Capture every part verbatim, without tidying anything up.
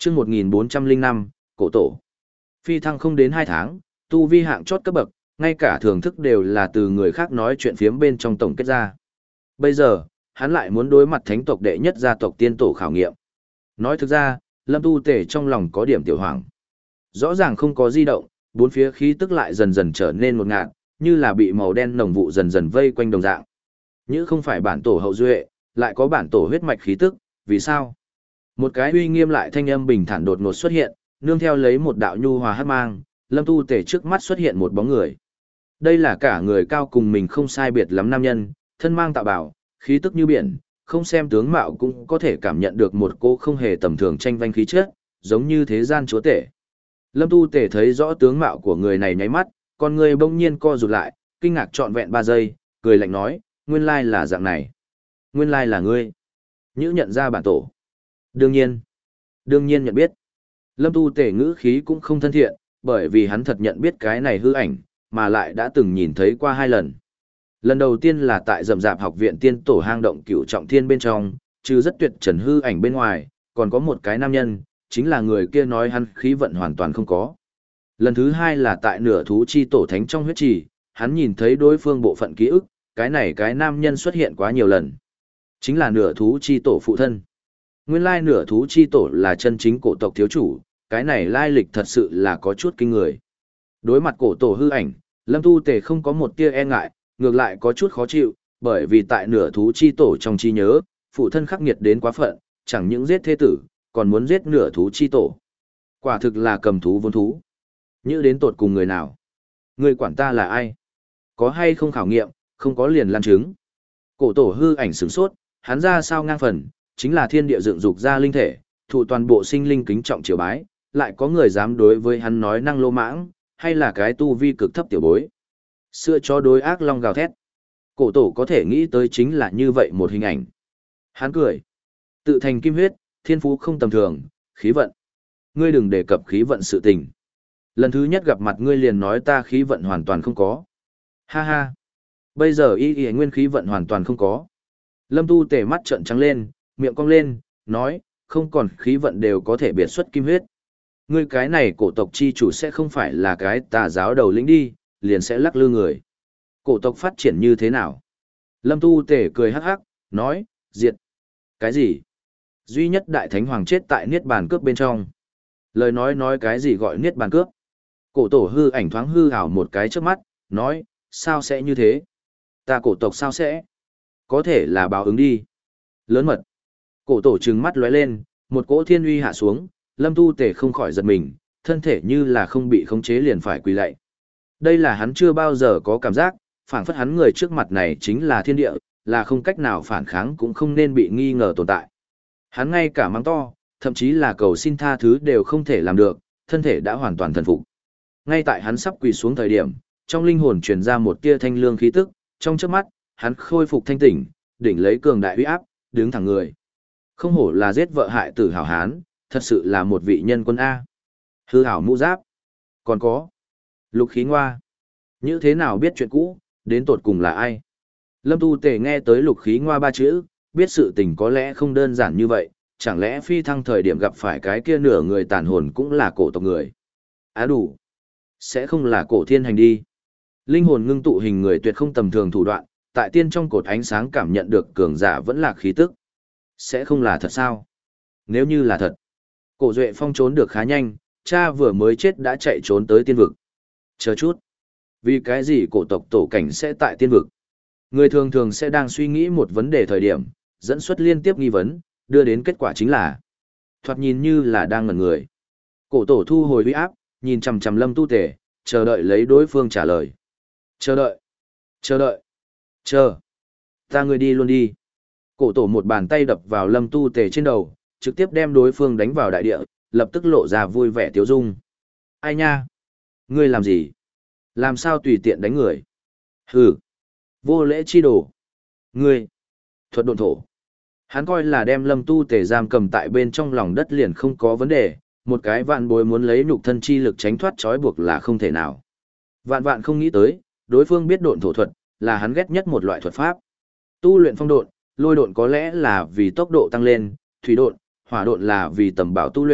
chương một nghìn bốn trăm lẻ năm, cổ tổ. Phi thăng không đến hai tháng, tu vi hạng chót cấp bậc, ngay cả thưởng thức đều là từ người khác nói chuyện phiếm bên trong tổng kết ra. Bây giờ, hắn lại muốn đối mặt thánh tộc đệ nhất gia tộc tiên tổ khảo nghiệm. Nói thực ra, Lâm Tu Tể trong lòng có điểm tiểu hoảng. Rõ ràng không có di động, bốn phía khí tức lại dần dần trở nên một ngạt, như là bị màu đen nồng vụ dần dần vây quanh đồng dạng. Như không phải bản tổ hậu duệ, lại có bản tổ huyết mạch khí tức, vì sao? Một cái uy nghiêm lại thanh âm bình thản đột ngột xuất hiện, nương theo lấy một đạo nhu hòa hắc mang, Lâm Tu Tể trước mắt xuất hiện một bóng người. Đây là cả người cao cùng mình không sai biệt lắm nam nhân, thân mang tạo bảo, khí tức như biển, không xem tướng mạo cũng có thể cảm nhận được một cô không hề tầm thường tranh vanh khí chất, giống như thế gian chúa tể. Lâm Tu Tể thấy rõ tướng mạo của người này nháy mắt, con người bỗng nhiên co rụt lại, kinh ngạc trọn vẹn ba giây, cười lạnh nói, nguyên lai là dạng này. Nguyên lai là ngươi. Nhữ nhận ra bản tổ. Đương nhiên. Đương nhiên nhận biết. Lâm Tu Tể ngữ khí cũng không thân thiện, bởi vì hắn thật nhận biết cái này hư ảnh, mà lại đã từng nhìn thấy qua hai lần. Lần đầu tiên là tại rậm rạp học viện tiên tổ hang động cửu trọng thiên bên trong, trừ rất tuyệt trần hư ảnh bên ngoài, còn có một cái nam nhân, chính là người kia nói hắn khí vận hoàn toàn không có. Lần thứ hai là tại nửa thú chi tổ thánh trong huyết trì, hắn nhìn thấy đối phương bộ phận ký ức, cái này cái nam nhân xuất hiện quá nhiều lần. Chính là nửa thú chi tổ phụ thân. Nguyên lai nửa thú chi tổ là chân chính cổ tộc thiếu chủ, cái này lai lịch thật sự là có chút kinh người. Đối mặt cổ tổ hư ảnh, Lâm Tu Tề không có một tia e ngại, ngược lại có chút khó chịu, bởi vì tại nửa thú chi tổ trong trí nhớ, phụ thân khắc nghiệt đến quá phận, chẳng những giết thế tử, còn muốn giết nửa thú chi tổ. Quả thực là cầm thú vốn thú. Như đến tột cùng người nào? Người quản ta là ai? Có hay không khảo nghiệm, không có liền lan chứng. Cổ tổ hư ảnh sửng sốt, hắn ra sao ngang phần, chính là thiên địa dựng dục ra linh thể, thụ toàn bộ sinh linh kính trọng triều bái, lại có người dám đối với hắn nói năng lô mãng, hay là cái tu vi cực thấp tiểu bối. Xưa cho đối ác long gào thét. Cổ tổ có thể nghĩ tới chính là như vậy một hình ảnh. Hắn cười. Tự thành kim huyết, thiên phú không tầm thường, khí vận. Ngươi đừng đề cập khí vận sự tình. Lần thứ nhất gặp mặt ngươi liền nói ta khí vận hoàn toàn không có. Ha ha. Bây giờ y y nguyên khí vận hoàn toàn không có. Lâm Tu Tề mắt trợn trắng lên, miệng cong lên, nói, không còn khí vận đều có thể biệt xuất kim huyết. Ngươi cái này cổ tộc chi chủ sẽ không phải là cái tà giáo đầu lĩnh đi, liền sẽ lắc lư người. Cổ tộc phát triển như thế nào? Lâm Tu Tề cười hắc hắc, nói, diệt. Cái gì? Duy nhất đại thánh hoàng chết tại niết bàn cướp bên trong. Lời nói nói cái gì gọi niết bàn cướp? Cổ tổ hư ảnh thoáng hư ảo một cái trước mắt, nói, sao sẽ như thế? Ta cổ tộc sao sẽ? Có thể là báo ứng đi. Lớn mật. Cổ tổ trừng mắt lóe lên, một cỗ thiên uy hạ xuống, Lâm Tu Tề không khỏi giật mình, thân thể như là không bị khống chế liền phải quỳ lạy. Đây là hắn chưa bao giờ có cảm giác, phảng phất hắn người trước mặt này chính là thiên địa, là không cách nào phản kháng cũng không nên bị nghi ngờ tồn tại. Hắn ngay cả mắng to, thậm chí là cầu xin tha thứ đều không thể làm được, thân thể đã hoàn toàn thần phục. Ngay tại hắn sắp quỳ xuống thời điểm, trong linh hồn truyền ra một tia thanh lương khí tức, trong chớp mắt, hắn khôi phục thanh tỉnh, đỉnh lấy cường đại uy áp, đứng thẳng người. Không hổ là giết vợ hại tử hảo hán, thật sự là một vị nhân quân A. Hư hảo mũ giáp. Còn có Lục Khí Ngoa. Như thế nào biết chuyện cũ, đến tột cùng là ai? Lâm Tu Tề nghe tới Lục Khí Ngoa ba chữ, biết sự tình có lẽ không đơn giản như vậy, chẳng lẽ phi thăng thời điểm gặp phải cái kia nửa người tàn hồn cũng là cổ tộc người. Á đủ. Sẽ không là cổ thiên hành đi. Linh hồn ngưng tụ hình người tuyệt không tầm thường thủ đoạn, tại tiên trong cột ánh sáng cảm nhận được cường giả vẫn là khí tức. Sẽ không là thật sao? Nếu như là thật, cổ Duệ Phong trốn được khá nhanh, cha vừa mới chết đã chạy trốn tới tiên vực. Chờ chút. Vì cái gì cổ tộc tổ cảnh sẽ tại tiên vực? Người thường thường sẽ đang suy nghĩ một vấn đề thời điểm, dẫn xuất liên tiếp nghi vấn, đưa đến kết quả chính là thoạt nhìn như là đang ngẩn người. Cổ tổ thu hồi uy áp, nhìn chằm chằm Lâm Tu Tề, chờ đợi lấy đối phương trả lời. Chờ đợi. Chờ đợi. Chờ. Ta người đi luôn đi. Cổ tổ một bàn tay đập vào Lâm Tu Tề trên đầu, trực tiếp đem đối phương đánh vào đại địa, lập tức lộ ra vui vẻ tiếu dung. Ai nha? Ngươi làm gì? Làm sao tùy tiện đánh người? Hừ. Vô lễ chi đồ. Ngươi. Thuật độn thổ. Hắn coi là đem Lâm Tu Tề giam cầm tại bên trong lòng đất liền không có vấn đề, một cái vạn bối muốn lấy nhục thân chi lực tránh thoát trói buộc là không thể nào. Vạn vạn không nghĩ tới, đối phương biết độn thổ thuật, là hắn ghét nhất một loại thuật pháp. Tu luyện phong độn, lôi độn có lẽ là vì tốc độ tăng lên, thủy độn, hỏa độn là vì tầm bảo tu luyện,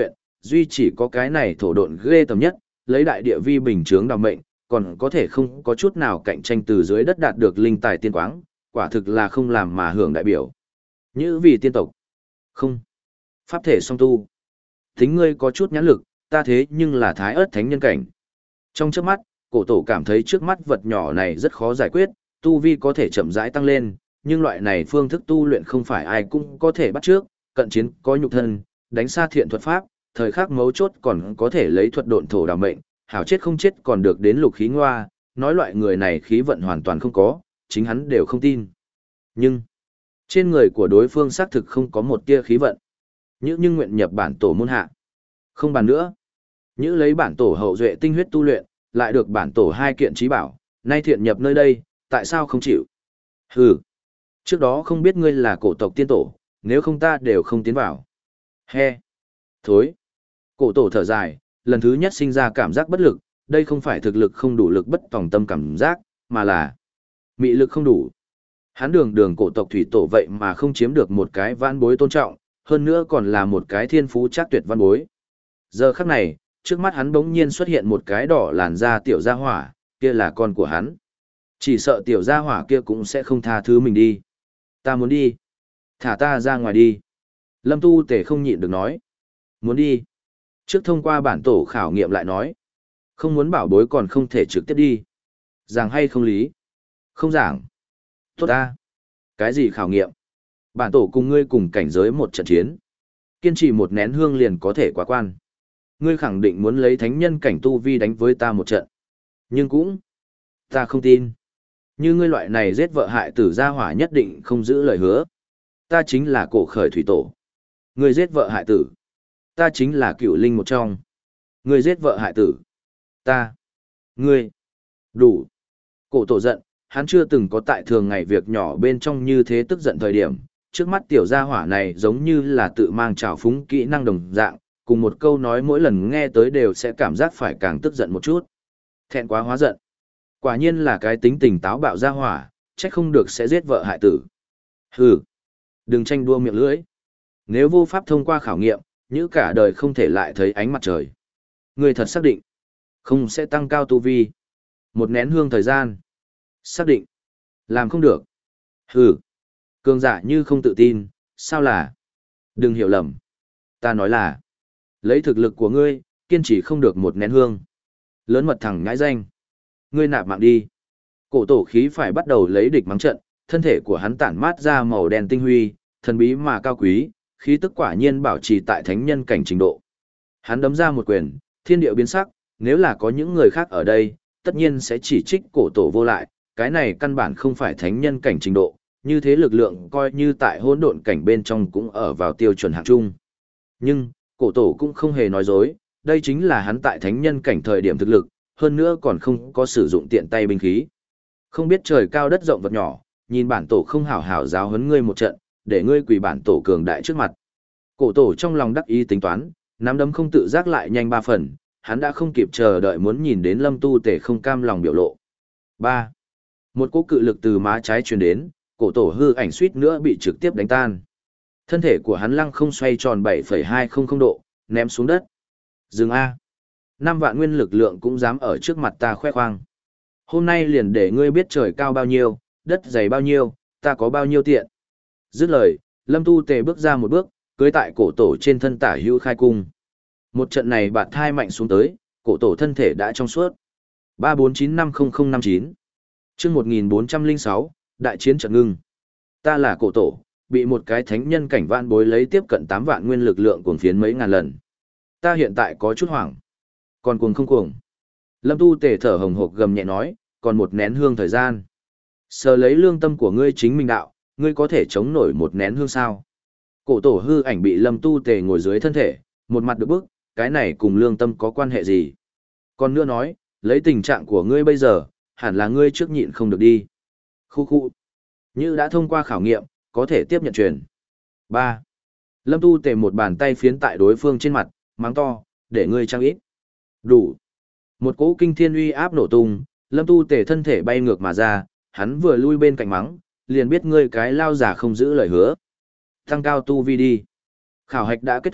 duy chỉ có cái này thổ độn ghê tầm nhất, lấy đại địa vi bình chướng đào mệnh, còn có thể không có chút nào cạnh tranh từ dưới đất đạt được linh tài tiên quáng, quả thực là không làm mà hưởng đại biểu. Như vì tiên tộc. Không. Pháp thể song tu. Tính ngươi có chút nhãn lực, ta thế nhưng là thái ớt thánh nhân cảnh. Trong trước mắt, cổ tổ cảm thấy trước mắt vật nhỏ này rất khó giải quyết, tu vi có thể chậm rãi tăng lên, nhưng loại này phương thức tu luyện không phải ai cũng có thể bắt trước, cận chiến có nhục thân, đánh xa thiện thuật pháp, thời khắc mấu chốt còn có thể lấy thuật độn thổ đào mệnh, hảo chết không chết còn được đến lục khí ngoa, nói loại người này khí vận hoàn toàn không có, chính hắn đều không tin. Nhưng, trên người của đối phương xác thực không có một tia khí vận. Như nhưng nguyện nhập bản tổ môn hạ. Không bàn nữa. Như lấy bản tổ hậu duệ tinh huyết tu luyện, lại được bản tổ hai kiện trí bảo, nay thiện nhập nơi đây, tại sao không chịu? Hừ. Trước đó không biết ngươi là cổ tộc tiên tổ, nếu không ta đều không tiến vào. He. Thối. Cổ tổ thở dài, lần thứ nhất sinh ra cảm giác bất lực, đây không phải thực lực không đủ lực bất tòng tâm cảm giác, mà là mị lực không đủ. Hắn đường đường cổ tộc thủy tổ vậy mà không chiếm được một cái vãn bối tôn trọng, hơn nữa còn là một cái thiên phú chắc tuyệt văn bối. Giờ khắc này, trước mắt hắn bỗng nhiên xuất hiện một cái đỏ làn da tiểu gia hỏa, kia là con của hắn. Chỉ sợ tiểu gia hỏa kia cũng sẽ không tha thứ mình đi. Ta muốn đi. Thả ta ra ngoài đi. Lâm Tu Tể không nhịn được nói. Muốn đi. Trước thông qua bản tổ khảo nghiệm lại nói. Không muốn bảo bối còn không thể trực tiếp đi. Giảng hay không lý? Không giảng. Tốt ta. Cái gì khảo nghiệm? Bản tổ cùng ngươi cùng cảnh giới một trận chiến. Kiên trì một nén hương liền có thể quá quan. Ngươi khẳng định muốn lấy thánh nhân cảnh tu vi đánh với ta một trận. Nhưng cũng, ta không tin. Như ngươi loại này giết vợ hại tử gia hỏa nhất định không giữ lời hứa. Ta chính là cổ khởi thủy tổ. Ngươi giết vợ hại tử. Ta chính là cựu linh một trong. Ngươi giết vợ hại tử. Ta. Ngươi. Đủ. Cổ tổ giận, hắn chưa từng có tại thường ngày việc nhỏ bên trong như thế tức giận thời điểm. Trước mắt tiểu gia hỏa này giống như là tự mang trào phúng kỹ năng đồng dạng, cùng một câu nói mỗi lần nghe tới đều sẽ cảm giác phải càng tức giận một chút. Thẹn quá hóa giận. Quả nhiên là cái tính tình táo bạo gia hỏa, trách không được sẽ giết vợ hại tử. Hừ. Đừng tranh đua miệng lưỡi. Nếu vô pháp thông qua khảo nghiệm, như cả đời không thể lại thấy ánh mặt trời. Người thật xác định. Không sẽ tăng cao tu vi. Một nén hương thời gian. Xác định. Làm không được. Hừ. Cường giả như không tự tin, sao là? Đừng hiểu lầm. Ta nói là, lấy thực lực của ngươi, kiên trì không được một nén hương. Lớn mật thẳng ngãi danh. Ngươi nạp mạng đi. Cổ tổ khí phải bắt đầu lấy địch mắng trận, thân thể của hắn tản mát ra màu đen tinh huy, thần bí mà cao quý, khí tức quả nhiên bảo trì tại thánh nhân cảnh trình độ. Hắn đấm ra một quyền, thiên địa biến sắc, nếu là có những người khác ở đây, tất nhiên sẽ chỉ trích cổ tổ vô lại, cái này căn bản không phải thánh nhân cảnh trình độ, như thế lực lượng coi như tại hỗn độn cảnh bên trong cũng ở vào tiêu chuẩn hạng trung. Nhưng, cổ tổ cũng không hề nói dối, đây chính là hắn tại thánh nhân cảnh thời điểm thực lực, hơn nữa còn không có sử dụng tiện tay binh khí. Không biết trời cao đất rộng vật nhỏ, nhìn bản tổ không hảo hảo giáo huấn ngươi một trận, để ngươi quỳ bản tổ cường đại trước mặt. Cổ tổ trong lòng đắc ý tính toán, nắm đấm không tự giác lại nhanh ba phần, hắn đã không kịp chờ đợi muốn nhìn đến Lâm Tu Tể không cam lòng biểu lộ. ba. Một cỗ cự lực từ má trái truyền đến, cổ tổ hư ảnh suýt nữa bị trực tiếp đánh tan. Thân thể của hắn lăng không xoay tròn bảy phẩy hai không không độ, ném xuống đất. Dừng A. Năm vạn nguyên lực lượng cũng dám ở trước mặt ta khoe khoang. Hôm nay liền để ngươi biết trời cao bao nhiêu, đất dày bao nhiêu, ta có bao nhiêu tiện. Dứt lời, Lâm Tu Tề bước ra một bước, cưới tại cổ tổ trên thân tả hữu khai cung. Một trận này bạt thai mạnh xuống tới, cổ tổ thân thể đã trong suốt. ba bốn chín năm không không năm chín chương một nghìn bốn trăm lẻ sáu, đại chiến trận ngưng. Ta là cổ tổ, bị một cái thánh nhân cảnh vạn bối lấy tiếp cận tám vạn nguyên lực lượng cuồng phiến mấy ngàn lần. Ta hiện tại có chút hoảng. Còn cuồng không cuồng. Lâm Tu Tề thở hồng hộc gầm nhẹ nói, còn một nén hương thời gian. Sờ lấy lương tâm của ngươi chính mình đạo, ngươi có thể chống nổi một nén hương sao? Cổ tổ hư ảnh bị Lâm Tu Tề ngồi dưới thân thể, một mặt được bức, cái này cùng lương tâm có quan hệ gì? Còn nữa nói, lấy tình trạng của ngươi bây giờ, hẳn là ngươi trước nhịn không được đi. Khu khu. Như đã thông qua khảo nghiệm, có thể tiếp nhận truyền. ba. Lâm Tu Tề một bàn tay phiến tại đối phương trên mặt, mắng to, để ngươi trang ít. Đủ. Một cỗ kinh thiên uy áp nổ tung, Lâm Tu Tề thân thể bay ngược mà ra, hắn vừa lui bên cạnh mắng, liền biết ngươi cái lao giả không giữ lời hứa. Tăng cao tu vi đi. Khảo hạch đã kết thúc,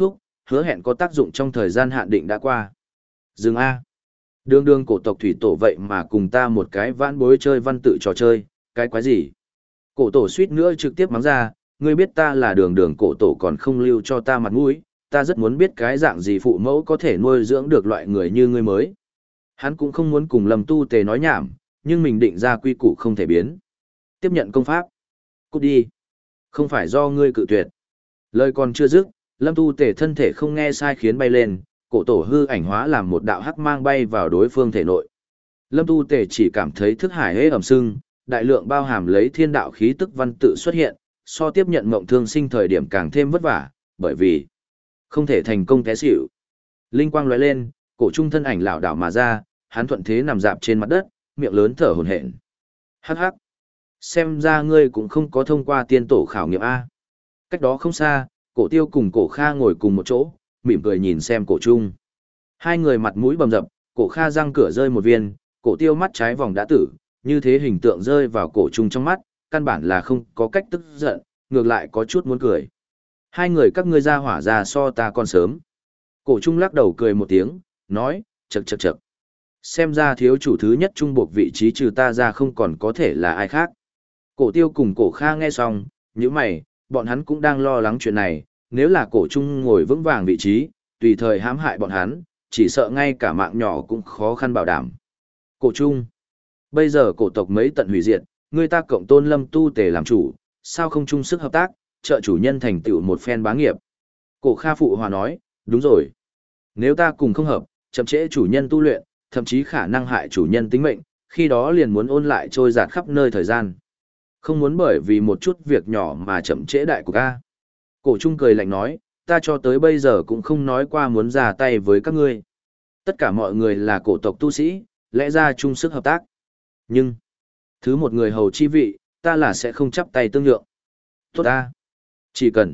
hứa hẹn có tác dụng trong thời gian hạn định đã qua. Dừng A. Đường đường cổ tộc thủy tổ vậy mà cùng ta một cái vãn bối chơi văn tự trò chơi, cái quái gì? Cổ tổ suýt nữa trực tiếp mắng ra, ngươi biết ta là đường đường cổ tổ còn không lưu cho ta mặt mũi, ta rất muốn biết cái dạng gì phụ mẫu có thể nuôi dưỡng được loại người như ngươi mới. Hắn cũng không muốn cùng Lâm Tu Tề nói nhảm, nhưng mình định ra quy củ không thể biến. Tiếp nhận công pháp. Cút đi. Không phải do ngươi cự tuyệt. Lời còn chưa dứt, Lâm Tu Tề thân thể không nghe sai khiến bay lên, cổ tổ hư ảnh hóa làm một đạo hắc mang bay vào đối phương thể nội. Lâm Tu Tề chỉ cảm thấy thức hải hễ ẩm sưng, đại lượng bao hàm lấy thiên đạo khí tức văn tự xuất hiện, so tiếp nhận mộng thương sinh thời điểm càng thêm vất vả, bởi vì không thể thành công té xỉu. Linh quang lóe lên, cổ trung thân ảnh lảo đảo mà ra, hắn thuận thế nằm dạp trên mặt đất, miệng lớn thở hổn hển. Hắc hắc. Xem ra ngươi cũng không có thông qua tiên tổ khảo nghiệm A. Cách đó không xa, cổ tiêu cùng cổ kha ngồi cùng một chỗ, mỉm cười nhìn xem cổ trung. Hai người mặt mũi bầm dập, cổ kha răng cửa rơi một viên, cổ tiêu mắt trái vòng đã tử, như thế hình tượng rơi vào cổ trung trong mắt, căn bản là không có cách tức giận, ngược lại có chút muốn cười. Hai người các ngươi ra hỏa ra so ta còn sớm. Cổ trung lắc đầu cười một tiếng, nói, chậc chậc chậc. Xem ra thiếu chủ thứ nhất trung buộc vị trí trừ ta ra không còn có thể là ai khác. Cổ tiêu cùng cổ kha nghe xong, những mày, bọn hắn cũng đang lo lắng chuyện này, nếu là cổ trung ngồi vững vàng vị trí, tùy thời hãm hại bọn hắn, chỉ sợ ngay cả mạng nhỏ cũng khó khăn bảo đảm. Cổ trung, bây giờ cổ tộc mấy tận hủy diệt, người ta cộng tôn Lâm Tu Tề làm chủ, sao không chung sức hợp tác, trợ chủ nhân thành tựu một phen bá nghiệp. Cổ kha phụ hòa nói, đúng rồi. Nếu ta cùng không hợp, chậm trễ chủ nhân tu luyện, thậm chí khả năng hại chủ nhân tính mệnh, khi đó liền muốn ôn lại trôi giạt khắp nơi thời gian. Không muốn bởi vì một chút việc nhỏ mà chậm trễ đại của ca. Cổ trung cười lạnh nói, ta cho tới bây giờ cũng không nói qua muốn ra tay với các ngươi. Tất cả mọi người là cổ tộc tu sĩ, lẽ ra chung sức hợp tác. Nhưng, thứ một người hầu chi vị, ta là sẽ không chắp tay tương nhượng. Tốt ta. Chỉ cần.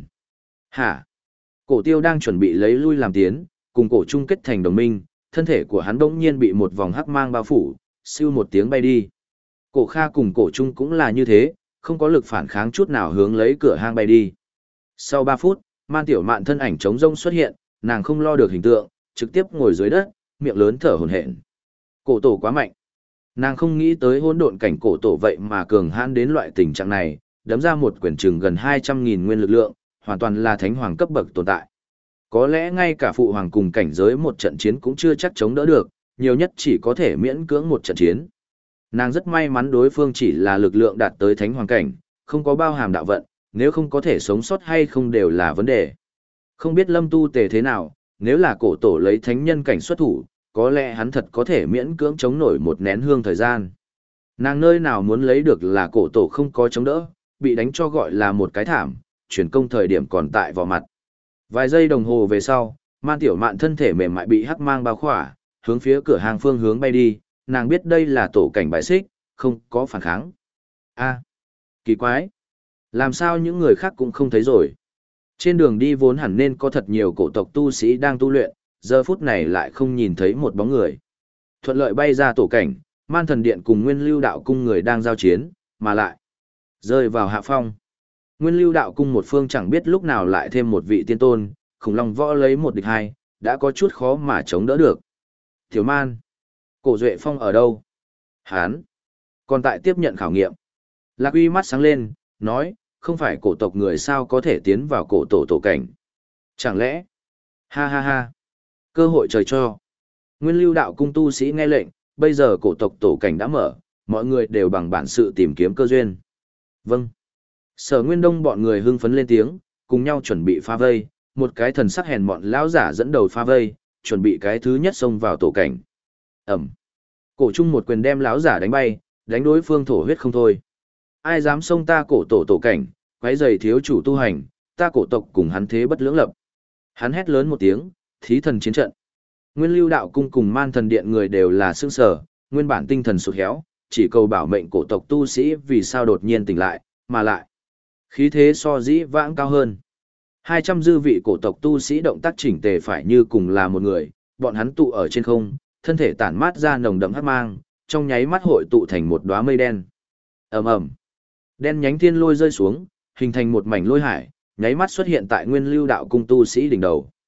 Hả? Cổ tiêu đang chuẩn bị lấy lui làm tiến, cùng cổ trung kết thành đồng minh, thân thể của hắn bỗng nhiên bị một vòng hắc mang bao phủ, siêu một tiếng bay đi. Cổ kha cùng cổ trung cũng là như thế, không có lực phản kháng chút nào hướng lấy cửa hang bay đi. Sau ba phút, man tiểu mạn thân ảnh trống rông xuất hiện, nàng không lo được hình tượng, trực tiếp ngồi dưới đất, miệng lớn thở hổn hển. Cổ tổ quá mạnh. Nàng không nghĩ tới hỗn độn cảnh cổ tổ vậy mà cường hãn đến loại tình trạng này, đấm ra một quyển trừng gần hai trăm nghìn nguyên lực lượng, hoàn toàn là thánh hoàng cấp bậc tồn tại. Có lẽ ngay cả phụ hoàng cùng cảnh giới một trận chiến cũng chưa chắc chống đỡ được, nhiều nhất chỉ có thể miễn cưỡng một trận chiến. Nàng rất may mắn đối phương chỉ là lực lượng đạt tới thánh hoàng cảnh, không có bao hàm đạo vận, nếu không có thể sống sót hay không đều là vấn đề. Không biết Lâm Tu Tề thế nào, nếu là cổ tổ lấy thánh nhân cảnh xuất thủ, có lẽ hắn thật có thể miễn cưỡng chống nổi một nén hương thời gian. Nàng nơi nào muốn lấy được là cổ tổ không có chống đỡ, bị đánh cho gọi là một cái thảm, chuyển công thời điểm còn tại vào mặt. Vài giây đồng hồ về sau, man tiểu mạn thân thể mềm mại bị hắc mang bao khỏa, hướng phía cửa hàng phương hướng bay đi, nàng biết đây là tổ cảnh bại xích, không có phản kháng. A, kỳ quái. Làm sao những người khác cũng không thấy rồi. Trên đường đi vốn hẳn nên có thật nhiều cổ tộc tu sĩ đang tu luyện, giờ phút này lại không nhìn thấy một bóng người. Thuận lợi bay ra tổ cảnh, man thần điện cùng nguyên lưu đạo cung người đang giao chiến, mà lại rơi vào hạ phong. Nguyên lưu đạo cung một phương chẳng biết lúc nào lại thêm một vị tiên tôn, khủng long võ lấy một địch hai, đã có chút khó mà chống đỡ được. Tiểu man, cổ duệ phong ở đâu? Hán, còn tại tiếp nhận khảo nghiệm. Lạc uy mắt sáng lên, nói, không phải cổ tộc người sao có thể tiến vào cổ tổ tổ cảnh. Chẳng lẽ, ha ha ha, cơ hội trời cho. Nguyên lưu đạo cung tu sĩ nghe lệnh, bây giờ cổ tộc tổ cảnh đã mở, mọi người đều bằng bản sự tìm kiếm cơ duyên. Vâng. Sở Nguyên Đông bọn người hưng phấn lên tiếng, cùng nhau chuẩn bị phá vây, một cái thần sắc hèn mọn lão giả dẫn đầu phá vây, chuẩn bị cái thứ nhất xông vào tổ cảnh. Ẩm. Cổ trung một quyền đem lão giả đánh bay, đánh đối phương thổ huyết không thôi. Ai dám xông ta cổ tổ tổ cảnh, quấy rầy thiếu chủ tu hành, ta cổ tộc cùng hắn thế bất lưỡng lập. Hắn hét lớn một tiếng, thí thần chiến trận. Nguyên lưu đạo cung cùng man thần điện người đều là sương sở, nguyên bản tinh thần sụt héo, chỉ cầu bảo mệnh cổ tộc tu sĩ vì sao đột nhiên tỉnh lại, mà lại khí thế so dĩ vãng cao hơn. Hai trăm dư vị cổ tộc tu sĩ động tác chỉnh tề phải như cùng là một người, bọn hắn tụ ở trên không, thân thể tản mát ra nồng đậm hắc mang, trong nháy mắt hội tụ thành một đóa mây đen. Ầm ầm. Đen nhánh thiên lôi rơi xuống, hình thành một mảnh lôi hải, nháy mắt xuất hiện tại Nguyên Lưu đạo cung tu sĩ đỉnh đầu.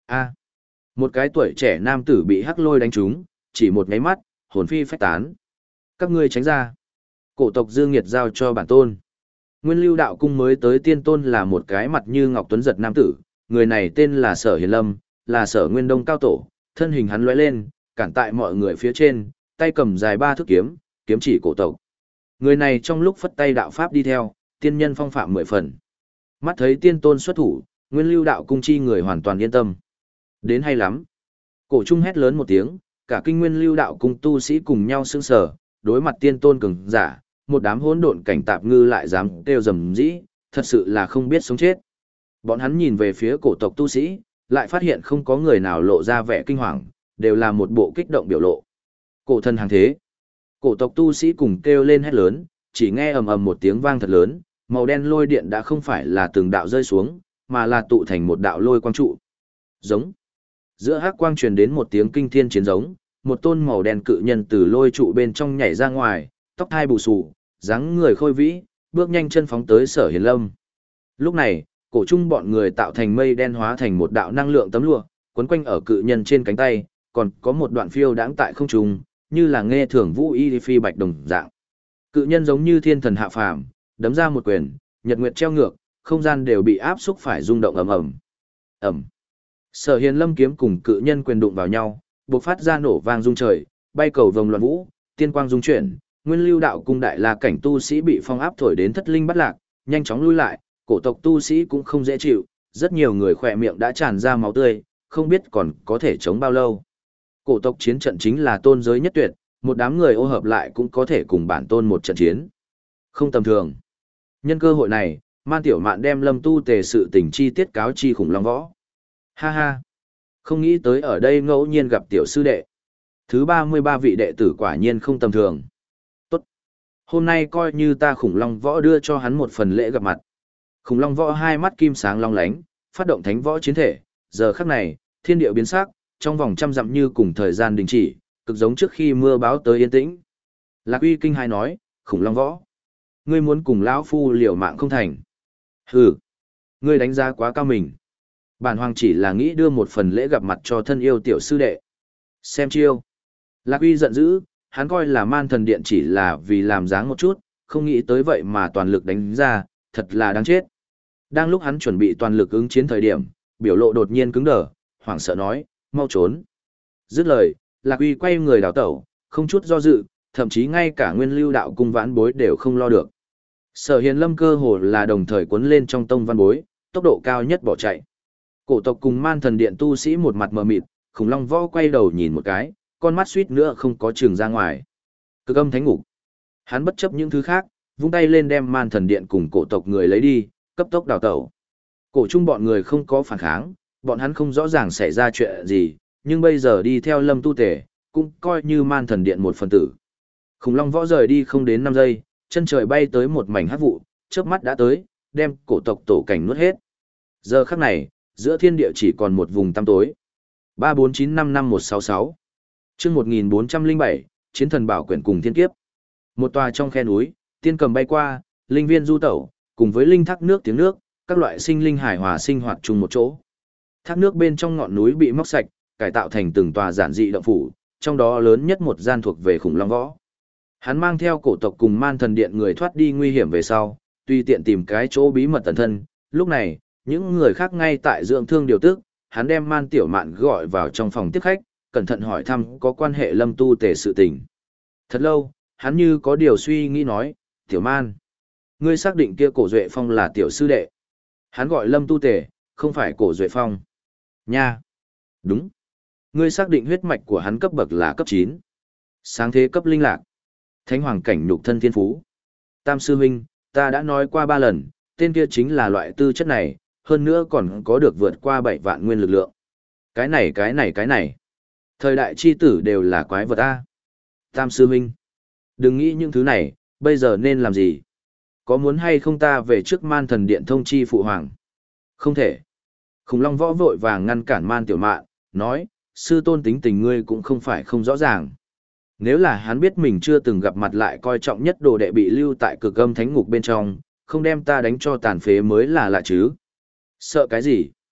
A. Một cái tuổi trẻ nam tử bị hắc lôi đánh trúng, chỉ một nháy mắt, hồn phi phách tán. Các ngươi tránh ra. Cổ tộc Dương Nghiệt giao cho bản tôn. Nguyên Lưu đạo cung mới tới tiên tôn là một cái mặt như ngọc tuấn giật nam tử, người này tên là Sở Hiền Lâm, là Sở Nguyên Đông cao tổ, thân hình hắn lóe lên, cản tại mọi người phía trên, tay cầm dài ba thước kiếm, kiếm chỉ cổ tộc. Người này trong lúc phất tay đạo pháp đi theo, tiên nhân phong phạm mười phần. Mắt thấy tiên tôn xuất thủ, Nguyên Lưu đạo cung chi người hoàn toàn yên tâm. Đến hay lắm. Cổ trung hét lớn một tiếng, cả kinh Nguyên Lưu đạo cung tu sĩ cùng nhau sững sờ, đối mặt tiên tôn cường giả, một đám hỗn độn cảnh tạp ngư lại dám kêu rầm rĩ, thật sự là không biết sống chết. Bọn hắn nhìn về phía cổ tộc tu sĩ, lại phát hiện không có người nào lộ ra vẻ kinh hoàng, đều là một bộ kích động biểu lộ. Cổ thần hàng thế. Cổ tộc tu sĩ cùng kêu lên hét lớn, chỉ nghe ầm ầm một tiếng vang thật lớn, màu đen lôi điện đã không phải là từng đạo rơi xuống, mà là tụ thành một đạo lôi quang trụ. Giống. Giữa hắc quang truyền đến một tiếng kinh thiên chiến giống, một tôn màu đen cự nhân từ lôi trụ bên trong nhảy ra ngoài, tóc hai bù xù, dáng người khôi vĩ, bước nhanh chân phóng tới Sở Hiền Lâm. Lúc này, cổ trung bọn người tạo thành mây đen hóa thành một đạo năng lượng tấm lụa, quấn quanh ở cự nhân trên cánh tay, còn có một đoạn phiêu đãng tại không trung, như là nghe thưởng vũ y phi bạch đồng dạng. Cự nhân giống như thiên thần hạ phàm, đấm ra một quyền, nhật nguyệt treo ngược, không gian đều bị áp xúc phải rung động ầm ầm. Ầm. Sở Hiền Lâm kiếm cùng cự nhân quyền đụng vào nhau, bộc phát ra nổ vang rung trời, bay cầu vồng loạn vũ, tiên quang dung chuyển, Nguyên Lưu đạo cung đại la cảnh tu sĩ bị phong áp thổi đến thất linh bắt lạc, nhanh chóng lui lại, cổ tộc tu sĩ cũng không dễ chịu, rất nhiều người khỏe miệng đã tràn ra máu tươi, không biết còn có thể chống bao lâu. Cổ tộc chiến trận chính là tôn giới nhất tuyệt, một đám người ô hợp lại cũng có thể cùng bản tôn một trận chiến. Không tầm thường. Nhân cơ hội này, Man Tiểu Mạn đem Lâm Tu Tề sự tình chi tiết cáo chi Khủng Long Võ. Ha ha. Không nghĩ tới ở đây ngẫu nhiên gặp tiểu sư đệ. Thứ ba mươi ba vị đệ tử quả nhiên không tầm thường. Tốt. Hôm nay coi như ta Khủng Long Võ đưa cho hắn một phần lễ gặp mặt. Khủng Long Võ hai mắt kim sáng long lánh, phát động thánh võ chiến thể. Giờ khắc này, thiên địa biến sắc, trong vòng trăm dặm như cùng thời gian đình chỉ, cực giống trước khi mưa báo tới yên tĩnh. Lạc Uy kinh hai nói, Khủng Long Võ, ngươi muốn cùng lão phu liều mạng không thành. Hừ, ngươi đánh giá quá cao mình. Bản hoàng chỉ là nghĩ đưa một phần lễ gặp mặt cho thân yêu tiểu sư đệ. Xem chiêu. Lạc Uy giận dữ, hắn coi là Man Thần Điện chỉ là vì làm dáng một chút, không nghĩ tới vậy mà toàn lực đánh ra, thật là đáng chết. Đang lúc hắn chuẩn bị toàn lực ứng chiến thời điểm, biểu lộ đột nhiên cứng đờ, hoảng sợ nói, mau trốn. Dứt lời, Lạc Uy quay người đào tẩu, không chút do dự, thậm chí ngay cả Nguyên Lưu đạo cung vãn bối đều không lo được. Sở Hiền Lâm cơ hồ là đồng thời cuốn lên trong tông văn bối, tốc độ cao nhất bỏ chạy. Cổ tộc cùng Man Thần Điện tu sĩ một mặt mờ mịt, Khủng Long Võ quay đầu nhìn một cái, con mắt suýt nữa không có trường ra ngoài. Cực âm thánh ngục. Hắn bất chấp những thứ khác, vung tay lên đem Man Thần Điện cùng cổ tộc người lấy đi, cấp tốc đào tẩu. Cổ trung bọn người không có phản kháng, bọn hắn không rõ ràng xảy ra chuyện gì, nhưng bây giờ đi theo Lâm Tu Tề, cũng coi như Man Thần Điện một phần tử. Khủng Long Võ rời đi không đến năm giây, chân trời bay tới một mảnh hắc vụ, chớp mắt đã tới, đem cổ tộc tổ cảnh nuốt hết. Giờ khắc này, giữa thiên địa chỉ còn một vùng tăm tối. ba bốn chín năm năm một sáu sáu Chương một nghìn bốn trăm lẻ bảy, Chiến thần bảo quyển cùng thiên kiếp. Một tòa trong khe núi, tiên cầm bay qua, linh viên du tẩu, cùng với linh thác nước tiếng nước, các loại sinh linh hài hòa sinh hoạt chung một chỗ. Thác nước bên trong ngọn núi bị móc sạch, cải tạo thành từng tòa giản dị động phủ, trong đó lớn nhất một gian thuộc về Khủng Long Võ. Hắn mang theo cổ tộc cùng Man Thần Điện người thoát đi nguy hiểm về sau, tùy tiện tìm cái chỗ bí mật tẩn thân, lúc này, những người khác ngay tại dưỡng thương điều tức, hắn đem Man Tiểu Mạn gọi vào trong phòng tiếp khách, cẩn thận hỏi thăm có quan hệ Lâm Tu Tề sự tình. Thật lâu, hắn như có điều suy nghĩ nói, Tiểu Man, ngươi xác định kia Cổ Duệ Phong là tiểu sư đệ. Hắn gọi Lâm Tu Tề, không phải Cổ Duệ Phong. Nha. Đúng. Ngươi xác định huyết mạch của hắn cấp bậc là cấp chín. Sáng thế cấp linh lạc. Thánh hoàng cảnh nhục thân thiên phú. Tam sư huynh, ta đã nói qua ba lần, tên kia chính là loại tư chất này, hơn nữa còn có được vượt qua bảy vạn nguyên lực lượng. Cái này cái này cái này. Thời đại chi tử đều là quái vật a. Tam sư huynh, đừng nghĩ những thứ này, bây giờ nên làm gì? Có muốn hay không ta về trước Man Thần Điện thông chi phụ hoàng? Không thể. Khủng Long Võ vội vàng ngăn cản Man Tiểu Mạn, nói, sư tôn tính tình ngươi cũng không phải không rõ ràng. Nếu là hắn biết mình chưa từng gặp mặt lại coi trọng nhất đồ đệ bị lưu tại cực âm thánh ngục bên trong, không đem ta đánh cho tàn phế mới là lạ chứ. Sợ cái gì?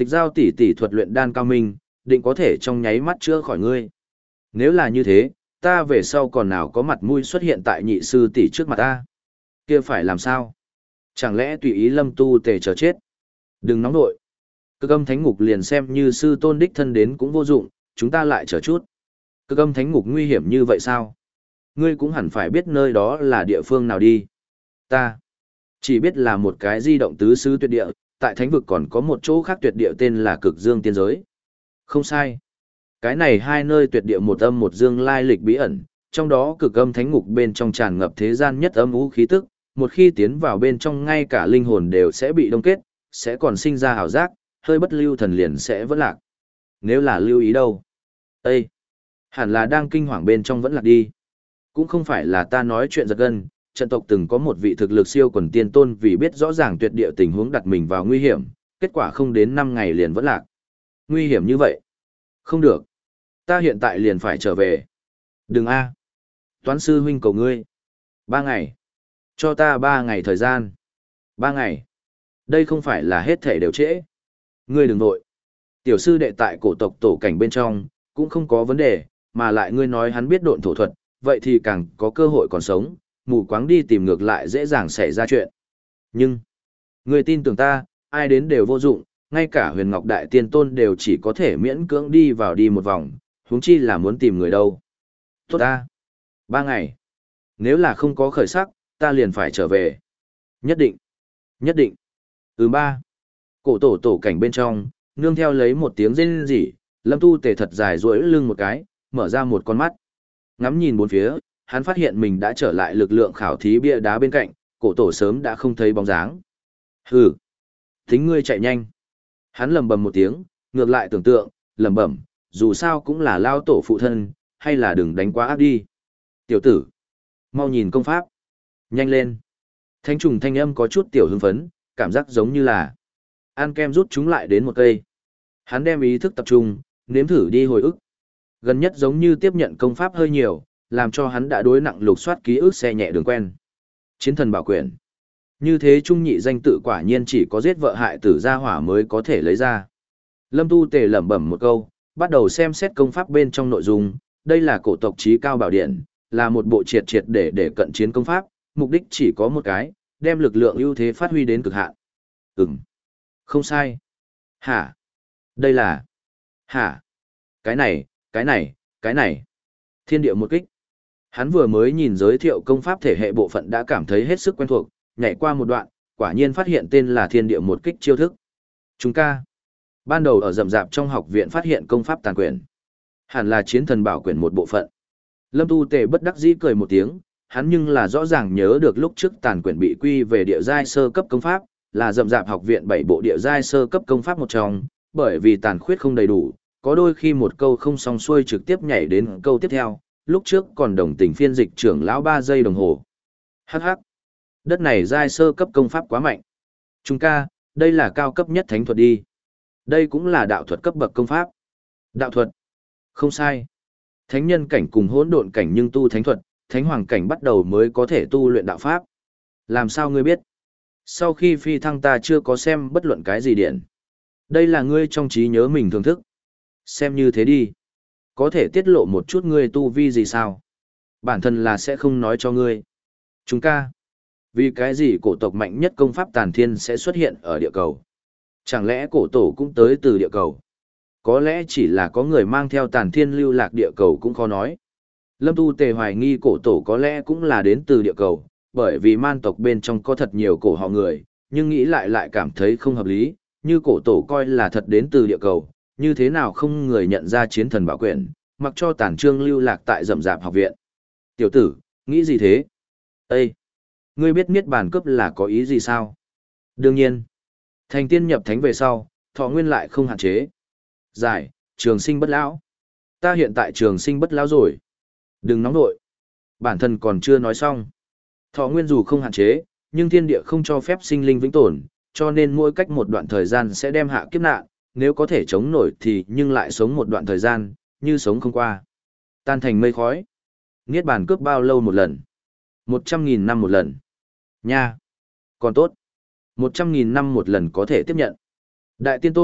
Tịch giao tỷ tỷ thuật luyện đan cao minh, định có thể trong nháy mắt chữa khỏi ngươi. Nếu là như thế, ta về sau còn nào có mặt mũi xuất hiện tại nhị sư tỷ trước mặt ta. Kia phải làm sao? Chẳng lẽ tùy ý Lâm Tu Tề chờ chết? Đừng nóng nội. Cực âm thánh ngục liền xem như sư tôn đích thân đến cũng vô dụng, chúng ta lại chờ chút. Cực âm thánh ngục nguy hiểm như vậy sao? Ngươi cũng hẳn phải biết nơi đó là địa phương nào đi. Ta chỉ biết là một cái di động tứ xứ tuyệt địa, tại thánh vực còn có một chỗ khác tuyệt địa tên là Cực Dương Tiên Giới. Không sai. Cái này hai nơi tuyệt địa một âm một dương lai lịch bí ẩn, trong đó cực âm thánh ngục bên trong tràn ngập thế gian nhất âm u khí tức, một khi tiến vào bên trong ngay cả linh hồn đều sẽ bị đông kết, sẽ còn sinh ra ảo giác, hơi bất lưu thần liền sẽ vẫn lạc. Nếu là lưu ý đâu? Ê! Hẳn là đang kinh hoàng bên trong vẫn lạc đi. Cũng không phải là ta nói chuyện giật gân, trận tộc từng có một vị thực lực siêu quần tiên tôn vì biết rõ ràng tuyệt địa tình huống đặt mình vào nguy hiểm, kết quả không đến năm ngày liền vẫn lạc. Nguy hiểm như vậy? Không được. Ta hiện tại liền phải trở về. Đừng a. Toán sư huynh cầu ngươi. Ba ngày. Cho ta ba ngày thời gian. Ba ngày. Đây không phải là hết thể đều trễ. Ngươi đừng nội. Tiểu sư đệ tại cổ tộc tổ cảnh bên trong, cũng không có vấn đề, mà lại ngươi nói hắn biết độn thổ thuật, vậy thì càng có cơ hội còn sống, mù quáng đi tìm ngược lại dễ dàng xảy ra chuyện. Nhưng, ngươi tin tưởng ta, ai đến đều vô dụng, ngay cả huyền ngọc đại tiên tôn đều chỉ có thể miễn cưỡng đi vào đi một vòng, huống chi là muốn tìm người đâu. Tốt ta. Ba ngày. Nếu là không có khởi sắc, ta liền phải trở về. Nhất định. Nhất định. Ừ ba. Cổ tổ tổ cảnh bên trong, nương theo lấy một tiếng rên rỉ, Lâm Tu Tề thật dài duỗi lưng một cái, mở ra một con mắt. Ngắm nhìn bốn phía, hắn phát hiện mình đã trở lại lực lượng khảo thí bia đá bên cạnh, cổ tổ sớm đã không thấy bóng dáng. Hừ. Tính ngươi chạy nhanh. Hắn lầm bầm một tiếng, ngược lại tưởng tượng, lầm bẩm, dù sao cũng là lao tổ phụ thân, hay là đừng đánh quá áp đi. Tiểu tử, mau nhìn công pháp. Nhanh lên. Thanh trùng thanh âm có chút tiểu hưng phấn, cảm giác giống như là ăn kem rút chúng lại đến một cây. Hắn đem ý thức tập trung, nếm thử đi hồi ức. Gần nhất giống như tiếp nhận công pháp hơi nhiều, làm cho hắn đã đối nặng lục soát ký ức xe nhẹ đường quen. Chiến thần bảo quyển. Như thế trung nhị danh tự quả nhiên chỉ có giết vợ hại tử gia hỏa mới có thể lấy ra. Lâm Tu Tề lẩm bẩm một câu, bắt đầu xem xét công pháp bên trong nội dung, đây là cổ tộc chí cao bảo điện, là một bộ triệt triệt để để cận chiến công pháp, mục đích chỉ có một cái, đem lực lượng ưu thế phát huy đến cực hạn. Ừm. Không sai. Hả? Đây là... Hả? Cái này, cái này, cái này. Thiên địa một kích. Hắn vừa mới nhìn giới thiệu công pháp thể hệ bộ phận đã cảm thấy hết sức quen thuộc, nhảy qua một đoạn, quả nhiên phát hiện tên là thiên địa một kích chiêu thức. Chúng ca. Ban đầu ở rậm rạp trong học viện phát hiện công pháp tàn quyển. Hẳn là chiến thần bảo quyển một bộ phận. Lâm Tu Tề bất đắc dĩ cười một tiếng, hắn nhưng là rõ ràng nhớ được lúc trước tàn quyển bị quy về địa giai sơ cấp công pháp, là rậm rạp học viện bảy bộ địa giai sơ cấp công pháp một trong, bởi vì tàn khuyết không đầy đủ, có đôi khi một câu không xong xuôi trực tiếp nhảy đến câu tiếp theo, lúc trước còn đồng tình phiên dịch trưởng lão ba giây đồng hồ. Hắc hắc. Đất này giai sơ cấp công pháp quá mạnh. Chúng ca, đây là cao cấp nhất thánh thuật đi. Đây cũng là đạo thuật cấp bậc công pháp. Đạo thuật. Không sai. Thánh nhân cảnh cùng hỗn độn cảnh nhưng tu thánh thuật, thánh hoàng cảnh bắt đầu mới có thể tu luyện đạo pháp. Làm sao ngươi biết? Sau khi phi thăng ta chưa có xem bất luận cái gì điện. Đây là ngươi trong trí nhớ mình thưởng thức. Xem như thế đi. Có thể tiết lộ một chút ngươi tu vi gì sao? Bản thân là sẽ không nói cho ngươi. Chúng ca. Vì cái gì cổ tộc mạnh nhất công pháp tàn thiên sẽ xuất hiện ở địa cầu? Chẳng lẽ cổ tổ cũng tới từ địa cầu? Có lẽ chỉ là có người mang theo tàn thiên lưu lạc địa cầu cũng khó nói. Lâm Tu Tề hoài nghi cổ tổ có lẽ cũng là đến từ địa cầu, bởi vì man tộc bên trong có thật nhiều cổ họ người, nhưng nghĩ lại lại cảm thấy không hợp lý, như cổ tổ coi là thật đến từ địa cầu, như thế nào không người nhận ra chiến thần bảo quyển, mặc cho tàn trương lưu lạc tại rậm rạp học viện. Tiểu tử, nghĩ gì thế? Ê! Ngươi biết niết bàn cướp là có ý gì sao? Đương nhiên, thành tiên nhập thánh về sau, thọ nguyên lại không hạn chế. Giải, trường sinh bất lão. Ta hiện tại trường sinh bất lão rồi. Đừng nóng nội. Bản thân còn chưa nói xong. Thọ nguyên dù không hạn chế, nhưng thiên địa không cho phép sinh linh vĩnh tồn, cho nên mỗi cách một đoạn thời gian sẽ đem hạ kiếp nạn, nếu có thể chống nổi thì nhưng lại sống một đoạn thời gian, như sống không qua. Tan thành mây khói. Niết bàn cướp bao lâu một lần? Một trăm nghìn năm một lần. Nha. Còn tốt. Một trăm nghìn năm một lần có thể tiếp nhận. Đại tiên tôn,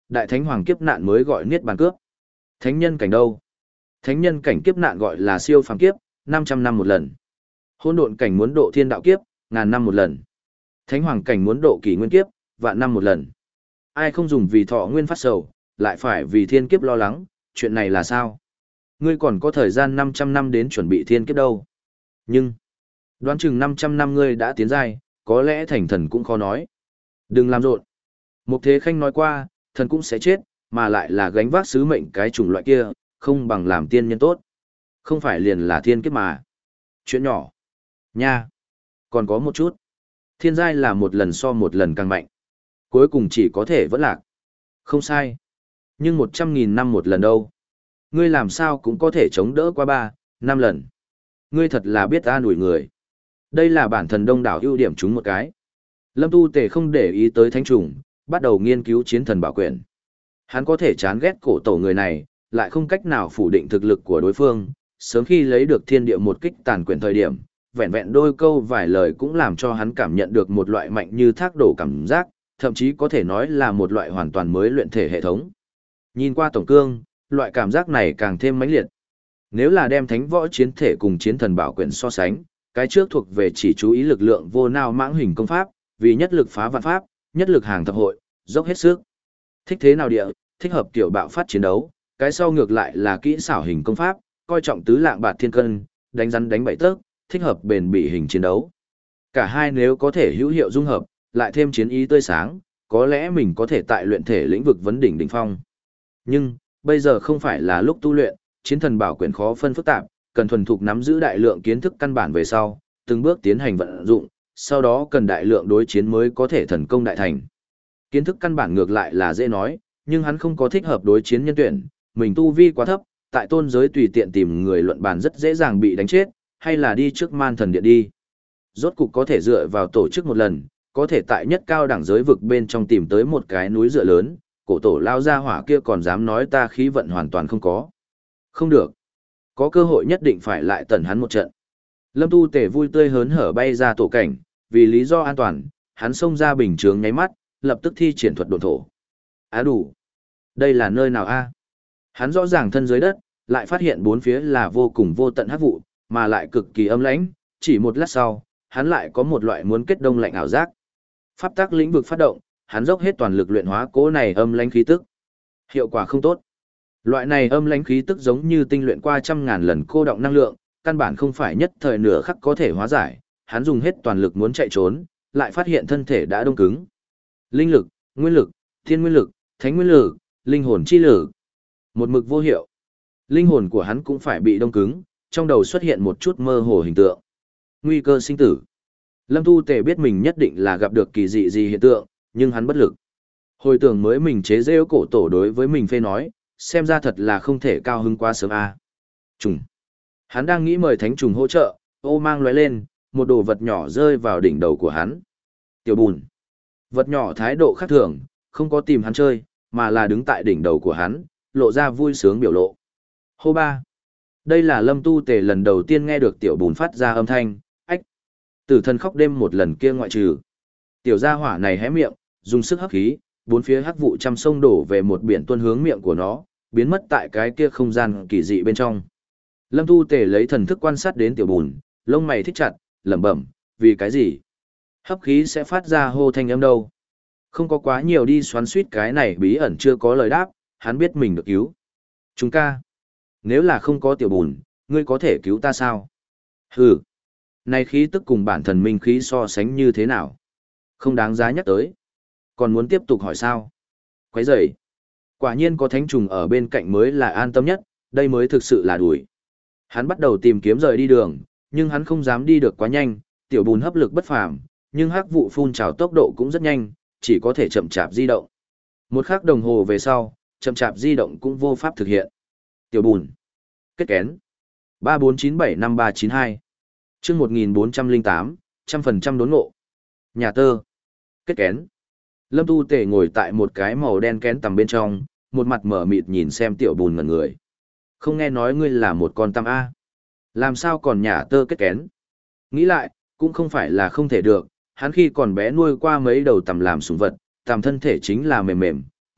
Đại thánh hoàng kiếp nạn mới gọi niết bàn cướp. Thánh nhân cảnh đâu? Thánh nhân cảnh kiếp nạn gọi là siêu phàm kiếp, năm trăm năm một lần. Hỗn độn cảnh muốn độ thiên đạo kiếp, ngàn năm một lần. Thánh hoàng cảnh muốn độ kỷ nguyên kiếp, vạn năm một lần. Ai không dùng vì thọ nguyên phát sầu, lại phải vì thiên kiếp lo lắng, chuyện này là sao? Ngươi còn có thời gian năm trăm năm đến chuẩn bị thiên kiếp đâu. Nhưng, đoán chừng năm trăm năm ngươi đã tiến giai, có lẽ thành thần cũng khó nói. Đừng làm rộn. Mục Thế Khanh nói qua, thần cũng sẽ chết, mà lại là gánh vác sứ mệnh cái chủng loại kia, không bằng làm tiên nhân tốt. Không phải liền là thiên kiếp mà. Chuyện nhỏ. Nha. Còn có một chút. Thiên giai là một lần so một lần càng mạnh. Cuối cùng chỉ có thể vẫn lạc. Không sai. Nhưng một trăm nghìn năm một lần đâu. Ngươi làm sao cũng có thể chống đỡ qua ba, năm lần. Ngươi thật là biết an ủi người. Đây là bản thần đông đảo ưu điểm chúng một cái. Lâm Tu Tề không để ý tới thánh trùng, bắt đầu nghiên cứu chiến thần bảo quyển. Hắn có thể chán ghét cổ tổ người này, lại không cách nào phủ định thực lực của đối phương. Sớm khi lấy được thiên địa một kích tàn quyển thời điểm, vẹn vẹn đôi câu vài lời cũng làm cho hắn cảm nhận được một loại mạnh như thác đổ cảm giác, thậm chí có thể nói là một loại hoàn toàn mới luyện thể hệ thống. Nhìn qua tổng cương, loại cảm giác này càng thêm mãnh liệt. Nếu là đem thánh võ chiến thể cùng chiến thần bảo quyển so sánh, cái trước thuộc về chỉ chú ý lực lượng vô nao mãng hình công pháp, vì nhất lực phá vạn pháp, nhất lực hàng thập hội, dốc hết sức. Thích thế nào địa, thích hợp kiểu bạo phát chiến đấu, cái sau ngược lại là kỹ xảo hình công pháp, coi trọng tứ lạng bạt thiên cân, đánh rắn đánh bậy tớc, thích hợp bền bỉ hình chiến đấu. Cả hai nếu có thể hữu hiệu dung hợp, lại thêm chiến ý tươi sáng, có lẽ mình có thể tại luyện thể lĩnh vực vấn đỉnh đỉnh phong. Nhưng, bây giờ không phải là lúc tu luyện, chiến thần bảo quyển khó phân phức tạp, cần thuần thục nắm giữ đại lượng kiến thức căn bản về sau, từng bước tiến hành vận dụng, sau đó cần đại lượng đối chiến mới có thể thần công đại thành. Kiến thức căn bản ngược lại là dễ nói, nhưng hắn không có thích hợp đối chiến nhân tuyển, mình tu vi quá thấp, tại tôn giới tùy tiện tìm người luận bàn rất dễ dàng bị đánh chết, hay là đi trước man thần điện đi. Rốt cục có thể dựa vào tổ chức một lần, có thể tại nhất cao đẳng giới vực bên trong tìm tới một cái núi dựa lớn, cổ tổ lao ra hỏa kia còn dám nói ta khí vận hoàn toàn không có. Không được. Có cơ hội nhất định phải lại tẩn hắn một trận. Lâm Tu Tề vui tươi hớn hở bay ra tổ cảnh, vì lý do an toàn, hắn xông ra bình chướng nháy mắt, lập tức thi triển thuật độn thổ. Á đủ. Đây là nơi nào a? Hắn rõ ràng thân dưới đất, lại phát hiện bốn phía là vô cùng vô tận hắc vụ, mà lại cực kỳ âm lãnh, chỉ một lát sau, hắn lại có một loại muốn kết đông lạnh ảo giác. Pháp tắc lĩnh vực phát động, hắn dốc hết toàn lực luyện hóa cỗ này âm lãnh khí tức. Hiệu quả không tốt. Loại này âm lãnh khí tức giống như tinh luyện qua trăm ngàn lần cô động năng lượng, căn bản không phải nhất thời nửa khắc có thể hóa giải, hắn dùng hết toàn lực muốn chạy trốn, lại phát hiện thân thể đã đông cứng. Linh lực, nguyên lực, thiên nguyên lực, thánh nguyên lực, linh hồn chi lực. Một mực vô hiệu. Linh hồn của hắn cũng phải bị đông cứng, trong đầu xuất hiện một chút mơ hồ hình tượng. Nguy cơ sinh tử. Lâm Tu Tề biết mình nhất định là gặp được kỳ dị gì hiện tượng, nhưng hắn bất lực. Hồi tưởng mới mình chế rêu cổ tổ đối với mình phê nói, xem ra thật là không thể cao hứng quá sớm a. Trùng. Hắn đang nghĩ mời thánh trùng hỗ trợ, ô mang lóe lên, một đồ vật nhỏ rơi vào đỉnh đầu của hắn. Tiểu bùn. Vật nhỏ thái độ khác thường, không có tìm hắn chơi, mà là đứng tại đỉnh đầu của hắn, lộ ra vui sướng biểu lộ. Hô ba. Đây là Lâm Tu Tề lần đầu tiên nghe được tiểu bùn phát ra âm thanh, ách. Tử thần khóc đêm một lần kia ngoại trừ. Tiểu gia hỏa này hé miệng, dùng sức hấp khí, bốn phía hắc vụ trăm sông đổ về một biển tuôn hướng miệng của nó, biến mất tại cái kia không gian kỳ dị bên trong. Lâm Tu Tề lấy thần thức quan sát đến tiểu bùn, lông mày thích chặt, lẩm bẩm, vì cái gì? Hấp khí sẽ phát ra hô thanh âm đâu? Không có quá nhiều đi xoắn suýt cái này bí ẩn chưa có lời đáp, hắn biết mình được cứu. Chúng ca. Nếu là không có tiểu bùn, ngươi có thể cứu ta sao? Hừ. Này khí tức cùng bản thần minh khí so sánh như thế nào? Không đáng giá nhắc tới. Còn muốn tiếp tục hỏi sao? Quấy rầy. Quả nhiên có thánh trùng ở bên cạnh mới là an tâm nhất, đây mới thực sự là đuổi. Hắn bắt đầu tìm kiếm rời đi đường, nhưng hắn không dám đi được quá nhanh, tiểu bùn hấp lực bất phàm, nhưng hắc vụ phun trào tốc độ cũng rất nhanh, chỉ có thể chậm chạp di động. Một khắc đồng hồ về sau, chậm chạp di động cũng vô pháp thực hiện. Tiểu bùn. Kết kén. ba bốn chín bảy năm ba chín hai. Chương một nghìn bốn trăm lẻ tám, trăm phần trăm đốn ngộ. Nhà tơ. Kết kén. Lâm Tu Tề ngồi tại một cái màu đen kén tầm bên trong, một mặt mở mịt nhìn xem tiểu bùn ngẩn người. Không nghe nói ngươi là một con tăm A. Làm sao còn nhà tơ kết kén? Nghĩ lại, cũng không phải là không thể được, hắn khi còn bé nuôi qua mấy đầu tằm làm sủng vật, tằm thân thể chính là mềm mềm,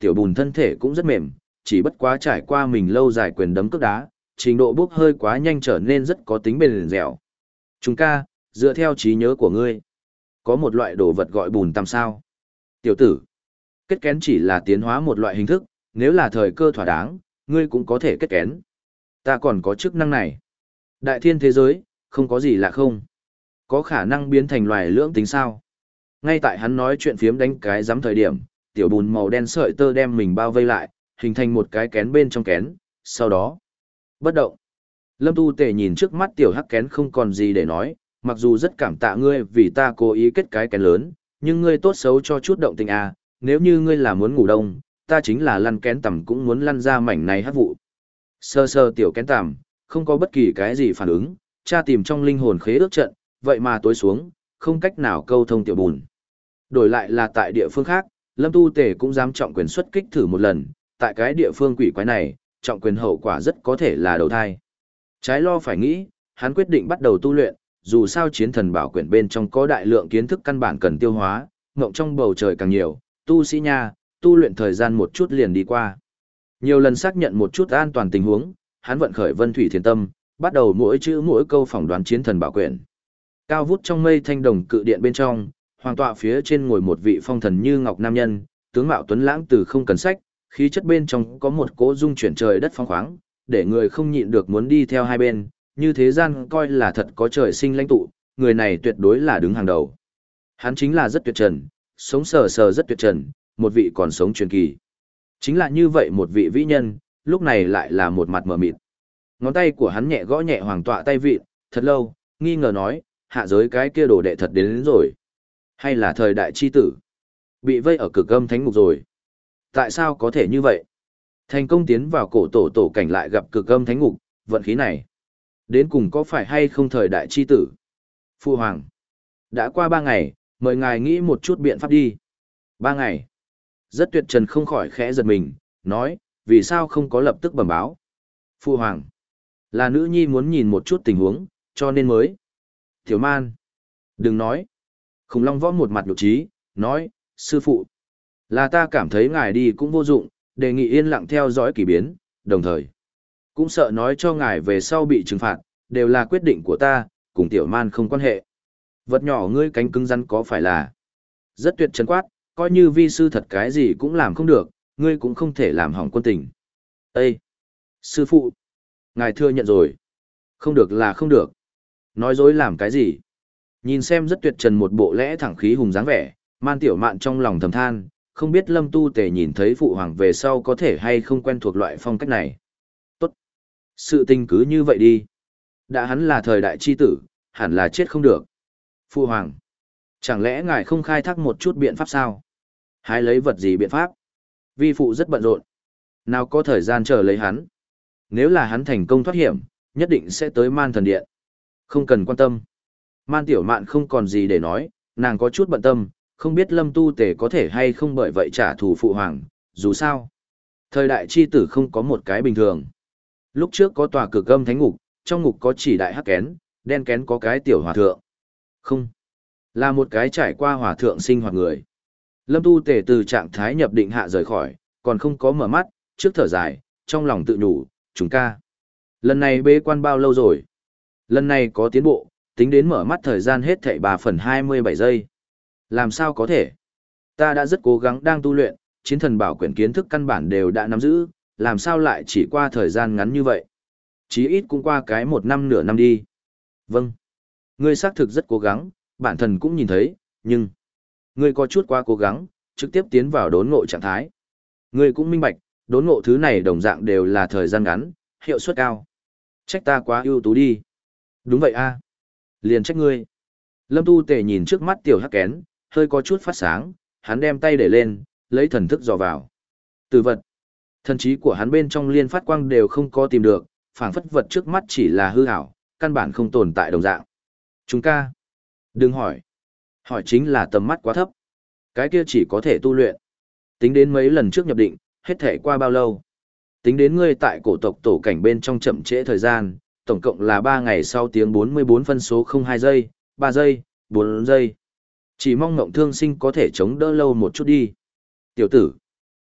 tiểu bùn thân thể cũng rất mềm, chỉ bất quá trải qua mình lâu dài quyền đấm cước đá, trình độ bốc hơi quá nhanh trở nên rất có tính bền dẻo. Chúng ca, dựa theo trí nhớ của ngươi, có một loại đồ vật gọi bùn tằm sao? Tiểu tử, kết kén chỉ là tiến hóa một loại hình thức, nếu là thời cơ thỏa đáng, ngươi cũng có thể kết kén. Ta còn có chức năng này. Đại thiên thế giới, không có gì lạ không? Có khả năng biến thành loài lưỡng tính sao? Ngay tại hắn nói chuyện phiếm đánh cái giám thời điểm, tiểu bùn màu đen sợi tơ đem mình bao vây lại, hình thành một cái kén bên trong kén, sau đó, bất động. Lâm Tu Tề nhìn trước mắt tiểu hắc kén không còn gì để nói, mặc dù rất cảm tạ ngươi vì ta cố ý kết cái kén lớn, nhưng ngươi tốt xấu cho chút động tình à, nếu như ngươi là muốn ngủ đông, ta chính là lăn kén tằm cũng muốn lăn ra mảnh này hắc vụ. Sơ sơ tiểu kén tằm, không có bất kỳ cái gì phản ứng, tra tìm trong linh hồn khế ước trận, vậy mà tối xuống, không cách nào câu thông tiểu bùn. Đổi lại là tại địa phương khác, Lâm Tu Tề cũng dám trọng quyền xuất kích thử một lần, tại cái địa phương quỷ quái này, trọng quyền hậu quả rất có thể là đầu thai. Trái lo phải nghĩ, hắn quyết định bắt đầu tu luyện, dù sao chiến thần bảo quyển bên trong có đại lượng kiến thức căn bản cần tiêu hóa, ngộng trong bầu trời càng nhiều, tu sĩ nha, tu luyện thời gian một chút liền đi qua. Nhiều lần xác nhận một chút an toàn tình huống, hắn vận khởi Vân Thủy Thiền Tâm, bắt đầu mỗi chữ mỗi câu phỏng đoán chiến thần bảo quyển. Cao vút trong mây thanh đồng cự điện bên trong, hoàng tọa phía trên ngồi một vị phong thần như ngọc nam nhân, tướng mạo tuấn lãng từ không cần sách, khí chất bên trong có một cỗ dung chuyển trời đất phong khoáng, để người không nhịn được muốn đi theo hai bên, như thế gian coi là thật có trời sinh lãnh tụ, người này tuyệt đối là đứng hàng đầu. Hắn chính là rất tuyệt trần, sống sờ sờ rất tuyệt trần, một vị còn sống truyền kỳ. Chính là như vậy một vị vĩ nhân, lúc này lại là một mặt mờ mịt. Ngón tay của hắn nhẹ gõ nhẹ hoàng tọa tay vịn, thật lâu, nghi ngờ nói, hạ giới cái kia đồ đệ thật đến, đến rồi. Hay là thời đại chi tử? Bị vây ở cực âm thánh ngục rồi. Tại sao có thể như vậy? Thành công tiến vào cổ tổ tổ cảnh lại gặp cực âm thánh ngục, vận khí này. Đến cùng có phải hay không thời đại chi tử? Phu hoàng. Đã qua ba ngày, mời ngài nghĩ một chút biện pháp đi. Ba ngày. Rất tuyệt trần không khỏi khẽ giật mình, nói, vì sao không có lập tức bẩm báo? Phu hoàng. Là nữ nhi muốn nhìn một chút tình huống, cho nên mới. Tiểu man. Đừng nói. Khủng long võ một mặt nhục trí, nói, sư phụ. Là ta cảm thấy ngài đi cũng vô dụng, đề nghị yên lặng theo dõi kỳ biến, đồng thời. Cũng sợ nói cho ngài về sau bị trừng phạt, đều là quyết định của ta, cùng tiểu man không quan hệ. Vật nhỏ ngươi cánh cứng rắn có phải là. Rất tuyệt trần quát, coi như vi sư thật cái gì cũng làm không được, ngươi cũng không thể làm hỏng quân tình. Ê! Sư phụ! Ngài thừa nhận rồi. Không được là không được. Nói dối làm cái gì? Nhìn xem rất tuyệt trần một bộ lẽ thẳng khí hùng dáng vẻ, man tiểu mạn trong lòng thầm than, không biết Lâm Tu Tề nhìn thấy phụ hoàng về sau có thể hay không quen thuộc loại phong cách này. Tốt. Sự tình cứ như vậy đi. Đã hắn là thời đại chi tử, hẳn là chết không được. Phụ hoàng. Chẳng lẽ ngài không khai thác một chút biện pháp sao? Hái lấy vật gì biện pháp? Vi phụ rất bận rộn. Nào có thời gian chờ lấy hắn. Nếu là hắn thành công thoát hiểm, nhất định sẽ tới man thần điện. Không cần quan tâm. Man tiểu mạn không còn gì để nói, nàng có chút bận tâm, không biết Lâm Tu Tề có thể hay không bởi vậy trả thù phụ hoàng, dù sao. Thời đại chi tử không có một cái bình thường. Lúc trước có tòa cực âm thánh ngục, trong ngục có chỉ đại hắc kén, đen kén có cái tiểu hòa thượng. Không, là một cái trải qua hòa thượng sinh hoạt người. Lâm Tu Tề từ trạng thái nhập định hạ rời khỏi, còn không có mở mắt, trước thở dài, trong lòng tự nhủ, chúng ca. Lần này bế quan bao lâu rồi? Lần này có tiến bộ, tính đến mở mắt thời gian hết thảy ba phần hai mươi bảy giây. Làm sao có thể? Ta đã rất cố gắng đang tu luyện, chiến thần bảo quyển kiến thức căn bản đều đã nắm giữ, làm sao lại chỉ qua thời gian ngắn như vậy? Chí ít cũng qua cái một năm nửa năm đi. Vâng. Ngươi xác thực rất cố gắng, bản thân cũng nhìn thấy, nhưng... Ngươi có chút quá cố gắng, trực tiếp tiến vào đốn ngộ trạng thái. Ngươi cũng minh bạch, đốn ngộ thứ này đồng dạng đều là thời gian ngắn, hiệu suất cao. Trách ta quá ưu tú đi. Đúng vậy a, liền trách ngươi. Lâm Tu Tề nhìn trước mắt tiểu hắc kén, hơi có chút phát sáng, hắn đem tay để lên, lấy thần thức dò vào. Từ vật. Thần trí của hắn bên trong liên phát quang đều không có tìm được, phảng phất vật trước mắt chỉ là hư ảo, căn bản không tồn tại đồng dạng. Chúng ca. Đừng hỏi. Hỏi chính là tầm mắt quá thấp. Cái kia chỉ có thể tu luyện. Tính đến mấy lần trước nhập định, hết thể qua bao lâu. Tính đến ngươi tại cổ tộc tổ cảnh bên trong chậm trễ thời gian, tổng cộng là ba ngày sau tiếng bốn mươi bốn phân số không hai giây, ba giây, bốn giây. Chỉ mong Ngộng Thương Sinh có thể chống đỡ lâu một chút đi. Tiểu tử,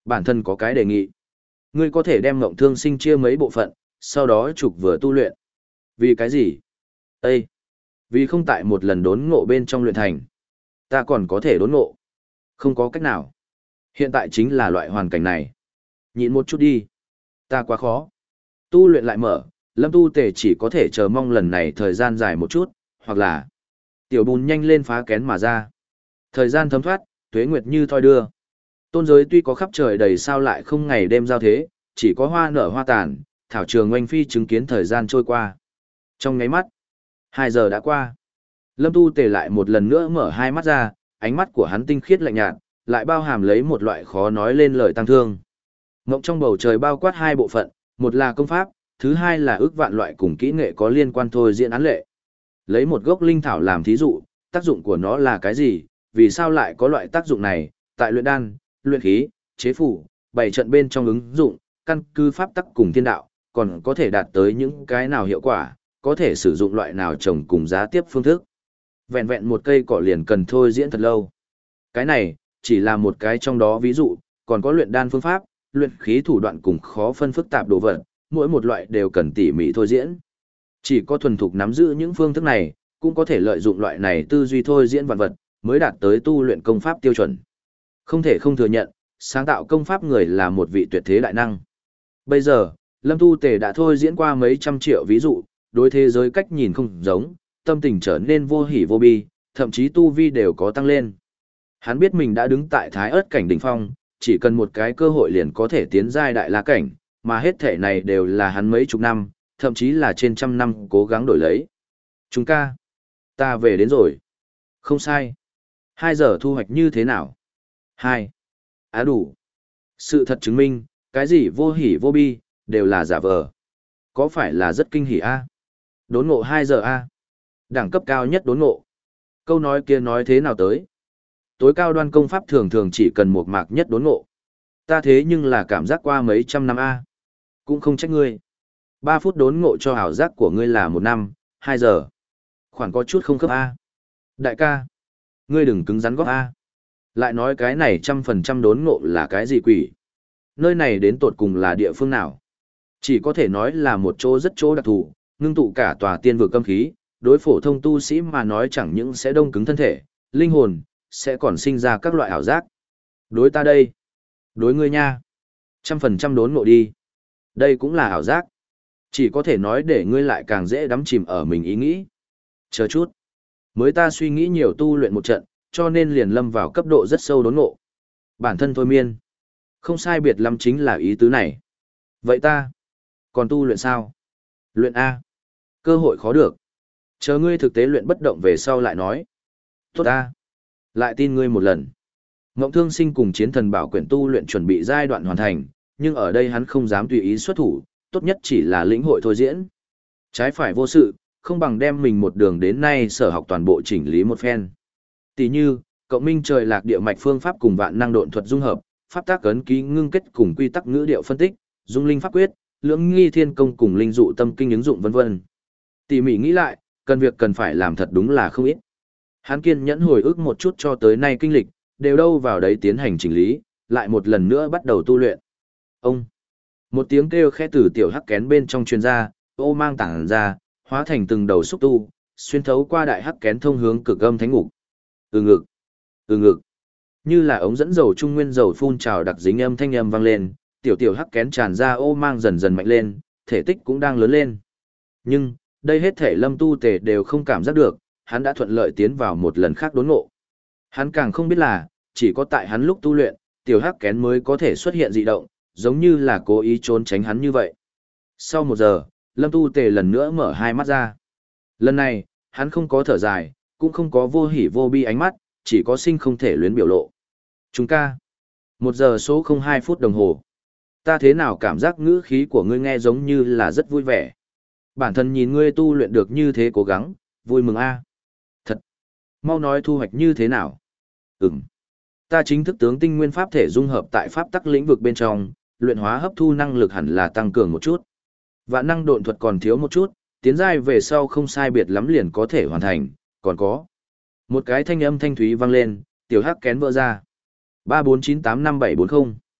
Bản thân có cái đề nghị. Ngươi có thể đem Ngộng Thương Sinh chia mấy bộ phận, sau đó trục vừa tu luyện. Vì cái gì? Ê! Vì không tại một lần đốn ngộ bên trong luyện thành. Ta còn có thể đốn ngộ. Không có cách nào. Hiện tại chính là loại hoàn cảnh này. Nhịn một chút đi. Ta quá khó. Tu luyện lại mở, Lâm Tu Tề chỉ có thể chờ mong lần này thời gian dài một chút, hoặc là tiểu bùn nhanh lên phá kén mà ra. Thời gian thấm thoát, tuế nguyệt như thoi đưa. Tôn giới tuy có khắp trời đầy sao lại không ngày đêm giao thế, chỉ có hoa nở hoa tàn, thảo trường oanh phi chứng kiến thời gian trôi qua. Trong ngáy mắt, hai giờ đã qua. Lâm Tu Tề lại một lần nữa mở hai mắt ra, ánh mắt của hắn tinh khiết lạnh nhạt, lại bao hàm lấy một loại khó nói lên lời tăng thương. Ngộng trong bầu trời bao quát hai bộ phận, một là công pháp, thứ hai là ước vạn loại cùng kỹ nghệ có liên quan thôi diễn án lệ. Lấy một gốc linh thảo làm thí dụ, tác dụng của nó là cái gì, vì sao lại có loại tác dụng này, tại luyện đan, luyện khí, chế phủ, bảy trận bên trong ứng dụng, căn cứ pháp tắc cùng thiên đạo, còn có thể đạt tới những cái nào hiệu quả, có thể sử dụng loại nào trồng cùng giá tiếp phương thức. Vẹn vẹn một cây cỏ liền cần thôi diễn thật lâu. Cái này, chỉ là một cái trong đó ví dụ, còn có luyện đan phương pháp, luyện khí thủ đoạn cùng khó phân phức tạp đồ vật, mỗi một loại đều cần tỉ mỉ thôi diễn. Chỉ có thuần thục nắm giữ những phương thức này, cũng có thể lợi dụng loại này tư duy thôi diễn vạn vật, mới đạt tới tu luyện công pháp tiêu chuẩn. Không thể không thừa nhận, sáng tạo công pháp người là một vị tuyệt thế đại năng. Bây giờ, Lâm Tu Tề đã thôi diễn qua mấy trăm triệu ví dụ, đối thế giới cách nhìn không giống, tâm tình trở nên vô hỉ vô bi, thậm chí tu vi đều có tăng lên. Hắn biết mình đã đứng tại thái ớt cảnh đỉnh phong, chỉ cần một cái cơ hội liền có thể tiến giai đại la cảnh, mà hết thể này đều là hắn mấy chục năm, thậm chí là trên trăm năm cố gắng đổi lấy. Chúng ca, ta về đến rồi. Không sai. Hai giờ thu hoạch như thế nào? Hai. Á đủ. Sự thật chứng minh, cái gì vô hỉ vô bi, đều là giả vờ. Có phải là rất kinh hỉ a? Đốn ngộ hai giờ a? Đẳng cấp cao nhất đốn ngộ. Câu nói kia nói thế nào tới? Tối cao đoan công pháp thường thường chỉ cần một mạc nhất đốn ngộ. Ta thế nhưng là cảm giác qua mấy trăm năm a. Cũng không trách ngươi. Ba phút đốn ngộ cho ảo giác của ngươi là một năm, hai giờ. Khoảng có chút không khớp a. Đại ca, ngươi đừng cứng rắn góp a. Lại nói cái này trăm phần trăm đốn ngộ là cái gì quỷ? Nơi này đến tột cùng là địa phương nào? Chỉ có thể nói là một chỗ rất chỗ đặc thù, ngưng tụ cả tòa tiên vực âm khí, đối phổ thông tu sĩ mà nói chẳng những sẽ đông cứng thân thể, linh hồn, sẽ còn sinh ra các loại ảo giác. Đối ta đây. Đối ngươi nha. Trăm phần trăm đốn ngộ đi. Đây cũng là ảo giác. Chỉ có thể nói để ngươi lại càng dễ đắm chìm ở mình ý nghĩ. Chờ chút. Mới ta suy nghĩ nhiều tu luyện một trận, cho nên liền lâm vào cấp độ rất sâu đốn ngộ. Bản thân thôi miên. Không sai biệt lắm chính là ý tứ này. Vậy ta, còn tu luyện sao? Luyện A. Cơ hội khó được. Chờ ngươi thực tế luyện bất động về sau lại nói. Tốt A. Lại tin ngươi một lần. Ngộng Thương Sinh cùng Chiến Thần Bảo quyển tu luyện chuẩn bị giai đoạn hoàn thành, nhưng ở đây hắn không dám tùy ý xuất thủ, tốt nhất chỉ là lĩnh hội thôi diễn. Trái phải vô sự, không bằng đem mình một đường đến nay sở học toàn bộ chỉnh lý một phen. Tỷ như, cộng minh trời lạc địa mạch phương pháp cùng vạn năng độn thuật dung hợp, pháp tác ấn ký ngưng kết cùng quy tắc ngữ điệu phân tích, dung linh pháp quyết, lưỡng nghi thiên công cùng linh dụ tâm kinh ứng dụng vân vân. Tỉ mỉ nghĩ lại, cần việc cần phải làm thật đúng là không ít. Hắn kiên nhẫn hồi ức một chút cho tới nay kinh lịch, đều đâu vào đấy tiến hành chỉnh lý, lại một lần nữa bắt đầu tu luyện. Ông, một tiếng kêu khẽ từ tiểu hắc kén bên trong truyền ra, ô mang tảng ra, hóa thành từng đầu xúc tu, xuyên thấu qua đại hắc kén thông hướng cực âm thánh ngục. Ừ ngực, ừ ngực. Như là ống dẫn dầu trung nguyên dầu phun trào đặc dính âm thanh âm vang lên, tiểu tiểu hắc kén tràn ra ô mang dần dần mạnh lên, thể tích cũng đang lớn lên. Nhưng, đây hết thể Lâm Tu Tề đều không cảm giác được, hắn đã thuận lợi tiến vào một lần khác đốn ngộ. Hắn càng không biết là, chỉ có tại hắn lúc tu luyện, tiểu hắc kén mới có thể xuất hiện dị động, giống như là cố ý trốn tránh hắn như vậy. Sau một giờ, Lâm Tu Tề lần nữa mở hai mắt ra. Lần này, hắn không có thở dài, cũng không có vô hỉ vô bi ánh mắt, chỉ có sinh không thể luyến biểu lộ. Chúng ca. Một giờ số không hai phút đồng hồ. Ta thế nào cảm giác ngữ khí của ngươi nghe giống như là rất vui vẻ. Bản thân nhìn ngươi tu luyện được như thế cố gắng, vui mừng a. Thật. Mau nói thu hoạch như thế nào? Ừm. Ta chính thức tướng tinh nguyên pháp thể dung hợp tại pháp tắc lĩnh vực bên trong, luyện hóa hấp thu năng lực hẳn là tăng cường một chút. Vạn năng độn thuật còn thiếu một chút, tiến giai về sau không sai biệt lắm liền có thể hoàn thành, còn có. Một cái thanh âm thanh thúy vang lên, tiểu hắc kén vỡ ra. ba bốn chín tám năm bảy bốn không.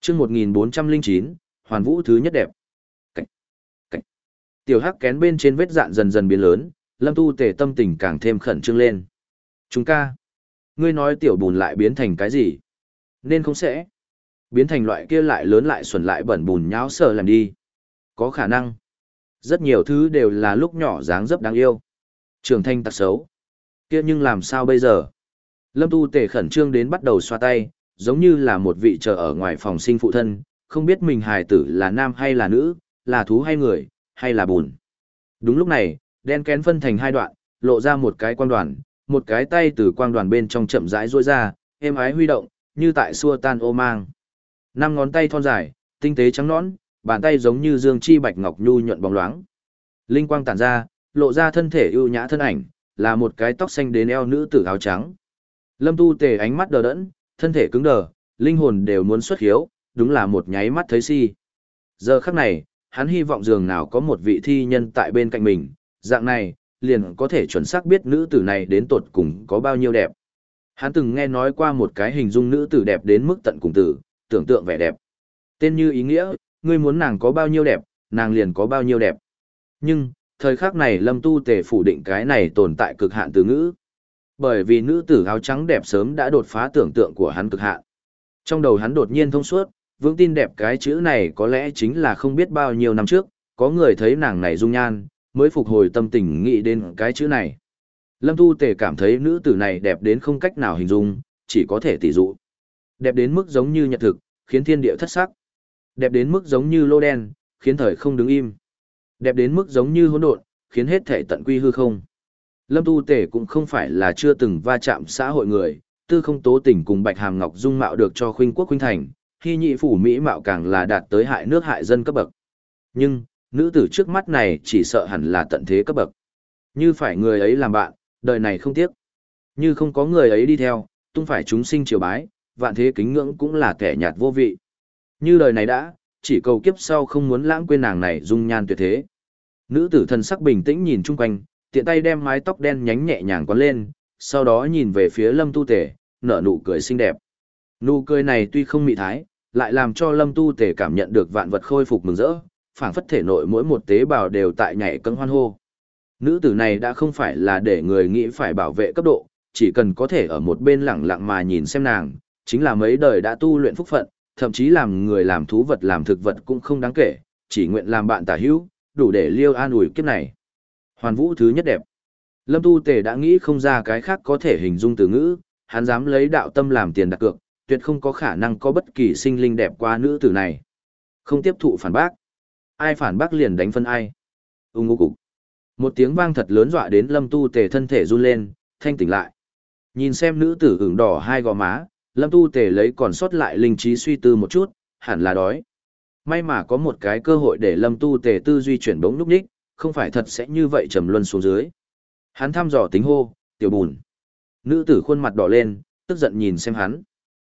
chương một nghìn bốn trăm lẻ chín, hoàn vũ thứ nhất đẹp. Cảnh, cảnh. Tiểu hắc kén bên trên vết dạn dần dần biến lớn, Lâm Tu Tề tâm tình càng thêm khẩn trương lên. Chúng ca, ngươi nói tiểu bùn lại biến thành cái gì? Nên không sẽ biến thành loại kia lại lớn lại xuẩn lại bẩn bùn nháo sợ làm đi. Có khả năng. Rất nhiều thứ đều là lúc nhỏ dáng dấp đáng yêu. Trưởng thành tật xấu. Kia nhưng làm sao bây giờ? Lâm Tu Tề khẩn trương đến bắt đầu xoa tay, giống như là một vị chờ ở ngoài phòng sinh phụ thân, không biết mình hài tử là nam hay là nữ, là thú hay người, hay là bùn. Đúng lúc này, đen kén phân thành hai đoạn, lộ ra một cái quang đoàn, một cái tay từ quang đoàn bên trong chậm rãi duỗi ra, êm ái huy động, như tại xua tan ô mang. Năm ngón tay thon dài, tinh tế trắng nõn, bàn tay giống như dương chi bạch ngọc nhu nhuận bóng loáng. Linh quang tản ra, lộ ra thân thể ưu nhã thân ảnh, là một cái tóc xanh đến eo nữ tử áo trắng. Lâm Tu Tề ánh mắt đờ đẫn, thân thể cứng đờ, linh hồn đều muốn xuất hiếu, đúng là một nháy mắt thấy si. Giờ khắc này, hắn hy vọng dường nào có một vị thi nhân tại bên cạnh mình, dạng này, liền có thể chuẩn xác biết nữ tử này đến tột cùng có bao nhiêu đẹp. Hắn từng nghe nói qua một cái hình dung nữ tử đẹp đến mức tận cùng tử, tưởng tượng vẻ đẹp. Tên như ý nghĩa, ngươi muốn nàng có bao nhiêu đẹp, nàng liền có bao nhiêu đẹp. Nhưng, thời khắc này Lâm Tu Tề phủ định cái này tồn tại cực hạn từ ngữ. Bởi vì nữ tử áo trắng đẹp sớm đã đột phá tưởng tượng của hắn cực hạn. Trong đầu hắn đột nhiên thông suốt, vững tin đẹp cái chữ này có lẽ chính là không biết bao nhiêu năm trước, có người thấy nàng này dung nhan, mới phục hồi tâm tình nghĩ đến cái chữ này. Lâm Tu Tề cảm thấy nữ tử này đẹp đến không cách nào hình dung, chỉ có thể tỉ dụ. Đẹp đến mức giống như nhật thực, khiến thiên địa thất sắc. Đẹp đến mức giống như lô đen, khiến thời không đứng im. Đẹp đến mức giống như hỗn độn, khiến hết thể tận quy hư không. Lâm Tu Tề cũng không phải là chưa từng va chạm xã hội người, tư không tố tình cùng Bạch Hàm Ngọc dung mạo được cho khuynh quốc khuynh thành, khi nhị phủ mỹ mạo càng là đạt tới hại nước hại dân cấp bậc. Nhưng, nữ tử trước mắt này chỉ sợ hẳn là tận thế cấp bậc. Như phải người ấy làm bạn, đời này không tiếc. Như không có người ấy đi theo, tung phải chúng sinh triều bái, vạn thế kính ngưỡng cũng là kẻ nhạt vô vị. Như đời này đã, chỉ cầu kiếp sau không muốn lãng quên nàng này dung nhan tuyệt thế. Nữ tử thần sắc bình tĩnh nhìn chung quanh, tiện tay đem mái tóc đen nhánh nhẹ nhàng quấn lên, sau đó nhìn về phía Lâm Tu Tề, nở nụ cười xinh đẹp. Nụ cười này tuy không mị thái, lại làm cho Lâm Tu Tề cảm nhận được vạn vật khôi phục mừng rỡ, phảng phất thể nội mỗi một tế bào đều tại nhảy cẫng hoan hô. Nữ tử này đã không phải là để người nghĩ phải bảo vệ cấp độ, chỉ cần có thể ở một bên lặng lặng mà nhìn xem nàng, chính là mấy đời đã tu luyện phúc phận, thậm chí làm người làm thú vật làm thực vật cũng không đáng kể, chỉ nguyện làm bạn tả hữu, đủ để liêu an ủi kiếp này. Hoàn vũ thứ nhất đẹp. Lâm Tu Tề đã nghĩ không ra cái khác có thể hình dung từ ngữ, hắn dám lấy đạo tâm làm tiền đặt cược, tuyệt không có khả năng có bất kỳ sinh linh đẹp qua nữ tử này. Không tiếp thụ phản bác. Ai phản bác liền đánh phân ai. Ung ngô cục. Một tiếng vang thật lớn dọa đến Lâm Tu Tề thân thể run lên, thanh tỉnh lại. Nhìn xem nữ tử ửng đỏ hai gò má, Lâm Tu Tề lấy còn sót lại linh trí suy tư một chút, hẳn là đói. May mà có một cái cơ hội để Lâm Tu Tề tư duy chuyển bóng núp đích, không phải thật sẽ như vậy trầm luân xuống dưới. Hắn thăm dò tính hô, tiểu bùn. Nữ tử khuôn mặt đỏ lên, tức giận nhìn xem hắn.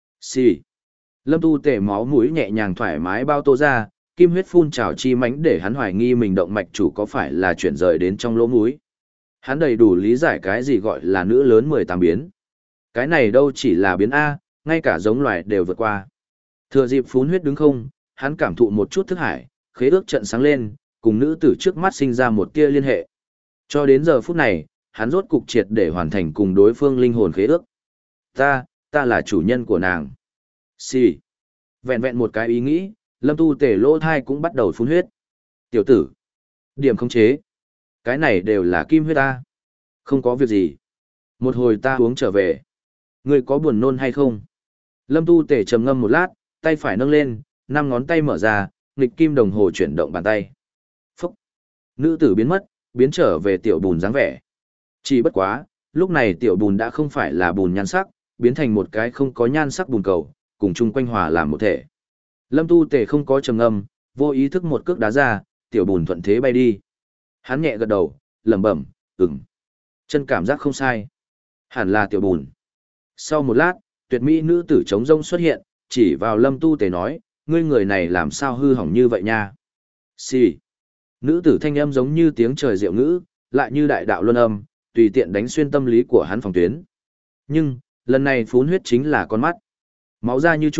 Xì. Lâm Tu Tề máu mũi nhẹ nhàng thoải mái bao tô ra, kim huyết phun trào chi mãnh để hắn hoài nghi mình động mạch chủ có phải là chuyển rời đến trong lỗ mũi. Hắn đầy đủ lý giải cái gì gọi là nữ lớn mười tám biến. Cái này đâu chỉ là biến A, ngay cả giống loài đều vượt qua. Thừa dịp phun huyết đứng không, hắn cảm thụ một chút thức hải, khế ước trận sáng lên, cùng nữ tử trước mắt sinh ra một tia liên hệ. Cho đến giờ phút này, hắn rốt cục triệt để hoàn thành cùng đối phương linh hồn khế ước. Ta, ta là chủ nhân của nàng. Xì. Vẹn vẹn một cái ý nghĩ, Lâm Tu Tề lỗ thai cũng bắt đầu phun huyết. Tiểu tử. Điểm khống chế. Cái này đều là kim huyết ta. Không có việc gì. Một hồi ta uống trở về. Ngươi có buồn nôn hay không? Lâm Tu Tề trầm ngâm một lát, tay phải nâng lên, năm ngón tay mở ra, nghịch kim đồng hồ chuyển động bàn tay. Phúc. Nữ tử biến mất, biến trở về tiểu bùn dáng vẻ. Chỉ bất quá, lúc này tiểu bùn đã không phải là bùn nhan sắc, biến thành một cái không có nhan sắc bùn cầu, cùng chung quanh hòa làm một thể. Lâm Tu Tề không có trầm ngâm, vô ý thức một cước đá ra, tiểu bùn thuận thế bay đi. Hắn nhẹ gật đầu, lẩm bẩm, ừm. Chân cảm giác không sai. Hẳn là tiểu bùn. Sau một lát, tuyệt mỹ nữ tử trống rông xuất hiện, chỉ vào Lâm Tu Tề nói, ngươi người này làm sao hư hỏng như vậy nha. Xì. Nữ tử thanh âm giống như tiếng trời diệu ngữ, lại như đại đạo luân âm, tùy tiện đánh xuyên tâm lý của hắn phòng tuyến. Nhưng, lần này phún huyết chính là con mắt. Máu ra như trụ,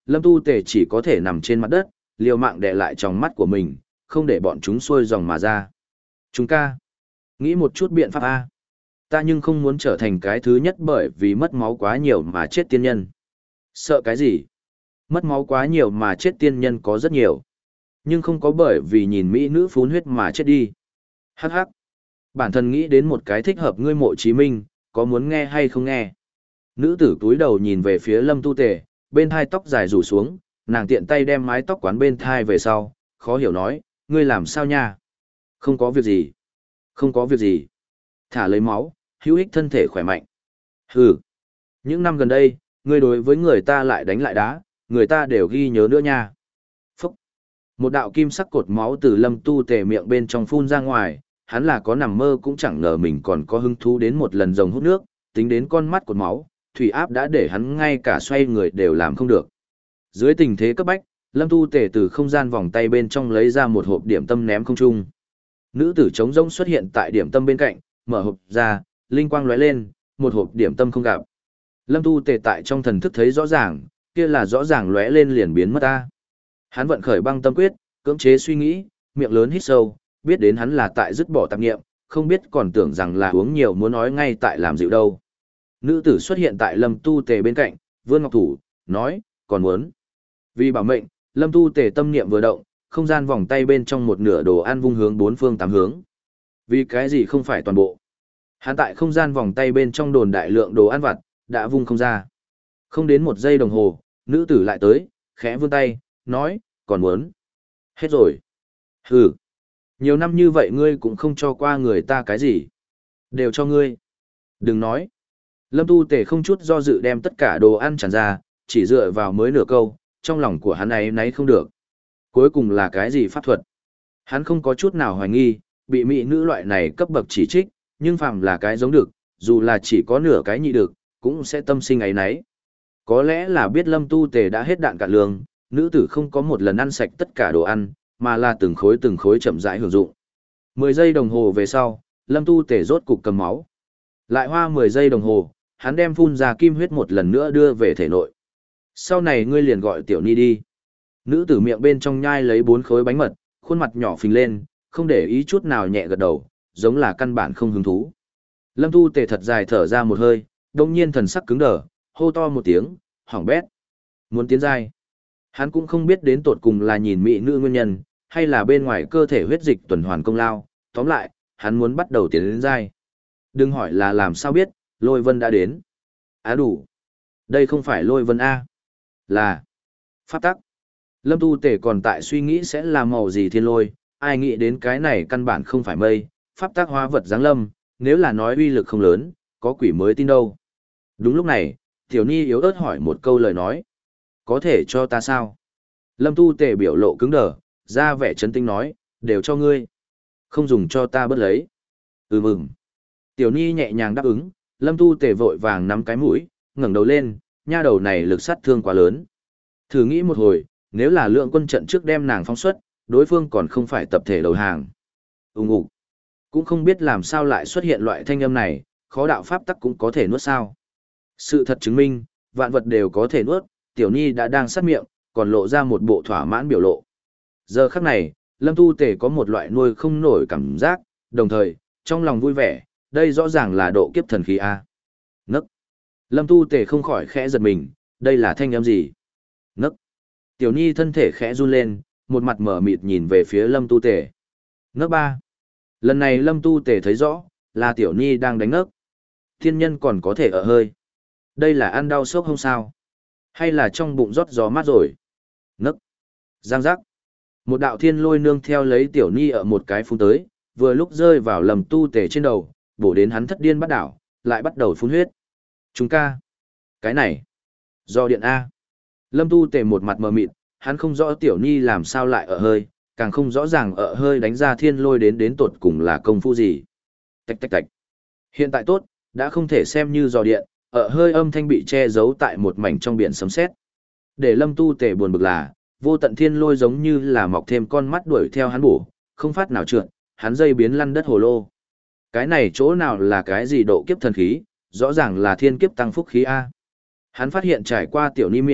Lâm Tu Tề chỉ có thể nằm trên mặt đất, liều mạng đè lại trong mắt của mình, không để bọn chúng xuôi dòng mà ra. Chúng ca, nghĩ một chút biện pháp A. Ta nhưng không muốn trở thành cái thứ nhất bởi vì mất máu quá nhiều mà chết tiên nhân. Sợ cái gì? Mất máu quá nhiều mà chết tiên nhân có rất nhiều. Nhưng không có bởi vì nhìn mỹ nữ phun huyết mà chết đi. Hắc hắc. Bản thân nghĩ đến một cái thích hợp ngươi Mộ Chí Minh, có muốn nghe hay không nghe? Nữ tử túi đầu nhìn về phía Lâm Tu Tề, bên thai tóc dài rủ xuống, nàng tiện tay đem mái tóc quán bên thai về sau, khó hiểu nói, ngươi làm sao nha? Không có việc gì. Không có việc gì. Thả lấy máu, hữu ích thân thể khỏe mạnh. Hừ. Những năm gần đây, ngươi đối với người ta lại đánh lại đá, người ta đều ghi nhớ nữa nha. Phúc. Một đạo kim sắc cột máu từ Lâm Tu Tề miệng bên trong phun ra ngoài, hắn là có nằm mơ cũng chẳng ngờ mình còn có hứng thú đến một lần rồng hút nước, tính đến con mắt cột máu, thủy áp đã để hắn ngay cả xoay người đều làm không được. Dưới tình thế cấp bách, Lâm Tu Tề từ không gian vòng tay bên trong lấy ra một hộp điểm tâm ném không trung. Nữ tử trống rỗng xuất hiện tại điểm tâm bên cạnh, mở hộp ra, linh quang lóe lên, một hộp điểm tâm không gặp. Lâm Tu Tề tại trong thần thức thấy rõ ràng, kia là rõ ràng lóe lên liền biến mất ta. Hắn vận khởi băng tâm quyết, cưỡng chế suy nghĩ, miệng lớn hít sâu, biết đến hắn là tại dứt bỏ tạp nghiệm, không biết còn tưởng rằng là uống nhiều muốn nói ngay tại làm dịu đâu. Nữ tử xuất hiện tại Lâm Tu Tề bên cạnh, vươn ngọc thủ, nói, còn muốn. Vì bảo mệnh, Lâm Tu Tề tâm niệm vừa động, không gian vòng tay bên trong một nửa đồ ăn vung hướng bốn phương tám hướng. Vì cái gì không phải toàn bộ. Hắn tại không gian vòng tay bên trong đồn đại lượng đồ ăn vặt, đã vung không ra. Không đến một giây đồng hồ, nữ tử lại tới, khẽ vươn tay, nói, còn muốn. Hết rồi. Hừ. Nhiều năm như vậy ngươi cũng không cho qua người ta cái gì. Đều cho ngươi. Đừng nói. Lâm Tu Tề không chút do dự đem tất cả đồ ăn tràn ra, chỉ dựa vào mới nửa câu, trong lòng của hắn ấy nấy không được. Cuối cùng là cái gì pháp thuật? Hắn không có chút nào hoài nghi, bị mỹ nữ loại này cấp bậc chỉ trích, nhưng phàm là cái giống được, dù là chỉ có nửa cái nhị được, cũng sẽ tâm sinh ấy nấy. Có lẽ là biết Lâm Tu Tề đã hết đạn cạn lương, nữ tử không có một lần ăn sạch tất cả đồ ăn, mà là từng khối từng khối chậm rãi hưởng dụng. Mười giây đồng hồ về sau, Lâm Tu Tề rốt cục cầm máu. Lại hoa mười giây đồng hồ, hắn đem phun ra kim huyết một lần nữa đưa về thể nội. Sau này ngươi liền gọi Tiểu Ni đi. Nữ tử miệng bên trong nhai lấy bốn khối bánh mật, khuôn mặt nhỏ phình lên, không để ý chút nào nhẹ gật đầu, giống là căn bản không hứng thú. Lâm Tu Tề thật dài thở ra một hơi, đông nhiên thần sắc cứng đờ, hô to một tiếng, hỏng bét. Muốn tiến giai. Hắn cũng không biết đến tột cùng là nhìn mỹ nữ nguyên nhân, hay là bên ngoài cơ thể huyết dịch tuần hoàn công lao, tóm lại, hắn muốn bắt đầu tiến đến giai. Đừng hỏi là làm sao biết, Lôi Vân đã đến. Á đủ. Đây không phải Lôi Vân A. Là. Pháp tắc. Lâm Tu Tề còn tại suy nghĩ sẽ là màu gì thiên lôi, ai nghĩ đến cái này căn bản không phải mây, pháp tắc hóa vật giáng lâm, nếu là nói uy lực không lớn, có quỷ mới tin đâu. Đúng lúc này, Tiểu Ni yếu ớt hỏi một câu lời nói. Có thể cho ta sao? Lâm Tu Tề biểu lộ cứng đờ, ra vẻ trấn tĩnh nói, đều cho ngươi. Không dùng cho ta bớt lấy. Ừ mừng. Tiểu Ni nhẹ nhàng đáp ứng, Lâm Tu Tề vội vàng nắm cái mũi, ngẩng đầu lên, nha đầu này lực sát thương quá lớn. Thử nghĩ một hồi, nếu là lượng quân trận trước đem nàng phóng xuất, đối phương còn không phải tập thể đầu hàng. Úng ục. Cũng không biết làm sao lại xuất hiện loại thanh âm này, khó đạo pháp tắc cũng có thể nuốt sao. Sự thật chứng minh, vạn vật đều có thể nuốt, Tiểu Ni đã đang sát miệng, còn lộ ra một bộ thỏa mãn biểu lộ. Giờ khắc này, Lâm Tu Tề có một loại nuôi không nổi cảm giác, đồng thời, trong lòng vui vẻ, đây rõ ràng là độ kiếp thần khí A. Nấc. Lâm Tu Tề không khỏi khẽ giật mình, đây là thanh âm gì? Nấc. Tiểu Ni thân thể khẽ run lên, một mặt mở mịt nhìn về phía Lâm Tu Tề. Nấc ba. Lần này Lâm Tu Tề thấy rõ, là Tiểu Ni đang đánh nấc. Thiên nhân còn có thể ở hơi. Đây là ăn đau sốc không sao? Hay là trong bụng rót gió mát rồi? Nấc. Giang giác. Một đạo thiên lôi nương theo lấy Tiểu Ni ở một cái phun tới, vừa lúc rơi vào Lâm Tu Tề trên đầu, bổ đến hắn thất điên bắt đảo, lại bắt đầu phun huyết. Chúng ca. Cái này. Do điện A. Lâm Tu Tề một mặt mờ mịt, hắn không rõ Tiểu Ni làm sao lại ở hơi, càng không rõ ràng ở hơi đánh ra thiên lôi đến đến tột cùng là công phu gì. Tạch tạch tạch. Hiện tại tốt, đã không thể xem như dò điện, ở hơi âm thanh bị che giấu tại một mảnh trong biển sấm sét. Để Lâm Tu Tề buồn bực là, vô tận thiên lôi giống như là mọc thêm con mắt đuổi theo hắn bổ, không phát nào trượt, hắn dây biến lăn đất hồ lô. Cái này chỗ nào là cái gì độ kiếp thần khí, rõ ràng là thiên kiếp tăng phúc khí A. Hắn phát hiện trải qua Tiểu Ni miệng,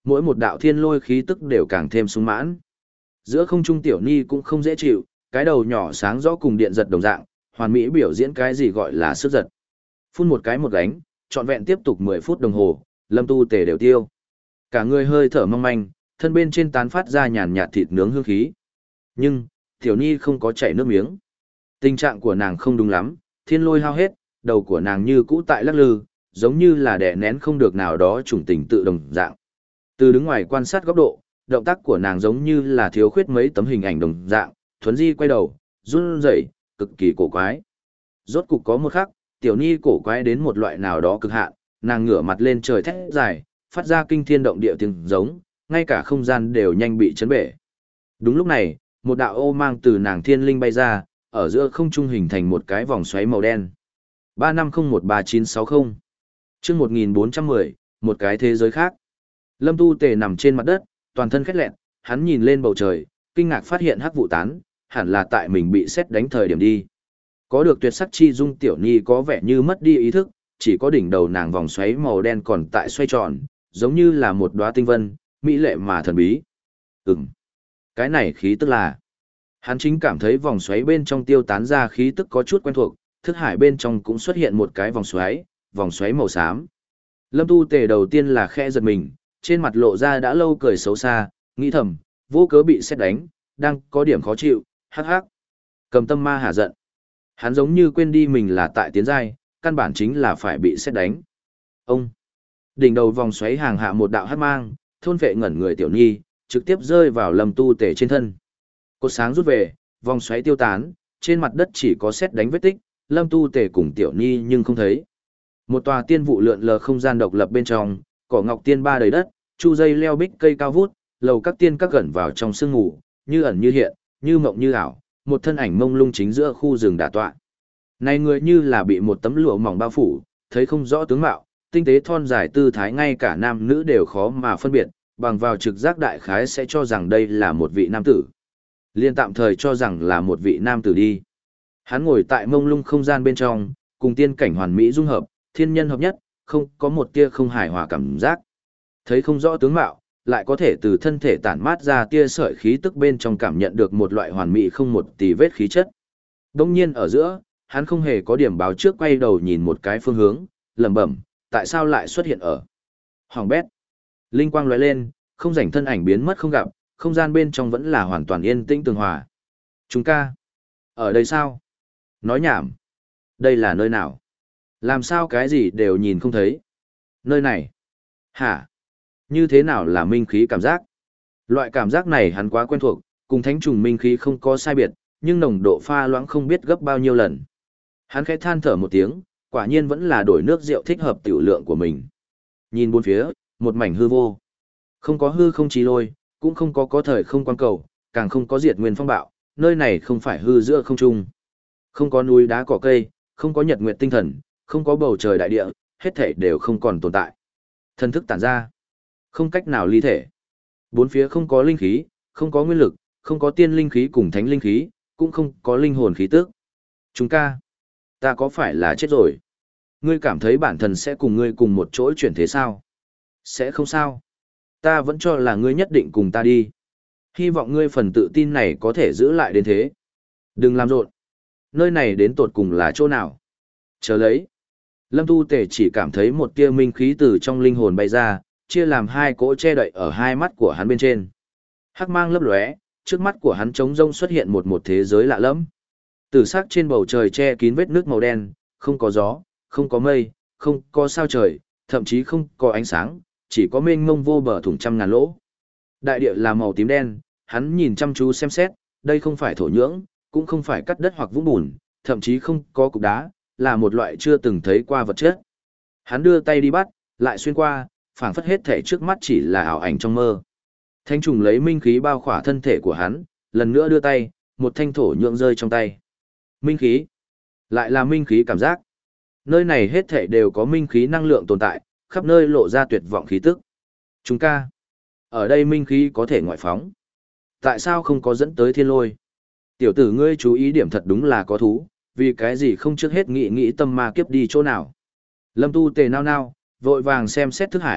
mỗi một đạo thiên lôi khí tức đều càng thêm sung mãn. Giữa không trung tiểu ni cũng không dễ chịu, cái đầu nhỏ sáng rõ cùng điện giật đồng dạng, hoàn mỹ biểu diễn cái gì gọi là sức giật. Phun một cái một gánh, trọn vẹn tiếp tục mười phút đồng hồ, Lâm Tu Tề đều tiêu. Cả người hơi thở mong manh, thân bên trên tán phát ra nhàn nhạt thịt nướng hương khí. Nhưng, tiểu ni không có chảy nước miếng. Tình trạng của nàng không đúng lắm, thiên lôi hao hết, đầu của nàng như cũ tại lắc lư, giống như là đè nén không được nào đó trùng tình tự đồng dạng. Từ đứng ngoài quan sát góc độ, động tác của nàng giống như là thiếu khuyết mấy tấm hình ảnh đồng dạng, thuấn di quay đầu, run rẩy, cực kỳ cổ quái. Rốt cục có một khắc, tiểu ni cổ quái đến một loại nào đó cực hạn, nàng ngửa mặt lên trời thét dài, phát ra kinh thiên động địa tiếng giống, ngay cả không gian đều nhanh bị chấn bể. Đúng lúc này, một đạo ô mang từ nàng thiên linh bay ra, ở giữa không trung hình thành một cái vòng xoáy màu đen. ba năm không một ba chín sáu không. Chương một nghìn bốn trăm mười, một cái thế giới khác. Lâm Tu Tề nằm trên mặt đất, toàn thân khét lẹn, hắn nhìn lên bầu trời, kinh ngạc phát hiện hắc vụ tán, hẳn là tại mình bị sét đánh thời điểm đi. Có được tuyệt sắc chi dung tiểu ni có vẻ như mất đi ý thức, chỉ có đỉnh đầu nàng vòng xoáy màu đen còn tại xoay tròn, giống như là một đóa tinh vân, mỹ lệ mà thần bí. Ừm, cái này khí tức là... Hắn chính cảm thấy vòng xoáy bên trong tiêu tán ra khí tức có chút quen thuộc, thức hải bên trong cũng xuất hiện một cái vòng xoáy, vòng xoáy màu xám. Lâm Tu Tề đầu tiên là khẽ giật mình, trên mặt lộ ra đã lâu cười xấu xa, nghĩ thầm, vô cớ bị sét đánh, đang có điểm khó chịu, hắc hắc. Cầm tâm ma hả giận. Hắn giống như quên đi mình là tại tiến giai, căn bản chính là phải bị sét đánh. Ông. Đỉnh đầu vòng xoáy hàng hạ một đạo hắc mang, thôn vệ ngẩn người tiểu nhi, trực tiếp rơi vào Lâm Tu Tề trên thân. Cột sáng rút về, vòng xoáy tiêu tán, trên mặt đất chỉ có sét đánh vết tích, Lâm Tu Tề cùng tiểu nhi nhưng không thấy. Một tòa tiên vụ lượn lờ không gian độc lập bên trong, cỏ ngọc tiên ba đầy đất, chu dây leo bích cây cao vút, lầu các tiên các gần vào trong sương ngủ, như ẩn như hiện, như mộng như ảo, một thân ảnh mông lung chính giữa khu rừng đả tọa. Này người như là bị một tấm lụa mỏng bao phủ, thấy không rõ tướng mạo, tinh tế thon dài tư thái ngay cả nam nữ đều khó mà phân biệt, bằng vào trực giác đại khái sẽ cho rằng đây là một vị nam tử. Liên tạm thời cho rằng là một vị nam tử đi. Hắn ngồi tại mông lung không gian bên trong, cùng tiên cảnh hoàn mỹ dung hợp, thiên nhân hợp nhất, không có một tia không hài hòa cảm giác. Thấy không rõ tướng mạo, lại có thể từ thân thể tản mát ra tia sợi khí tức bên trong cảm nhận được một loại hoàn mỹ không một tì vết khí chất. Đông nhiên ở giữa, hắn không hề có điểm báo trước quay đầu nhìn một cái phương hướng, lẩm bẩm, tại sao lại xuất hiện ở Hoàng bét. Linh quang lóe lên, không rảnh thân ảnh biến mất không gặp, không gian bên trong vẫn là hoàn toàn yên tĩnh tường hòa. Chúng ca, ở đây sao? Nói nhảm. Đây là nơi nào? Làm sao cái gì đều nhìn không thấy? Nơi này? Hả? Như thế nào là minh khí cảm giác? Loại cảm giác này hắn quá quen thuộc, cùng thánh trùng minh khí không có sai biệt, nhưng nồng độ pha loãng không biết gấp bao nhiêu lần. Hắn khẽ than thở một tiếng, quả nhiên vẫn là đổi nước rượu thích hợp tiểu lượng của mình. Nhìn bốn phía, một mảnh hư vô. Không có hư không chí lôi, cũng không có có thời không quan cầu, càng không có diệt nguyên phong bạo, nơi này không phải hư giữa không trung. Không có núi đá cỏ cây, không có nhật nguyệt tinh thần, không có bầu trời đại địa, hết thảy đều không còn tồn tại. Thân thức tản ra, không cách nào ly thể. Bốn phía không có linh khí, không có nguyên lực, không có tiên linh khí cùng thánh linh khí, cũng không có linh hồn khí tức. Chúng ca, ta có phải là chết rồi? Ngươi cảm thấy bản thân sẽ cùng ngươi cùng một chỗ chuyển thế sao? Sẽ không sao. Ta vẫn cho là ngươi nhất định cùng ta đi. Hy vọng ngươi phần tự tin này có thể giữ lại đến thế. Đừng làm rộn. Nơi này đến tột cùng là chỗ nào? Chờ lấy. Lâm Tu Tề chỉ cảm thấy một tia minh khí từ trong linh hồn bay ra, chia làm hai cỗ che đậy ở hai mắt của hắn bên trên. Hắc mang lấp lóe, trước mắt của hắn trống rông xuất hiện một một thế giới lạ lẫm. Tử sắc trên bầu trời che kín vết nước màu đen, không có gió, không có mây, không có sao trời, thậm chí không có ánh sáng, chỉ có mênh mông vô bờ thủng trăm ngàn lỗ. Đại địa là màu tím đen, hắn nhìn chăm chú xem xét, đây không phải thổ nhưỡng, cũng không phải cắt đất hoặc vũng bùn, thậm chí không có cục đá, là một loại chưa từng thấy qua vật chất. Hắn đưa tay đi bắt, lại xuyên qua, phảng phất hết thể trước mắt chỉ là ảo ảnh trong mơ. Thanh trùng lấy minh khí bao khỏa thân thể của hắn, lần nữa đưa tay, một thanh thổ nhưỡng rơi trong tay. Minh khí, lại là minh khí cảm giác. Nơi này hết thể đều có minh khí năng lượng tồn tại, khắp nơi lộ ra tuyệt vọng khí tức. Chúng ca, ở đây minh khí có thể ngoại phóng. Tại sao không có dẫn tới thiên lôi? Tiểu tử ngươi chú ý điểm thật đúng là có thú, vì cái gì không trước hết nghĩ nghĩ tâm ma kiếp đi chỗ nào. Lâm Tu Tề nao nao, vội vàng xem xét thức hải,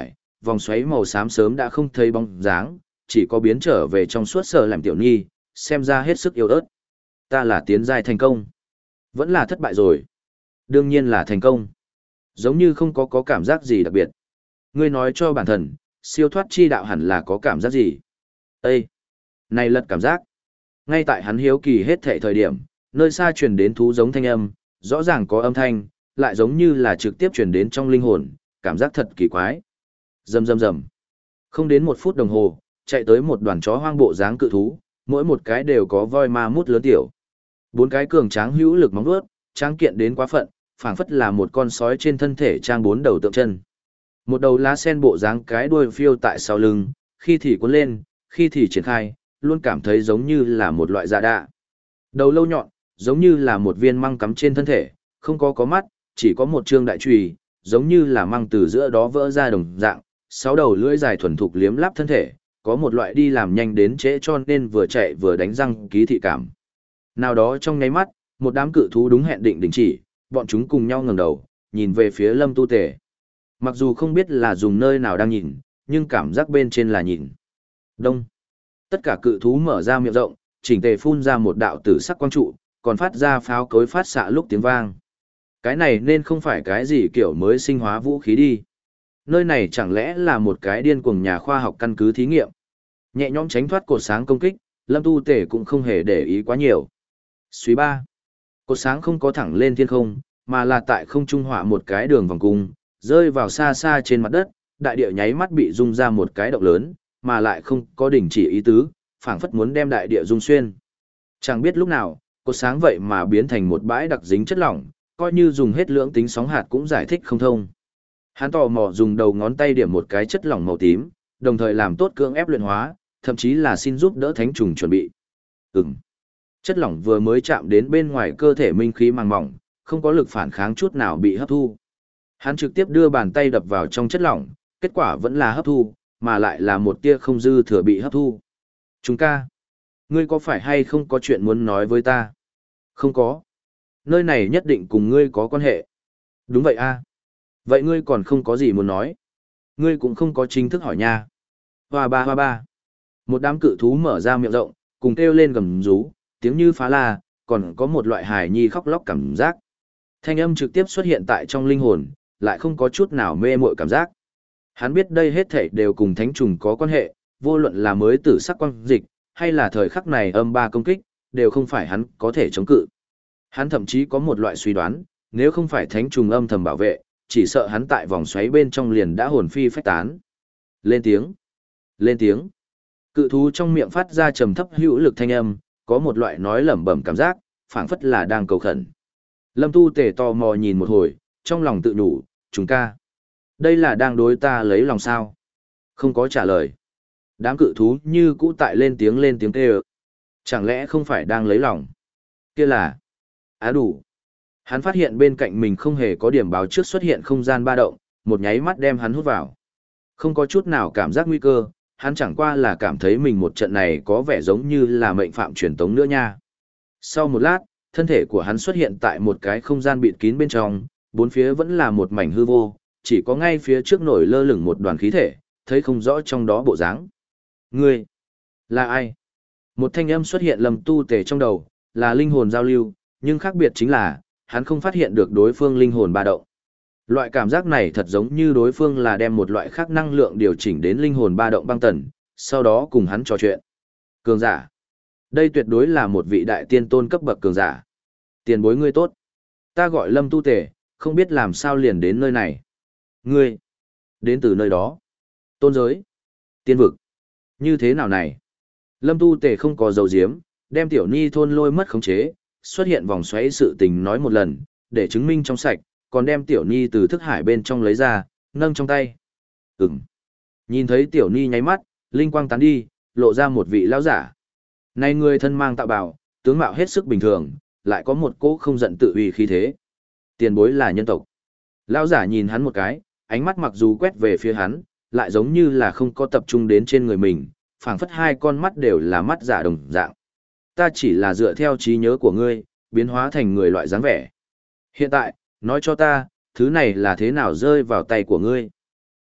vòng xoáy màu xám sớm đã không thấy bóng dáng, chỉ có biến trở về trong suốt sở làm tiểu nhi, xem ra hết sức yếu ớt. Ta là tiến giai thành công. Vẫn là thất bại rồi. Đương nhiên là thành công. Giống như không có có cảm giác gì đặc biệt. Ngươi nói cho bản thân, siêu thoát chi đạo hẳn là có cảm giác gì? Ê! Này lật cảm giác. Ngay tại hắn hiếu kỳ hết thệ thời điểm, nơi xa truyền đến thú giống thanh âm, rõ ràng có âm thanh, lại giống như là trực tiếp truyền đến trong linh hồn, cảm giác thật kỳ quái. Rầm rầm rầm. Không đến một phút đồng hồ, chạy tới một đoàn chó hoang bộ dáng cự thú, mỗi một cái đều có voi ma mút lớn tiểu. Bốn cái cường tráng hữu lực móng vuốt, tráng kiện đến quá phận, phảng phất là một con sói trên thân thể trang bốn đầu tượng chân. Một đầu lá sen bộ dáng cái đuôi phiêu tại sau lưng, khi thì cuốn lên, khi thì triển khai, luôn cảm thấy giống như là một loại dạ đạ. Đầu lâu nhọn, giống như là một viên măng cắm trên thân thể, không có có mắt, chỉ có một trương đại chùy, giống như là măng từ giữa đó vỡ ra đồng dạng, sáu đầu lưỡi dài thuần thục liếm láp thân thể, có một loại đi làm nhanh đến trễ cho nên vừa chạy vừa đánh răng ký thị cảm. Nào đó trong nháy mắt, một đám cự thú đúng hẹn định đình chỉ, bọn chúng cùng nhau ngẩng đầu, nhìn về phía Lâm Tu Tề. Mặc dù không biết là dùng nơi nào đang nhìn, nhưng cảm giác bên trên là nhìn. Đông. Tất cả cự thú mở ra miệng rộng, chỉnh tề phun ra một đạo tử sắc quang trụ, còn phát ra pháo cối phát xạ lúc tiếng vang. Cái này nên không phải cái gì kiểu mới sinh hóa vũ khí đi. Nơi này chẳng lẽ là một cái điên cuồng nhà khoa học căn cứ thí nghiệm. Nhẹ nhõm tránh thoát cột sáng công kích, Lâm Tu Tề cũng không hề để ý quá nhiều. Suy ba. Cột sáng không có thẳng lên thiên không, mà là tại không trung họa một cái đường vòng cung, rơi vào xa xa trên mặt đất, đại địa nháy mắt bị rung ra một cái động lớn, mà lại không có đỉnh chỉ ý tứ, phảng phất muốn đem đại địa rung xuyên. Chẳng biết lúc nào, cột sáng vậy mà biến thành một bãi đặc dính chất lỏng, coi như dùng hết lưỡng tính sóng hạt cũng giải thích không thông. Hắn tò mò dùng đầu ngón tay điểm một cái chất lỏng màu tím, đồng thời làm tốt cưỡng ép luyện hóa, thậm chí là xin giúp đỡ thánh trùng chuẩn bị. Ừm. Chất lỏng vừa mới chạm đến bên ngoài cơ thể minh khí màng mỏng, không có lực phản kháng chút nào bị hấp thu. Hắn trực tiếp đưa bàn tay đập vào trong chất lỏng, kết quả vẫn là hấp thu, mà lại là một tia không dư thừa bị hấp thu. Chúng ca, ngươi có phải hay không có chuyện muốn nói với ta? Không có. Nơi này nhất định cùng ngươi có quan hệ. Đúng vậy a. Vậy ngươi còn không có gì muốn nói. Ngươi cũng không có chính thức hỏi nha. Hoa ba hoa ba. Một đám cự thú mở ra miệng rộng, cùng kêu lên gầm rú, tiếng như phá la, còn có một loại hài nhi khóc lóc cảm giác. Thanh âm trực tiếp xuất hiện tại trong linh hồn, lại không có chút nào mê muội cảm giác. Hắn biết đây hết thảy đều cùng thánh trùng có quan hệ, vô luận là mới tử sắc quang dịch, hay là thời khắc này âm ba công kích, đều không phải hắn có thể chống cự. Hắn thậm chí có một loại suy đoán, nếu không phải thánh trùng âm thầm bảo vệ, chỉ sợ hắn tại vòng xoáy bên trong liền đã hồn phi phách tán. Lên tiếng, lên tiếng. Cự thú trong miệng phát ra trầm thấp hữu lực thanh âm, có một loại nói lẩm bẩm cảm giác, phảng phất là đang cầu khẩn. Lâm Tu Tề tò mò nhìn một hồi, trong lòng tự nhủ, chúng ca. Đây là đang đối ta lấy lòng sao? Không có trả lời. Đám cự thú như cũ tại lên tiếng lên tiếng kêu. Chẳng lẽ không phải đang lấy lòng? Kia là... Á đủ. Hắn phát hiện bên cạnh mình không hề có điểm báo trước xuất hiện không gian ba động, một nháy mắt đem hắn hút vào. Không có chút nào cảm giác nguy cơ, hắn chẳng qua là cảm thấy mình một trận này có vẻ giống như là mệnh phạm truyền tống nữa nha. Sau một lát, thân thể của hắn xuất hiện tại một cái không gian bịt kín bên trong, bốn phía vẫn là một mảnh hư vô, chỉ có ngay phía trước nổi lơ lửng một đoàn khí thể, thấy không rõ trong đó bộ dáng. Ngươi, là ai? Một thanh âm xuất hiện Lâm Tu Tề trong đầu, là linh hồn giao lưu, nhưng khác biệt chính là, hắn không phát hiện được đối phương linh hồn ba động. Loại cảm giác này thật giống như đối phương là đem một loại khác năng lượng điều chỉnh đến linh hồn ba động băng tần, sau đó cùng hắn trò chuyện. Cường giả. Đây tuyệt đối là một vị đại tiên tôn cấp bậc cường giả. Tiền bối ngươi tốt. Ta gọi Lâm Tu Tề, không biết làm sao liền đến nơi này. Ngươi. Đến từ nơi đó. Tôn giới. Tiên vực. Như thế nào này? Lâm Tu Tề không có dấu diếm, đem tiểu ni thôn lôi mất khống chế, xuất hiện vòng xoáy sự tình nói một lần, để chứng minh trong sạch, còn đem tiểu ni từ thức hải bên trong lấy ra, nâng trong tay. Ừm. Nhìn thấy tiểu ni nháy mắt, linh quang tán đi, lộ ra một vị lão giả. Này người thân mang tạo bào, tướng mạo hết sức bình thường, lại có một cỗ không giận tự uy khí thế. Tiền bối là nhân tộc. Lão giả nhìn hắn một cái, ánh mắt mặc dù quét về phía hắn, lại giống như là không có tập trung đến trên người mình, phảng phất hai con mắt đều là mắt giả đồng dạng. Ta chỉ là dựa theo trí nhớ của ngươi, biến hóa thành người loại dáng vẻ. Hiện tại, nói cho ta, thứ này là thế nào rơi vào tay của ngươi?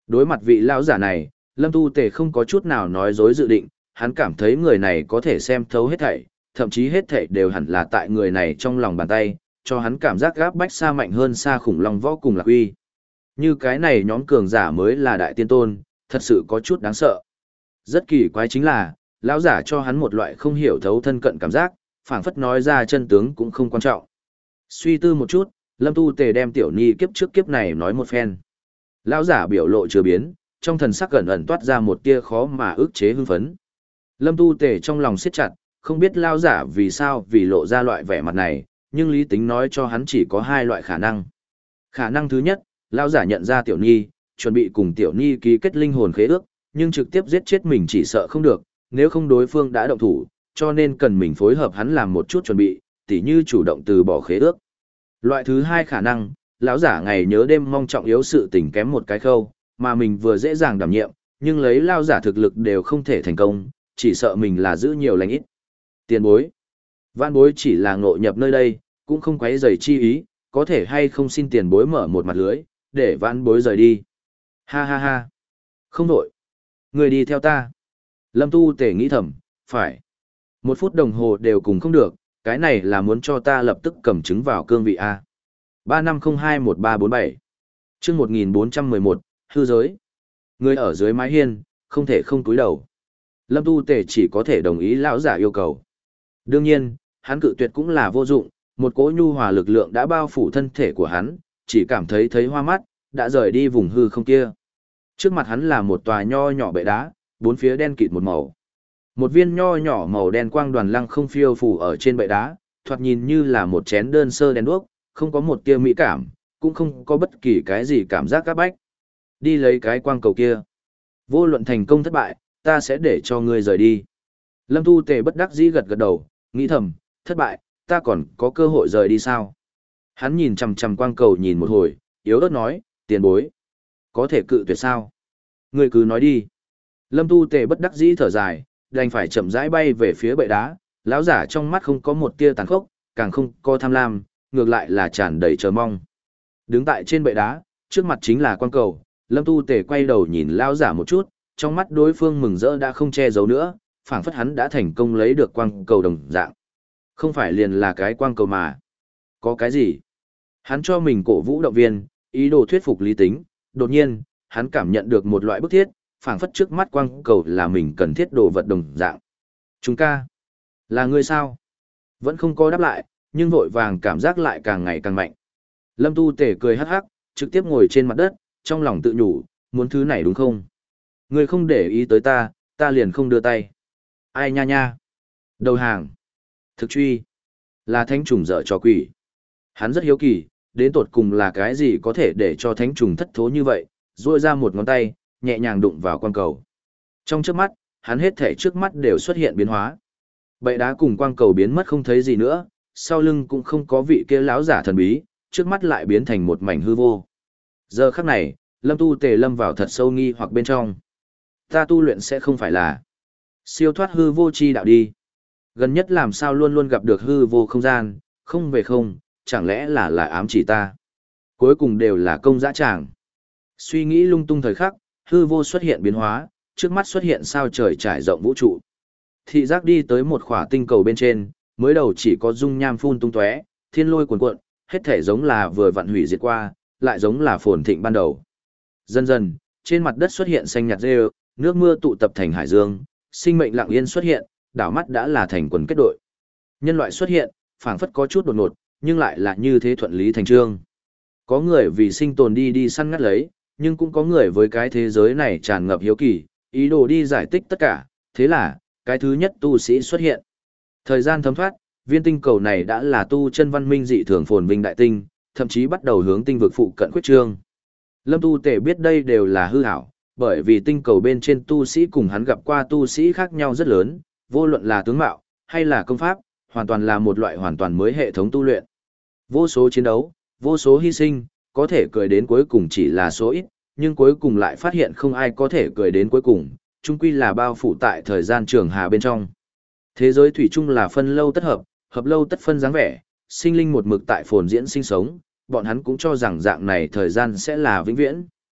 Đối mặt vị lão giả này, Lâm Tu Tề không có chút nào nói dối dự định, hắn cảm thấy người này có thể xem thấu hết thảy, thậm chí hết thảy đều hẳn là tại người này trong lòng bàn tay, cho hắn cảm giác gáp bách xa mạnh hơn xa khủng long võ cùng Lạc Uy. Như cái này nhóm cường giả mới là đại tiên tôn, thật sự có chút đáng sợ. Rất kỳ quái chính là, lão giả cho hắn một loại không hiểu thấu thân cận cảm giác, phảng phất nói ra chân tướng cũng không quan trọng. Suy tư một chút, Lâm Tu Tề đem tiểu nhi kiếp trước kiếp này nói một phen. Lão giả biểu lộ chưa biến, trong thần sắc gần ẩn toát ra một tia khó mà ức chế hưng phấn. Lâm Tu Tề trong lòng siết chặt, không biết lão giả vì sao vì lộ ra loại vẻ mặt này, nhưng lý tính nói cho hắn chỉ có hai loại khả năng. Khả năng thứ nhất, lão giả nhận ra tiểu nhi, chuẩn bị cùng tiểu nhi ký kết linh hồn khế ước, nhưng trực tiếp giết chết mình chỉ sợ không được, nếu không đối phương đã động thủ, cho nên cần mình phối hợp hắn làm một chút chuẩn bị, tỉ như chủ động từ bỏ khế ước. Loại thứ hai khả năng, lão giả ngày nhớ đêm mong trọng yếu sự tình kém một cái khâu, mà mình vừa dễ dàng đảm nhiệm, nhưng lấy lão giả thực lực đều không thể thành công, chỉ sợ mình là giữ nhiều lành ít. Tiền bối. Vạn bối chỉ là ngộ nhập nơi đây, cũng không quấy rầy chi ý, có thể hay không xin tiền bối mở một mặt lưới, để vạn bối rời đi. Ha ha ha. Không đổi. Người đi theo ta. Lâm Tu Tề nghĩ thầm, phải. Một phút đồng hồ đều cùng không được, cái này là muốn cho ta lập tức cầm chứng vào cương vị A. ba năm không hai một ba bốn bảy chương một nghìn bốn trăm mười một, hư giới. Người ở dưới mái hiên, không thể không cúi đầu. Lâm Tu Tề chỉ có thể đồng ý lão giả yêu cầu. Đương nhiên, hắn cự tuyệt cũng là vô dụng, một cỗ nhu hòa lực lượng đã bao phủ thân thể của hắn, chỉ cảm thấy thấy hoa mắt, đã rời đi vùng hư không kia. Trước mặt hắn là một tòa nho nhỏ bệ đá, bốn phía đen kịt một màu. Một viên nho nhỏ màu đen quang đoàn lăng không phiêu phủ ở trên bệ đá, thoạt nhìn như là một chén đơn sơ đèn đuốc, không có một tia mỹ cảm, cũng không có bất kỳ cái gì cảm giác các bách. Đi lấy cái quang cầu kia. Vô luận thành công thất bại, ta sẽ để cho ngươi rời đi. Lâm Tu Tề bất đắc dĩ gật gật đầu, nghĩ thầm, thất bại, ta còn có cơ hội rời đi sao? Hắn nhìn chằm chằm quang cầu nhìn một hồi, yếu ớt nói, tiền bối. Có thể cự tuyệt sao? Ngươi cứ nói đi. Lâm Tu Tề bất đắc dĩ thở dài, đành phải chậm rãi bay về phía bệ đá, lão giả trong mắt không có một tia tàn khốc, càng không có tham lam, ngược lại là tràn đầy chờ mong. Đứng tại trên bệ đá, trước mặt chính là quang cầu, Lâm Tu Tề quay đầu nhìn lão giả một chút, trong mắt đối phương mừng rỡ đã không che giấu nữa, phảng phất hắn đã thành công lấy được quang cầu đồng dạng. Không phải liền là cái quang cầu mà. Có cái gì? Hắn cho mình cổ vũ động viên, ý đồ thuyết phục lý tính, đột nhiên, hắn cảm nhận được một loại bức thiết, phảng phất trước mắt quang cầu là mình cần thiết đồ vật đồng dạng. Chúng ca, là người sao? Vẫn không có đáp lại, nhưng vội vàng cảm giác lại càng ngày càng mạnh. Lâm Tu Tề cười hắc hắc, trực tiếp ngồi trên mặt đất, trong lòng tự nhủ, muốn thứ này đúng không? Người không để ý tới ta, ta liền không đưa tay. Ai nha nha? Đầu hàng. Thực truy. Là thánh trùng dở cho quỷ. Hắn rất hiếu kỳ, đến tột cùng là cái gì có thể để cho thánh trùng thất thố như vậy, duỗi ra một ngón tay, nhẹ nhàng đụng vào quang cầu. Trong chớp mắt, hắn hết thể trước mắt đều xuất hiện biến hóa. Bệ đá cùng quang cầu biến mất không thấy gì nữa, sau lưng cũng không có vị kia lão giả thần bí, trước mắt lại biến thành một mảnh hư vô. Giờ khắc này, Lâm Tu Tề lâm vào thật sâu nghi hoặc bên trong. Ta tu luyện sẽ không phải là siêu thoát hư vô chi đạo đi. Gần nhất làm sao luôn luôn gặp được hư vô không gian, không về không, chẳng lẽ là là ám chỉ ta. Cuối cùng đều là công dã tràng. Suy nghĩ lung tung thời khắc, hư vô xuất hiện biến hóa, trước mắt xuất hiện sao trời trải rộng vũ trụ. Thị giác đi tới một khỏa tinh cầu bên trên, mới đầu chỉ có dung nham phun tung tóe, thiên lôi cuồn cuộn, hết thể giống là vừa vặn hủy diệt qua, lại giống là phồn thịnh ban đầu. Dần dần, trên mặt đất xuất hiện xanh nhạt rêu, nước mưa tụ tập thành hải dương, sinh mệnh lặng yên xuất hiện, đảo mắt đã là thành quần kết đội. Nhân loại xuất hiện, phảng phất có chút đột ngột, nhưng lại là như thế thuận lý thành trương. Có người vì sinh tồn đi đi săn ngắt lấy, nhưng cũng có người với cái thế giới này tràn ngập hiếu kỳ, ý đồ đi giải tích tất cả, thế là, cái thứ nhất tu sĩ xuất hiện. Thời gian thấm thoát, viên tinh cầu này đã là tu chân văn minh dị thường phồn vinh đại tinh, thậm chí bắt đầu hướng tinh vực phụ cận khuyết trương. Lâm Tu Tề biết đây đều là hư ảo, bởi vì tinh cầu bên trên tu sĩ cùng hắn gặp qua tu sĩ khác nhau rất lớn, vô luận là tướng mạo, hay là công pháp, hoàn toàn là một loại hoàn toàn mới hệ thống tu luyện. Vô số chiến đấu, vô số hy sinh, có thể cười đến cuối cùng chỉ là số ít, nhưng cuối cùng lại phát hiện không ai có thể cười đến cuối cùng, chung quy là bao phủ tại thời gian trường hà bên trong. Thế giới thủy chung là phân lâu tất hợp, hợp lâu tất phân dáng vẻ, sinh linh một mực tại phồn diễn sinh sống, bọn hắn cũng cho rằng dạng này thời gian sẽ là vĩnh viễn.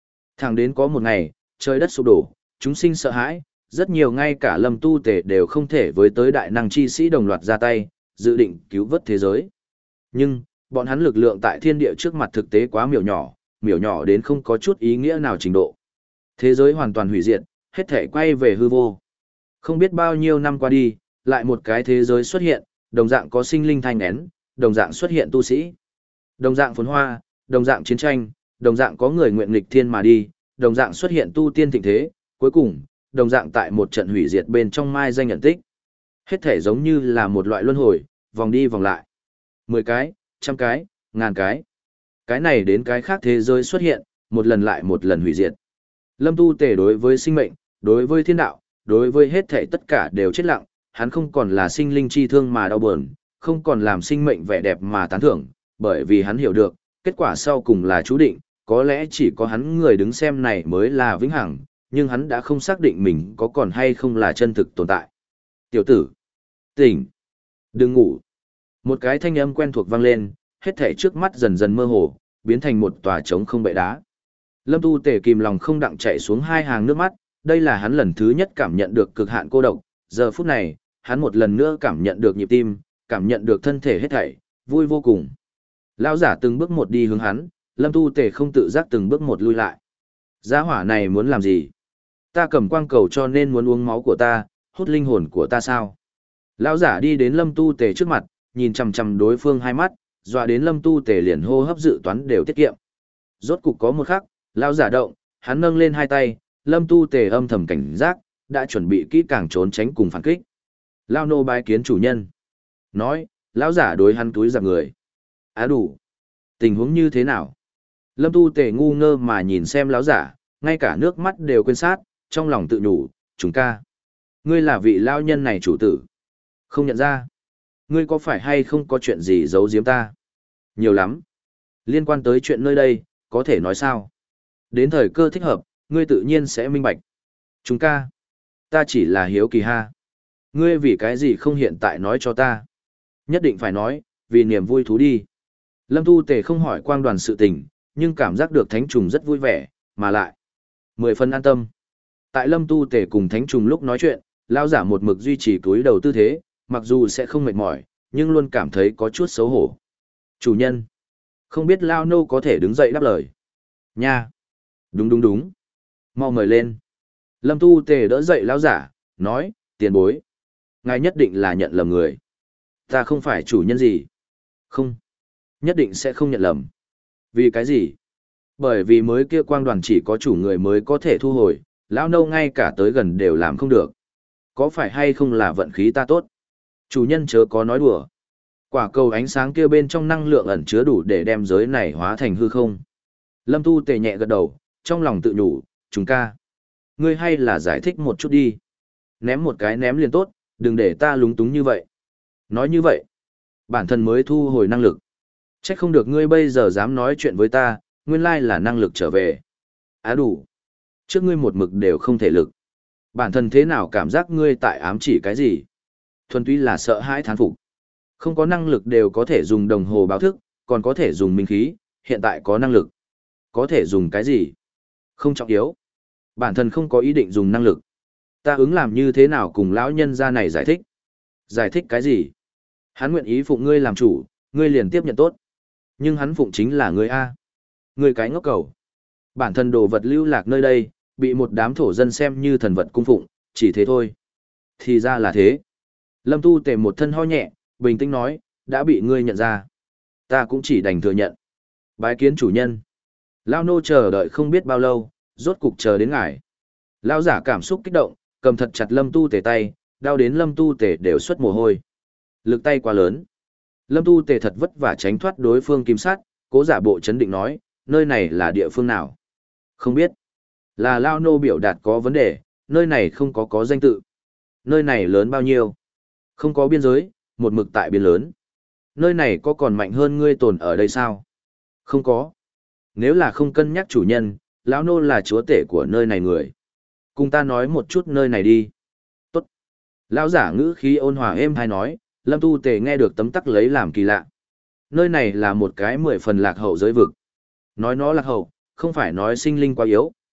Thẳng đến có một ngày, trời đất sụp đổ, chúng sinh sợ hãi, rất nhiều ngay cả Lâm Tu Tề đều không thể với tới đại năng chi sĩ đồng loạt ra tay, dự định cứu vớt thế giới. Nhưng, bọn hắn lực lượng tại thiên địa trước mặt thực tế quá miểu nhỏ, miểu nhỏ đến không có chút ý nghĩa nào trình độ. Thế giới hoàn toàn hủy diệt, hết thể quay về hư vô. Không biết bao nhiêu năm qua đi, lại một cái thế giới xuất hiện, đồng dạng có sinh linh thanh nén, đồng dạng xuất hiện tu sĩ. Đồng dạng phồn hoa, đồng dạng chiến tranh, đồng dạng có người nguyện nghịch thiên mà đi, đồng dạng xuất hiện tu tiên thịnh thế, cuối cùng, đồng dạng tại một trận hủy diệt bên trong mai danh nhận tích. Hết thể giống như là một loại luân hồi, vòng đi vòng lại. Mười cái, trăm cái, ngàn cái. Cái này đến cái khác thế giới xuất hiện, một lần lại một lần hủy diệt. Lâm Tu Tề đối với sinh mệnh, đối với thiên đạo, đối với hết thể tất cả đều chết lặng, hắn không còn là sinh linh chi thương mà đau buồn, không còn làm sinh mệnh vẻ đẹp mà tán thưởng, bởi vì hắn hiểu được, kết quả sau cùng là chú định, có lẽ chỉ có hắn người đứng xem này mới là vĩnh hằng, nhưng hắn đã không xác định mình có còn hay không là chân thực tồn tại. Tiểu tử, tỉnh, đừng ngủ. Một cái thanh âm quen thuộc vang lên, hết thảy trước mắt dần dần mơ hồ, biến thành một tòa trống không bệ đá. Lâm Tu Tề kìm lòng không đặng chạy xuống hai hàng nước mắt, đây là hắn lần thứ nhất cảm nhận được cực hạn cô độc, giờ phút này, hắn một lần nữa cảm nhận được nhịp tim, cảm nhận được thân thể hết thảy, vui vô cùng. Lão giả từng bước một đi hướng hắn, Lâm Tu Tề không tự giác từng bước một lui lại. Gia hỏa này muốn làm gì? Ta cầm quang cầu cho nên muốn uống máu của ta, hút linh hồn của ta sao? Lão giả đi đến Lâm Tu Tề trước mặt, nhìn chằm chằm đối phương hai mắt, dọa đến Lâm Tu Tề liền hô hấp dự toán đều tiết kiệm. Rốt cục có một khắc, lão giả động, hắn nâng lên hai tay, Lâm Tu Tề âm thầm cảnh giác, đã chuẩn bị kỹ càng trốn tránh cùng phản kích. Lao nô bái kiến chủ nhân. Nói, lão giả đối hắn túi giặc người. Á đủ. Tình huống như thế nào? Lâm Tu Tề ngu ngơ mà nhìn xem lão giả, ngay cả nước mắt đều quên sát, trong lòng tự nhủ, chúng ca. Ngươi là vị lao nhân này chủ tử. Không nhận ra. Ngươi có phải hay không có chuyện gì giấu giếm ta? Nhiều lắm. Liên quan tới chuyện nơi đây, có thể nói sao? Đến thời cơ thích hợp, ngươi tự nhiên sẽ minh bạch. Chúng ca. Ta chỉ là hiếu kỳ ha. Ngươi vì cái gì không hiện tại nói cho ta? Nhất định phải nói, vì niềm vui thú đi. Lâm Tu Tề không hỏi quang đoàn sự tình, nhưng cảm giác được Thánh Trùng rất vui vẻ, mà lại mười phần an tâm. Tại Lâm Tu Tề cùng Thánh Trùng lúc nói chuyện, lão giả một mực duy trì túi đầu tư thế, mặc dù sẽ không mệt mỏi, nhưng luôn cảm thấy có chút xấu hổ. Chủ nhân, không biết Lao Nô có thể đứng dậy đáp lời. Nha. Đúng đúng đúng. Mau mời lên. Lâm Tu Tề đỡ dậy lão giả, nói, tiền bối. Ngài nhất định là nhận lầm người. Ta không phải chủ nhân gì. Không. Nhất định sẽ không nhận lầm. Vì cái gì? Bởi vì mới kia quang đoàn chỉ có chủ người mới có thể thu hồi, lão nâu ngay cả tới gần đều làm không được. Có phải hay không là vận khí ta tốt? Chủ nhân chớ có nói đùa. Quả cầu ánh sáng kia bên trong năng lượng ẩn chứa đủ để đem giới này hóa thành hư không. Lâm Tu Tề nhẹ gật đầu, trong lòng tự nhủ, chúng ca. Ngươi hay là giải thích một chút đi. Ném một cái ném liền tốt, đừng để ta lúng túng như vậy. Nói như vậy, bản thân mới thu hồi năng lực. Chắc không được ngươi bây giờ dám nói chuyện với ta, nguyên lai là năng lực trở về. Á đủ. Trước ngươi một mực đều không thể lực. Bản thân thế nào cảm giác ngươi tại ám chỉ cái gì? Thuần túy là sợ hãi thán phục. Không có năng lực đều có thể dùng đồng hồ báo thức, còn có thể dùng minh khí, hiện tại có năng lực. Có thể dùng cái gì? Không trọng yếu. Bản thân không có ý định dùng năng lực. Ta ứng làm như thế nào cùng lão nhân gia này giải thích? Giải thích cái gì? Hắn nguyện ý phụng ngươi làm chủ, ngươi liền tiếp nhận tốt. Nhưng hắn phụng chính là ngươi A. Ngươi cái ngốc cầu. Bản thân đồ vật lưu lạc nơi đây, bị một đám thổ dân xem như thần vật cung phụng, chỉ thế thôi. Thì ra là thế. Lâm Tu Tề một thân ho nhẹ, bình tĩnh nói, đã bị ngươi nhận ra. Ta cũng chỉ đành thừa nhận. Bái kiến chủ nhân. Lao nô chờ đợi không biết bao lâu, rốt cục chờ đến ngài. Lao giả cảm xúc kích động, cầm thật chặt Lâm Tu Tề tay, đau đến Lâm Tu Tề đều xuất mồ hôi. Lực tay quá lớn. Lâm Tu Tề thật vất vả tránh thoát đối phương kim sát, cố giả bộ chấn định nói, nơi này là địa phương nào? Không biết. Là Lao nô biểu đạt có vấn đề, nơi này không có có danh tự. Nơi này lớn bao nhiêu? Không có biên giới, một mực tại biên lớn. Nơi này có còn mạnh hơn ngươi tồn ở đây sao? Không có. Nếu là không cân nhắc chủ nhân, lão nô là chúa tể của nơi này người. Cùng ta nói một chút nơi này đi. Tốt. Lão giả ngữ khí ôn hòa êm hay nói, Lâm Tu Tề nghe được tấm tắc lấy làm kỳ lạ. Nơi này là một cái mười phần lạc hậu giới vực. Nói nó lạc hậu, không phải nói sinh linh quá yếu,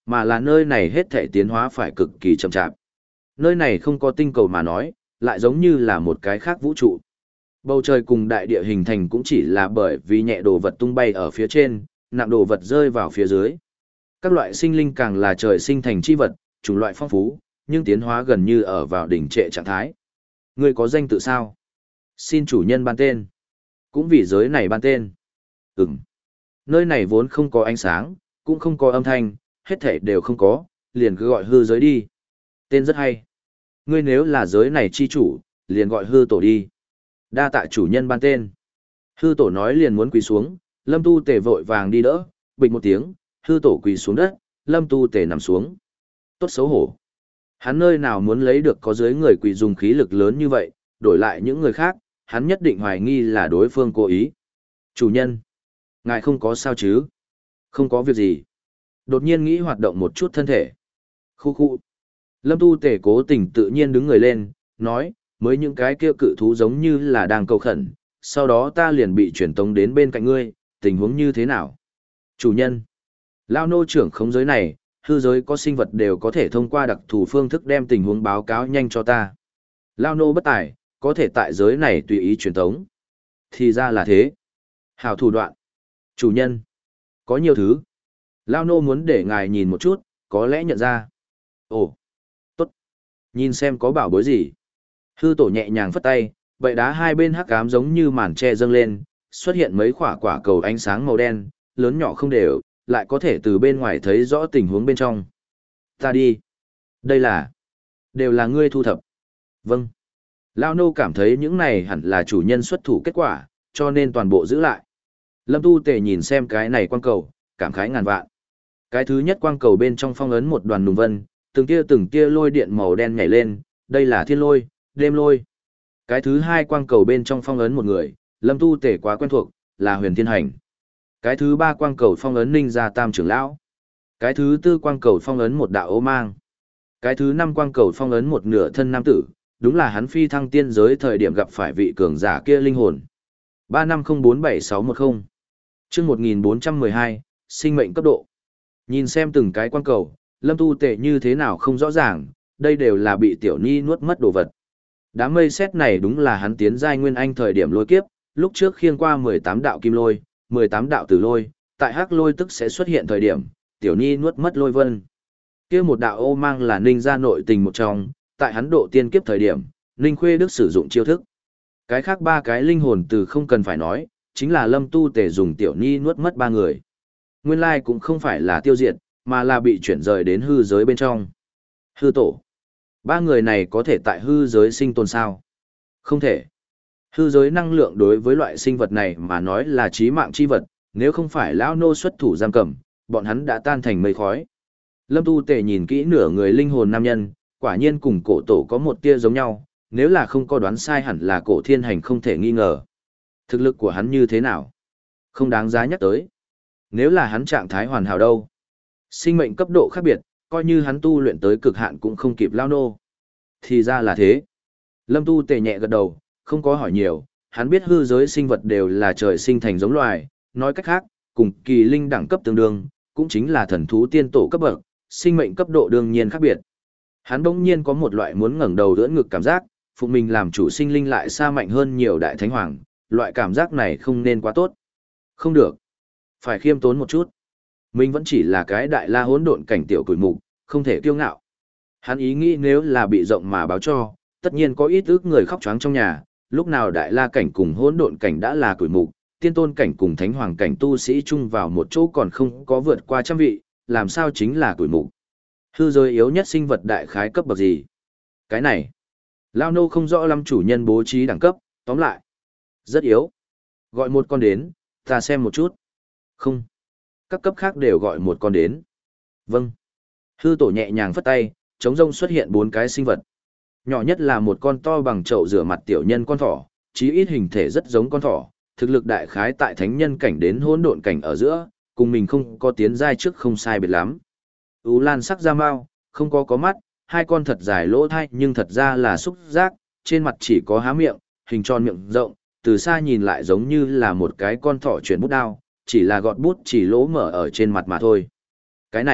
mà là nơi này hết thể tiến hóa phải cực kỳ chậm chạp. Nơi này không có tinh cầu mà nói, lại giống như là một cái khác vũ trụ. Bầu trời cùng đại địa hình thành cũng chỉ là bởi vì nhẹ đồ vật tung bay ở phía trên, nặng đồ vật rơi vào phía dưới. Các loại sinh linh càng là trời sinh thành chi vật, chủng loại phong phú, nhưng tiến hóa gần như ở vào đỉnh trệ trạng thái. Ngươi có danh tự sao? Xin chủ nhân ban tên. Cũng vì giới này ban tên. Ừm. Nơi này vốn không có ánh sáng, cũng không có âm thanh, hết thảy đều không có, liền cứ gọi hư giới đi. Tên rất hay. Ngươi nếu là giới này chi chủ, liền gọi hư tổ đi. Đa tạ chủ nhân ban tên. Hư tổ nói liền muốn quỳ xuống, Lâm Tu Tề vội vàng đi đỡ, bịch một tiếng, hư tổ quỳ xuống đất, Lâm Tu Tề nằm xuống. Tốt xấu hổ. Hắn nơi nào muốn lấy được có dưới người quỳ dùng khí lực lớn như vậy, đổi lại những người khác, hắn nhất định hoài nghi là đối phương cố ý. Chủ nhân, ngài không có sao chứ? Không có việc gì. Đột nhiên nghĩ hoạt động một chút thân thể. Khu khu. Lâm Tu Tề cố tình tự nhiên đứng người lên, nói, mới những cái kia cự thú giống như là đang cầu khẩn, sau đó ta liền bị chuyển tống đến bên cạnh ngươi, tình huống như thế nào? Chủ nhân, Lao nô trưởng khống giới này, hư giới có sinh vật đều có thể thông qua đặc thù phương thức đem tình huống báo cáo nhanh cho ta. Lao nô bất tài, có thể tại giới này tùy ý truyền tống. Thì ra là thế. Hảo thủ đoạn. Chủ nhân, có nhiều thứ. Lao nô muốn để ngài nhìn một chút, có lẽ nhận ra. Ồ, tốt. Nhìn xem có bảo bối gì. Hư tổ nhẹ nhàng phất tay, vậy đá hai bên hắc ám giống như màn tre dâng lên, xuất hiện mấy quả quả cầu ánh sáng màu đen, lớn nhỏ không đều, lại có thể từ bên ngoài thấy rõ tình huống bên trong. Ta đi. Đây là... đều là ngươi thu thập. Vâng. Lao nô cảm thấy những này hẳn là chủ nhân xuất thủ kết quả, cho nên toàn bộ giữ lại. Lâm Tu Tề nhìn xem cái này quang cầu, cảm khái ngàn vạn. Cái thứ nhất quang cầu bên trong phong ấn một đoàn nùng vân, từng tia từng tia lôi điện màu đen nhảy lên, đây là thiên lôi, đêm lôi. Cái thứ hai quang cầu bên trong phong ấn một người, Lâm Tu Tề quá quen thuộc, là Huyền Thiên Hành. Cái thứ ba quang cầu phong ấn Ninh Gia Tam trưởng lão. Cái thứ tư quang cầu phong ấn một đạo ô mang. Cái thứ năm quang cầu phong ấn một nửa thân nam tử, đúng là hắn phi thăng tiên giới thời điểm gặp phải vị cường giả kia linh hồn. ba năm không bốn bảy sáu một không. Chương một nghìn bốn trăm mười hai, sinh mệnh cấp độ. Nhìn xem từng cái quang cầu, Lâm Tu Tề như thế nào không rõ ràng, đây đều là bị Tiểu Ni nuốt mất đồ vật. Đám mây xét này đúng là hắn tiến giai nguyên anh thời điểm lôi kiếp, lúc trước khiêng qua mười tám đạo kim lôi, mười tám đạo tử lôi, tại hắc lôi tức sẽ xuất hiện thời điểm, Tiểu Ni nuốt mất lôi vân. Kia một đạo ô mang là Ninh gia nội tình một trong, tại hắn độ tiên kiếp thời điểm, Ninh Khuê Đức sử dụng chiêu thức. Cái khác ba cái linh hồn từ không cần phải nói, chính là Lâm Tu Tề dùng Tiểu Ni nuốt mất ba người. Nguyên lai cũng không phải là tiêu diệt, mà là bị chuyển rời đến hư giới bên trong. Hư tổ. Ba người này có thể tại hư giới sinh tồn sao? Không thể. Hư giới năng lượng đối với loại sinh vật này mà nói là chí mạng chi vật, nếu không phải lão nô xuất thủ giam cầm, bọn hắn đã tan thành mây khói. Lâm Tu Tề nhìn kỹ nửa người linh hồn nam nhân, quả nhiên cùng cổ tổ có một tia giống nhau, nếu là không có đoán sai hẳn là cổ thiên hành không thể nghi ngờ. Thực lực của hắn như thế nào? Không đáng giá nhắc tới. Nếu là hắn trạng thái hoàn hảo đâu? Sinh mệnh cấp độ khác biệt, coi như hắn tu luyện tới cực hạn cũng không kịp lao nô. Thì ra là thế. Lâm Tu Tề nhẹ gật đầu, không có hỏi nhiều, hắn biết hư giới sinh vật đều là trời sinh thành giống loài, nói cách khác, cùng kỳ linh đẳng cấp tương đương, cũng chính là thần thú tiên tổ cấp bậc, sinh mệnh cấp độ đương nhiên khác biệt. Hắn bỗng nhiên có một loại muốn ngẩng đầu đỡ ngực cảm giác, phụ mình làm chủ sinh linh lại xa mạnh hơn nhiều đại thánh hoàng, loại cảm giác này không nên quá tốt. Không được. Phải khiêm tốn một chút. Mình vẫn chỉ là cái đại la hỗn độn cảnh tiểu củi mục, không thể kiêu ngạo. Hắn ý nghĩ nếu là bị rộng mà báo cho, tất nhiên có ít ước người khóc choáng trong nhà, lúc nào đại la cảnh cùng hỗn độn cảnh đã là củi mục, tiên tôn cảnh cùng thánh hoàng cảnh tu sĩ chung vào một chỗ còn không có vượt qua trăm vị, làm sao chính là củi mục. Hư giới yếu nhất sinh vật đại khái cấp bậc gì? Cái này, Lao nô không rõ lắm chủ nhân bố trí đẳng cấp, tóm lại. Rất yếu. Gọi một con đến, ta xem một chút. Không. Các cấp khác đều gọi một con đến. Vâng. Hư tổ nhẹ nhàng phất tay, trống rông xuất hiện bốn cái sinh vật. Nhỏ nhất là một con to bằng chậu rửa mặt tiểu nhân con thỏ, chí ít hình thể rất giống con thỏ, thực lực đại khái tại thánh nhân cảnh đến hỗn độn cảnh ở giữa, cùng mình không có tiến giai trước không sai biệt lắm. Ú lan sắc da mao, không có có mắt, hai con thật dài lỗ thai nhưng thật ra là xúc giác, trên mặt chỉ có há miệng, hình tròn miệng rộng, từ xa nhìn lại giống như là một cái con thỏ chuyển bút đao, chỉ là gọt bút chỉ lỗ mở ở trên mặt mà thôi. Cái này,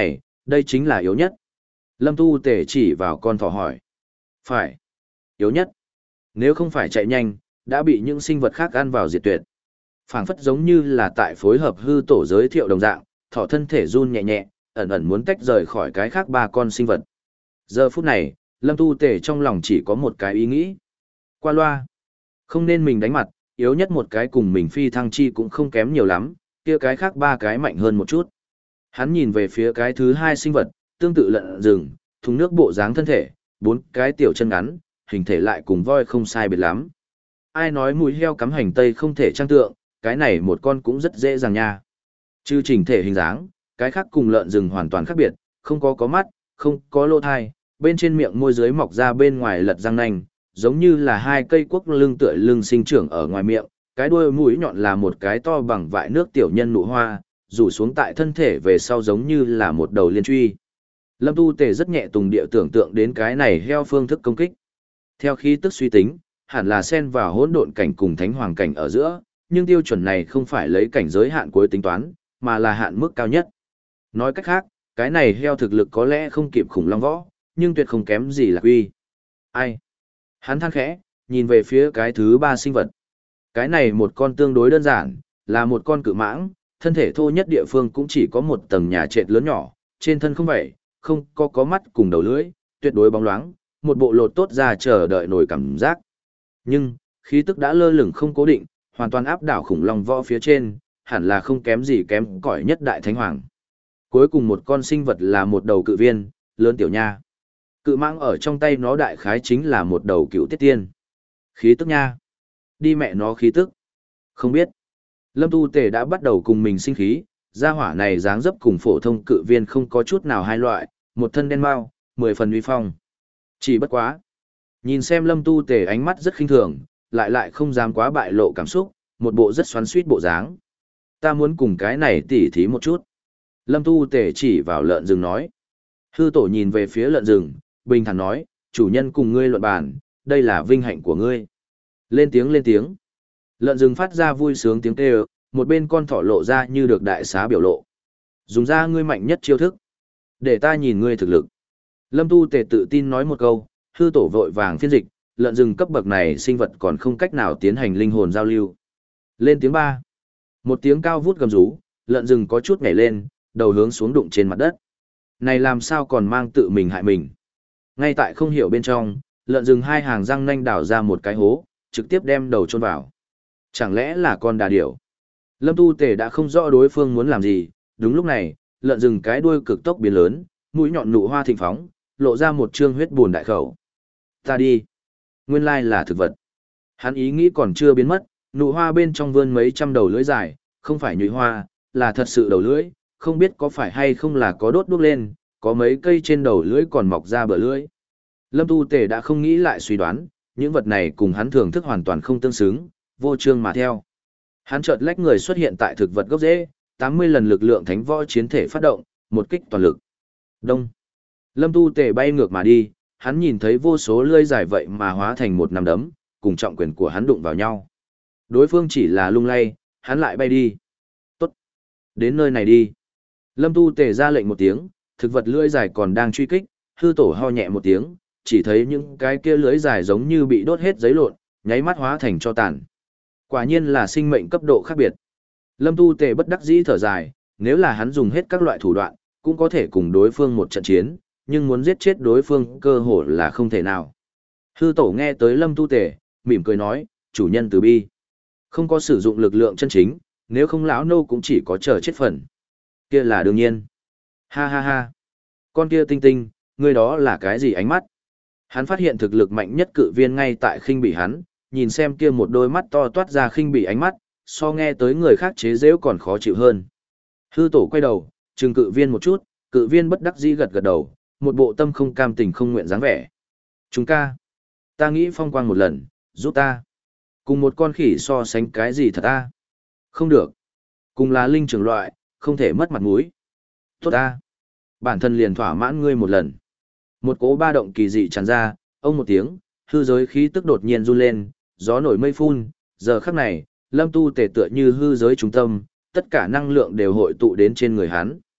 Đây chính là yếu nhất. Lâm Tu Tể chỉ vào con thỏ hỏi. Phải. Yếu nhất. Nếu không phải chạy nhanh, đã bị những sinh vật khác ăn vào diệt tuyệt. Phảng phất giống như là tại phối hợp hư tổ giới thiệu đồng dạng, thỏ thân thể run nhẹ nhẹ, ẩn ẩn muốn tách rời khỏi cái khác ba con sinh vật. Giờ phút này, Lâm Tu Tể trong lòng chỉ có một cái ý nghĩ. Qua loa. Không nên mình đánh mặt, yếu nhất một cái cùng mình phi thăng chi cũng không kém nhiều lắm, kia cái khác ba cái mạnh hơn một chút. Hắn nhìn về phía cái thứ hai sinh vật, tương tự lợn rừng, thùng nước bộ dáng thân thể, bốn cái tiểu chân ngắn, hình thể lại cùng voi không sai biệt lắm. Ai nói mùi heo cắm hành tây không thể trang tượng, cái này một con cũng rất dễ dàng nha. Chứ chỉnh thể hình dáng, cái khác cùng lợn rừng hoàn toàn khác biệt, không có có mắt, không có lỗ thai, bên trên miệng môi dưới mọc ra bên ngoài lật răng nanh, giống như là hai cây quốc lưng tựa lưng sinh trưởng ở ngoài miệng, cái đuôi mũi nhọn là một cái to bằng vại nước tiểu nhân nụ hoa, rủ xuống tại thân thể về sau giống như là một đầu liên truy. Lâm Tu Tề rất nhẹ tùng địa tưởng tượng đến cái này heo phương thức công kích. Theo khí tức suy tính, hẳn là xen vào hỗn độn cảnh cùng thánh hoàng cảnh ở giữa, nhưng tiêu chuẩn này không phải lấy cảnh giới hạn cuối tính toán, mà là hạn mức cao nhất. Nói cách khác, cái này heo thực lực có lẽ không kịp khủng long võ, nhưng tuyệt không kém gì là quy. Ai? Hắn than khẽ, nhìn về phía cái thứ ba sinh vật. Cái này một con tương đối đơn giản, là một con cự mãng, thân thể thô nhất địa phương cũng chỉ có một tầng nhà trệt lớn nhỏ, trên thân không vậy, không có có mắt cùng đầu lưỡi, tuyệt đối bóng loáng, một bộ lột tốt ra chờ đợi nổi cảm giác. Nhưng, khí tức đã lơ lửng không cố định, hoàn toàn áp đảo khủng long võ phía trên, hẳn là không kém gì kém cỏi nhất đại thánh hoàng. Cuối cùng một con sinh vật là một đầu cự viên, lớn tiểu nha. Cự mãng ở trong tay nó đại khái chính là một đầu cựu tiết tiên. Khí tức nha. Đi mẹ nó khí tức. Không biết. Lâm Tu Tề đã bắt đầu cùng mình sinh khí, gia hỏa này dáng dấp cùng phổ thông cự viên không có chút nào hai loại, một thân đen mau, mười phần uy phong. Chỉ bất quá. Nhìn xem Lâm Tu Tề ánh mắt rất khinh thường, lại lại không dám quá bại lộ cảm xúc, một bộ rất xoắn xuýt bộ dáng. Ta muốn cùng cái này tỉ thí một chút. Lâm Tu Tề chỉ vào lợn rừng nói. Hư tổ nhìn về phía lợn rừng, bình thản nói, chủ nhân cùng ngươi luận bàn, đây là vinh hạnh của ngươi. Lên tiếng lên tiếng. Lợn rừng phát ra vui sướng tiếng kêu, một bên con thỏ lộ ra như được đại xá biểu lộ. Dùng ra ngươi mạnh nhất chiêu thức. Để ta nhìn ngươi thực lực. Lâm Tu Tề tự tin nói một câu, hư tổ vội vàng phiên dịch, lợn rừng cấp bậc này sinh vật còn không cách nào tiến hành linh hồn giao lưu. Lên tiếng ba. Một tiếng cao vút gầm rú, lợn rừng có chút nhảy lên, đầu hướng xuống đụng trên mặt đất. Này làm sao còn mang tự mình hại mình. Ngay tại không hiểu bên trong, lợn rừng hai hàng răng nanh đào ra một cái hố, trực tiếp đem đầu chôn vào. Chẳng lẽ là con đà điểu? Lâm Tu Tề đã không rõ đối phương muốn làm gì, đúng lúc này, lợn rừng cái đuôi cực tốc biến lớn, mũi nhọn nụ hoa thịnh phóng, lộ ra một trương huyết buồn đại khẩu. Ta đi. Nguyên lai là thực vật. Hắn ý nghĩ còn chưa biến mất, nụ hoa bên trong vươn mấy trăm đầu lưỡi dài, không phải nhụy hoa, là thật sự đầu lưỡi, không biết có phải hay không là có đốt đuốc lên, có mấy cây trên đầu lưỡi còn mọc ra bờ lưỡi. Lâm Tu Tề đã không nghĩ lại suy đoán, những vật này cùng hắn thưởng thức hoàn toàn không tương xứng, vô chương mà theo. Hắn chợt lách người xuất hiện tại thực vật gốc rễ, tám mươi lần lực lượng thánh võ chiến thể phát động, một kích toàn lực. Đông. Lâm Tu Tề bay ngược mà đi, hắn nhìn thấy vô số lưỡi dài vậy mà hóa thành một nắm đấm, cùng trọng quyền của hắn đụng vào nhau. Đối phương chỉ là lung lay, hắn lại bay đi. Tốt. Đến nơi này đi. Lâm Tu Tề ra lệnh một tiếng, thực vật lưỡi dài còn đang truy kích, hư tổ ho nhẹ một tiếng, chỉ thấy những cái kia lưỡi dài giống như bị đốt hết giấy lộn, nháy mắt hóa thành cho tàn. Quả nhiên là sinh mệnh cấp độ khác biệt. Lâm Tu Tề bất đắc dĩ thở dài, nếu là hắn dùng hết các loại thủ đoạn, cũng có thể cùng đối phương một trận chiến, nhưng muốn giết chết đối phương cơ hội là không thể nào. Hư tổ nghe tới Lâm Tu Tề, mỉm cười nói, chủ nhân từ bi. Không có sử dụng lực lượng chân chính, nếu không lão nô cũng chỉ có chờ chết phần. Kia là đương nhiên. Ha ha ha. Con kia tinh tinh, người đó là cái gì ánh mắt? Hắn phát hiện thực lực mạnh nhất cự viên ngay tại khinh bỉ hắn, nhìn xem kia một đôi mắt to toát ra khinh bỉ ánh mắt, so nghe tới người khác chế giễu còn khó chịu hơn. Hư tổ quay đầu, trừng cự viên một chút, cự viên bất đắc dĩ gật gật đầu, một bộ tâm không cam tình không nguyện dáng vẻ. Chúng ca, ta nghĩ phong quang một lần, giúp ta. Cùng một con khỉ so sánh cái gì thật ta? Không được. Cùng là linh trưởng loại, không thể mất mặt mũi. Tốt ta. Bản thân liền thỏa mãn ngươi một lần. Một cỗ ba động kỳ dị tràn ra, ông một tiếng, hư giới khí tức đột nhiên run lên, gió nổi mây phun, giờ khắc này, Lâm Tu Tề tựa như hư giới trung tâm, tất cả năng lượng đều hội tụ đến trên người hắn.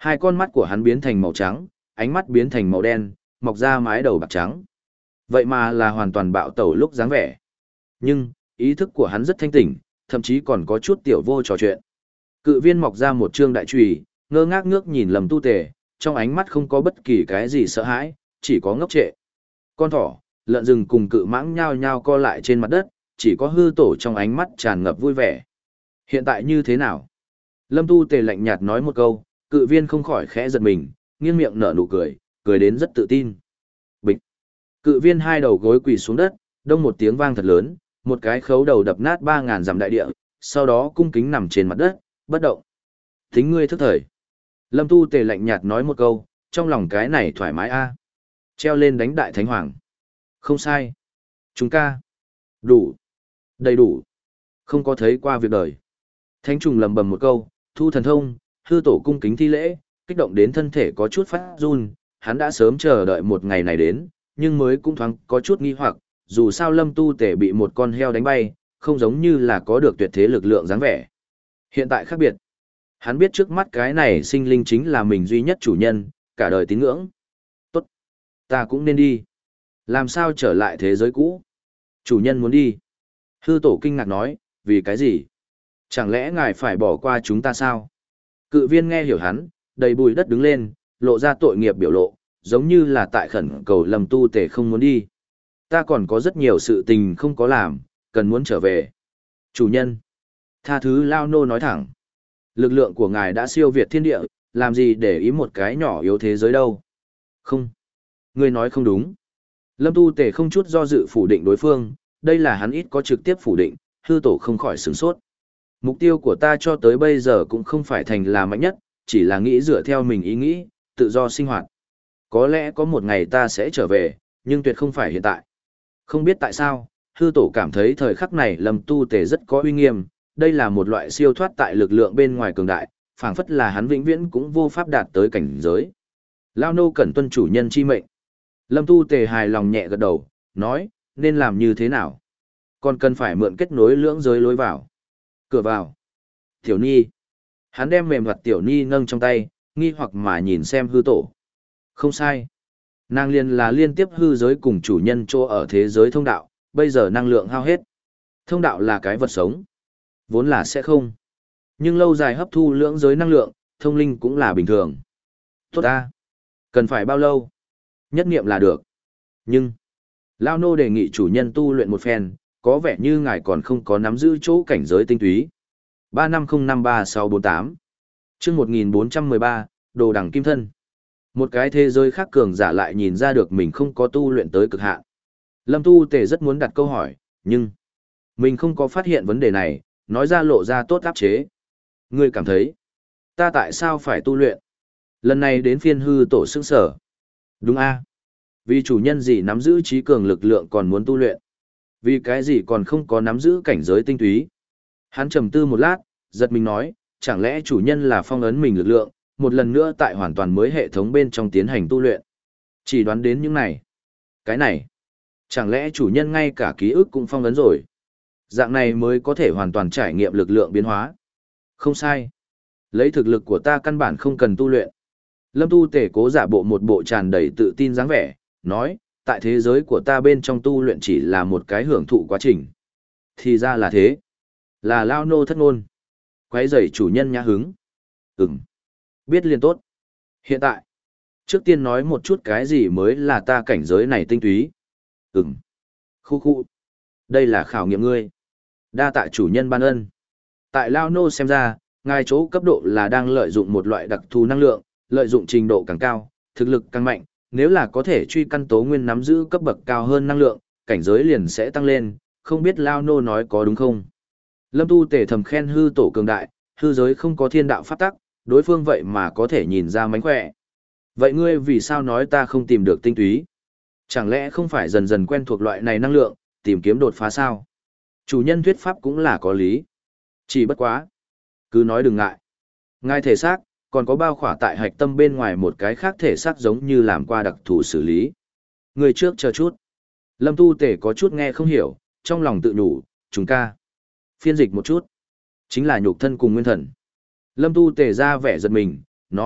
Hai con mắt của hắn biến thành màu trắng, ánh mắt biến thành màu đen, mọc ra mái đầu bạc trắng. Vậy mà là hoàn toàn bạo tẩu lúc dáng vẻ. Nhưng, ý thức của hắn rất thanh tỉnh, thậm chí còn có chút tiểu vô trò chuyện. Cự viên mọc ra một trương đại chùy, ngơ ngác ngước nhìn Lâm Tu Tề, trong ánh mắt không có bất kỳ cái gì sợ hãi, chỉ có ngốc trệ. Con thỏ, lợn rừng cùng cự mãng nhao nhao co lại trên mặt đất, chỉ có hư tổ trong ánh mắt tràn ngập vui vẻ. Hiện tại như thế nào? Lâm Tu Tề lạnh nhạt nói một câu, cự viên không khỏi khẽ giật mình, nghiêng miệng nở nụ cười, cười đến rất tự tin. Bịch. Cự viên hai đầu gối quỳ xuống đất, đông một tiếng vang thật lớn, một cái khấu đầu đập nát ba ngàn dặm đại địa, sau đó cung kính nằm trên mặt đất, bất động. Thính ngươi thức thời. Lâm Tu Tề lạnh nhạt nói một câu, trong lòng cái này thoải mái a. Treo lên đánh đại thánh hoàng. Không sai. Chúng ca. Đủ. Đầy đủ. Không có thấy qua việc đời. Thánh trùng lầm bầm một câu, thu thần thông, hư tổ cung kính thi lễ, kích động đến thân thể có chút phát run, hắn đã sớm chờ đợi một ngày này đến, nhưng mới cũng thoáng có chút nghi hoặc, dù sao Lâm Tu Tề bị một con heo đánh bay, không giống như là có được tuyệt thế lực lượng dáng vẻ. Hiện tại khác biệt. Hắn biết trước mắt cái này sinh linh chính là mình duy nhất chủ nhân, cả đời tín ngưỡng. Tốt. Ta cũng nên đi. Làm sao trở lại thế giới cũ? Chủ nhân muốn đi. Hư tổ kinh ngạc nói, vì cái gì? Chẳng lẽ ngài phải bỏ qua chúng ta sao? Cự viên nghe hiểu hắn, đầy bùi đất đứng lên, lộ ra tội nghiệp biểu lộ, giống như là tại khẩn cầu Lâm Tu Tề không muốn đi. Ta còn có rất nhiều sự tình không có làm, cần muốn trở về. Chủ nhân. Tha thứ Lao Nô nói thẳng. Lực lượng của ngài đã siêu việt thiên địa, làm gì để ý một cái nhỏ yếu thế giới đâu. Không. Ngươi nói không đúng. Lâm Tu Tề không chút do dự phủ định đối phương, đây là hắn ít có trực tiếp phủ định, hư tổ không khỏi sửng sốt. Mục tiêu của ta cho tới bây giờ cũng không phải thành là mạnh nhất, chỉ là nghĩ dựa theo mình ý nghĩ, tự do sinh hoạt. Có lẽ có một ngày ta sẽ trở về, nhưng tuyệt không phải hiện tại. Không biết tại sao, hư tổ cảm thấy thời khắc này Lâm Tu Tề rất có uy nghiêm, đây là một loại siêu thoát tại lực lượng bên ngoài cường đại, phảng phất là hắn vĩnh viễn cũng vô pháp đạt tới cảnh giới. Lao nô cần tuân chủ nhân chi mệnh. Lâm Tu Tề hài lòng nhẹ gật đầu, nói, nên làm như thế nào? Còn cần phải mượn kết nối lưỡng giới lối vào. Cửa vào. Tiểu Ni. Hắn đem mềm mặt Tiểu Ni nâng trong tay, nghi hoặc mà nhìn xem hư tổ. Không sai. Nàng liên là liên tiếp hư giới cùng chủ nhân chỗ ở thế giới thông đạo, bây giờ năng lượng hao hết. Thông đạo là cái vật sống. Vốn là sẽ không. Nhưng lâu dài hấp thu lưỡng giới năng lượng, thông linh cũng là bình thường. Tốt ta. Cần phải bao lâu? Nhất nghiệm là được. Nhưng, Lao Nô đề nghị chủ nhân tu luyện một phen, có vẻ như ngài còn không có nắm giữ chỗ cảnh giới tinh túy. ba năm không năm ba sáu bốn tám chương một nghìn bốn trăm mười ba, Đồ Đằng Kim Thân. Một cái thế giới khác cường giả lại nhìn ra được mình không có tu luyện tới cực hạn. Lâm Tu Tề rất muốn đặt câu hỏi, nhưng mình không có phát hiện vấn đề này, nói ra lộ ra tốt áp chế. Ngươi cảm thấy, ta tại sao phải tu luyện? Lần này đến phiên hư tổ sững sở. Đúng a, vì chủ nhân gì nắm giữ trí cường lực lượng còn muốn tu luyện? Vì cái gì còn không có nắm giữ cảnh giới tinh túy? Hắn trầm tư một lát, giật mình nói, chẳng lẽ chủ nhân là phong ấn mình lực lượng, một lần nữa tại hoàn toàn mới hệ thống bên trong tiến hành tu luyện? Chỉ đoán đến những này. Cái này, chẳng lẽ chủ nhân ngay cả ký ức cũng phong ấn rồi? Dạng này mới có thể hoàn toàn trải nghiệm lực lượng biến hóa. Không sai. Lấy thực lực của ta căn bản không cần tu luyện. Lâm Tu Tề cố giả bộ một bộ tràn đầy tự tin dáng vẻ, nói, tại thế giới của ta bên trong tu luyện chỉ là một cái hưởng thụ quá trình. Thì ra là thế. Là Lao Nô thất ngôn. Quấy rầy chủ nhân nhã hứng. Ừm. Biết liền tốt. Hiện tại, trước tiên nói một chút cái gì mới là ta cảnh giới này tinh túy. Ừm. Khu khu. Đây là khảo nghiệm ngươi. Đa tạ chủ nhân ban ân. Tại Lao Nô xem ra, ngài chỗ cấp độ là đang lợi dụng một loại đặc thù năng lượng, lợi dụng trình độ càng cao, thực lực càng mạnh, nếu là có thể truy căn tố nguyên nắm giữ cấp bậc cao hơn năng lượng, cảnh giới liền sẽ tăng lên, không biết Lao Nô nói có đúng không? Lâm Tu Tề thầm khen hư tổ cường đại, hư giới không có thiên đạo pháp tắc, đối phương vậy mà có thể nhìn ra mánh khỏe. Vậy ngươi vì sao nói ta không tìm được tinh túy? Chẳng lẽ không phải dần dần quen thuộc loại này năng lượng, tìm kiếm đột phá sao? Chủ nhân thuyết pháp cũng là có lý. Chỉ bất quá. Cứ nói đừng ngại. Ngài thể xác, còn có bao khỏa tại hạch tâm bên ngoài một cái khác thể xác giống như làm qua đặc thù xử lý. Người trước chờ chút. Lâm Tu Tề có chút nghe không hiểu, trong lòng tự nhủ, chúng ca. Phiên dịch một chút. Chính là nhục thân cùng nguyên thần. Lâm Tu Tề ra vẻ giật mình, nói,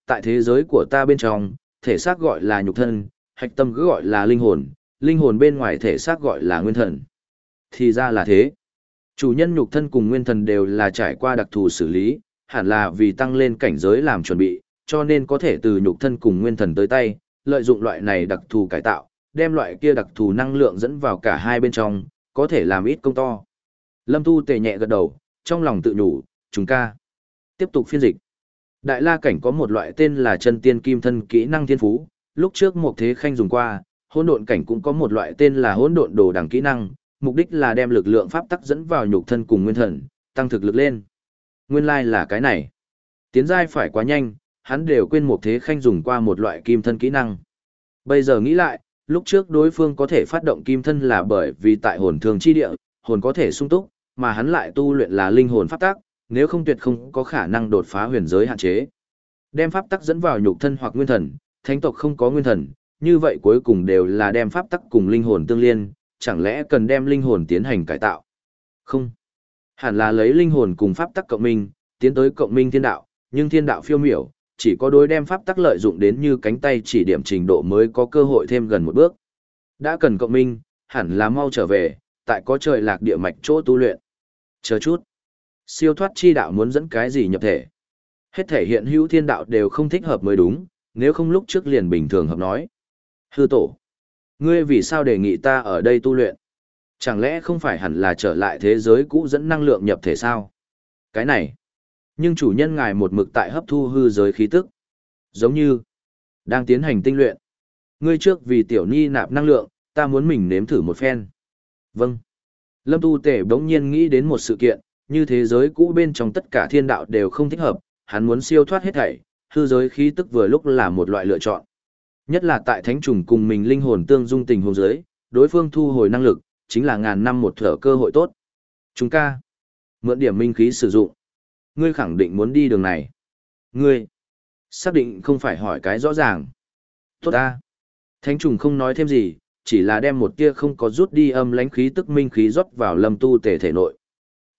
tại thế giới của ta bên trong, thể xác gọi là nhục thân, hạch tâm cứ gọi là linh hồn, linh hồn bên ngoài thể xác gọi là nguyên thần. Thì ra là thế. Chủ nhân nhục thân cùng nguyên thần đều là trải qua đặc thù xử lý, hẳn là vì tăng lên cảnh giới làm chuẩn bị, cho nên có thể từ nhục thân cùng nguyên thần tới tay, lợi dụng loại này đặc thù cải tạo, đem loại kia đặc thù năng lượng dẫn vào cả hai bên trong, có thể làm ít công to. Lâm Tu Tề nhẹ gật đầu, trong lòng tự nhủ, chúng ca. Tiếp tục phiên dịch. Đại La Cảnh có một loại tên là chân tiên kim thân kỹ năng thiên phú, lúc trước một thế khanh dùng qua, hỗn độn cảnh cũng có một loại tên là hỗn độn đồ đằng kỹ năng, mục đích là đem lực lượng pháp tắc dẫn vào nhục thân cùng nguyên thần, tăng thực lực lên. Nguyên lai like là cái này. Tiến giai phải quá nhanh, hắn đều quên một thế khanh dùng qua một loại kim thân kỹ năng. Bây giờ nghĩ lại, lúc trước đối phương có thể phát động kim thân là bởi vì tại hồn thường chi địa, hồn có thể sung túc, mà hắn lại tu luyện là linh hồn pháp tắc, nếu không tuyệt không có khả năng đột phá huyền giới hạn chế. Đem pháp tắc dẫn vào nhục thân hoặc nguyên thần, thánh tộc không có nguyên thần, như vậy cuối cùng đều là đem pháp tắc cùng linh hồn tương liên, chẳng lẽ cần đem linh hồn tiến hành cải tạo? Không. Hẳn là lấy linh hồn cùng pháp tắc cộng minh, tiến tới cộng minh thiên đạo, nhưng thiên đạo phiêu miểu, chỉ có đối đem pháp tắc lợi dụng đến như cánh tay chỉ điểm trình độ mới có cơ hội thêm gần một bước. Đã cần cộng minh, hẳn là mau trở về, tại có trời lạc địa mạch chỗ tu luyện. Chờ chút. Siêu thoát chi đạo muốn dẫn cái gì nhập thể? Hết thể hiện hữu thiên đạo đều không thích hợp mới đúng, nếu không lúc trước liền bình thường hợp nói. Hư tổ. Ngươi vì sao đề nghị ta ở đây tu luyện? Chẳng lẽ không phải hẳn là trở lại thế giới cũ dẫn năng lượng nhập thể sao? Cái này. Nhưng chủ nhân ngài một mực tại hấp thu hư giới khí tức. Giống như đang tiến hành tinh luyện. Ngươi trước vì tiểu ni nạp năng lượng, ta muốn mình nếm thử một phen. Vâng. Lâm Tu Tể đống nhiên nghĩ đến một sự kiện, như thế giới cũ bên trong tất cả thiên đạo đều không thích hợp, hắn muốn siêu thoát hết thảy, hư giới khí tức vừa lúc là một loại lựa chọn. Nhất là tại thánh trùng cùng mình linh hồn tương dung tình huống giới, đối phương thu hồi năng lực, chính là ngàn năm một thở cơ hội tốt. Chúng ca, mượn điểm minh khí sử dụng. Ngươi khẳng định muốn đi đường này. Ngươi, xác định không phải hỏi cái rõ ràng. Tốt ta. Thánh trùng không nói thêm gì, chỉ là đem một tia không có rút đi âm lãnh khí tức minh khí rót vào Lâm Tu Tề thể nội. T.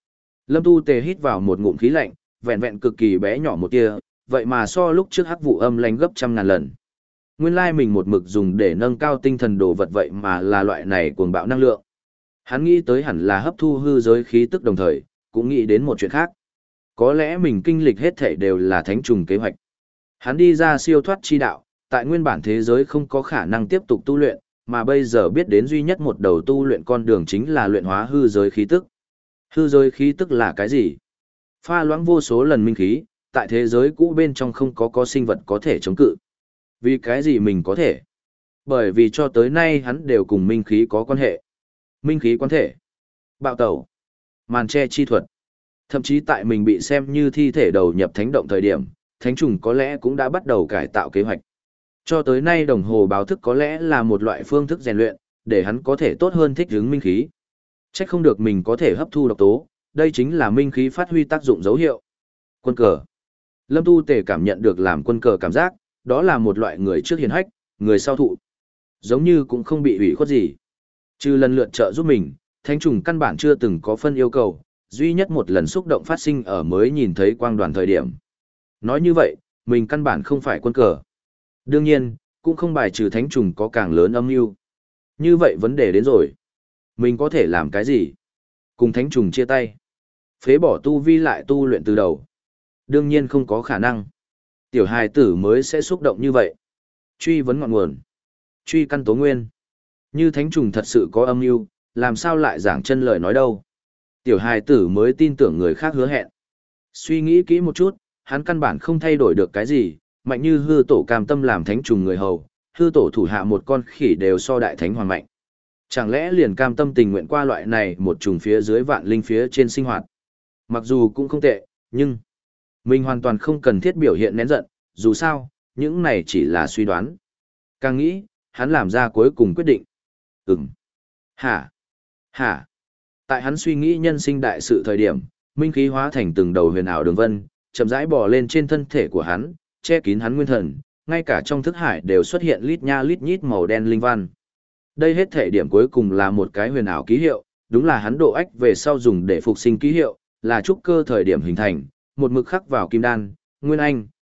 Lâm Tu Tề hít vào một ngụm khí lạnh, vẹn vẹn cực kỳ bé nhỏ một tia, vậy mà so lúc trước hắc vụ âm lãnh gấp trăm ngàn lần. Nguyên lai mình một mực dùng để nâng cao tinh thần đồ vật vậy mà là loại này cuồng bạo năng lượng. Hắn nghĩ tới hẳn là hấp thu hư giới khí tức đồng thời, cũng nghĩ đến một chuyện khác. Có lẽ mình kinh lịch hết thảy đều là thánh trùng kế hoạch. Hắn đi ra siêu thoát chi đạo, tại nguyên bản thế giới không có khả năng tiếp tục tu luyện, mà bây giờ biết đến duy nhất một đầu tu luyện con đường chính là luyện hóa hư giới khí tức. Hư giới khí tức là cái gì? Pha loãng vô số lần minh khí, tại thế giới cũ bên trong không có có sinh vật có thể chống cự. Vì cái gì mình có thể? Bởi vì cho tới nay hắn đều cùng minh khí có quan hệ. Minh khí quan thể. Bạo tẩu. Màn che chi thuật. Thậm chí tại mình bị xem như thi thể đầu nhập thánh động thời điểm, thánh trùng có lẽ cũng đã bắt đầu cải tạo kế hoạch. Cho tới nay đồng hồ báo thức có lẽ là một loại phương thức rèn luyện, để hắn có thể tốt hơn thích ứng minh khí. Chắc không được mình có thể hấp thu độc tố, đây chính là minh khí phát huy tác dụng dấu hiệu. Quân cờ. Lâm Tu Tề cảm nhận được làm quân cờ cảm giác, đó là một loại người trước hiền hách, người sau thụ. Giống như cũng không bị hủy khuất gì. Trừ lần lượt trợ giúp mình, thánh trùng căn bản chưa từng có phân yêu cầu, duy nhất một lần xúc động phát sinh ở mới nhìn thấy quang đoàn thời điểm. Nói như vậy, mình căn bản không phải quân cờ. Đương nhiên, cũng không bài trừ thánh trùng có càng lớn âm mưu. Như vậy vấn đề đến rồi. Mình có thể làm cái gì? Cùng thánh trùng chia tay. Phế bỏ tu vi lại tu luyện từ đầu. Đương nhiên không có khả năng. Tiểu hài tử mới sẽ xúc động như vậy. Truy vấn ngọn nguồn. Truy căn tố nguyên. Như thánh trùng thật sự có âm mưu, làm sao lại giảng chân lời nói đâu. Tiểu hài tử mới tin tưởng người khác hứa hẹn. Suy nghĩ kỹ một chút, hắn căn bản không thay đổi được cái gì, mạnh như hư tổ cam tâm làm thánh trùng người hầu, hư tổ thủ hạ một con khỉ đều so đại thánh hoàng mạnh. Chẳng lẽ liền cam tâm tình nguyện qua loại này một trùng phía dưới vạn linh phía trên sinh hoạt. Mặc dù cũng không tệ, nhưng mình hoàn toàn không cần thiết biểu hiện nén giận, dù sao, những này chỉ là suy đoán. Càng nghĩ, hắn làm ra cuối cùng quyết định. Ừm. Hả? Hả? Tại hắn suy nghĩ nhân sinh đại sự thời điểm, minh khí hóa thành từng đầu huyền ảo đường vân, chậm rãi bò lên trên thân thể của hắn, che kín hắn nguyên thần, ngay cả trong thức hải đều xuất hiện lít nha lít nhít màu đen linh văn. Đây hết thể điểm cuối cùng là một cái huyền ảo ký hiệu, đúng là hắn độ ách về sau dùng để phục sinh ký hiệu, là trúc cơ thời điểm hình thành, một mực khắc vào kim đan, nguyên anh,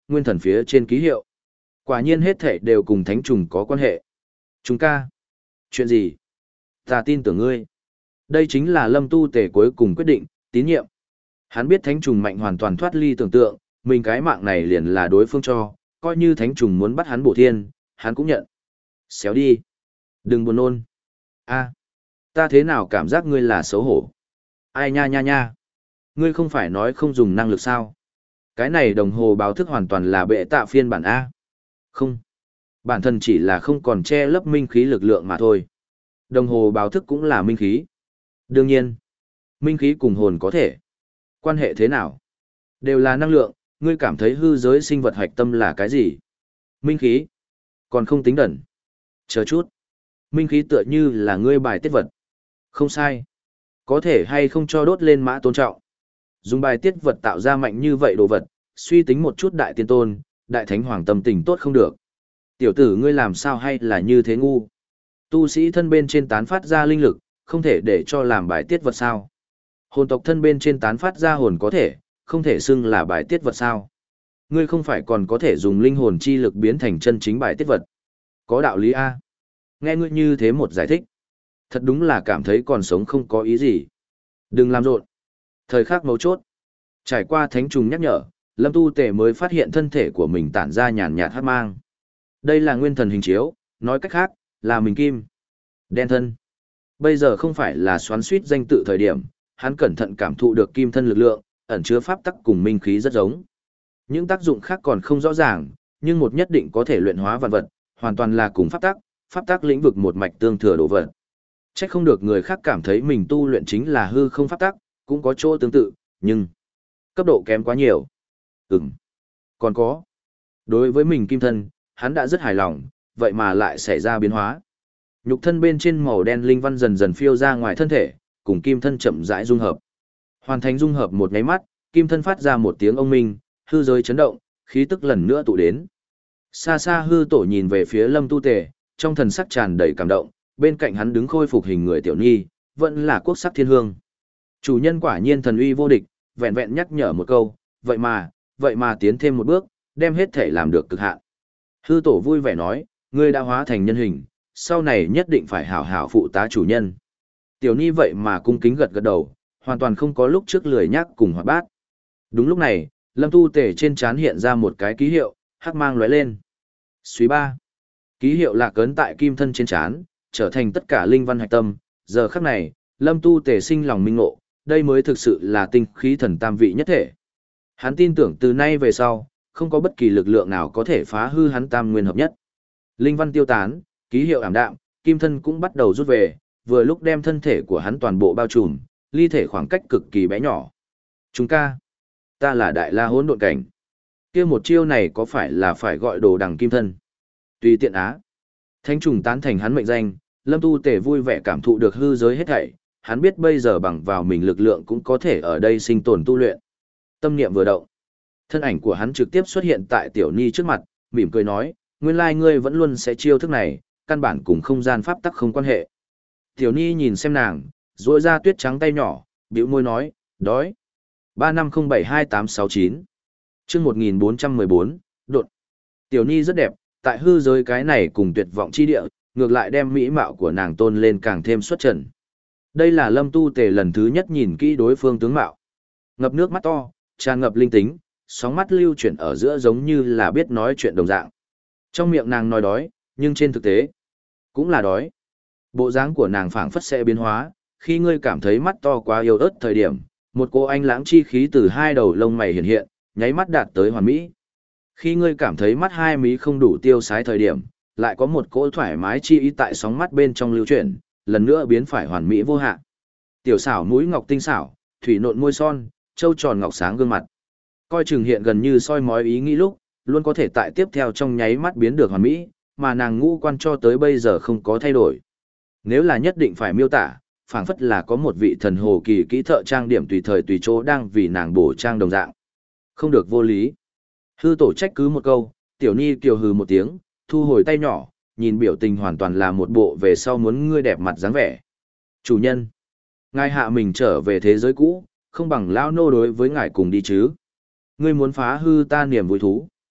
nguyên thần phía trên ký hiệu. Quả nhiên hết thảy đều cùng thánh trùng có quan hệ. Chúng ca. Chuyện gì? Ta tin tưởng ngươi. Đây chính là Lâm Tu Tề cuối cùng quyết định, tín nhiệm. Hắn biết thánh trùng mạnh hoàn toàn thoát ly tưởng tượng, mình cái mạng này liền là đối phương cho, coi như thánh trùng muốn bắt hắn bổ thiên, hắn cũng nhận. Xéo đi. Đừng buồn nôn. A, ta thế nào cảm giác ngươi là xấu hổ? Ai nha nha nha. Ngươi không phải nói không dùng năng lực sao? Cái này đồng hồ báo thức hoàn toàn là bệ tạ phiên bản A. Không. Bản thân chỉ là không còn che lấp minh khí lực lượng mà thôi. Đồng hồ báo thức cũng là minh khí. Đương nhiên, minh khí cùng hồn có thể. Quan hệ thế nào? Đều là năng lượng, ngươi cảm thấy hư giới sinh vật hạch tâm là cái gì? Minh khí. Còn không tính đẩn. Chờ chút. Minh khí tựa như là ngươi bài tiết vật. Không sai. Có thể hay không cho đốt lên mã tôn trọng. Dùng bài tiết vật tạo ra mạnh như vậy đồ vật, suy tính một chút đại tiên tôn, đại thánh hoàng tâm tình tốt không được. Tiểu tử ngươi làm sao hay là như thế ngu? Tu sĩ thân bên trên tán phát ra linh lực, không thể để cho làm bài tiết vật sao? Hồn tộc thân bên trên tán phát ra hồn có thể, không thể xưng là bài tiết vật sao? Ngươi không phải còn có thể dùng linh hồn chi lực biến thành chân chính bài tiết vật. Có đạo lý A. Nghe ngươi như thế một giải thích. Thật đúng là cảm thấy còn sống không có ý gì. Đừng làm rộn. Thời khắc mấu chốt. Trải qua thánh trùng nhắc nhở, Lâm Tu Tề mới phát hiện thân thể của mình tản ra nhàn nhạt hắc mang. Đây là nguyên thần hình chiếu, nói cách khác, là mình kim. Đen thân. Bây giờ không phải là xoắn suýt danh tự thời điểm, hắn cẩn thận cảm thụ được kim thân lực lượng, ẩn chứa pháp tắc cùng minh khí rất giống. Những tác dụng khác còn không rõ ràng, nhưng một nhất định có thể luyện hóa vạn vật, hoàn toàn là cùng pháp tắc, pháp tắc lĩnh vực một mạch tương thừa đồ vật. Chắc không được người khác cảm thấy mình tu luyện chính là hư không pháp tắc, cũng có chỗ tương tự, nhưng cấp độ kém quá nhiều. Ừm. Còn có. Đối với mình kim thân, hắn đã rất hài lòng, vậy mà lại xảy ra biến hóa. Nhục thân bên trên màu đen linh văn dần dần phiêu ra ngoài thân thể, cùng kim thân chậm rãi dung hợp. Hoàn thành dung hợp một nháy mắt, kim thân phát ra một tiếng ông minh, hư giới chấn động, khí tức lần nữa tụ đến. Xa xa hư tổ nhìn về phía Lâm Tu Tề, trong thần sắc tràn đầy cảm động, bên cạnh hắn đứng khôi phục hình người tiểu nhi, vẫn là quốc sắc thiên hương. Chủ nhân quả nhiên thần uy vô địch, vẹn vẹn nhắc nhở một câu, vậy mà, vậy mà tiến thêm một bước, đem hết thể làm được cực hạn. Hư tổ vui vẻ nói, ngươi đã hóa thành nhân hình, sau này nhất định phải hảo hảo phụ tá chủ nhân. Tiểu Nhi vậy mà cung kính gật gật đầu, hoàn toàn không có lúc trước lười nhắc cùng hoạt bát. Đúng lúc này, Lâm Tu Tề trên trán hiện ra một cái ký hiệu, hắc mang lóe lên. Suy ba. Ký hiệu lạc ấn tại kim thân trên trán, trở thành tất cả linh văn hạch tâm. Giờ khắc này, Lâm Tu Tề sinh lòng minh ngộ, đây mới thực sự là tinh khí thần tam vị nhất thể. Hắn tin tưởng từ nay về sau, không có bất kỳ lực lượng nào có thể phá hư hắn tam nguyên hợp nhất. Linh văn tiêu tán, ký hiệu ảm đạm, kim thân cũng bắt đầu rút về, vừa lúc đem thân thể của hắn toàn bộ bao trùm, ly thể khoảng cách cực kỳ bé nhỏ. Chúng ca, ta là đại la hỗn độn cảnh. Kia một chiêu này có phải là phải gọi đồ đằng kim thân? Tùy tiện á. Thánh trùng tán thành hắn mệnh danh, Lâm Tu Tề vui vẻ cảm thụ được hư giới hết thảy, hắn biết bây giờ bằng vào mình lực lượng cũng có thể ở đây sinh tồn tu luyện. Tâm niệm vừa động, thân ảnh của hắn trực tiếp xuất hiện tại Tiểu Nhi trước mặt, mỉm cười nói, nguyên lai ngươi vẫn luôn sẽ chiêu thức này, căn bản cùng không gian pháp tắc không quan hệ. Tiểu Nhi nhìn xem nàng, duỗi ra tuyết trắng tay nhỏ, bĩu môi nói, đói. ba năm không bảy hai tám sáu chín Chương một nghìn bốn trăm mười bốn, đột. Tiểu Nhi rất đẹp, tại hư giới cái này cùng tuyệt vọng chi địa, ngược lại đem mỹ mạo của nàng tôn lên càng thêm xuất trần. Đây là Lâm Tu Tề lần thứ nhất nhìn kỹ đối phương tướng mạo. Ngập nước mắt to, tràn ngập linh tính, sóng mắt lưu chuyển ở giữa giống như là biết nói chuyện đồng dạng. Trong miệng nàng nói đói, nhưng trên thực tế, cũng là đói. Bộ dáng của nàng phảng phất sẽ biến hóa, khi ngươi cảm thấy mắt to quá yêu ớt thời điểm, một cô anh lãng chi khí từ hai đầu lông mày hiện hiện, nháy mắt đạt tới hoàn mỹ. Khi ngươi cảm thấy mắt hai mí không đủ tiêu sái thời điểm, lại có một cỗ thoải mái chi ý tại sóng mắt bên trong lưu chuyển, lần nữa biến phải hoàn mỹ vô hạn. Tiểu xảo mũi ngọc tinh xảo, thủy nộn môi son, trâu tròn ngọc sáng gương mặt. Coi chừng hiện gần như soi mói ý nghĩ lúc, luôn có thể tại tiếp theo trong nháy mắt biến được hoàn mỹ, mà nàng ngũ quan cho tới bây giờ không có thay đổi. Nếu là nhất định phải miêu tả, phảng phất là có một vị thần hồ kỳ kỹ thợ trang điểm tùy thời tùy chỗ đang vì nàng bổ trang đồng dạng. Không được vô lý. Hư tổ trách cứ một câu, Tiểu Nhi kiều hừ một tiếng, thu hồi tay nhỏ, nhìn biểu tình hoàn toàn là một bộ về sau muốn ngươi đẹp mặt dáng vẻ. Chủ nhân, ngài hạ mình trở về thế giới cũ, không bằng lão nô đối với ngài cùng đi chứ. Ngươi muốn phá hư ta niềm vui thú.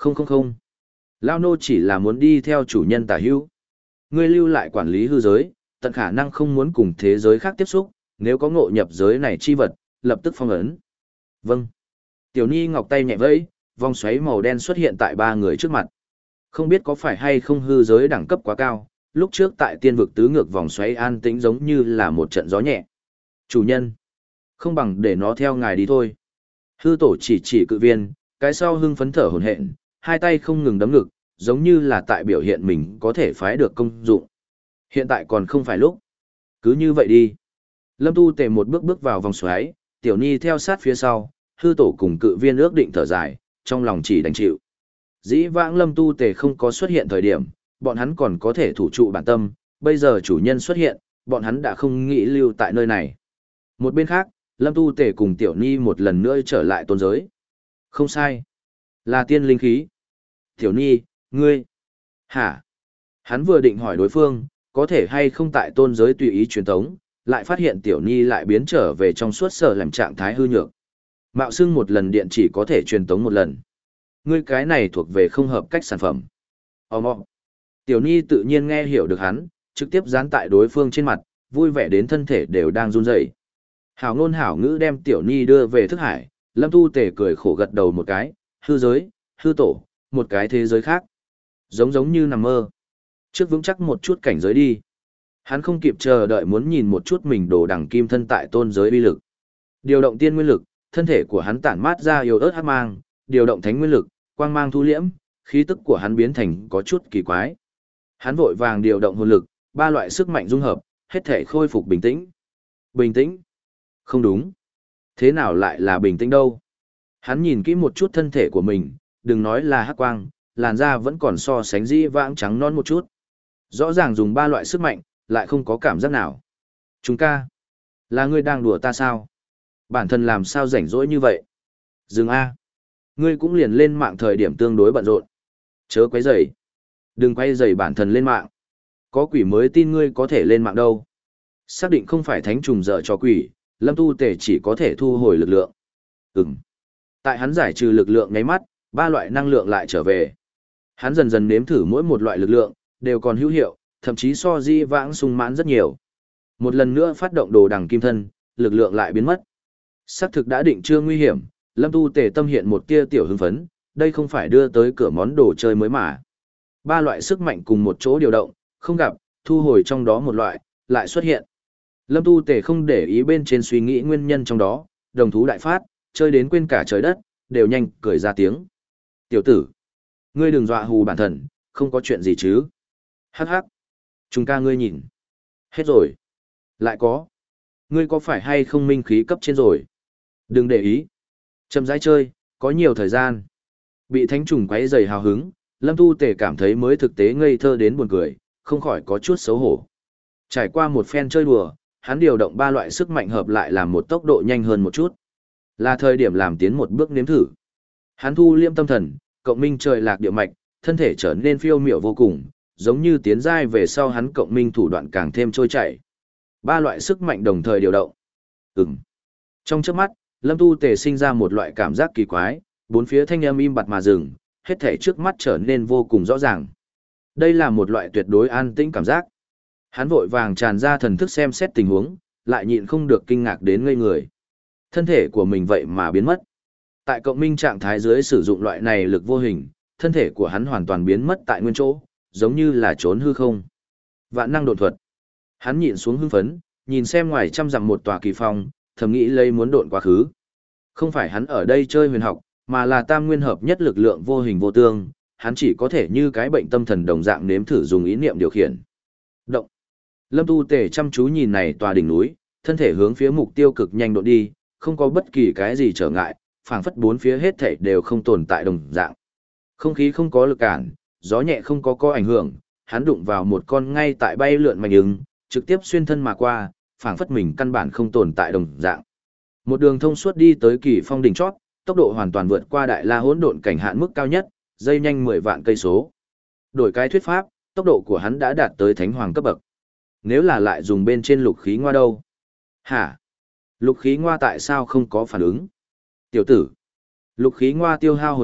Không không không. Lao nô chỉ là muốn đi theo chủ nhân tả hữu. Ngươi lưu lại quản lý hư giới, tận khả năng không muốn cùng thế giới khác tiếp xúc, nếu có ngộ nhập giới này chi vật, lập tức phong ấn. Vâng. Tiểu Ni ngọc tay nhẹ vẫy, vòng xoáy màu đen xuất hiện tại ba người trước mặt. Không biết có phải hay không hư giới đẳng cấp quá cao, lúc trước tại tiên vực tứ ngược vòng xoáy an tĩnh giống như là một trận gió nhẹ. Chủ nhân, không bằng để nó theo ngài đi thôi. Hư tổ chỉ chỉ cự viên, cái sau hưng phấn thở hổn hển, hai tay không ngừng đấm ngực, giống như là tại biểu hiện mình có thể phái được công dụng. Hiện tại còn không phải lúc. Cứ như vậy đi. Lâm Tu Tề một bước bước vào vòng xoáy, Tiểu Ni theo sát phía sau, hư tổ cùng cự viên ước định thở dài, trong lòng chỉ đành chịu. Dĩ vãng Lâm Tu Tề không có xuất hiện thời điểm, bọn hắn còn có thể thủ trụ bản tâm, bây giờ chủ nhân xuất hiện, bọn hắn đã không nghĩ lưu tại nơi này. Một bên khác, Lâm Tu Tề cùng Tiểu Ni một lần nữa trở lại tôn giới. Không sai. Là tiên linh khí. Tiểu Ni, ngươi. Hả? Hắn vừa định hỏi đối phương, có thể hay không tại tôn giới tùy ý truyền tống, lại phát hiện Tiểu Ni lại biến trở về trong suốt sở làm trạng thái hư nhược. Mạo xưng một lần điện chỉ có thể truyền tống một lần. Ngươi cái này thuộc về không hợp cách sản phẩm. Ồ mọ. Tiểu Ni tự nhiên nghe hiểu được hắn, trực tiếp dán tại đối phương trên mặt, vui vẻ đến thân thể đều đang run rẩy. Hảo ngôn hảo ngữ đem Tiểu Ni đưa về thức hải, Lâm Tu Tề cười khổ gật đầu một cái, hư giới, hư tổ, một cái thế giới khác. Giống giống như nằm mơ. Trước vững chắc một chút cảnh giới đi. Hắn không kịp chờ đợi muốn nhìn một chút mình đồ đằng kim thân tại tôn giới uy lực. Điều động tiên nguyên lực, thân thể của hắn tản mát ra yếu ớt hắc mang, điều động thánh nguyên lực, quang mang thu liễm, khí tức của hắn biến thành có chút kỳ quái. Hắn vội vàng điều động hồn lực, ba loại sức mạnh dung hợp, hết thể khôi phục bình tĩnh. Bình tĩnh? Không đúng. Thế nào lại là bình tĩnh đâu? Hắn nhìn kỹ một chút thân thể của mình, đừng nói là hắc quang, làn da vẫn còn so sánh dĩ vãng trắng non một chút. Rõ ràng dùng ba loại sức mạnh, lại không có cảm giác nào. Chúng ca, là ngươi đang đùa ta sao? Bản thân làm sao rảnh rỗi như vậy? Dừng A. Ngươi cũng liền lên mạng thời điểm tương đối bận rộn. Chớ quấy rầy. Đừng quay rầy bản thân lên mạng. Có quỷ mới tin ngươi có thể lên mạng đâu. Xác định không phải thánh trùng dở cho quỷ, Lâm Tu Tề chỉ có thể thu hồi lực lượng. Ừm. Tại hắn giải trừ lực lượng nháy mắt, ba loại năng lượng lại trở về. Hắn dần dần nếm thử mỗi một loại lực lượng, đều còn hữu hiệu, thậm chí so di vãng sung mãn rất nhiều. Một lần nữa phát động đồ đằng kim thân, lực lượng lại biến mất. Xác thực đã định chưa nguy hiểm, Lâm Tu Tề tâm hiện một tia tiểu hưng phấn, đây không phải đưa tới cửa món đồ chơi mới mà. Ba loại sức mạnh cùng một chỗ điều động, không gặp, thu hồi trong đó một loại, lại xuất hiện. Lâm Tu Tề không để ý bên trên suy nghĩ nguyên nhân trong đó, đồng thú đại phát, chơi đến quên cả trời đất, đều nhanh cười ra tiếng. Tiểu tử, ngươi đừng dọa hù bản thân, không có chuyện gì chứ. Hắc hắc. Chúng ca ngươi nhìn. Hết rồi. Lại có. Ngươi có phải hay không minh khí cấp trên rồi? Đừng để ý. Chậm rãi chơi, có nhiều thời gian. Bị thánh trùng quấy rầy hào hứng, Lâm Tu Tề cảm thấy mới thực tế ngây thơ đến buồn cười, không khỏi có chút xấu hổ. Trải qua một phen chơi đùa, hắn điều động ba loại sức mạnh hợp lại làm một tốc độ nhanh hơn một chút. Là thời điểm làm tiến một bước nếm thử. Hắn thu liêm tâm thần, cộng minh trời lạc địa mạch, thân thể trở nên phiêu miểu vô cùng, giống như tiến giai về sau hắn cộng minh thủ đoạn càng thêm trôi chảy. Ba loại sức mạnh đồng thời điều động. Ừm. Trong chớp mắt, Lâm Tu Tề sinh ra một loại cảm giác kỳ quái, bốn phía thanh âm im bặt mà dừng, hết thể trước mắt trở nên vô cùng rõ ràng. Đây là một loại tuyệt đối an tĩnh cảm giác. Hắn vội vàng tràn ra thần thức xem xét tình huống, lại nhịn không được kinh ngạc đến ngây người. Thân thể của mình vậy mà biến mất. Tại cộng minh trạng thái dưới sử dụng loại này lực vô hình, thân thể của hắn hoàn toàn biến mất tại nguyên chỗ, giống như là trốn hư không. Vạn năng độn thuật. Hắn nhịn xuống hưng phấn, nhìn xem ngoài trăm dặm một tòa kỳ phong, thầm nghĩ lấy muốn độn quá khứ. Không phải hắn ở đây chơi huyền học, mà là tam nguyên hợp nhất lực lượng vô hình vô tương, hắn chỉ có thể như cái bệnh tâm thần đồng dạng nếm thử dùng ý niệm điều khiển. Động. Lâm Tu Tề chăm chú nhìn này tòa đỉnh núi, thân thể hướng phía mục tiêu cực nhanh độn đi, không có bất kỳ cái gì trở ngại, phảng phất bốn phía hết thảy đều không tồn tại đồng dạng. Không khí không có lực cản, gió nhẹ không có có ảnh hưởng, hắn đụng vào một con ngay tại bay lượn mảnh ứng, trực tiếp xuyên thân mà qua, phảng phất mình căn bản không tồn tại đồng dạng. Một đường thông suốt đi tới kỳ phong đỉnh chót, tốc độ hoàn toàn vượt qua đại la hỗn độn cảnh hạn mức cao nhất, dây nhanh mười vạn cây số. Đổi cái thuyết pháp, tốc độ của hắn đã đạt tới thánh hoàng cấp bậc. Nếu là lại dùng bên trên lục khí ngoa đâu? Hả? Lục khí ngoa tại sao không có phản ứng? Tiểu tử, lục khí ngoa tiêu hao hồn lực,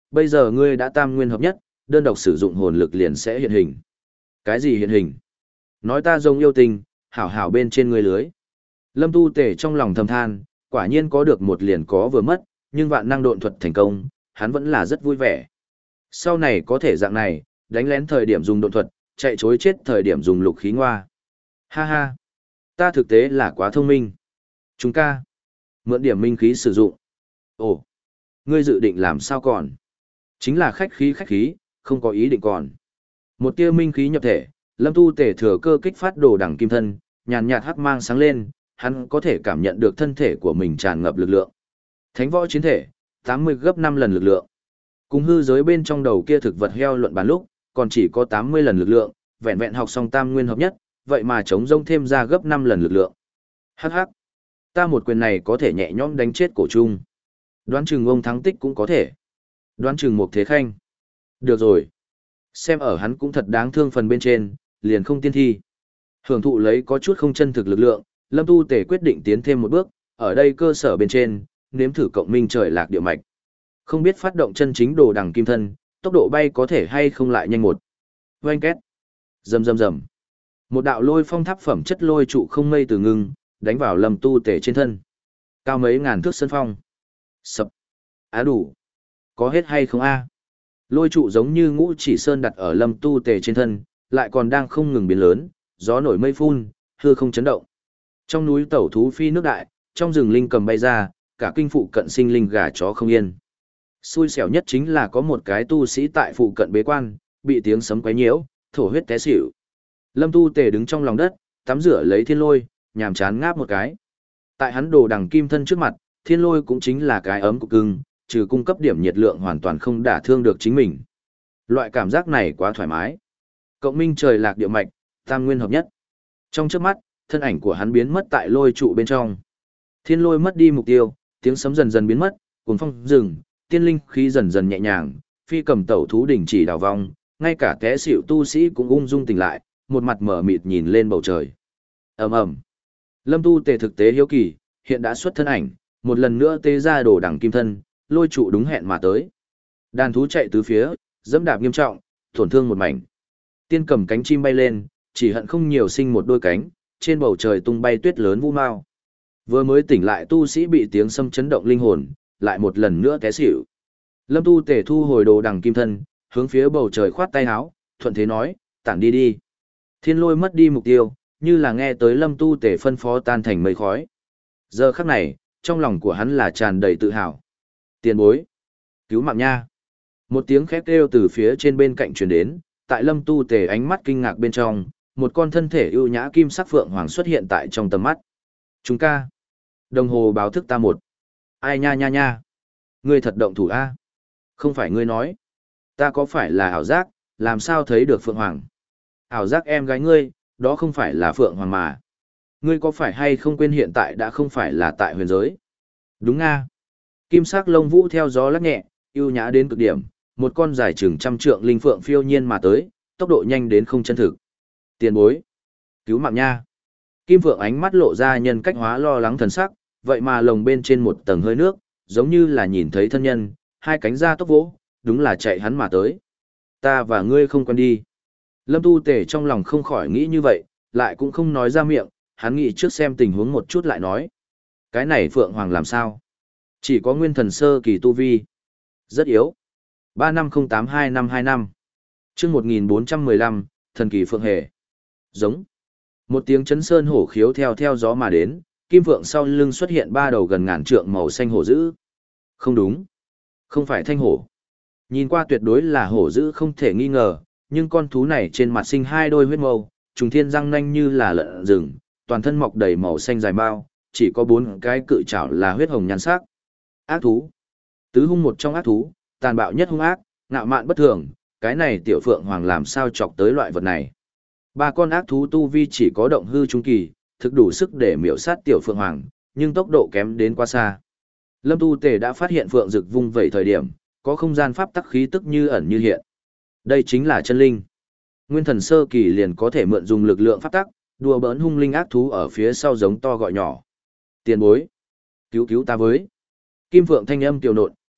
bây giờ ngươi đã tam nguyên hợp nhất, đơn độc sử dụng hồn lực liền sẽ hiện hình. Cái gì hiện hình? Nói ta giống yêu tình, hảo hảo bên trên ngươi lưới. Lâm Tu Tể trong lòng thầm than, quả nhiên có được một liền có vừa mất, nhưng vạn năng độn thuật thành công, hắn vẫn là rất vui vẻ. Sau này có thể dạng này, đánh lén thời điểm dùng độn thuật, chạy chối chết thời điểm dùng lục khí ngoa. Ha ha, ta thực tế là quá thông minh. Chúng ca, mượn điểm minh khí sử dụng. Ồ, ngươi dự định làm sao còn? Chính là khách khí khách khí, không có ý định còn. Một tia minh khí nhập thể, Lâm Tu Tể thừa cơ kích phát đồ đẳng kim thân, nhàn nhạt hắc mang sáng lên, hắn có thể cảm nhận được thân thể của mình tràn ngập lực lượng. Thánh võ chiến thể, tám mươi gấp năm lần lực lượng. Cùng hư giới bên trong đầu kia thực vật heo luận bàn lúc, còn chỉ có tám mươi lần lực lượng, vẹn vẹn học xong tam nguyên hợp nhất, vậy mà chống rông thêm ra gấp năm lần lực lượng. Hắc hắc, ta một quyền này có thể nhẹ nhõm đánh chết cổ trung. Đoán chừng ông thắng tích cũng có thể. Đoán chừng một thế khanh. Được rồi. Xem ở hắn cũng thật đáng thương phần bên trên, liền không tiên thi. Hưởng thụ lấy có chút không chân thực lực lượng, Lâm Tu Tể quyết định tiến thêm một bước, ở đây cơ sở bên trên, nếm thử cộng minh trời lạc địa mạch. Không biết phát động chân chính đồ đằng kim thân, tốc độ bay có thể hay không lại nhanh một. Oanh két. Rầm rầm rầm. Một đạo lôi phong tháp phẩm chất lôi trụ không mây từ ngưng, đánh vào Lâm Tu Tể trên thân. Cao mấy ngàn thước sân phong. Sập. Á đủ. Có hết hay không a? Lôi trụ giống như ngũ chỉ sơn đặt ở Lâm Tu Tể trên thân, lại còn đang không ngừng biến lớn, gió nổi mây phun, hư không chấn động. Trong núi tẩu thú phi nước đại, trong rừng linh cầm bay ra, cả kinh phụ cận sinh linh gà chó không yên. Xui xẻo nhất chính là có một cái tu sĩ tại phụ cận bế quan, bị tiếng sấm quấy nhiễu, thổ huyết té xỉu. Lâm Tu Tể đứng trong lòng đất, tắm rửa lấy thiên lôi, nhàm chán ngáp một cái. Tại hắn đồ đằng kim thân trước mặt, thiên lôi cũng chính là cái ấm cục cưng, trừ cung cấp điểm nhiệt lượng hoàn toàn không đả thương được chính mình. Loại cảm giác này quá thoải mái. Cộng minh trời lạc địa mạch, tam nguyên hợp nhất. Trong chớp mắt, thân ảnh của hắn biến mất tại lôi trụ bên trong. Thiên lôi mất đi mục tiêu, tiếng sấm dần dần biến mất, cuồng phong dừng, tiên linh khí dần dần nhẹ nhàng, phi cầm tẩu thú đỉnh chỉ đào vong, ngay cả té xỉu tu sĩ cũng ung dung tỉnh lại, một mặt mở mịt nhìn lên bầu trời. Ầm ầm. Lâm Tu Tể thực tế hiếu kỳ, hiện đã xuất thân ảnh, một lần nữa tế ra đồ đằng kim thân, lôi trụ đúng hẹn mà tới. Đàn thú chạy tứ phía, dẫm đạp nghiêm trọng, tổn thương một mảnh. Tiên cầm cánh chim bay lên, chỉ hận không nhiều sinh một đôi cánh, trên bầu trời tung bay tuyết lớn vu mao. Vừa mới tỉnh lại tu sĩ bị tiếng sấm chấn động linh hồn, lại một lần nữa té xỉu. Lâm Tu Tể thu hồi đồ đằng kim thân, hướng phía bầu trời khoát tay áo, thuận thế nói, tản đi đi. Thiên lôi mất đi mục tiêu, như là nghe tới Lâm Tu Tể phân phó tan thành mây khói. Giờ khắc này, trong lòng của hắn là tràn đầy tự hào. Tiền bối, cứu mạng nha. Một tiếng khét kêu từ phía trên bên cạnh truyền đến, tại Lâm Tu Tể ánh mắt kinh ngạc bên trong, một con thân thể ưu nhã kim sắc phượng hoàng xuất hiện tại trong tầm mắt. Chúng ca. Đồng hồ báo thức ta một. Ai nha nha nha. Ngươi thật động thủ a? Không phải ngươi nói. Ta có phải là ảo giác, làm sao thấy được phượng hoàng? Ảo giác em gái ngươi, đó không phải là phượng hoàng mà. Ngươi có phải hay không quên hiện tại đã không phải là tại huyền giới? Đúng nga. Kim sắc lông vũ theo gió lắc nhẹ, ưu nhã đến cực điểm, một con dài chừng trăm trượng linh phượng phiêu nhiên mà tới, tốc độ nhanh đến không chân thực. Tiền bối, cứu mạng nha. Kim phượng ánh mắt lộ ra nhân cách hóa lo lắng thần sắc, vậy mà lồng bên trên một tầng hơi nước, giống như là nhìn thấy thân nhân, hai cánh ra tốc vỗ, đúng là chạy hắn mà tới. Ta và ngươi không quen đi. Lâm Tu Tể trong lòng không khỏi nghĩ như vậy, lại cũng không nói ra miệng, hắn nghĩ trước xem tình huống một chút lại nói. Cái này phượng hoàng làm sao? Chỉ có nguyên thần sơ kỳ tu vi. Rất yếu. ba năm không tám hai năm hai năm. chương một nghìn bốn trăm mười lăm, thần kỳ phượng hề. Giống. Một tiếng chấn sơn hổ khiếu theo theo gió mà đến, kim phượng sau lưng xuất hiện ba đầu gần ngàn trượng màu xanh hổ dữ. Không đúng. Không phải thanh hổ. Nhìn qua tuyệt đối là hổ dữ không thể nghi ngờ, nhưng con thú này trên mặt sinh hai đôi huyết mâu, trùng thiên răng nanh như là lợn rừng, toàn thân mọc đầy màu xanh dài bao, chỉ có bốn cái cự trảo là huyết hồng nhan sắc. Ác thú. Tứ hung một trong ác thú, tàn bạo nhất hung ác, ngạo mạn bất thường, cái này tiểu phượng hoàng làm sao chọc tới loại vật này. Ba con ác thú tu vi chỉ có động hư trung kỳ, thực đủ sức để miểu sát tiểu phượng hoàng, nhưng tốc độ kém đến quá xa. Lâm Tu Tể đã phát hiện phượng rực vung vẩy thời điểm, có không gian pháp tắc khí tức như ẩn như hiện. Đây chính là chân linh. Nguyên thần sơ kỳ liền có thể mượn dùng lực lượng pháp tắc, đùa bỡn hung linh ác thú ở phía sau giống to gọi nhỏ. Tiền bối, cứu cứu ta với. Kim phượng thanh âm kiều nộn,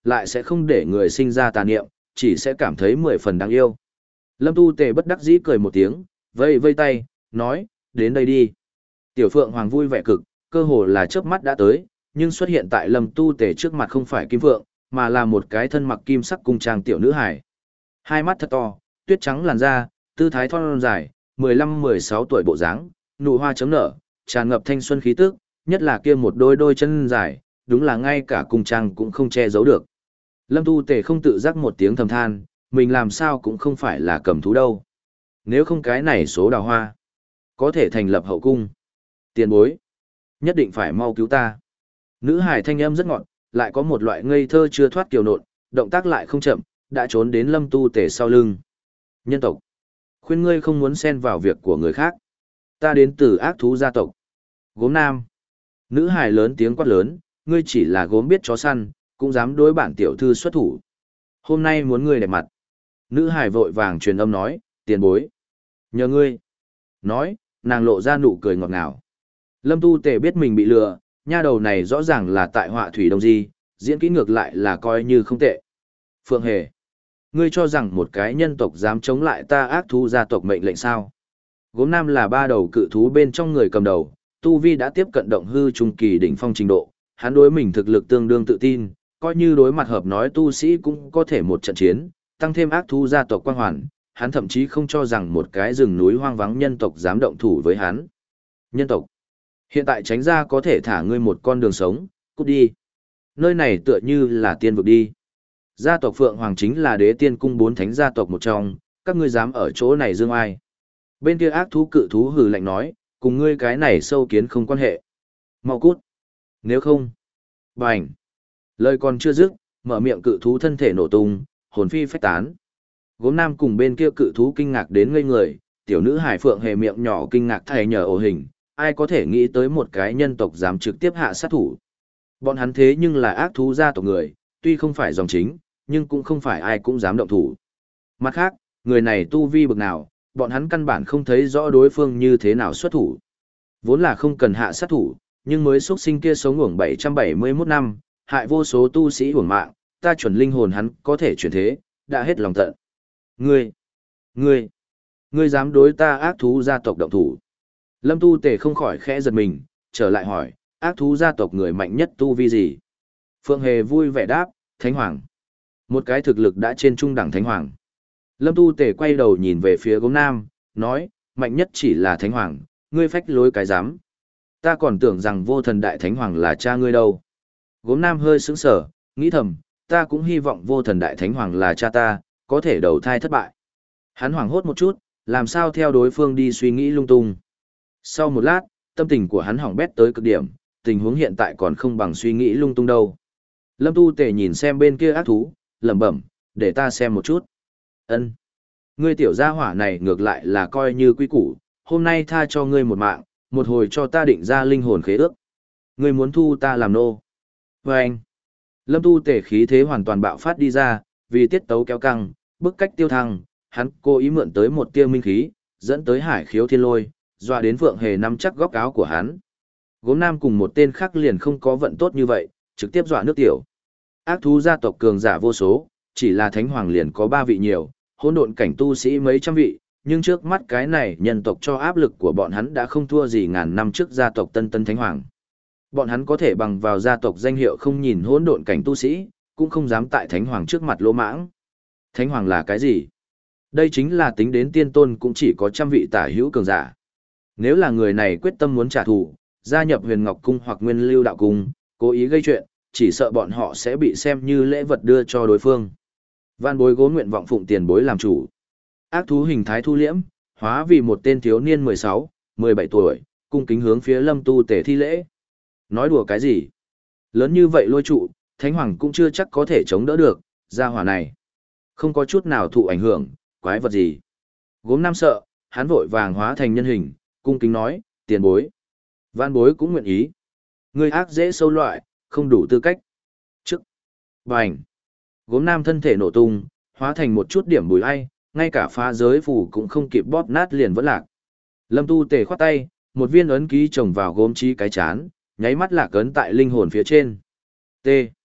lại sẽ không để người sinh ra tà niệm, chỉ sẽ cảm thấy mười phần đáng yêu. Lâm Tu Tề bất đắc dĩ cười một tiếng, vây vây tay, nói, đến đây đi. Tiểu Phượng Hoàng vui vẻ cực, cơ hồ là chớp mắt đã tới, nhưng xuất hiện tại Lâm Tu Tề trước mặt không phải Kim Phượng, mà là một cái thân mặc kim sắc cung trang tiểu nữ hài. Hai mắt thật to, tuyết trắng làn da, tư thái thon dài, mười lăm mười sáu tuổi bộ dáng, nụ hoa chấm nở, tràn ngập thanh xuân khí tức, nhất là kia một đôi đôi chân dài, đúng là ngay cả cung trang cũng không che giấu được. Lâm Tu Tề không tự giác một tiếng thầm than, mình làm sao cũng không phải là cầm thú đâu. Nếu không cái này số đào hoa, có thể thành lập hậu cung. Tiền bối, nhất định phải mau cứu ta. Nữ hài thanh âm rất ngọt, lại có một loại ngây thơ chưa thoát kiều nộn, động tác lại không chậm, đã trốn đến Lâm Tu Tề sau lưng. Nhân tộc, khuyên ngươi không muốn xen vào việc của người khác. Ta đến từ ác thú gia tộc. Gốm nam. Nữ hài lớn tiếng quát lớn, ngươi chỉ là gốm biết chó săn, cũng dám đối bản tiểu thư xuất thủ. Hôm nay muốn ngươi đẹp mặt. Nữ hài vội vàng truyền âm nói, tiền bối. Nhờ ngươi. Nói, nàng lộ ra nụ cười ngọt ngào. Lâm Tu Tề biết mình bị lừa, nha đầu này rõ ràng là tại họa thủy đông di, diễn kỹ ngược lại là coi như không tệ. Phượng Hề. Ngươi cho rằng một cái nhân tộc dám chống lại ta ác thú gia tộc mệnh lệnh sao? Gốm nam là ba đầu cự thú bên trong người cầm đầu, tu vi đã tiếp cận động hư trung kỳ đỉnh phong trình độ, hắn đối mình thực lực tương đương tự tin, coi như đối mặt hợp nói tu sĩ cũng có thể một trận chiến, tăng thêm ác thú gia tộc quang hoàn, hắn thậm chí không cho rằng một cái rừng núi hoang vắng nhân tộc dám động thủ với hắn. Nhân tộc, hiện tại tránh ra có thể thả ngươi một con đường sống, cút đi. Nơi này tựa như là tiên vực đi. Gia tộc Phượng Hoàng chính là đế tiên cung bốn thánh gia tộc một trong, các ngươi dám ở chỗ này dương ai. Bên kia ác thú cự thú hừ lạnh nói, cùng ngươi cái này sâu kiến không quan hệ. Mau cút. Nếu không. Bành. Lời còn chưa dứt, mở miệng cự thú thân thể nổ tung, hồn phi phách tán. Gốm nam cùng bên kia cự thú kinh ngạc đến ngây người, tiểu nữ Hải Phượng Hề miệng nhỏ kinh ngạc thay nhờ ổ hình, ai có thể nghĩ tới một cái nhân tộc dám trực tiếp hạ sát thủ. Bọn hắn thế nhưng là ác thú gia tộc người, tuy không phải dòng chính, nhưng cũng không phải ai cũng dám động thủ. Mặt khác, người này tu vi bực nào, bọn hắn căn bản không thấy rõ đối phương như thế nào xuất thủ. Vốn là không cần hạ sát thủ, nhưng mới xuất sinh kia sống ngủng bảy trăm bảy mươi mốt năm, hại vô số tu sĩ hưởng mạng, ta chuẩn linh hồn hắn có thể chuyển thế, đã hết lòng tận. Ngươi, ngươi, ngươi dám đối ta ác thú gia tộc động thủ. Lâm Tu Tề không khỏi khẽ giật mình, trở lại hỏi, ác thú gia tộc người mạnh nhất tu vi gì? Phượng Hề vui vẻ đáp, Thánh Hoàng. Một cái thực lực đã trên trung đẳng Thánh Hoàng. Lâm Tu Tề quay đầu nhìn về phía Gốm Nam, nói, mạnh nhất chỉ là Thánh Hoàng, ngươi phách lối cái dám. Ta còn tưởng rằng vô thần đại Thánh Hoàng là cha ngươi đâu. Gốm Nam hơi sững sờ, nghĩ thầm, ta cũng hy vọng vô thần đại Thánh Hoàng là cha ta, có thể đầu thai thất bại. Hắn hoảng hốt một chút, làm sao theo đối phương đi suy nghĩ lung tung. Sau một lát, tâm tình của hắn hỏng bét tới cực điểm, tình huống hiện tại còn không bằng suy nghĩ lung tung đâu. Lâm Tu Tề nhìn xem bên kia ác thú, lẩm bẩm, để ta xem một chút. Ân, ngươi tiểu gia hỏa này ngược lại là coi như quý củ, hôm nay tha cho ngươi một mạng, một hồi cho ta định ra linh hồn khế ước. Ngươi muốn thu ta làm nô. Và anh, Lâm Tu Tề khí thế hoàn toàn bạo phát đi ra, vì tiết tấu kéo căng, bức cách tiêu thăng, hắn cố ý mượn tới một tia minh khí, dẫn tới hải khiếu thiên lôi, dọa đến Phượng Hề nắm chắc góc áo của hắn. Gốm Nam cùng một tên khác liền không có vận tốt như vậy, trực tiếp dọa nước tiểu. Ác thú gia tộc cường giả vô số, chỉ là Thánh Hoàng liền có ba vị nhiều, hỗn độn cảnh tu sĩ mấy trăm vị, nhưng trước mắt cái này nhân tộc cho áp lực của bọn hắn đã không thua gì ngàn năm trước gia tộc Tân Tân Thánh Hoàng. Bọn hắn có thể bằng vào gia tộc danh hiệu không nhìn hỗn độn cảnh tu sĩ, cũng không dám tại Thánh Hoàng trước mặt lỗ mãng. Thánh Hoàng là cái gì? Đây chính là tính đến tiên tôn cũng chỉ có trăm vị tả hữu cường giả. Nếu là người này quyết tâm muốn trả thù, gia nhập Huyền Ngọc Cung hoặc Nguyên Lưu Đạo Cung, cố ý gây chuyện, chỉ sợ bọn họ sẽ bị xem như lễ vật đưa cho đối phương. Van Bối Gốm nguyện vọng phụng tiền bối làm chủ. Ác thú hình thái thu liễm, hóa vì một tên thiếu niên mười sáu, mười bảy tuổi, cung kính hướng phía Lâm Tu Tề thi lễ. Nói đùa cái gì? Lớn như vậy lôi trụ, Thánh Hoàng cũng chưa chắc có thể chống đỡ được, gia hỏa này. Không có chút nào thụ ảnh hưởng, quái vật gì? Gốm Nam sợ, hắn vội vàng hóa thành nhân hình, cung kính nói, tiền bối. Van Bối cũng nguyện ý. Người ác dễ sâu loại, không đủ tư cách. Trước. Bành. Gốm Nam thân thể nổ tung, hóa thành một chút điểm bùi ai, ngay cả phá giới phủ cũng không kịp bóp nát liền vẫn lạc. Lâm Tu Tề khoát tay, một viên ấn ký trồng vào gốm trí cái chán, nháy mắt lạc ấn tại linh hồn phía trên. T.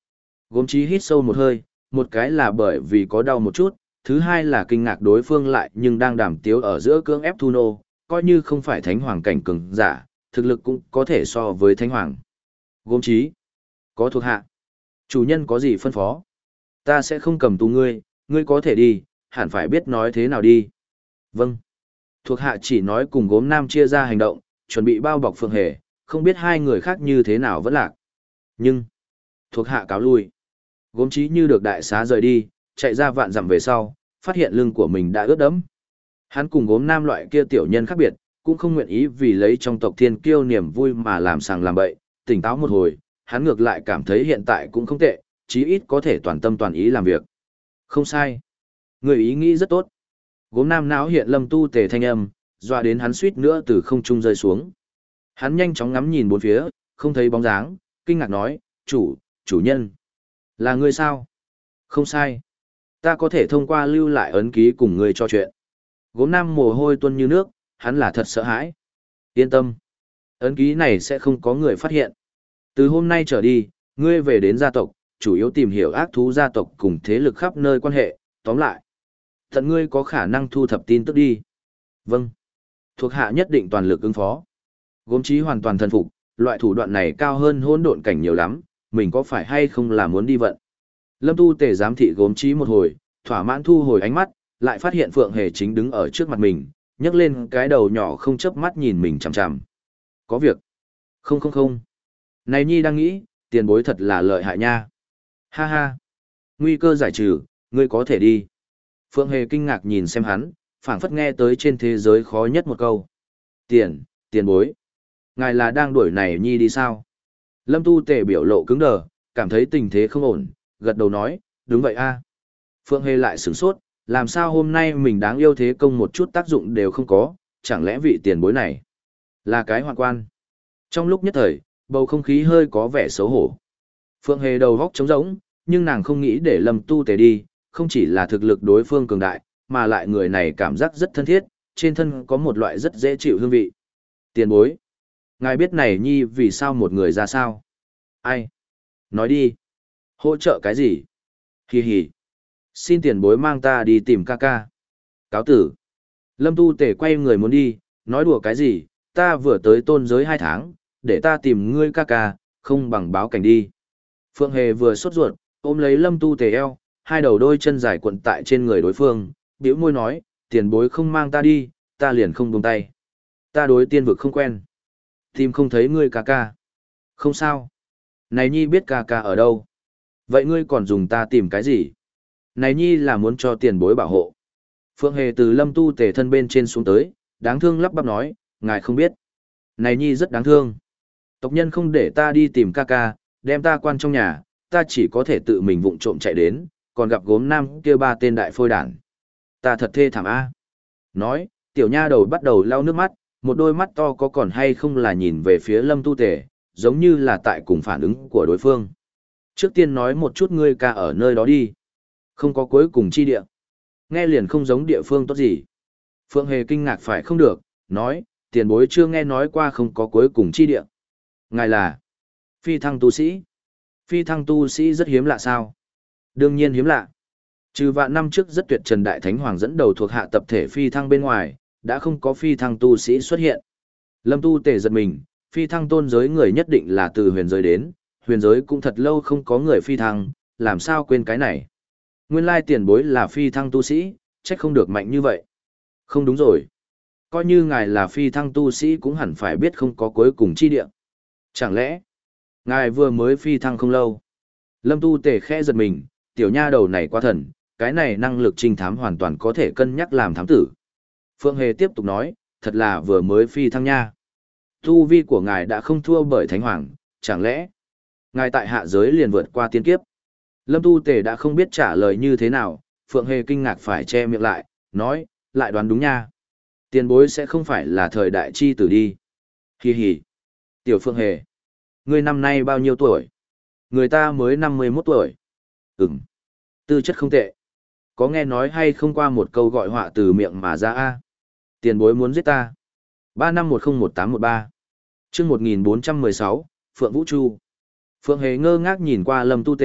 Gốm chí hít sâu một hơi, một cái là bởi vì có đau một chút, thứ hai là kinh ngạc đối phương lại nhưng đang đàm tiếu ở giữa cưỡng ép thu nô, coi như không phải thánh hoàng cảnh cường giả, thực lực cũng có thể so với thánh hoàng. Gốm chí, có thuộc hạ. Chủ nhân có gì phân phó? Ta sẽ không cầm tù ngươi, ngươi có thể đi, hẳn phải biết nói thế nào đi. Vâng. Thuộc hạ chỉ nói cùng gốm nam chia ra hành động, chuẩn bị bao bọc Phượng Hề, không biết hai người khác như thế nào vẫn lạc. Nhưng, thuộc hạ cáo lui. Gốm chí như được đại xá rời đi, chạy ra vạn dặm về sau, phát hiện lưng của mình đã ướt đẫm. Hắn cùng gốm nam loại kia tiểu nhân khác biệt, cũng không nguyện ý vì lấy trong tộc thiên kiêu niềm vui mà làm sàng làm bậy, tỉnh táo một hồi, hắn ngược lại cảm thấy hiện tại cũng không tệ, chí ít có thể toàn tâm toàn ý làm việc. Không sai. Người ý nghĩ rất tốt. Gốm nam não hiện Lâm Tu Tề thanh âm, dọa đến hắn suýt nữa từ không trung rơi xuống. Hắn nhanh chóng ngắm nhìn bốn phía, không thấy bóng dáng, kinh ngạc nói, chủ, chủ nhân. Là ngươi sao? Không sai. Ta có thể thông qua lưu lại ấn ký cùng ngươi trò chuyện. Gốm nam mồ hôi tuôn như nước, hắn là thật sợ hãi. Yên tâm. Ấn ký này sẽ không có người phát hiện. Từ hôm nay trở đi, ngươi về đến gia tộc, chủ yếu tìm hiểu ác thú gia tộc cùng thế lực khắp nơi quan hệ, tóm lại. Tận ngươi có khả năng thu thập tin tức đi. Vâng. Thuộc hạ nhất định toàn lực ứng phó. Gốm chí hoàn toàn thần phục, loại thủ đoạn này cao hơn hỗn độn cảnh nhiều lắm, mình có phải hay không là muốn đi vận. Lâm Tu Tề giám thị gốm chí một hồi, thỏa mãn thu hồi ánh mắt, lại phát hiện Phượng Hề chính đứng ở trước mặt mình, nhấc lên cái đầu nhỏ không chớp mắt nhìn mình chằm chằm. Có việc. Không không không. Này nhi đang nghĩ, tiền bối thật là lợi hại nha. Ha ha. Nguy cơ giải trừ, ngươi có thể đi. Phượng Hề kinh ngạc nhìn xem hắn, phảng phất nghe tới trên thế giới khó nhất một câu. Tiền, tiền bối. Ngài là đang đuổi này nhi đi sao? Lâm Tu Tề biểu lộ cứng đờ, cảm thấy tình thế không ổn, gật đầu nói, đúng vậy a. Phượng Hề lại sửng sốt, làm sao hôm nay mình đáng yêu thế công một chút tác dụng đều không có, chẳng lẽ vị tiền bối này là cái hoạn quan? Trong lúc nhất thời, bầu không khí hơi có vẻ xấu hổ. Phượng Hề đầu góc trống rỗng, nhưng nàng không nghĩ để Lâm Tu Tề đi, không chỉ là thực lực đối phương cường đại, mà lại người này cảm giác rất thân thiết, trên thân có một loại rất dễ chịu hương vị. Tiền bối. Ngài biết này nhi vì sao một người ra sao? Ai? Nói đi. Hỗ trợ cái gì? Hì hì. Xin tiền bối mang ta đi tìm ca ca. Cáo tử. Lâm Tu Tề quay người muốn đi, nói đùa cái gì, ta vừa tới tôn giới hai tháng, để ta tìm ngươi ca ca, không bằng báo cảnh đi. Phượng Hề vừa sốt ruột, ôm lấy Lâm Tu Tề eo, hai đầu đôi chân dài cuộn tại trên người đối phương, bĩu môi nói, tiền bối không mang ta đi, ta liền không buông tay. Ta đối tiên vực không quen. Tìm không thấy ngươi ca ca. Không sao. Này nhi biết ca ca ở đâu. Vậy ngươi còn dùng ta tìm cái gì? Này nhi là muốn cho tiền bối bảo hộ. Phượng Hề từ Lâm Tu Tề thân bên trên xuống tới, đáng thương lắp bắp nói, ngài không biết. Này nhi rất đáng thương. Tộc nhân không để ta đi tìm ca ca, đem ta quan trong nhà, ta chỉ có thể tự mình vụng trộm chạy đến, còn gặp gốm nam kia ba tên đại phôi đản. Ta thật thê thảm a. Nói, tiểu nha đầu bắt đầu lau nước mắt, một đôi mắt to có còn hay không là nhìn về phía Lâm Tu Tề, giống như là tại cùng phản ứng của đối phương. Trước tiên nói một chút ngươi ca ở nơi đó đi. Không có cuối cùng chi địa. Nghe liền không giống địa phương tốt gì. Phượng Hề kinh ngạc phải không được, nói, tiền bối chưa nghe nói qua không có cuối cùng chi địa. Ngài là phi thăng tu sĩ. Phi thăng tu sĩ rất hiếm lạ sao? Đương nhiên hiếm lạ. Trừ vạn năm trước rất tuyệt Trần Đại Thánh Hoàng dẫn đầu thuộc hạ tập thể phi thăng bên ngoài, đã không có phi thăng tu sĩ xuất hiện. Lâm Tu Tề giật mình, phi thăng tôn giới người nhất định là từ huyền giới đến, huyền giới cũng thật lâu không có người phi thăng, làm sao quên cái này. Nguyên lai tiền bối là phi thăng tu sĩ, trách không được mạnh như vậy. Không đúng rồi. Coi như ngài là phi thăng tu sĩ cũng hẳn phải biết không có cuối cùng chi địa. Chẳng lẽ, ngài vừa mới phi thăng không lâu. Lâm Tu Tề khẽ giật mình, tiểu nha đầu này quá thần, cái này năng lực trinh thám hoàn toàn có thể cân nhắc làm thám tử. Phượng Hề tiếp tục nói, thật là vừa mới phi thăng nha. Tu vi của ngài đã không thua bởi Thánh Hoàng, chẳng lẽ ngài tại hạ giới liền vượt qua tiên kiếp. Lâm Tu Tề đã không biết trả lời như thế nào, Phượng Hề kinh ngạc phải che miệng lại, nói, lại đoán đúng nha. Tiền bối sẽ không phải là thời đại chi tử đi. Hì hì. Tiểu Phượng Hề. Ngươi năm nay bao nhiêu tuổi? Người ta mới năm mươi mốt tuổi. Ừm. Tư chất không tệ. Có nghe nói hay không qua một câu gọi họa từ miệng mà ra a? Tiền bối muốn giết ta. ba năm một không một tám một ba. Chương một nghìn bốn trăm mười sáu, Phượng Vũ Chu. Phượng Hề ngơ ngác nhìn qua Lâm Tu Tề,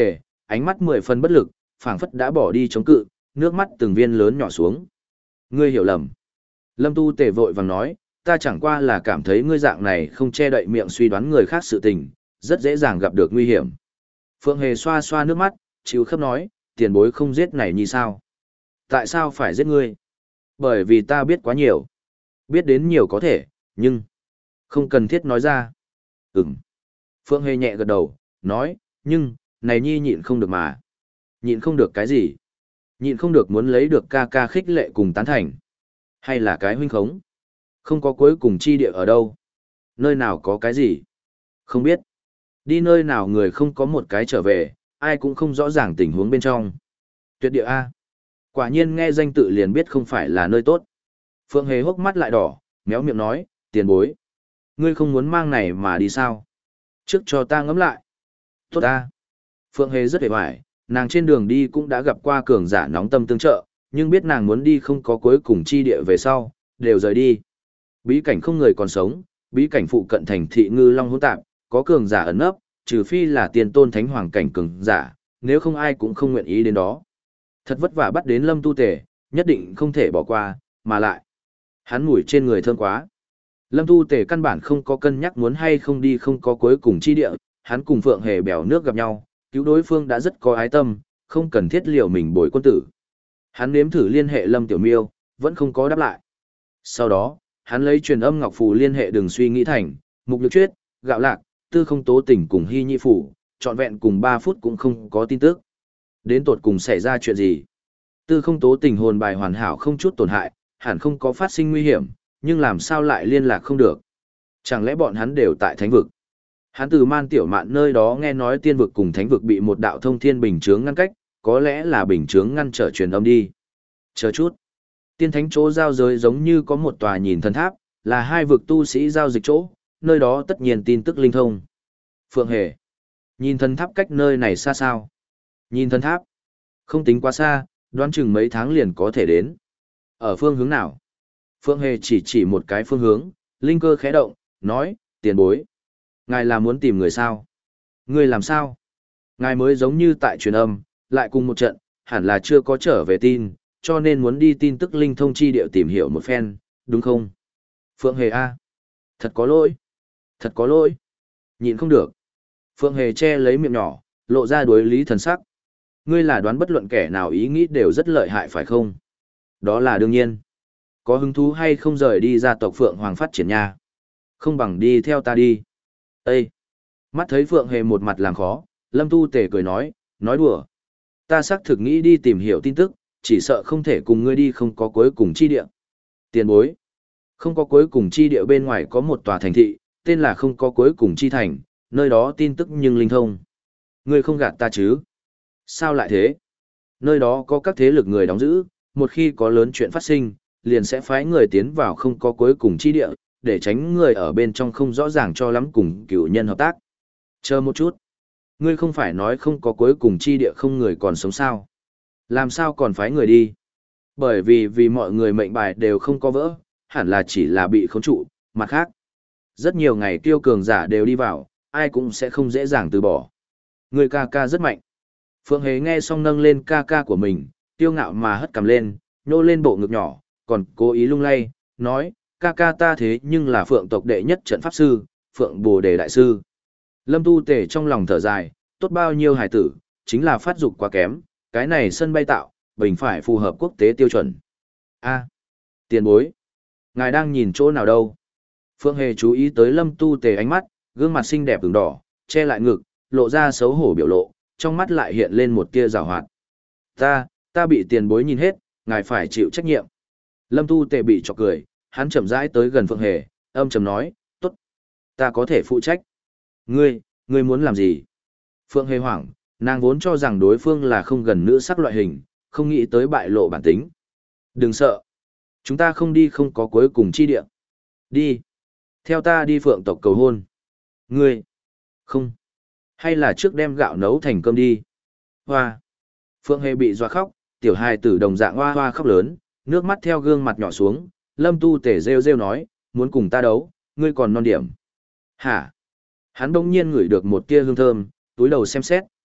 ánh mắt mười phần bất lực, phảng phất đã bỏ đi chống cự, nước mắt từng viên lớn nhỏ xuống. Ngươi hiểu lầm. Lâm Tu Tề vội vàng nói, ta chẳng qua là cảm thấy ngươi dạng này không che đậy miệng suy đoán người khác sự tình, rất dễ dàng gặp được nguy hiểm. Phượng Hề xoa xoa nước mắt, chịu khớp nói, tiền bối không giết này như sao? Tại sao phải giết ngươi? Bởi vì ta biết quá nhiều. Biết đến nhiều có thể, nhưng không cần thiết nói ra. Ừm. Phượng Hề nhẹ gật đầu, nói, nhưng, này nhi nhịn không được mà. Nhịn không được cái gì? Nhịn không được muốn lấy được ca ca khích lệ cùng tán thành. Hay là cái huynh khống? Không có cuối cùng chi địa ở đâu? Nơi nào có cái gì? Không biết. Đi nơi nào người không có một cái trở về, ai cũng không rõ ràng tình huống bên trong. Tuyệt địa A. Quả nhiên nghe danh tự liền biết không phải là nơi tốt. Phượng Hề hốc mắt lại đỏ, méo miệng nói, tiền bối. Ngươi không muốn mang này mà đi sao? Trước cho ta ngẫm lại. Tốt A. Phượng Hề rất hề hoài, nàng trên đường đi cũng đã gặp qua cường giả nóng tâm tương trợ, nhưng biết nàng muốn đi không có cuối cùng chi địa về sau, đều rời đi. Bí cảnh không người còn sống, bí cảnh phụ cận thành thị ngư long hỗn tạp, có cường giả ẩn nấp, trừ phi là tiền tôn thánh hoàng cảnh cường giả, nếu không ai cũng không nguyện ý đến đó. Thật vất vả bắt đến Lâm Tu Tề, nhất định không thể bỏ qua, mà lại. Hắn mùi trên người thơm quá. Lâm Tu Tề căn bản không có cân nhắc muốn hay không đi không có cuối cùng chi địa, hắn cùng Phượng Hề bèo nước gặp nhau, cứu đối phương đã rất có ái tâm, không cần thiết liều mình bồi quân tử. Hắn nếm thử liên hệ Lâm Tiểu Miêu, vẫn không có đáp lại. Sau đó, hắn lấy truyền âm ngọc phù liên hệ Đừng Suy Nghĩ Thành, Mục Lực Chuyết, Gạo Lạc, Tư Không Tố Tỉnh cùng Hy Nhi phủ, trọn vẹn cùng ba phút cũng không có tin tức. Đến tột cùng xảy ra chuyện gì? Tư Không Tố Tỉnh hồn bài hoàn hảo không chút tổn hại, hẳn không có phát sinh nguy hiểm, nhưng làm sao lại liên lạc không được? Chẳng lẽ bọn hắn đều tại thánh vực? Hắn từ Man Tiểu Mạn nơi đó nghe nói tiên vực cùng thánh vực bị một đạo thông thiên bình chướng ngăn cách, có lẽ là bình chướng ngăn trở truyền âm đi. Chờ chút. Tiên thánh chỗ giao giới giống như có một tòa nhìn thần tháp, là hai vực tu sĩ giao dịch chỗ, nơi đó tất nhiên tin tức linh thông. Phượng Hề. Nhìn thần tháp cách nơi này xa sao? Nhìn thần tháp. Không tính quá xa, đoán chừng mấy tháng liền có thể đến. Ở phương hướng nào? Phượng Hề chỉ chỉ một cái phương hướng, linh cơ khẽ động, nói, tiền bối. Ngài là muốn tìm người sao? Người làm sao? Ngài mới giống như tại truyền âm, lại cùng một trận, hẳn là chưa có trở về tin, cho nên muốn đi tin tức linh thông chi điệu tìm hiểu một phen, đúng không? Phượng Hề A. Thật có lỗi. Thật có lỗi. Nhịn không được. Phượng Hề che lấy miệng nhỏ, lộ ra đối lý thần sắc. Ngươi là đoán bất luận kẻ nào ý nghĩ đều rất lợi hại phải không? Đó là đương nhiên. Có hứng thú hay không rời đi ra tộc Phượng Hoàng phát triển nha? Không bằng đi theo ta đi. Ê! Mắt thấy Phượng Hề một mặt làm khó, Lâm Tu Tề cười nói, nói đùa. Ta xác thực nghĩ đi tìm hiểu tin tức, chỉ sợ không thể cùng ngươi đi không có cuối cùng chi địa. Tiền bối. Không có cuối cùng chi địa bên ngoài có một tòa thành thị, tên là không có cuối cùng chi thành, nơi đó tin tức nhưng linh thông. Ngươi không gạt ta chứ? Sao lại thế? Nơi đó có các thế lực người đóng giữ, một khi có lớn chuyện phát sinh, liền sẽ phái người tiến vào không có cuối cùng chi địa, để tránh người ở bên trong không rõ ràng cho lắm cùng cựu nhân hợp tác. Chờ một chút. Ngươi không phải nói không có cuối cùng chi địa không người còn sống sao? Làm sao còn phái người đi? Bởi vì vì mọi người mệnh bài đều không có vỡ, hẳn là chỉ là bị khống trụ, mặt khác. Rất nhiều ngày tiêu cường giả đều đi vào, ai cũng sẽ không dễ dàng từ bỏ. Người ca ca rất mạnh. Phượng Hề nghe xong nâng lên ca ca của mình, tiêu ngạo mà hất cằm lên, nhô lên bộ ngực nhỏ, còn cố ý lung lay, nói, ca ca ta thế nhưng là Phượng tộc đệ nhất trận pháp sư, Phượng Bồ Đề đại sư. Lâm Tu Tề trong lòng thở dài, tốt bao nhiêu hải tử, chính là phát dục quá kém, cái này sân bay tạo, bình phải phù hợp quốc tế tiêu chuẩn. A, tiền bối, ngài đang nhìn chỗ nào đâu? Phượng Hề chú ý tới Lâm Tu Tề ánh mắt, gương mặt xinh đẹp ửng đỏ, che lại ngực, lộ ra xấu hổ biểu lộ, trong mắt lại hiện lên một tia giảo hoạt. Ta, ta bị tiền bối nhìn hết, ngài phải chịu trách nhiệm. Lâm Tu Tề bị chọc cười, hắn chậm rãi tới gần Phượng Hề, âm trầm nói, tốt, ta có thể phụ trách. Ngươi, ngươi muốn làm gì? Phượng Hề hoảng, nàng vốn cho rằng đối phương là không gần nữ sắc loại hình, không nghĩ tới bại lộ bản tính. Đừng sợ. Chúng ta không đi không có cuối cùng chi địa. Đi. Theo ta đi Phượng tộc cầu hôn. Ngươi. Không. Hay là trước đem gạo nấu thành cơm đi. Hoa. Phượng Hề bị dọa khóc, tiểu hài tử đồng dạng hoa hoa khóc lớn, nước mắt theo gương mặt nhỏ xuống. Lâm Tu Tể rêu rêu nói, muốn cùng ta đấu, ngươi còn non điểm. Hả? Hắn bỗng nhiên ngửi được một tia hương thơm, túi đầu xem xét,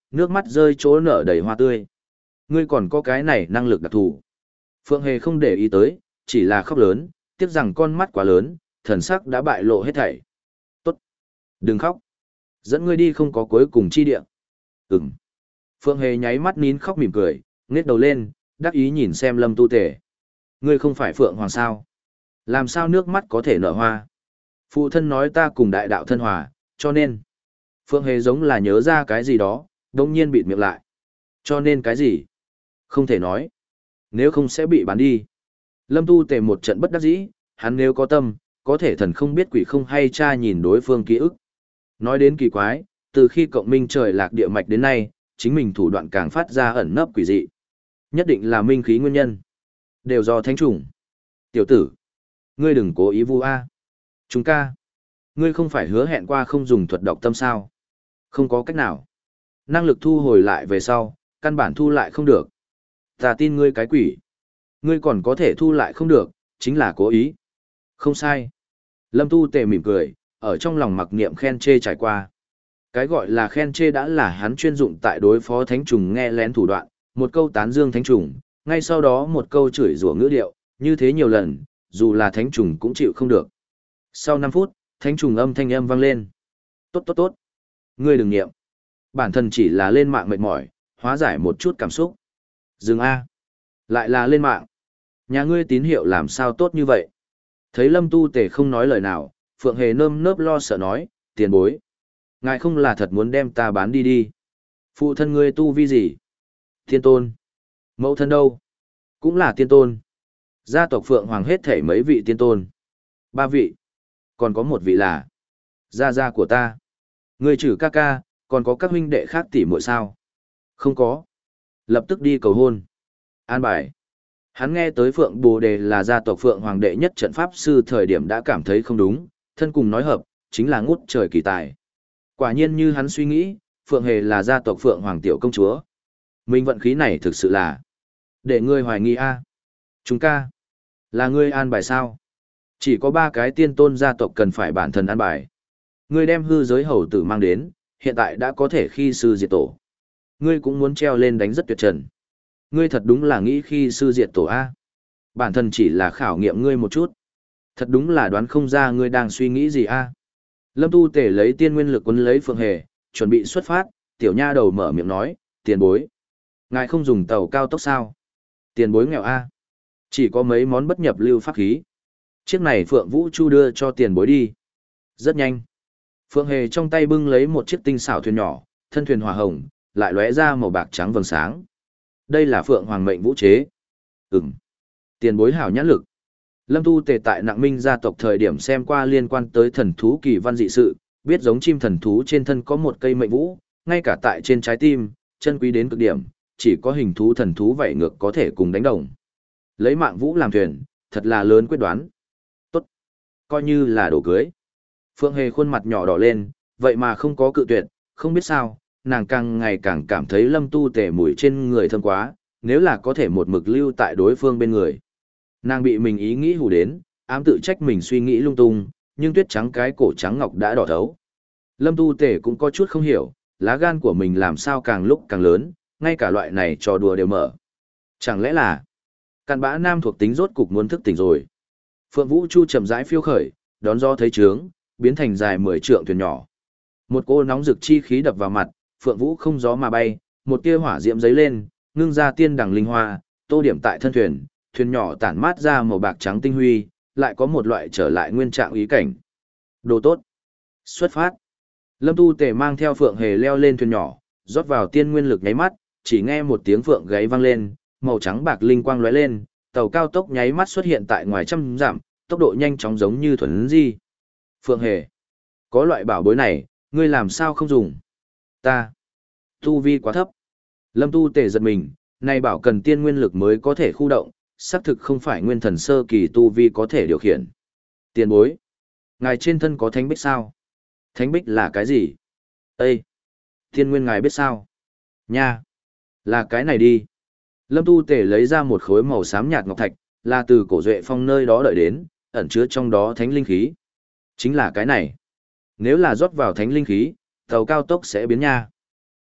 nước mắt rơi chỗ nở đầy hoa tươi. Ngươi còn có cái này năng lực đặc thù. Phượng Hề không để ý tới, chỉ là khóc lớn, tiếc rằng con mắt quá lớn, thần sắc đã bại lộ hết thảy. Tốt. Đừng khóc. Dẫn ngươi đi không có cuối cùng chi địa. Ừm. Phượng Hề nháy mắt nín khóc mỉm cười, ngước đầu lên, đắc ý nhìn xem Lâm Tu Tề. Ngươi không phải Phượng Hoàng sao? Làm sao nước mắt có thể nở hoa? Phụ thân nói ta cùng đại đạo thân hòa, cho nên. Phượng Hề giống là nhớ ra cái gì đó, đông nhiên bịt miệng lại. Cho nên cái gì? Không thể nói. Nếu không sẽ bị bán đi. Lâm Tu Tề một trận bất đắc dĩ, hắn nếu có tâm, có thể thần không biết quỷ không hay cha nhìn đối phương ký ức. Nói đến kỳ quái, từ khi cộng minh trời lạc địa mạch đến nay, chính mình thủ đoạn càng phát ra ẩn nấp quỷ dị. Nhất định là minh khí nguyên nhân. Đều do thánh trùng. Tiểu tử, ngươi đừng cố ý vu a. Chúng ca, ngươi không phải hứa hẹn qua không dùng thuật đọc tâm sao? Không có cách nào. Năng lực thu hồi lại về sau, căn bản thu lại không được. Ta tin ngươi cái quỷ. Ngươi còn có thể thu lại không được, chính là cố ý. Không sai. Lâm Tu Tề mỉm cười, ở trong lòng mặc niệm khen chê trải qua. Cái gọi là khen chê đã là hắn chuyên dụng tại đối phó thánh trùng nghe lén thủ đoạn, một câu tán dương thánh trùng, ngay sau đó một câu chửi rủa ngữ điệu, như thế nhiều lần, dù là thánh trùng cũng chịu không được. Sau năm phút, thánh trùng âm thanh âm vang lên. Tốt tốt tốt. Ngươi đừng nghiệm. Bản thân chỉ là lên mạng mệt mỏi, hóa giải một chút cảm xúc. Dừng A. Lại là lên mạng. Nhà ngươi tín hiệu làm sao tốt như vậy? Thấy Lâm Tu Tề không nói lời nào, Phượng Hề nơm nớp lo sợ nói, tiền bối. Ngài không là thật muốn đem ta bán đi đi. Phụ thân ngươi tu vi gì? Tiên tôn. Mẫu thân đâu? Cũng là tiên tôn. Gia tộc Phượng Hoàng hết thể mấy vị tiên tôn. Ba vị. Còn có một vị là gia gia của ta. Ngươi trừ ca ca, còn có các huynh đệ khác tỷ muội sao? Không có. Lập tức đi cầu hôn. An bài. Hắn nghe tới Phượng Bồ Đề là gia tộc Phượng Hoàng đệ nhất trận pháp sư thời điểm đã cảm thấy không đúng, thân cùng nói hợp, chính là ngút trời kỳ tài. Quả nhiên như hắn suy nghĩ, Phượng Hề là gia tộc Phượng Hoàng tiểu công chúa. Mình vận khí này thực sự là để ngươi hoài nghi a. Chúng ca, là ngươi an bài sao? Chỉ có ba cái tiên tôn gia tộc cần phải bản thân an bài. Ngươi đem hư giới hầu tử mang đến, hiện tại đã có thể khi sư diệt tổ. Ngươi cũng muốn treo lên đánh rất tuyệt trần. Ngươi thật đúng là nghĩ khi sư diệt tổ A. Bản thân chỉ là khảo nghiệm ngươi một chút. Thật đúng là đoán không ra ngươi đang suy nghĩ gì A. Lâm Tu Tề lấy tiên nguyên lực quấn lấy Phượng Hề, chuẩn bị xuất phát, tiểu nha đầu mở miệng nói, tiền bối. Ngài không dùng tàu cao tốc sao? Tiền bối nghèo A. Chỉ có mấy món bất nhập lưu pháp khí. Chiếc này Phượng Vũ Chu đưa cho tiền bối đi. Rất nhanh. Phượng Hề trong tay bưng lấy một chiếc tinh xảo thuyền nhỏ, thân thuyền hỏa hồng, lại lóe ra màu bạc trắng vầng sáng. Đây là Phượng Hoàng mệnh vũ chế. Ừm. Tiền bối hảo nhãn lực. Lâm Tu Tề tại Nặng Minh gia tộc thời điểm xem qua liên quan tới thần thú kỳ văn dị sự, biết giống chim thần thú trên thân có một cây mệnh vũ, ngay cả tại trên trái tim, chân quý đến cực điểm, chỉ có hình thú thần thú vậy ngược có thể cùng đánh đồng. Lấy mạng vũ làm thuyền, thật là lớn quyết đoán. Tốt. Coi như là đồ cưới. Phượng Hề khuôn mặt nhỏ đỏ lên, vậy mà không có cự tuyệt, không biết sao, nàng càng ngày càng cảm thấy Lâm Tu Tề mùi trên người thơm quá, nếu là có thể một mực lưu tại đối phương bên người. Nàng bị mình ý nghĩ hù đến, ám tự trách mình suy nghĩ lung tung, nhưng tuyết trắng cái cổ trắng ngọc đã đỏ thấu. Lâm Tu Tề cũng có chút không hiểu, lá gan của mình làm sao càng lúc càng lớn, ngay cả loại này trò đùa đều mở. Chẳng lẽ là cặn bã nam thuộc tính rốt cục muốn thức tỉnh rồi. Phượng Vũ Chu chậm rãi phiêu khởi, đón gió thấy trướng, biến thành dài mười trượng thuyền nhỏ. Một cô nóng rực chi khí đập vào mặt, Phượng Vũ không gió mà bay, một tia hỏa diễm giấy lên, ngưng ra tiên đằng linh hoa, tô điểm tại thân thuyền, thuyền nhỏ tản mát ra màu bạc trắng tinh huy, lại có một loại trở lại nguyên trạng ý cảnh. Đồ tốt. Xuất phát. Lâm Tu Tề mang theo Phượng Hề leo lên thuyền nhỏ, rót vào tiên nguyên lực nháy mắt, chỉ nghe một tiếng phượng gáy vang lên, màu trắng bạc linh quang lóe lên, tàu cao tốc nháy mắt xuất hiện tại ngoài trăm dặm, tốc độ nhanh chóng giống như thuần di. Phượng Hề, có loại bảo bối này, ngươi làm sao không dùng? Ta, tu vi quá thấp. Lâm Tu Tề giật mình, này bảo cần tiên nguyên lực mới có thể khu động, xác thực không phải nguyên thần sơ kỳ tu vi có thể điều khiển. Tiền bối, ngài trên thân có thánh bích sao? Thánh bích là cái gì? Ê! Thiên nguyên ngài biết sao? Nha! Là cái này đi. Lâm Tu Tề lấy ra một khối màu xám nhạt ngọc thạch, là từ cổ duệ phong nơi đó đợi đến, ẩn chứa trong đó thánh linh khí. Chính là cái này. Nếu là rót vào thánh linh khí, tàu cao tốc sẽ biến nha.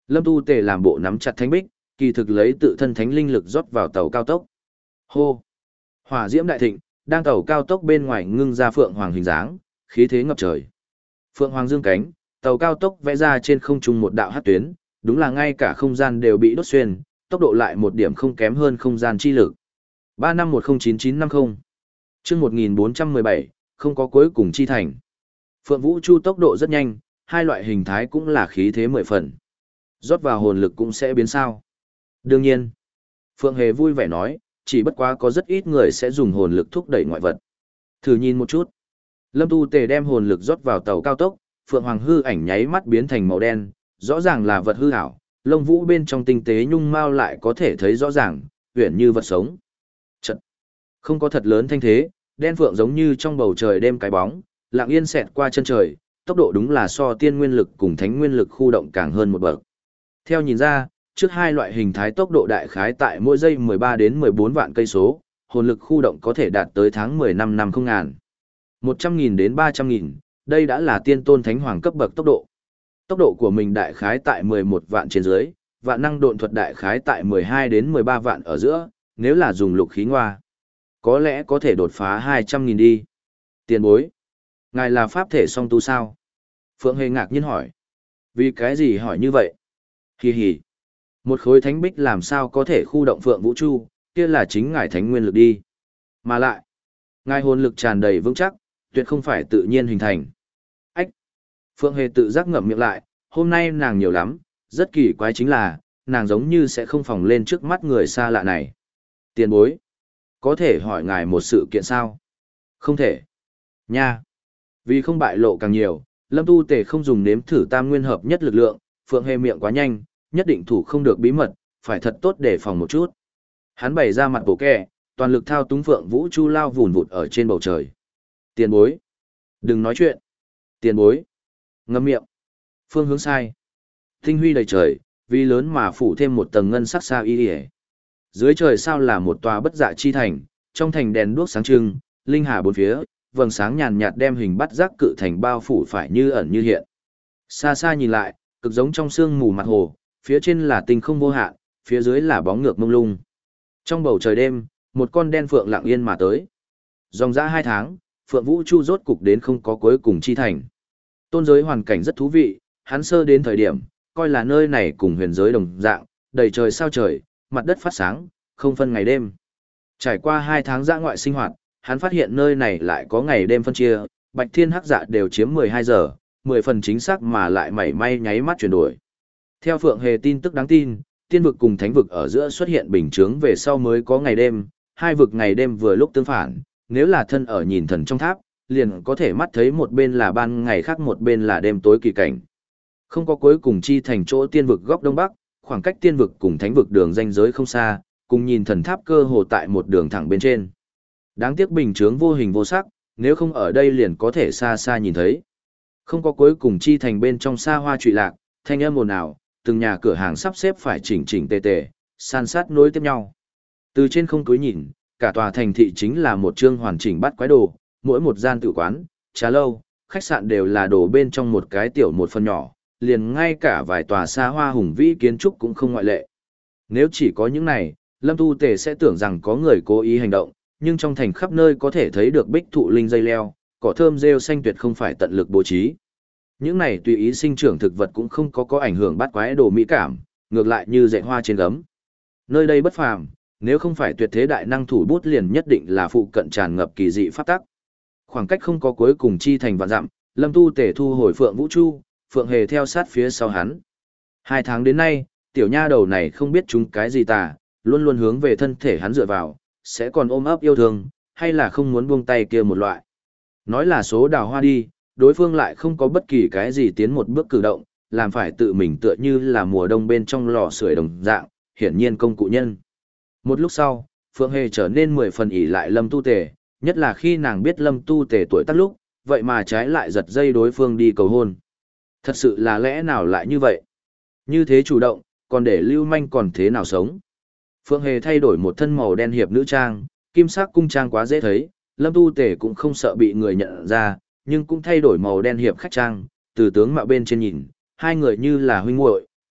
Lâm Tu Tề làm bộ nắm chặt thánh bích, kỳ thực lấy tự thân thánh linh lực rót vào tàu cao tốc. Hô! Hỏa diễm đại thịnh, đang tàu cao tốc bên ngoài ngưng ra phượng hoàng hình dáng, khí thế ngập trời. Phượng hoàng dương cánh, tàu cao tốc vẽ ra trên không trung một đạo hắc tuyến, đúng là ngay cả không gian đều bị đốt xuyên, tốc độ lại một điểm không kém hơn không gian chi lực. ba năm một không chín chín năm mươi. Chương một nghìn bốn trăm mười bảy, không có cuối cùng chi thành. Phượng Vũ Chu tốc độ rất nhanh, hai loại hình thái cũng là khí thế mười phần. Rót vào hồn lực cũng sẽ biến sao? Đương nhiên. Phượng Hề vui vẻ nói, chỉ bất quá có rất ít người sẽ dùng hồn lực thúc đẩy ngoại vật. Thử nhìn một chút. Lâm Tu Tề đem hồn lực rót vào tàu cao tốc, Phượng Hoàng hư ảnh nháy mắt biến thành màu đen, rõ ràng là vật hư ảo, lông vũ bên trong tinh tế nhung mao lại có thể thấy rõ ràng, uyển như vật sống. Chật. Không có thật lớn thanh thế, đen phượng giống như trong bầu trời đêm cái bóng, lặng yên xẹt qua chân trời, tốc độ đúng là so tiên nguyên lực cùng thánh nguyên lực khu động càng hơn một bậc. Theo nhìn ra, trước hai loại hình thái tốc độ đại khái tại mỗi giây mười ba đến mười bốn vạn cây số, hồn lực khu động có thể đạt tới tháng mười năm năm không ngàn. một trăm nghìn đến ba trăm nghìn, đây đã là tiên tôn thánh hoàng cấp bậc tốc độ. Tốc độ của mình đại khái tại mười một vạn trên dưới, vạn năng độn thuật đại khái tại mười hai đến mười ba vạn ở giữa, nếu là dùng lục khí ngoa, có lẽ có thể đột phá hai trăm nghìn đi. Tiền bối, ngài là pháp thể song tu sao? Phượng Hề ngạc nhiên hỏi. Vì cái gì hỏi như vậy? Hì hì. Một khối thánh bích làm sao có thể khu động Phượng Vũ Chu, kia là chính ngài thánh nguyên lực đi. Mà lại, ngài hồn lực tràn đầy vững chắc, tuyệt không phải tự nhiên hình thành. Ách! Phượng Hề tự giác ngậm miệng lại, hôm nay nàng nhiều lắm, rất kỳ quái chính là, nàng giống như sẽ không phóng lên trước mắt người xa lạ này. Tiền bối! Có thể hỏi ngài một sự kiện sao? Không thể. Nha! Vì không bại lộ càng nhiều, Lâm Tu Tề không dùng nếm thử tam nguyên hợp nhất lực lượng, Phượng Hề miệng quá nhanh, nhất định thủ không được bí mật, phải thật tốt để phòng một chút. Hắn bày ra mặt bổ kẹ, toàn lực thao túng Phượng Vũ Chu lao vùn vụt ở trên bầu trời. Tiền bối! Đừng nói chuyện! Tiền bối! Ngậm miệng! Phương hướng sai! Tinh huy đầy trời, vì lớn mà phủ thêm một tầng ngân sắc sao y y. Dưới trời sao là một tòa bất dạ chi thành, trong thành đèn đuốc sáng trưng, linh hà bốn phía, vầng sáng nhàn nhạt đem hình bắt giác cự thành bao phủ phải như ẩn như hiện. Xa xa nhìn lại, cực giống trong sương mù mặt hồ, phía trên là tinh không vô hạn, phía dưới là bóng ngược mông lung. Trong bầu trời đêm, một con đen phượng lặng yên mà tới. Dòng dã hai tháng, Phượng Vũ Chu rốt cục đến không có cuối cùng chi thành. Tôn giới hoàn cảnh rất thú vị, hắn sơ đến thời điểm, coi là nơi này cùng huyền giới đồng dạng, đầy trời sao trời, mặt đất phát sáng, không phân ngày đêm. Trải qua hai tháng dã ngoại sinh hoạt, hắn phát hiện nơi này lại có ngày đêm phân chia, bạch thiên hắc dạ đều chiếm mười hai giờ, mười phần chính xác mà lại mảy may nháy mắt chuyển đổi. Theo Phượng Hề tin tức đáng tin, tiên vực cùng thánh vực ở giữa xuất hiện bình chướng về sau mới có ngày đêm, hai vực ngày đêm vừa lúc tương phản, nếu là thân ở nhìn thần trong tháp, liền có thể mắt thấy một bên là ban ngày khác một bên là đêm tối kỳ cảnh. Không có cuối cùng chi thành chỗ tiên vực góc đông bắc, khoảng cách tiên vực cùng thánh vực đường ranh giới không xa, cùng nhìn thần tháp cơ hồ tại một đường thẳng bên trên. Đáng tiếc bình chướng vô hình vô sắc, nếu không ở đây liền có thể xa xa nhìn thấy. Không có cuối cùng chi thành bên trong xa hoa trụy lạc, thanh âm ồn ào, từng nhà cửa hàng sắp xếp phải chỉnh chỉnh tề tề, san sát nối tiếp nhau. Từ trên không túi nhìn, cả tòa thành thị chính là một chương hoàn chỉnh bát quái đồ, mỗi một gian tự quán, trà lâu, khách sạn đều là đồ bên trong một cái tiểu một phần nhỏ, liền ngay cả vài tòa xa hoa hùng vĩ kiến trúc cũng không ngoại lệ. Nếu chỉ có những này, Lâm Tu Tề sẽ tưởng rằng có người cố ý hành động, nhưng trong thành khắp nơi có thể thấy được bích thụ linh dây leo, cỏ thơm rêu xanh tuyệt không phải tận lực bố trí. Những này tùy ý sinh trưởng thực vật cũng không có có ảnh hưởng bát quái đồ mỹ cảm, ngược lại như dạy hoa trên gấm. Nơi đây bất phàm, nếu không phải tuyệt thế đại năng thủ bút liền nhất định là phụ cận tràn ngập kỳ dị pháp tắc. Khoảng cách không có cuối cùng chi thành vạn dặm, Lâm Tu Tề thu hồi Phượng Vũ Chu, Phượng Hề theo sát phía sau hắn. Hai tháng đến nay, tiểu nha đầu này không biết chúng cái gì tà, luôn luôn hướng về thân thể hắn dựa vào, sẽ còn ôm ấp yêu thương, hay là không muốn buông tay kia một loại. Nói là số đào hoa đi, đối phương lại không có bất kỳ cái gì tiến một bước cử động, làm phải tự mình tựa như là mùa đông bên trong lò sưởi đồng dạng, hiển nhiên công cụ nhân. Một lúc sau, Phượng Hề trở nên mười phần ỷ lại Lâm Tu Tề, nhất là khi nàng biết Lâm Tu Tề tuổi tác lúc, vậy mà trái lại giật dây đối phương đi cầu hôn. Thật sự là lẽ nào lại như vậy? Như thế chủ động, còn để lưu manh còn thế nào sống? Phượng Hề thay đổi một thân màu đen hiệp nữ trang, kim sắc cung trang quá dễ thấy, Lâm Tu Tề cũng không sợ bị người nhận ra, nhưng cũng thay đổi màu đen hiệp khách trang, từ tướng mạo bên trên nhìn, hai người như là huynh muội,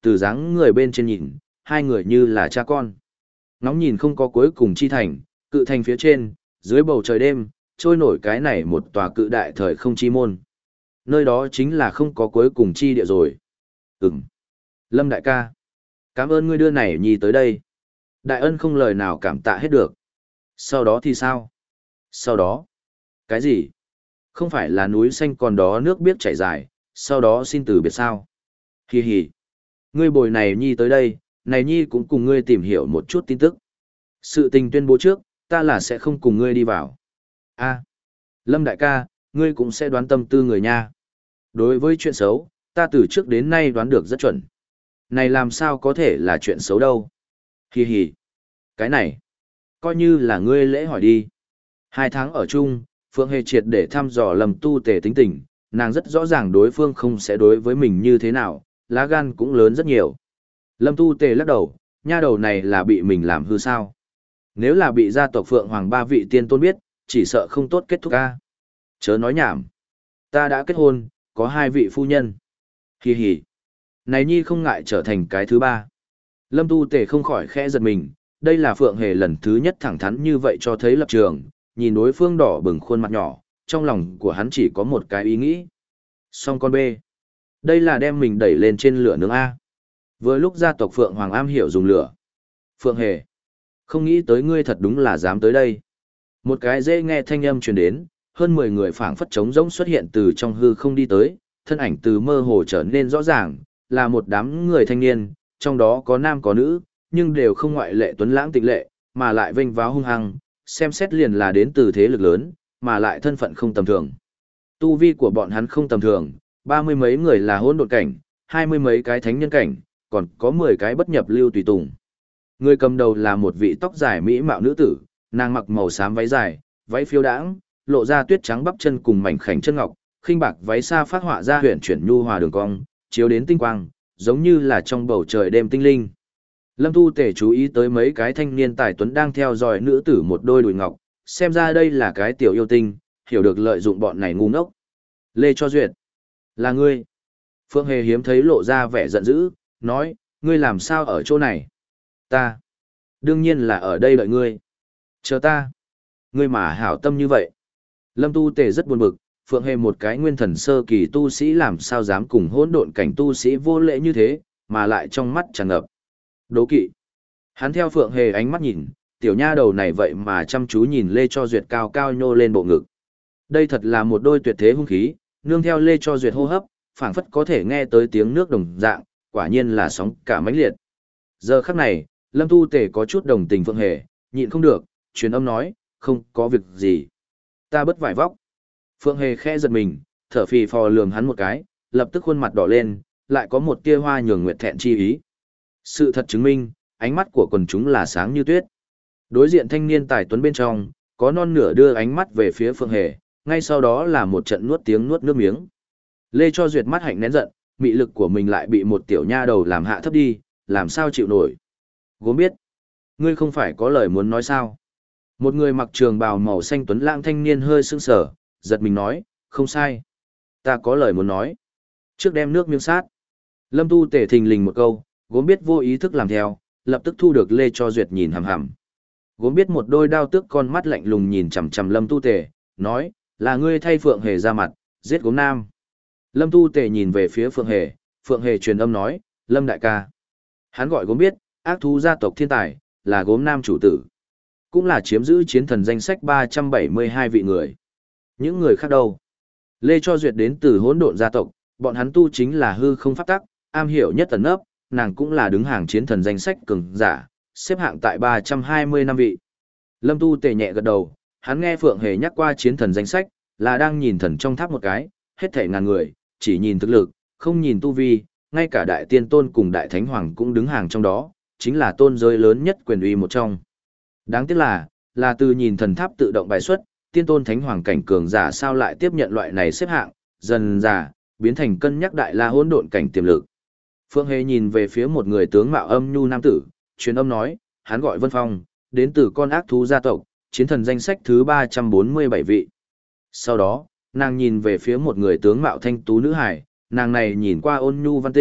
từ dáng người bên trên nhìn, hai người như là cha con. Ngóng nhìn không có cuối cùng chi thành, cự thành phía trên, dưới bầu trời đêm, trôi nổi cái này một tòa cự đại thời không chi môn. Nơi đó chính là không có cuối cùng chi địa rồi. Ừm. Lâm đại ca. Cảm ơn ngươi đưa này nhi tới đây. Đại ân không lời nào cảm tạ hết được. Sau đó thì sao? Sau đó? Cái gì? Không phải là núi xanh còn đó nước biếc chảy dài, sau đó xin từ biệt sao? Hi hi. Ngươi bồi này nhi tới đây, này nhi cũng cùng ngươi tìm hiểu một chút tin tức. Sự tình tuyên bố trước, ta là sẽ không cùng ngươi đi vào. A, Lâm đại ca, ngươi cũng sẽ đoán tâm tư người nha. Đối với chuyện xấu, ta từ trước đến nay đoán được rất chuẩn. Này làm sao có thể là chuyện xấu đâu. Hi hi. Cái này, coi như là ngươi lễ hỏi đi. Hai tháng ở chung, Phượng Hề triệt để thăm dò Lâm Tu Tề tính tình, nàng rất rõ ràng đối phương không sẽ đối với mình như thế nào, lá gan cũng lớn rất nhiều. Lâm Tu Tề lắc đầu, nha đầu này là bị mình làm hư sao. Nếu là bị gia tộc Phượng Hoàng ba vị tiên tôn biết, chỉ sợ không tốt kết thúc ca. Chớ nói nhảm. Ta đã kết hôn, có hai vị phu nhân. Hì hì. Này nhi không ngại trở thành cái thứ ba. Lâm Tu Tề không khỏi khẽ giật mình, đây là Phượng Hề lần thứ nhất thẳng thắn như vậy cho thấy lập trường, nhìn đối phương đỏ bừng khuôn mặt nhỏ, trong lòng của hắn chỉ có một cái ý nghĩ. Xong con bê. Đây là đem mình đẩy lên trên lửa nướng A. Vừa lúc gia tộc Phượng Hoàng am hiểu dùng lửa. Phượng Hề. Không nghĩ tới ngươi thật đúng là dám tới đây. Một cái dễ nghe thanh âm truyền đến, hơn mười người phảng phất trống rỗng xuất hiện từ trong hư không đi tới, thân ảnh từ mơ hồ trở nên rõ ràng, là một đám người thanh niên, trong đó có nam có nữ, nhưng đều không ngoại lệ tuấn lãng tịnh lệ, mà lại vênh váo hung hăng, xem xét liền là đến từ thế lực lớn, mà lại thân phận không tầm thường. Tu vi của bọn hắn không tầm thường, ba mươi mấy người là hỗn độn cảnh, hai mươi mấy cái thánh nhân cảnh, còn có mười cái bất nhập lưu tùy tùng. Người cầm đầu là một vị tóc dài mỹ mạo nữ tử, nàng mặc màu xám váy dài, váy phiêu đãng, lộ ra tuyết trắng bắp chân cùng mảnh khảnh chân ngọc, khinh bạc váy xa phát họa ra huyền chuyển nhu hòa đường cong, chiếu đến tinh quang, giống như là trong bầu trời đêm tinh linh. Lâm Tu Tề chú ý tới mấy cái thanh niên tài tuấn đang theo dõi nữ tử một đôi đùi ngọc, xem ra đây là cái tiểu yêu tinh, hiểu được lợi dụng bọn này ngu ngốc. Lê Cho Duyệt, là ngươi. Phượng Hề hiếm thấy lộ ra vẻ giận dữ, nói, ngươi làm sao ở chỗ này? Ta, đương nhiên là ở đây đợi ngươi. Chờ ta. Ngươi mà hảo tâm như vậy. Lâm Tu Tề rất buồn bực, Phượng Hề một cái nguyên thần sơ kỳ tu sĩ làm sao dám cùng hỗn độn cảnh tu sĩ vô lễ như thế, mà lại trong mắt tràn ngập đố kỵ. Hắn theo Phượng Hề ánh mắt nhìn, tiểu nha đầu này vậy mà chăm chú nhìn Lê Cho Duyệt cao cao nhô lên bộ ngực. Đây thật là một đôi tuyệt thế hung khí, nương theo Lê Cho Duyệt hô hấp, phảng phất có thể nghe tới tiếng nước đồng dạng, quả nhiên là sóng cả mãnh liệt. Giờ khắc này, Lâm Tu Tề có chút đồng tình Phượng Hề, nhịn không được, truyền âm nói, không có việc gì. Ta bất vải vóc. Phượng Hề khẽ giật mình, thở phì phò lườm hắn một cái, lập tức khuôn mặt đỏ lên, lại có một tia hoa nhường nguyệt thẹn chi ý. Sự thật chứng minh, ánh mắt của quần chúng là sáng như tuyết. Đối diện thanh niên tài tuấn bên trong, có non nửa đưa ánh mắt về phía Phượng Hề, ngay sau đó là một trận nuốt tiếng nuốt nước miếng. Lê Cho Duyệt mắt hạnh nén giận, mị lực của mình lại bị một tiểu nha đầu làm hạ thấp đi, làm sao chịu nổi. Gốm biết, ngươi không phải có lời muốn nói sao? Một người mặc trường bào màu xanh tuấn lãng thanh niên hơi sững sờ, giật mình nói, không sai. Ta có lời muốn nói. Trước đem nước miếng sát. Lâm Tu Tề thình lình một câu, gốm biết vô ý thức làm theo, lập tức thu được Lê Cho Duyệt nhìn hằm hằm. Gốm biết một đôi đao tước con mắt lạnh lùng nhìn chằm chằm Lâm Tu Tề, nói, là ngươi thay Phượng Hề ra mặt, giết gốm nam. Lâm Tu Tề nhìn về phía Phượng Hề, Phượng Hề truyền âm nói, Lâm đại ca. Hắn gọi gốm biết, ác thú gia tộc thiên tài, là gốm nam chủ tử. Cũng là chiếm giữ chiến thần danh sách ba trăm bảy mươi hai vị người. Những người khác đâu? Lê Cho Duyệt đến từ hỗn độn gia tộc, bọn hắn tu chính là hư không pháp tắc, am hiểu nhất tấn ấp, nàng cũng là đứng hàng chiến thần danh sách cường giả, xếp hạng tại ba trăm hai mươi năm vị. Lâm Tu Tề nhẹ gật đầu, hắn nghe Phượng Hề nhắc qua chiến thần danh sách, là đang nhìn thần trong tháp một cái, hết thảy ngàn người, chỉ nhìn thực lực, không nhìn tu vi, ngay cả đại tiên tôn cùng đại thánh hoàng cũng đứng hàng trong đó, chính là tôn giới lớn nhất quyền uy một trong. Đáng tiếc là, là từ nhìn thần tháp tự động bài xuất, tiên tôn thánh hoàng cảnh cường giả sao lại tiếp nhận loại này xếp hạng, dần dà, biến thành cân nhắc đại la hỗn độn cảnh tiềm lực. Phượng Hề nhìn về phía một người tướng mạo âm nhu nam tử, truyền âm nói, hắn gọi Vân Phong, đến từ con ác thú gia tộc, chiến thần danh sách thứ ba trăm bốn mươi bảy vị. Sau đó, nàng nhìn về phía một người tướng mạo thanh tú nữ hải, nàng này nhìn qua ôn nhu văn tĩnh,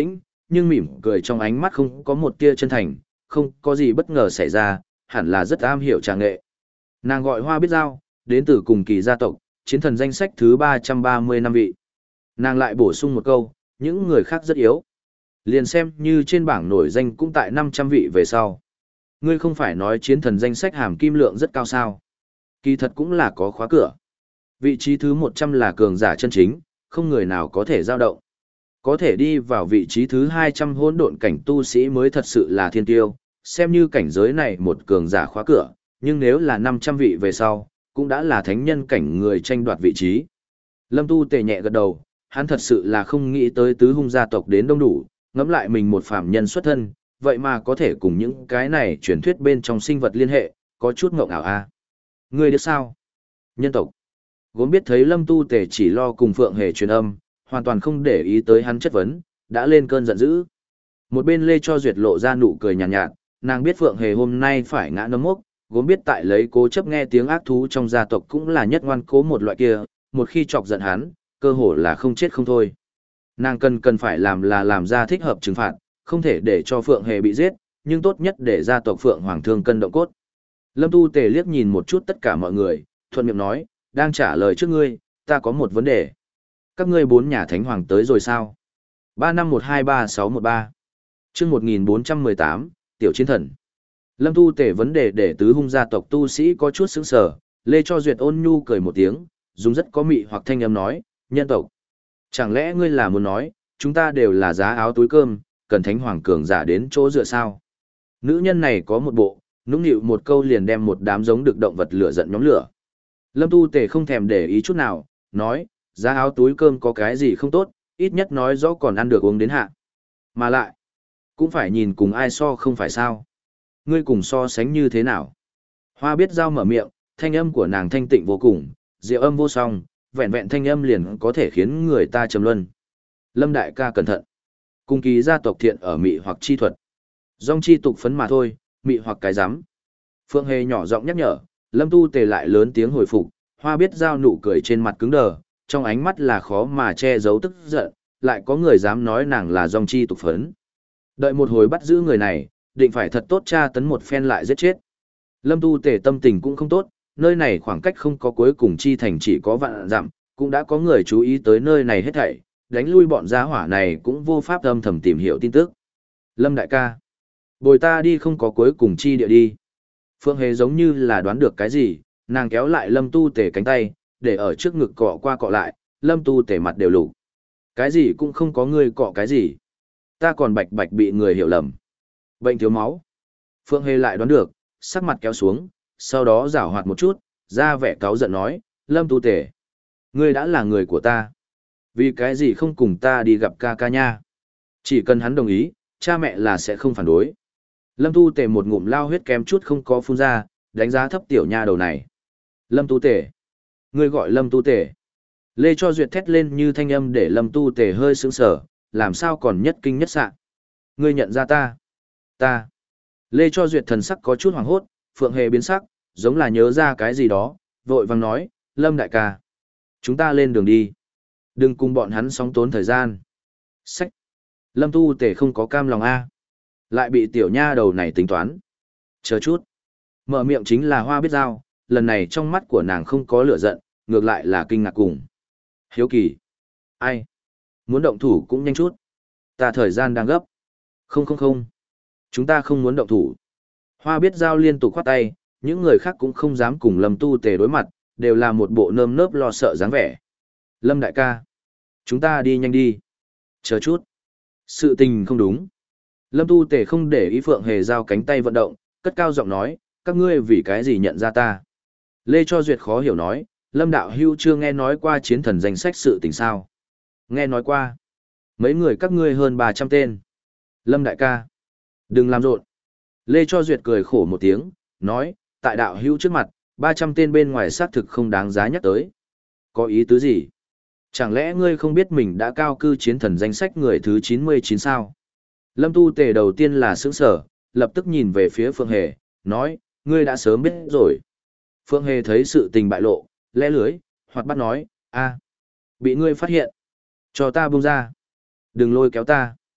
nhưng mỉm cười trong ánh mắt không có một tia chân thành, không có gì bất ngờ xảy ra, hẳn là rất am hiểu trà nghệ. Nàng gọi Hoa Biết Giao, đến từ cùng kỳ gia tộc, chiến thần danh sách thứ ba trăm ba mươi năm vị. Nàng lại bổ sung một câu, những người khác rất yếu. Liền xem như trên bảng nổi danh cũng tại năm trăm vị về sau. Ngươi không phải nói chiến thần danh sách hàm kim lượng rất cao sao? Kỳ thật cũng là có khóa cửa. Vị trí thứ một trăm là cường giả chân chính, không người nào có thể giao động. Có thể đi vào vị trí thứ hai trăm hỗn độn cảnh tu sĩ mới thật sự là thiên tiêu, xem như cảnh giới này một cường giả khóa cửa, nhưng nếu là năm trăm vị về sau, cũng đã là thánh nhân cảnh người tranh đoạt vị trí. Lâm Tu Tề nhẹ gật đầu, hắn thật sự là không nghĩ tới tứ hung gia tộc đến đông đủ, ngẫm lại mình một phàm nhân xuất thân, vậy mà có thể cùng những cái này truyền thuyết bên trong sinh vật liên hệ, có chút ngộng ảo a. À. Ngươi biết sao? Nhân tộc. Gốm biết thấy Lâm Tu Tề chỉ lo cùng Phượng Hề truyền âm, hoàn toàn không để ý tới hắn chất vấn, đã lên cơn giận dữ. Một bên Lê Cho Duyệt lộ ra nụ cười nhàn nhạt, nhạt, nàng biết Phượng Hề hôm nay phải ngã nấm mốc, gốm biết tại lấy cố chấp nghe tiếng ác thú trong gia tộc cũng là nhất ngoan cố một loại kia, một khi chọc giận hắn, cơ hồ là không chết không thôi. Nàng cần cần phải làm là làm ra thích hợp trừng phạt, không thể để cho Phượng Hề bị giết, nhưng tốt nhất để gia tộc Phượng Hoàng thương cân động cốt. Lâm Tu Tề liếc nhìn một chút tất cả mọi người, thuận miệng nói, đang trả lời trước ngươi, ta có một vấn đề. Các ngươi bốn nhà thánh hoàng tới rồi sao? ba năm một hai ba sáu một ba Chương một nghìn bốn trăm mười tám, Tiểu Chiến Thần. Lâm Tu Tề vấn đề để tứ hung gia tộc tu sĩ có chút sững sờ, Lê Cho Duyệt ôn nhu cười một tiếng, dùng rất có mị hoặc thanh âm nói, nhân tộc. Chẳng lẽ ngươi là muốn nói, chúng ta đều là giá áo túi cơm, cần thánh hoàng cường giả đến chỗ dựa sao? Nữ nhân này có một bộ, nũng nịu một câu liền đem một đám giống được động vật lửa giận nhóm lửa. Lâm Tu Tề không thèm để ý chút nào, nói, giá áo túi cơm có cái gì không tốt, ít nhất nói rõ còn ăn được uống đến hạ. Mà lại, cũng phải nhìn cùng ai so không phải sao. Ngươi cùng so sánh như thế nào? Hoa Biết Giao mở miệng, thanh âm của nàng thanh tịnh vô cùng, diệu âm vô song, vẹn vẹn thanh âm liền có thể khiến người ta trầm luân. Lâm đại ca cẩn thận. Cung ký gia tộc thiện ở mị hoặc chi thuật. Dòng chi tục phấn mà thôi, mị hoặc cái rắm Phượng Hề nhỏ giọng nhắc nhở, Lâm Tu Tề lại lớn tiếng hồi phục, Hoa Biết Giao nụ cười trên mặt cứng đờ, trong ánh mắt là khó mà che giấu tức giận, lại có người dám nói nàng là dòng chi tục phấn. Đợi một hồi bắt giữ người này, định phải thật tốt tra tấn một phen lại giết chết. Lâm Tu Tề tâm tình cũng không tốt, nơi này khoảng cách không có cuối cùng chi thành chỉ có vạn dặm, cũng đã có người chú ý tới nơi này hết thảy, đánh lui bọn gia hỏa này cũng vô pháp âm thầm tìm hiểu tin tức. Lâm đại ca, bồi ta đi không có cuối cùng chi địa đi. Phượng Hề giống như là đoán được cái gì, nàng kéo lại Lâm Tu Tề cánh tay, để ở trước ngực cọ qua cọ lại, Lâm Tu Tề mặt đều lục. Cái gì cũng không có người cọ cái gì. Ta còn bạch bạch bị người hiểu lầm. Bệnh thiếu máu. Phượng Hề lại đoán được, sắc mặt kéo xuống, sau đó giảo hoạt một chút, ra vẻ cáu giận nói, Lâm Tu Tề, ngươi đã là người của ta. Vì cái gì không cùng ta đi gặp ca ca nha? Chỉ cần hắn đồng ý, cha mẹ là sẽ không phản đối. Lâm Tu Tề một ngụm lao huyết kém chút không có phun ra, đánh giá thấp tiểu nha đầu này. Lâm Tu Tề. Ngươi gọi Lâm Tu Tề. Lê Cho Duyệt thét lên như thanh âm để Lâm Tu Tề hơi sững sờ, làm sao còn nhất kinh nhất sạ. Ngươi nhận ra ta. Ta. Lê Cho Duyệt thần sắc có chút hoảng hốt, Phượng Hề biến sắc, giống là nhớ ra cái gì đó, vội vàng nói, Lâm đại ca. Chúng ta lên đường đi. Đừng cùng bọn hắn sóng tốn thời gian. Sách. Lâm Tu Tề không có cam lòng a, lại bị tiểu nha đầu này tính toán. Chờ chút. Mở miệng chính là Hoa Biết Giao, lần này trong mắt của nàng không có lửa giận, ngược lại là kinh ngạc cùng. Hiếu kỳ. Ai? Muốn động thủ cũng nhanh chút. Ta thời gian đang gấp. Không không không. Chúng ta không muốn động thủ. Hoa Biết Giao liên tục khoát tay, những người khác cũng không dám cùng Lâm Tu Tề đối mặt, đều là một bộ nơm nớp lo sợ dáng vẻ. Lâm đại ca. Chúng ta đi nhanh đi. Chờ chút. Sự tình không đúng. Lâm Tu Tề không để ý Phượng Hề giao cánh tay vận động, cất cao giọng nói, các ngươi vì cái gì nhận ra ta. Lê Cho Duyệt khó hiểu nói, Lâm đạo hưu chưa nghe nói qua chiến thần danh sách sự tình sao. Nghe nói qua. Mấy người các ngươi hơn ba trăm tên. Lâm đại ca. Đừng làm rộn. Lê Cho Duyệt cười khổ một tiếng, nói, tại đạo hưu trước mặt, ba trăm tên bên ngoài xác thực không đáng giá nhắc tới. Có ý tứ gì? Chẳng lẽ ngươi không biết mình đã cao cư chiến thần danh sách người thứ chín mươi chín sao? Lâm Tu Tề đầu tiên là sững sở, lập tức nhìn về phía Phượng Hề, nói, ngươi đã sớm biết rồi. Phượng Hề thấy sự tình bại lộ, lẽ lưới, hoặc bắt nói, a, bị ngươi phát hiện. Cho ta buông ra. Đừng lôi kéo ta.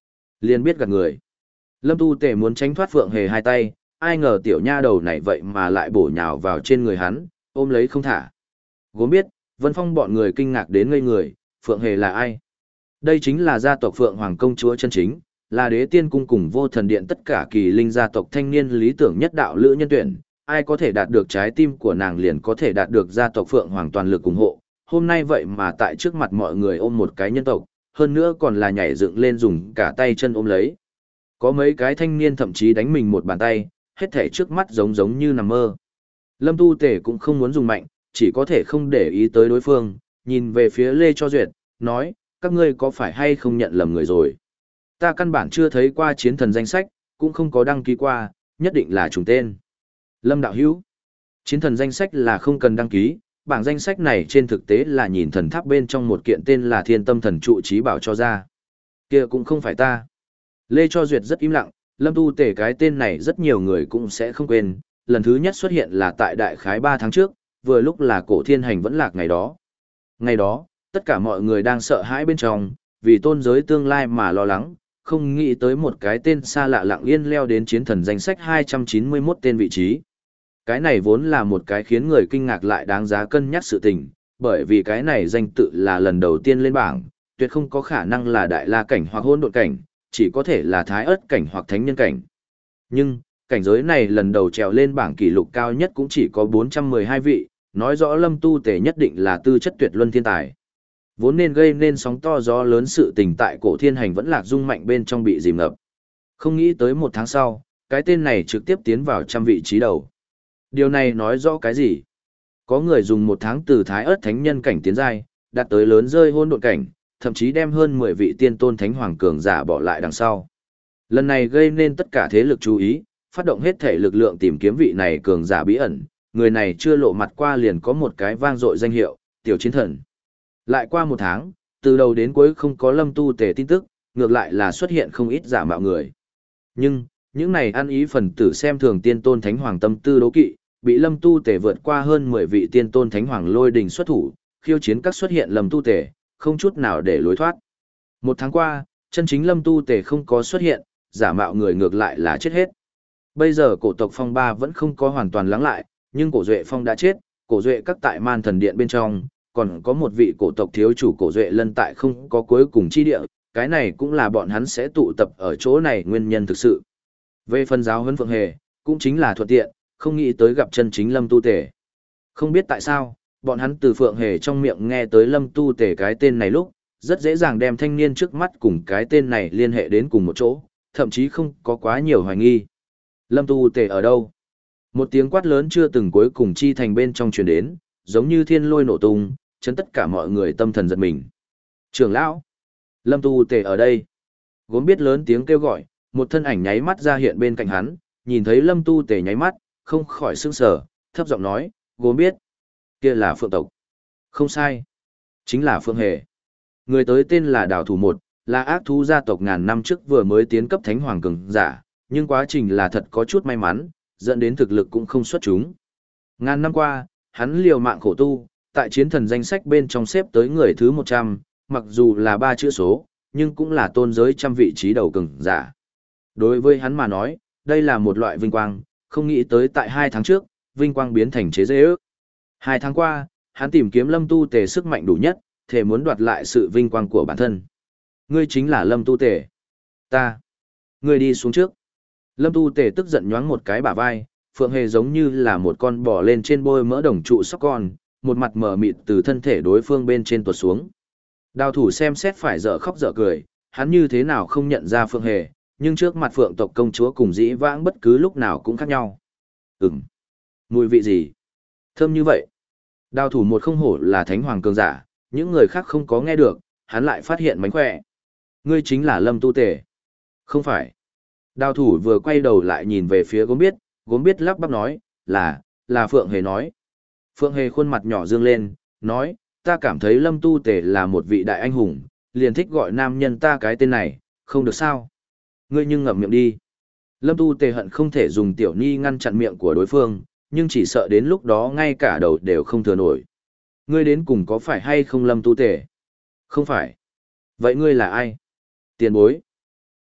liền biết gạt người. Lâm Tu Tề muốn tránh thoát Phượng Hề hai tay, ai ngờ tiểu nha đầu này vậy mà lại bổ nhào vào trên người hắn, ôm lấy không thả. Gốm biết, Vân Phong bọn người kinh ngạc đến ngây người, Phượng Hề là ai? Đây chính là gia tộc Phượng Hoàng công chúa chân chính, là Đế Tiên cung cùng Vô Thần điện tất cả kỳ linh gia tộc thanh niên lý tưởng nhất đạo lữ nhân tuyển, ai có thể đạt được trái tim của nàng liền có thể đạt được gia tộc Phượng Hoàng toàn lực ủng hộ. Hôm nay vậy mà tại trước mặt mọi người ôm một cái nhân tộc, hơn nữa còn là nhảy dựng lên dùng cả tay chân ôm lấy. Có mấy cái thanh niên thậm chí đánh mình một bàn tay, hết thể trước mắt giống giống như nằm mơ. Lâm Tu Tể cũng không muốn dùng mạnh, chỉ có thể không để ý tới đối phương, nhìn về phía Lê Cho Duyệt, nói, các ngươi có phải hay không nhận lầm người rồi? Ta căn bản chưa thấy qua chiến thần danh sách, cũng không có đăng ký qua, nhất định là trùng tên. Lâm Đạo Hữu, chiến thần danh sách là không cần đăng ký, bảng danh sách này trên thực tế là nhìn thần tháp bên trong một kiện tên là Thiên Tâm Thần Trụ Trí Bảo cho ra. Kia cũng không phải ta. Lê Cho Duyệt rất im lặng, Lâm Tu Tể cái tên này rất nhiều người cũng sẽ không quên, lần thứ nhất xuất hiện là tại đại khái ba tháng trước, vừa lúc là cổ thiên hành vẫn lạc ngày đó. Ngày đó, tất cả mọi người đang sợ hãi bên trong, vì tôn giới tương lai mà lo lắng, không nghĩ tới một cái tên xa lạ lặng yên leo đến chiến thần danh sách hai trăm chín mươi mốt tên vị trí. Cái này vốn là một cái khiến người kinh ngạc lại đáng giá cân nhắc sự tình, bởi vì cái này danh tự là lần đầu tiên lên bảng, tuyệt không có khả năng là đại la cảnh hoặc hôn độn cảnh, chỉ có thể là thái ớt cảnh hoặc thánh nhân cảnh. Nhưng, cảnh giới này lần đầu trèo lên bảng kỷ lục cao nhất cũng chỉ có bốn trăm mười hai vị, nói rõ Lâm Tu Tể nhất định là tư chất tuyệt luân thiên tài. Vốn nên gây nên sóng to gió lớn sự tình tại cổ thiên hành vẫn lạc dung mạnh bên trong bị dìm ngập. Không nghĩ tới một tháng sau, cái tên này trực tiếp tiến vào trăm vị trí đầu. Điều này nói rõ cái gì? Có người dùng một tháng từ thái ớt thánh nhân cảnh tiến giai, đạt tới lớn rơi hôn độn cảnh, thậm chí đem hơn mười vị tiên tôn thánh hoàng cường giả bỏ lại đằng sau. Lần này gây nên tất cả thế lực chú ý, phát động hết thể lực lượng tìm kiếm vị này cường giả bí ẩn, người này chưa lộ mặt qua liền có một cái vang dội danh hiệu, Tiểu Chiến Thần. Lại qua một tháng, từ đầu đến cuối không có Lâm Tu Tể tin tức, ngược lại là xuất hiện không ít giả mạo người. Nhưng, những này ăn ý phần tử xem thường tiên tôn thánh hoàng tâm tư đố kỵ, bị Lâm Tu Tể vượt qua hơn mười vị tiên tôn thánh hoàng lôi đình xuất thủ, khiêu chiến các xuất hiện Lâm Tu Tể, không chút nào để lối thoát. Một tháng qua, chân chính Lâm Tu Tể không có xuất hiện, giả mạo người ngược lại là chết hết. Bây giờ cổ tộc phong ba vẫn không có hoàn toàn lắng lại, nhưng cổ duệ phong đã chết, cổ duệ các tại man thần điện bên trong, còn có một vị cổ tộc thiếu chủ cổ duệ lân tại không có cuối cùng chi địa, cái này cũng là bọn hắn sẽ tụ tập ở chỗ này nguyên nhân thực sự. Về phần giáo huấn Phượng Hề, cũng chính là thuận tiện, không nghĩ tới gặp chân chính Lâm Tu Tể. Không biết tại sao, bọn hắn từ Phượng Hề trong miệng nghe tới Lâm Tu Tể cái tên này lúc, rất dễ dàng đem thanh niên trước mắt cùng cái tên này liên hệ đến cùng một chỗ, thậm chí không có quá nhiều hoài nghi. Lâm Tu Tể ở đâu? Một tiếng quát lớn chưa từng cuối cùng chi thành bên trong truyền đến, giống như thiên lôi nổ tung, chấn tất cả mọi người tâm thần giật mình. Trưởng lão, Lâm Tu Tể ở đây. Gốm biết lớn tiếng kêu gọi, một thân ảnh nháy mắt ra hiện bên cạnh hắn, nhìn thấy Lâm Tu Tể nháy mắt, không khỏi sững sờ, thấp giọng nói, Gốm biết, kia là Phượng tộc. Không sai, chính là Phượng Hề. Người tới tên là Đào Thủ Một, là ác thú gia tộc ngàn năm trước vừa mới tiến cấp thánh hoàng cường giả, nhưng quá trình là thật có chút may mắn, dẫn đến thực lực cũng không xuất chúng. Ngàn năm qua, hắn liều mạng khổ tu, tại chiến thần danh sách bên trong xếp tới người thứ một trăm, mặc dù là ba chữ số, nhưng cũng là tôn giới trăm vị trí đầu cường giả. Đối với hắn mà nói, đây là một loại vinh quang, không nghĩ tới tại hai tháng trước, vinh quang biến thành chế dễ ước. Hai tháng qua, hắn tìm kiếm Lâm Tu Tể sức mạnh đủ nhất, thể muốn đoạt lại sự vinh quang của bản thân. Ngươi chính là Lâm Tu Tể. Ta. Ngươi đi xuống trước. Lâm Tu Tể tức giận nhoáng một cái bả vai, Phượng Hề giống như là một con bò lên trên bôi mỡ đồng trụ sóc con, một mặt mờ mịt từ thân thể đối phương bên trên tuột xuống. Đào thủ xem xét phải dở khóc dở cười, hắn như thế nào không nhận ra Phượng Hề, nhưng trước mặt Phượng tộc công chúa cùng dĩ vãng bất cứ lúc nào cũng khác nhau. Ừm. Mùi vị gì? Thơm như vậy. Đào thủ một không hổ là thánh hoàng cường giả, những người khác không có nghe được, hắn lại phát hiện mánh khỏe. Ngươi chính là Lâm Tu Tể. Không phải. Đào thủ vừa quay đầu lại nhìn về phía Gốm biết, Gốm biết lắp bắp nói, là, là Phượng Hề nói. Phượng Hề khuôn mặt nhỏ dương lên, nói, ta cảm thấy Lâm Tu Tể là một vị đại anh hùng, liền thích gọi nam nhân ta cái tên này, không được sao. Ngươi nhưng ngậm miệng đi. Lâm Tu Tể hận không thể dùng tiểu ni ngăn chặn miệng của đối phương, nhưng chỉ sợ đến lúc đó ngay cả đầu đều không thừa nổi. Ngươi đến cùng có phải hay không Lâm Tu Tể? Không phải. Vậy ngươi là ai? Tiền bối.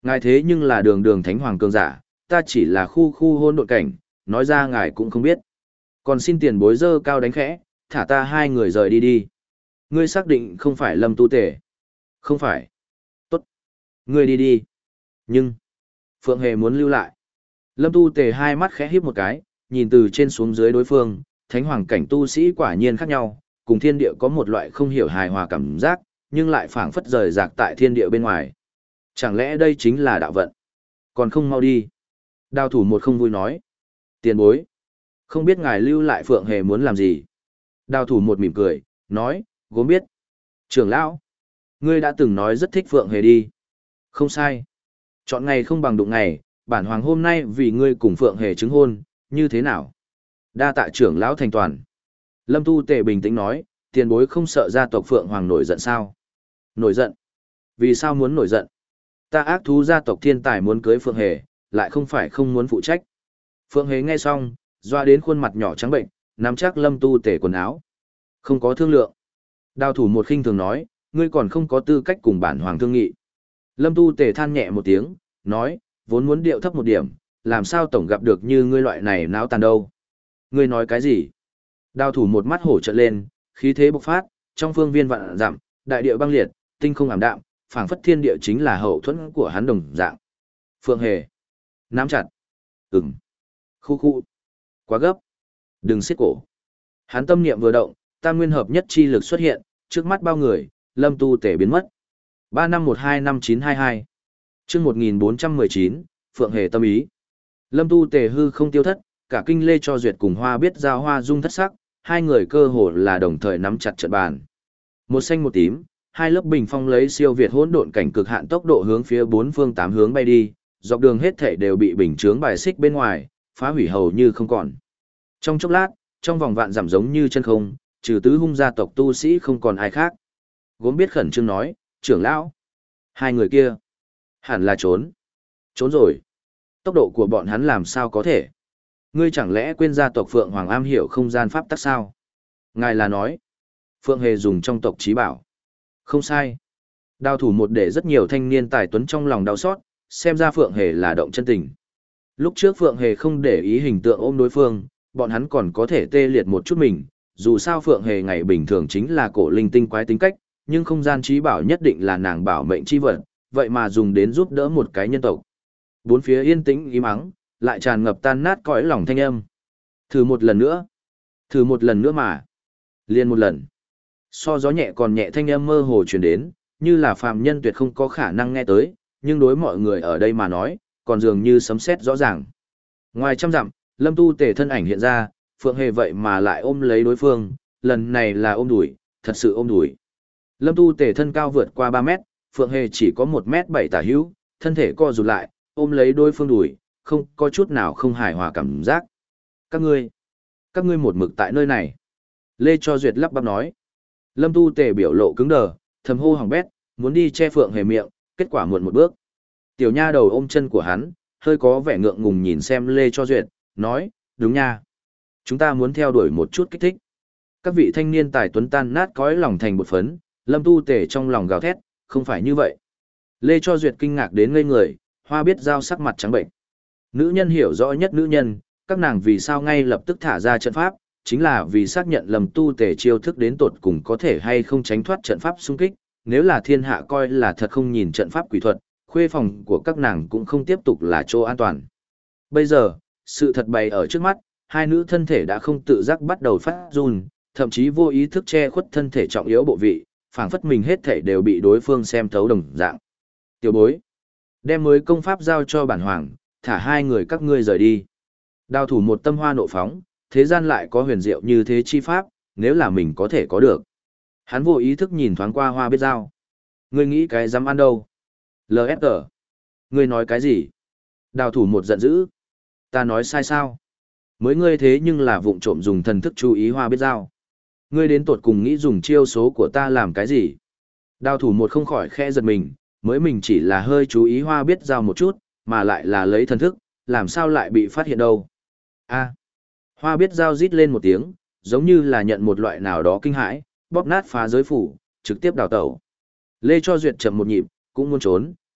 Ngài thế nhưng là đường đường thánh hoàng cường giả, ta chỉ là khu khu hôn độn cảnh, nói ra ngài cũng không biết. Còn xin tiền bối dơ cao đánh khẽ, thả ta hai người rời đi đi. Ngươi xác định không phải Lâm Tu Tể. Không phải. Tốt. Ngươi đi đi. Nhưng, Phượng Hề muốn lưu lại. Lâm Tu Tể hai mắt khẽ híp một cái, nhìn từ trên xuống dưới đối phương, thánh hoàng cảnh tu sĩ quả nhiên khác nhau, cùng thiên địa có một loại không hiểu hài hòa cảm giác, nhưng lại phảng phất rời rạc tại thiên địa bên ngoài. Chẳng lẽ đây chính là đạo vận? Còn không mau đi. Đao thủ một không vui nói. Tiền bối. Không biết ngài lưu lại Phượng Hề muốn làm gì? Đao thủ một mỉm cười, nói, gốm biết. Trưởng lão. Ngươi đã từng nói rất thích Phượng Hề đi. Không sai. Chọn ngày không bằng đụng ngày, bản hoàng hôm nay vì ngươi cùng Phượng Hề chứng hôn, như thế nào? Đa tạ trưởng lão thành toàn. Lâm Tu Tề bình tĩnh nói, tiền bối không sợ gia tộc Phượng Hoàng nổi giận sao? Nổi giận? Vì sao muốn nổi giận? Ta ác thú gia tộc thiên tài muốn cưới Phượng Hề, lại không phải không muốn phụ trách. Phượng Hề nghe xong, doa đến khuôn mặt nhỏ trắng bệnh, nắm chắc Lâm Tu Tề quần áo. Không có thương lượng. Đao thủ một khinh thường nói, ngươi còn không có tư cách cùng bản hoàng thương nghị. Lâm Tu Tề than nhẹ một tiếng, nói, vốn muốn điệu thấp một điểm, làm sao tổng gặp được như ngươi loại này náo tàn đâu. Ngươi nói cái gì? Đao thủ một mắt hổ trợn lên, khí thế bộc phát, trong phương viên vạn dặm, đại địa băng liệt, tinh không ảm đạm, phảng phất thiên địa chính là hậu thuẫn của hắn đồng dạng. Phượng Hề. Nắm chặt. Ừm. Khu khu. Quá gấp. Đừng siết cổ. Hắn tâm niệm vừa động, tam nguyên hợp nhất chi lực xuất hiện, trước mắt bao người, Lâm Tu Tể biến mất. ba năm một hai năm chín hai hai. Chương một nghìn bốn trăm mười chín, Phượng Hề tâm ý. Lâm Tu Tể hư không tiêu thất, cả Kinh Lê Cho Duyệt cùng Hoa Biết Giao Hoa Dung thất sắc, hai người cơ hồ là đồng thời nắm chặt trận bàn. Một xanh một tím, hai lớp bình phong lấy siêu việt hỗn độn cảnh cực hạn tốc độ hướng phía bốn phương tám hướng bay đi, dọc đường hết thảy đều bị bình chướng bài xích bên ngoài, phá hủy hầu như không còn. Trong chốc lát, trong vòng vạn dặm giống như chân không, trừ tứ hung gia tộc tu sĩ không còn ai khác. Gốm biết khẩn trương nói, trưởng lão, hai người kia, hẳn là trốn. Trốn rồi. Tốc độ của bọn hắn làm sao có thể? Ngươi chẳng lẽ quên gia tộc Phượng Hoàng am hiểu không gian pháp tắc sao? Ngài là nói, Phượng Hề dùng trong tộc trí bảo. Không sai. Đao thủ một để rất nhiều thanh niên tài tuấn trong lòng đau xót, xem ra Phượng Hề là động chân tình. Lúc trước Phượng Hề không để ý hình tượng ôm đối phương, bọn hắn còn có thể tê liệt một chút mình, dù sao Phượng Hề ngày bình thường chính là cổ linh tinh quái tính cách, nhưng không gian trí bảo nhất định là nàng bảo mệnh chi vật, vậy mà dùng đến giúp đỡ một cái nhân tộc. Bốn phía yên tĩnh im ắng, lại tràn ngập tan nát cõi lòng thanh âm. Thử một lần nữa. Thử một lần nữa mà. Liên một lần. So gió nhẹ còn nhẹ thanh âm mơ hồ truyền đến, như là phàm nhân tuyệt không có khả năng nghe tới, nhưng đối mọi người ở đây mà nói, còn dường như sấm sét rõ ràng. Ngoài trăm dặm, Lâm Tu Tề thân ảnh hiện ra, Phượng Hề vậy mà lại ôm lấy đối phương, lần này là ôm đùi, thật sự ôm đùi. Lâm Tu Tề thân cao vượt qua ba mét, Phượng Hề chỉ có một mét bảy tả hữu, thân thể co rụt lại, ôm lấy đối phương đùi, không có chút nào không hài hòa cảm giác. Các ngươi, các ngươi một mực tại nơi này. Lê Cho Duyệt lắp bắp nói. Lâm Tu Tề biểu lộ cứng đờ, thầm hô hỏng bét, muốn đi che Phượng Hề miệng, kết quả muộn một bước. Tiểu nha đầu ôm chân của hắn, hơi có vẻ ngượng ngùng nhìn xem Lê Cho Duyệt, nói, đúng nha. Chúng ta muốn theo đuổi một chút kích thích. Các vị thanh niên tài tuấn tan nát cõi lòng thành bột phấn, Lâm Tu Tề trong lòng gào thét, không phải như vậy. Lê Cho Duyệt kinh ngạc đến ngây người, Hoa Biết Giao sắc mặt trắng bệnh. Nữ nhân hiểu rõ nhất nữ nhân, các nàng vì sao ngay lập tức thả ra trận pháp, chính là vì xác nhận Lâm Tu Tề chiêu thức đến tột cùng có thể hay không tránh thoát trận pháp xung kích, nếu là thiên hạ coi là thật không nhìn trận pháp quỷ thuật, khuê phòng của các nàng cũng không tiếp tục là chỗ an toàn. Bây giờ, sự thật bày ở trước mắt, hai nữ thân thể đã không tự giác bắt đầu phát run, thậm chí vô ý thức che khuất thân thể trọng yếu bộ vị, phảng phất mình hết thể đều bị đối phương xem thấu đồng dạng. Tiểu bối, đem mới công pháp giao cho bản hoàng, thả hai người các ngươi rời đi. Đao thủ một tâm hoa nộ phóng, thế gian lại có huyền diệu như thế chi pháp, nếu là mình có thể có được. Hắn vô ý thức nhìn thoáng qua Hoa Biết Giao. Ngươi nghĩ cái dám ăn đâu? lờ ép tê. Ngươi nói cái gì? Đào thủ một giận dữ. Ta nói sai sao? Mới ngươi thế nhưng là vụng trộm dùng thần thức chú ý Hoa Biết Giao. Ngươi đến tột cùng nghĩ dùng chiêu số của ta làm cái gì? Đào thủ một không khỏi khẽ giật mình, mới mình chỉ là hơi chú ý Hoa Biết Giao một chút, mà lại là lấy thần thức, làm sao lại bị phát hiện đâu? A. Hoa Biết Giao rít lên một tiếng, giống như là nhận một loại nào đó kinh hãi, bóp nát phá giới phủ, trực tiếp đào tẩu. Lê Cho Duyệt chậm một nhịp, cũng muốn trốn,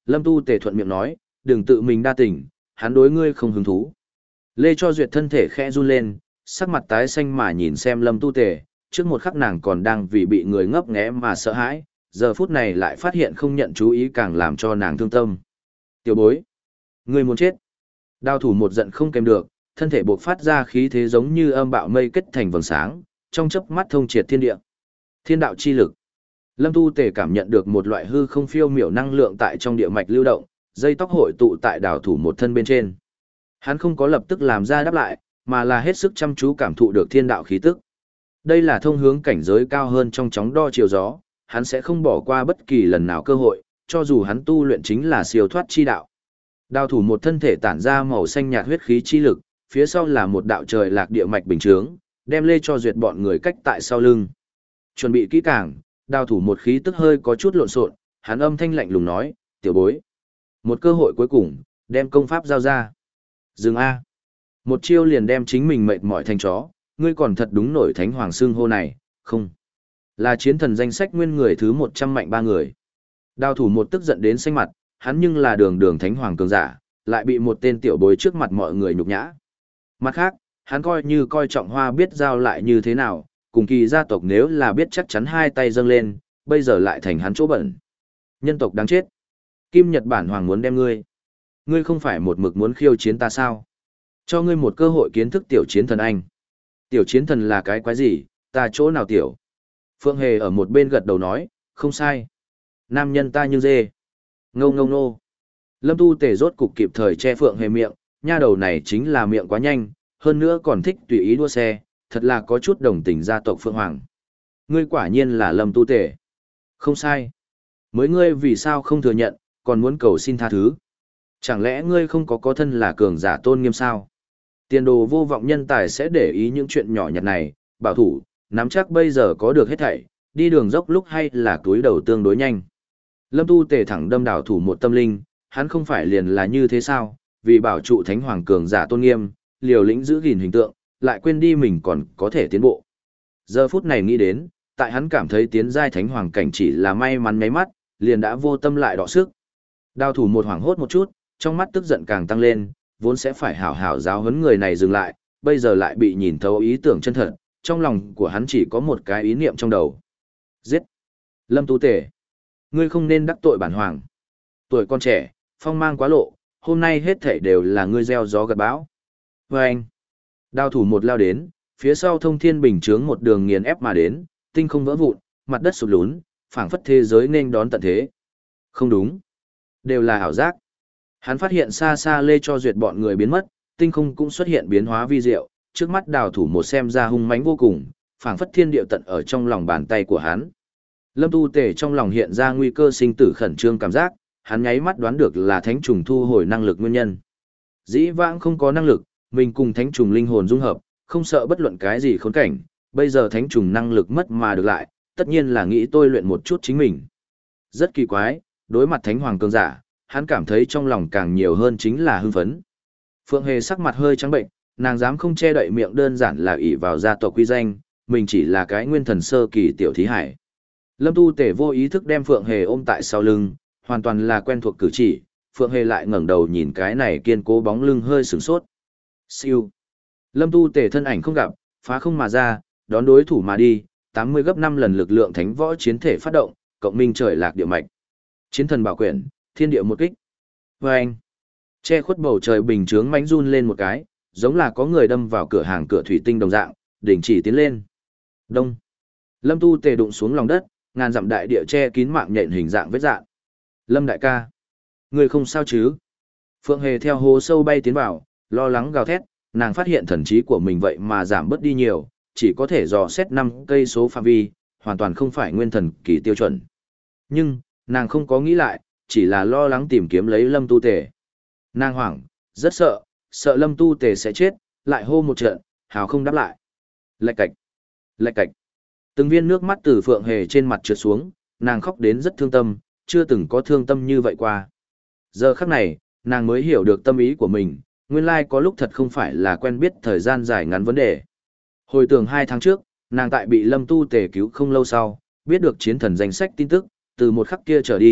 Lâm Tu Tề thuận miệng nói, đừng tự mình đa tình, hắn đối ngươi không hứng thú. Lê Cho Duyệt thân thể khẽ run lên, sắc mặt tái xanh mà nhìn xem Lâm Tu Tề, trước một khắc nàng còn đang vì bị người ngấp nghé mà sợ hãi, giờ phút này lại phát hiện không nhận chú ý càng làm cho nàng thương tâm. Tiểu bối, ngươi muốn chết. Đao thủ một giận không kèm được, thân thể bộc phát ra khí thế giống như âm bạo mây kết thành vầng sáng, trong chớp mắt thông triệt thiên địa. Thiên đạo chi lực. Lâm Tu Tề cảm nhận được một loại hư không phiêu miểu năng lượng tại trong địa mạch lưu động, dây tóc hội tụ tại đào thủ một thân bên trên. Hắn không có lập tức làm ra đáp lại, mà là hết sức chăm chú cảm thụ được thiên đạo khí tức. Đây là thông hướng cảnh giới cao hơn trong chóng đo chiều gió, hắn sẽ không bỏ qua bất kỳ lần nào cơ hội, cho dù hắn tu luyện chính là siêu thoát chi đạo. Đào thủ một thân thể tản ra màu xanh nhạt huyết khí chi lực, phía sau là một đạo trời lạc địa mạch bình chướng, đem Lê Cho Duyệt bọn người cách tại sau lưng. Chuẩn bị kỹ càng, đào thủ một khí tức hơi có chút lộn xộn, hắn âm thanh lạnh lùng nói, tiểu bối. Một cơ hội cuối cùng, đem công pháp giao ra. Dừng A. Một chiêu liền đem chính mình mệt mỏi thành chó, ngươi còn thật đúng nổi thánh hoàng xương hô này, không. Là chiến thần danh sách nguyên người thứ một trăm mạnh ba người. Đào thủ một tức giận đến xanh mặt, hắn nhưng là đường đường thánh hoàng cường giả, lại bị một tên tiểu bối trước mặt mọi người nhục nhã. Mặt khác, hắn coi như coi trọng hoa biết giao lại như thế nào, cùng kỳ gia tộc nếu là biết chắc chắn hai tay dâng lên, bây giờ lại thành hắn chỗ bẩn. Nhân tộc đáng chết. Kim Nhật Bản hoàng muốn đem ngươi. Ngươi không phải một mực muốn khiêu chiến ta sao? Cho ngươi một cơ hội kiến thức tiểu chiến thần anh. Tiểu chiến thần là cái quái gì, ta chỗ nào tiểu? Phượng Hề ở một bên gật đầu nói, không sai. Nam nhân ta như dê. Ngâu ngâu nô. Lâm Tu Tề rốt cục kịp thời che Phượng Hề miệng, nha đầu này chính là miệng quá nhanh, hơn nữa còn thích tùy ý đua xe, thật là có chút đồng tình gia tộc Phượng Hoàng. Ngươi quả nhiên là Lâm Tu Tề. Không sai. Mới ngươi vì sao không thừa nhận, còn muốn cầu xin tha thứ. Chẳng lẽ ngươi không có có thân là cường giả tôn nghiêm sao? Tiền đồ vô vọng nhân tài sẽ để ý những chuyện nhỏ nhặt này, bảo thủ, nắm chắc bây giờ có được hết thảy, đi đường dốc lúc hay là túi đầu tương đối nhanh. Lâm Tu Tề thẳng đâm đảo thủ một tâm linh, hắn không phải liền là như thế sao, vì bảo trụ thánh hoàng cường giả tôn nghiêm, liều lĩnh giữ gìn hình tượng, lại quên đi mình còn có thể tiến bộ. Giờ phút này nghĩ đến, tại hắn cảm thấy tiến giai thánh hoàng cảnh chỉ là may mắn nháy mắt, liền đã vô tâm lại đọ sức. Đao thủ một hoảng hốt một chút, trong mắt tức giận càng tăng lên, vốn sẽ phải hảo hảo giáo huấn người này dừng lại, bây giờ lại bị nhìn thấu ý tưởng chân thật, trong lòng của hắn chỉ có một cái ý niệm trong đầu. Giết! Lâm Tu Tề! Ngươi không nên đắc tội bản hoàng. Tuổi con trẻ, phong mang quá lộ, hôm nay hết thảy đều là ngươi gieo gió gặt bão. Và anh! Đao thủ một lao đến, phía sau thông thiên bình chướng một đường nghiền ép mà đến, tinh không vỡ vụn, mặt đất sụp lún, phảng phất thế giới nên đón tận thế. Không đúng. Đều là ảo giác. Hắn phát hiện xa xa Lê Cho Duyệt bọn người biến mất, tinh không cũng xuất hiện biến hóa vi diệu, trước mắt đào thủ một xem ra hung mãnh vô cùng, phảng phất thiên địa tận ở trong lòng bàn tay của hắn. Lâm Tu Tề trong lòng hiện ra nguy cơ sinh tử khẩn trương cảm giác, hắn nháy mắt đoán được là thánh trùng thu hồi năng lực nguyên nhân. Dĩ vãng không có năng lực, mình cùng thánh trùng linh hồn dung hợp, không sợ bất luận cái gì khốn cảnh, bây giờ thánh trùng năng lực mất mà được lại, tất nhiên là nghĩ tôi luyện một chút chính mình. Rất kỳ quái, đối mặt thánh hoàng cường giả, hắn cảm thấy trong lòng càng nhiều hơn chính là hưng phấn. Phượng Hề sắc mặt hơi trắng bệnh, nàng dám không che đậy miệng đơn giản là ỷ vào gia tộc quy danh, mình chỉ là cái nguyên thần sơ kỳ tiểu thí hải. Lâm Tu Tề vô ý thức đem Phượng Hề ôm tại sau lưng, hoàn toàn là quen thuộc cử chỉ, Phượng Hề lại ngẩng đầu nhìn cái này kiên cố bóng lưng hơi sửng sốt. Siêu. Lâm Tu Tề thân ảnh không gặp, phá không mà ra, đón đối thủ mà đi, tám mươi gấp năm lần lực lượng thánh võ chiến thể phát động, cộng minh trời lạc địa mạch. Chiến thần bảo quyển, thiên địa một kích. Và anh, che khuất bầu trời bình chướng mãnh run lên một cái, giống là có người đâm vào cửa hàng cửa thủy tinh đồng dạng, đình chỉ tiến lên. Đông. Lâm Tu Tề đụng xuống lòng đất, ngàn dặm đại địa che kín mạng nhện hình dạng vết dạng. Lâm đại ca, người không sao chứ? Phượng Hề theo hố sâu bay tiến vào, lo lắng gào thét, nàng phát hiện thần trí của mình vậy mà giảm bớt đi nhiều, chỉ có thể dò xét năm cây số phạm vi, hoàn toàn không phải nguyên thần kỳ tiêu chuẩn. Nhưng, nàng không có nghĩ lại, chỉ là lo lắng tìm kiếm lấy Lâm Tu Tề. Nàng hoảng, rất sợ, sợ Lâm Tu Tề sẽ chết, lại hô một trận, hào không đáp lại. Lạch cạch, lạch cạch. Từng viên nước mắt từ Phượng Hề trên mặt trượt xuống, nàng khóc đến rất thương tâm, chưa từng có thương tâm như vậy qua. Giờ khắc này, nàng mới hiểu được tâm ý của mình, nguyên lai có lúc thật không phải là quen biết thời gian dài ngắn vấn đề. Hồi tưởng hai tháng trước, nàng tại bị Lâm Tu Tề cứu không lâu sau, biết được chiến thần danh sách tin tức, từ một khắc kia trở đi,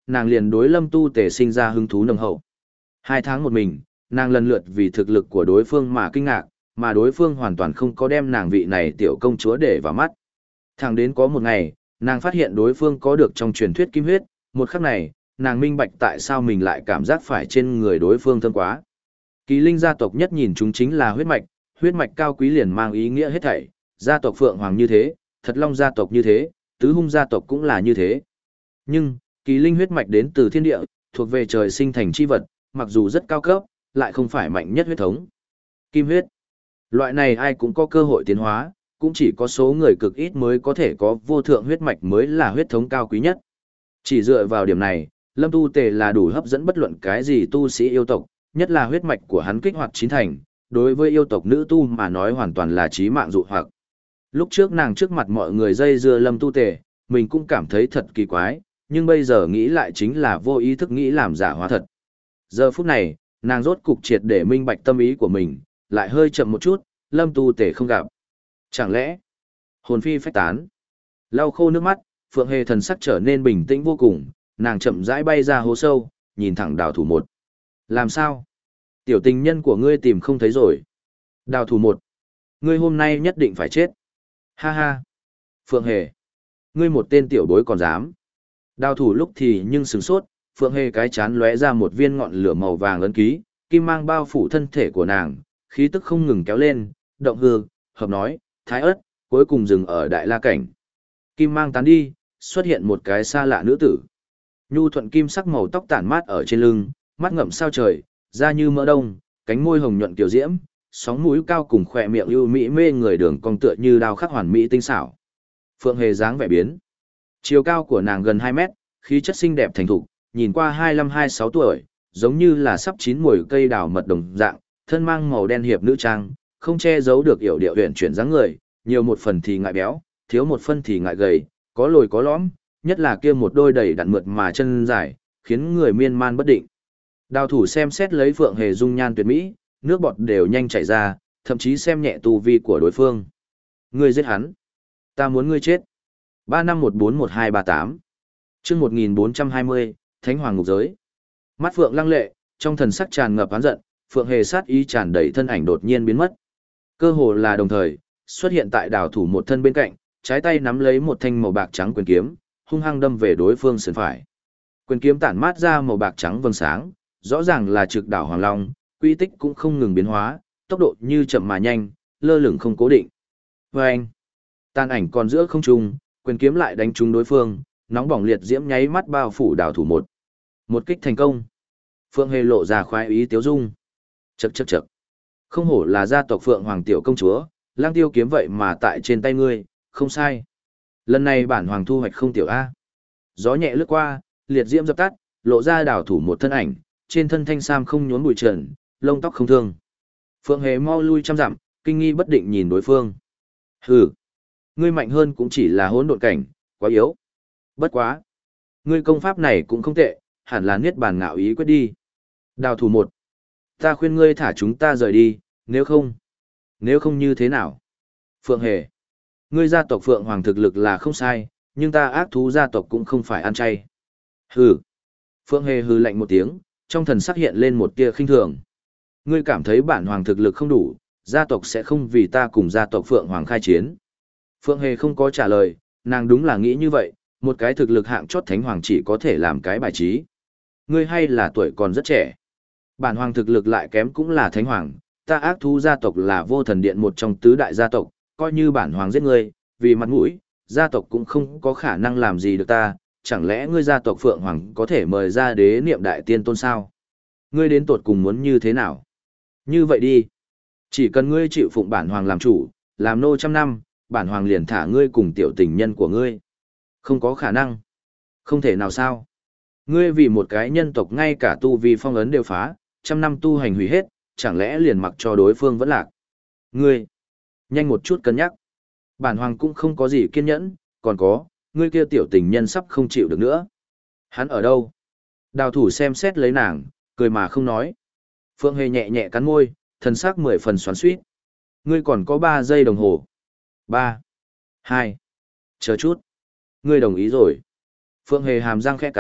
nàng liền đối Lâm Tu Tề sinh ra hứng thú nồng hậu. Hai tháng một mình, nàng lần lượt vì thực lực của đối phương mà kinh ngạc, mà đối phương hoàn toàn không có đem nàng vị này tiểu công chúa để vào mắt. Thẳng đến có một ngày, nàng phát hiện đối phương có được trong truyền thuyết kim huyết, một khắc này, nàng minh bạch tại sao mình lại cảm giác phải trên người đối phương thơm quá. Kỳ linh gia tộc nhất nhìn chúng chính là huyết mạch, huyết mạch cao quý liền mang ý nghĩa hết thảy, gia tộc Phượng Hoàng như thế, Thật Long gia tộc như thế, Tứ Hung gia tộc cũng là như thế. Nhưng, kỳ linh huyết mạch đến từ thiên địa, thuộc về trời sinh thành chi vật, mặc dù rất cao cấp, lại không phải mạnh nhất huyết thống. Kim huyết. Loại này ai cũng có cơ hội tiến hóa, cũng chỉ có số người cực ít mới có thể có vô thượng huyết mạch mới là huyết thống cao quý nhất. Chỉ dựa vào điểm này, Lâm Tu Tề là đủ hấp dẫn bất luận cái gì tu sĩ yêu tộc, nhất là huyết mạch của hắn kích hoạt chín thành, đối với yêu tộc nữ tu mà nói hoàn toàn là chí mạng dụ hoặc. Lúc trước nàng trước mặt mọi người dây dưa Lâm Tu Tề, mình cũng cảm thấy thật kỳ quái, nhưng bây giờ nghĩ lại chính là vô ý thức nghĩ làm giả hóa thật. Giờ phút này, nàng rốt cục triệt để minh bạch tâm ý của mình, lại hơi chậm một chút, Lâm Tu Tề không gặp. Chẳng lẽ, hồn phi phách tán. Lau khô nước mắt, Phượng Hề thần sắc trở nên bình tĩnh vô cùng, nàng chậm rãi bay ra hố sâu, nhìn thẳng đào thủ một. Làm sao? Tiểu tình nhân của ngươi tìm không thấy rồi. Đào thủ một. Ngươi hôm nay nhất định phải chết. Ha ha. Phượng Hề. Ngươi một tên tiểu bối còn dám. Đào thủ lúc thì nhưng sừng sốt, Phượng Hề cái chán lóe ra một viên ngọn lửa màu vàng ấn ký, kim mang bao phủ thân thể của nàng, khí tức không ngừng kéo lên, động hư, hợp nói, thái ớt, cuối cùng dừng ở đại la cảnh. Kim mang tán đi, xuất hiện một cái xa lạ nữ tử. Nhu thuận kim sắc màu tóc tản mát ở trên lưng, mắt ngậm sao trời, da như mỡ đông, cánh môi hồng nhuận kiểu diễm, sóng mũi cao cùng khỏe miệng ưu mỹ mê người đường cong tựa như đao khắc hoàn mỹ tinh xảo. Phượng Hề dáng vẻ biến. Chiều cao của nàng gần hai mét, khí chất xinh đẹp thành thục, nhìn qua hai mươi lăm hai mươi sáu tuổi, giống như là sắp chín mùi cây đào mật đồng dạng, thân mang màu đen hiệp nữ trang, không che giấu được yểu điệu huyền chuyển dáng người, nhiều một phần thì ngại béo, thiếu một phần thì ngại gầy, có lồi có lõm, nhất là kia một đôi đầy đặn mượt mà chân dài, khiến người miên man bất định. Đào thủ xem xét lấy Phượng Hề dung nhan tuyệt mỹ, nước bọt đều nhanh chảy ra, thậm chí xem nhẹ tu vi của đối phương. Ngươi giết hắn, ta muốn ngươi chết. ba năm một bốn một hai ba tám. Chương một nghìn bốn trăm hai mươi, Thánh Hoàng ngục giới. Mắt Phượng lăng lệ, trong thần sắc tràn ngập oán giận, Phượng Hề sát ý tràn đầy thân ảnh đột nhiên biến mất. Cơ hồ là đồng thời, xuất hiện tại đào thủ một thân bên cạnh, trái tay nắm lấy một thanh màu bạc trắng quyền kiếm, hung hăng đâm về đối phương sườn phải. Quyền kiếm tản mát ra màu bạc trắng vầng sáng, rõ ràng là trực đảo Hoàng Long, quy tích cũng không ngừng biến hóa, tốc độ như chậm mà nhanh, lơ lửng không cố định. Vâng! Tàn ảnh còn giữa không trung, quyền kiếm lại đánh trúng đối phương, nóng bỏng liệt diễm nháy mắt bao phủ đào thủ một. Một kích thành công. Phượng Hề lộ ra khoái ý tiếu dung. Chậc chậc chậc. Không hổ là gia tộc Phượng Hoàng tiểu công chúa, lang tiêu kiếm vậy mà tại trên tay ngươi, không sai. Lần này bản hoàng thu hoạch không tiểu A. Gió nhẹ lướt qua, liệt diễm dập tắt, lộ ra đào thủ một thân ảnh, trên thân thanh sam không nhốn bụi trần, lông tóc không thương. Phượng Hề mau lui trăm dặm, kinh nghi bất định nhìn đối phương. Hừ, ngươi mạnh hơn cũng chỉ là hỗn độn cảnh, quá yếu. Bất quá, ngươi công pháp này cũng không tệ, hẳn là niết bàn ngạo ý quyết đi. Đào thủ một, ta khuyên ngươi thả chúng ta rời đi, nếu không, nếu không như thế nào? Phượng Hề, ngươi gia tộc Phượng Hoàng thực lực là không sai, nhưng ta ác thú gia tộc cũng không phải ăn chay. Hừ. Phượng Hề hừ lạnh một tiếng, trong thần sắc hiện lên một tia khinh thường. Ngươi cảm thấy bản hoàng thực lực không đủ, gia tộc sẽ không vì ta cùng gia tộc Phượng Hoàng khai chiến. Phượng Hề không có trả lời, nàng đúng là nghĩ như vậy, một cái thực lực hạng chót thánh hoàng chỉ có thể làm cái bài trí. Ngươi hay là tuổi còn rất trẻ. Bản hoàng thực lực lại kém cũng là thánh hoàng, ta ác thú gia tộc là vô thần điện một trong tứ đại gia tộc, coi như bản hoàng giết ngươi, vì mặt mũi, gia tộc cũng không có khả năng làm gì được ta, chẳng lẽ ngươi gia tộc Phượng Hoàng có thể mời ra đế niệm đại tiên tôn sao? Ngươi đến tột cùng muốn như thế nào? Như vậy đi, chỉ cần ngươi chịu phụng bản hoàng làm chủ, làm nô trăm năm, bản hoàng liền thả ngươi cùng tiểu tình nhân của ngươi. Không có khả năng. Không thể nào sao? Ngươi vì một cái nhân tộc ngay cả tu vi phong ấn đều phá, trăm năm tu hành hủy hết, chẳng lẽ liền mặc cho đối phương vẫn lạc? Ngươi, nhanh một chút cân nhắc. Bản hoàng cũng không có gì kiên nhẫn, còn có, ngươi kia tiểu tình nhân sắp không chịu được nữa. Hắn ở đâu? Đào thủ xem xét lấy nàng, cười mà không nói. Phượng Hề nhẹ nhẹ cắn môi, thần sắc mười phần xoắn xuýt. Ngươi còn có ba giây đồng hồ. Ba, hai, chờ chút. Ngươi đồng ý rồi. Phượng Hề hàm răng khẽ cắn,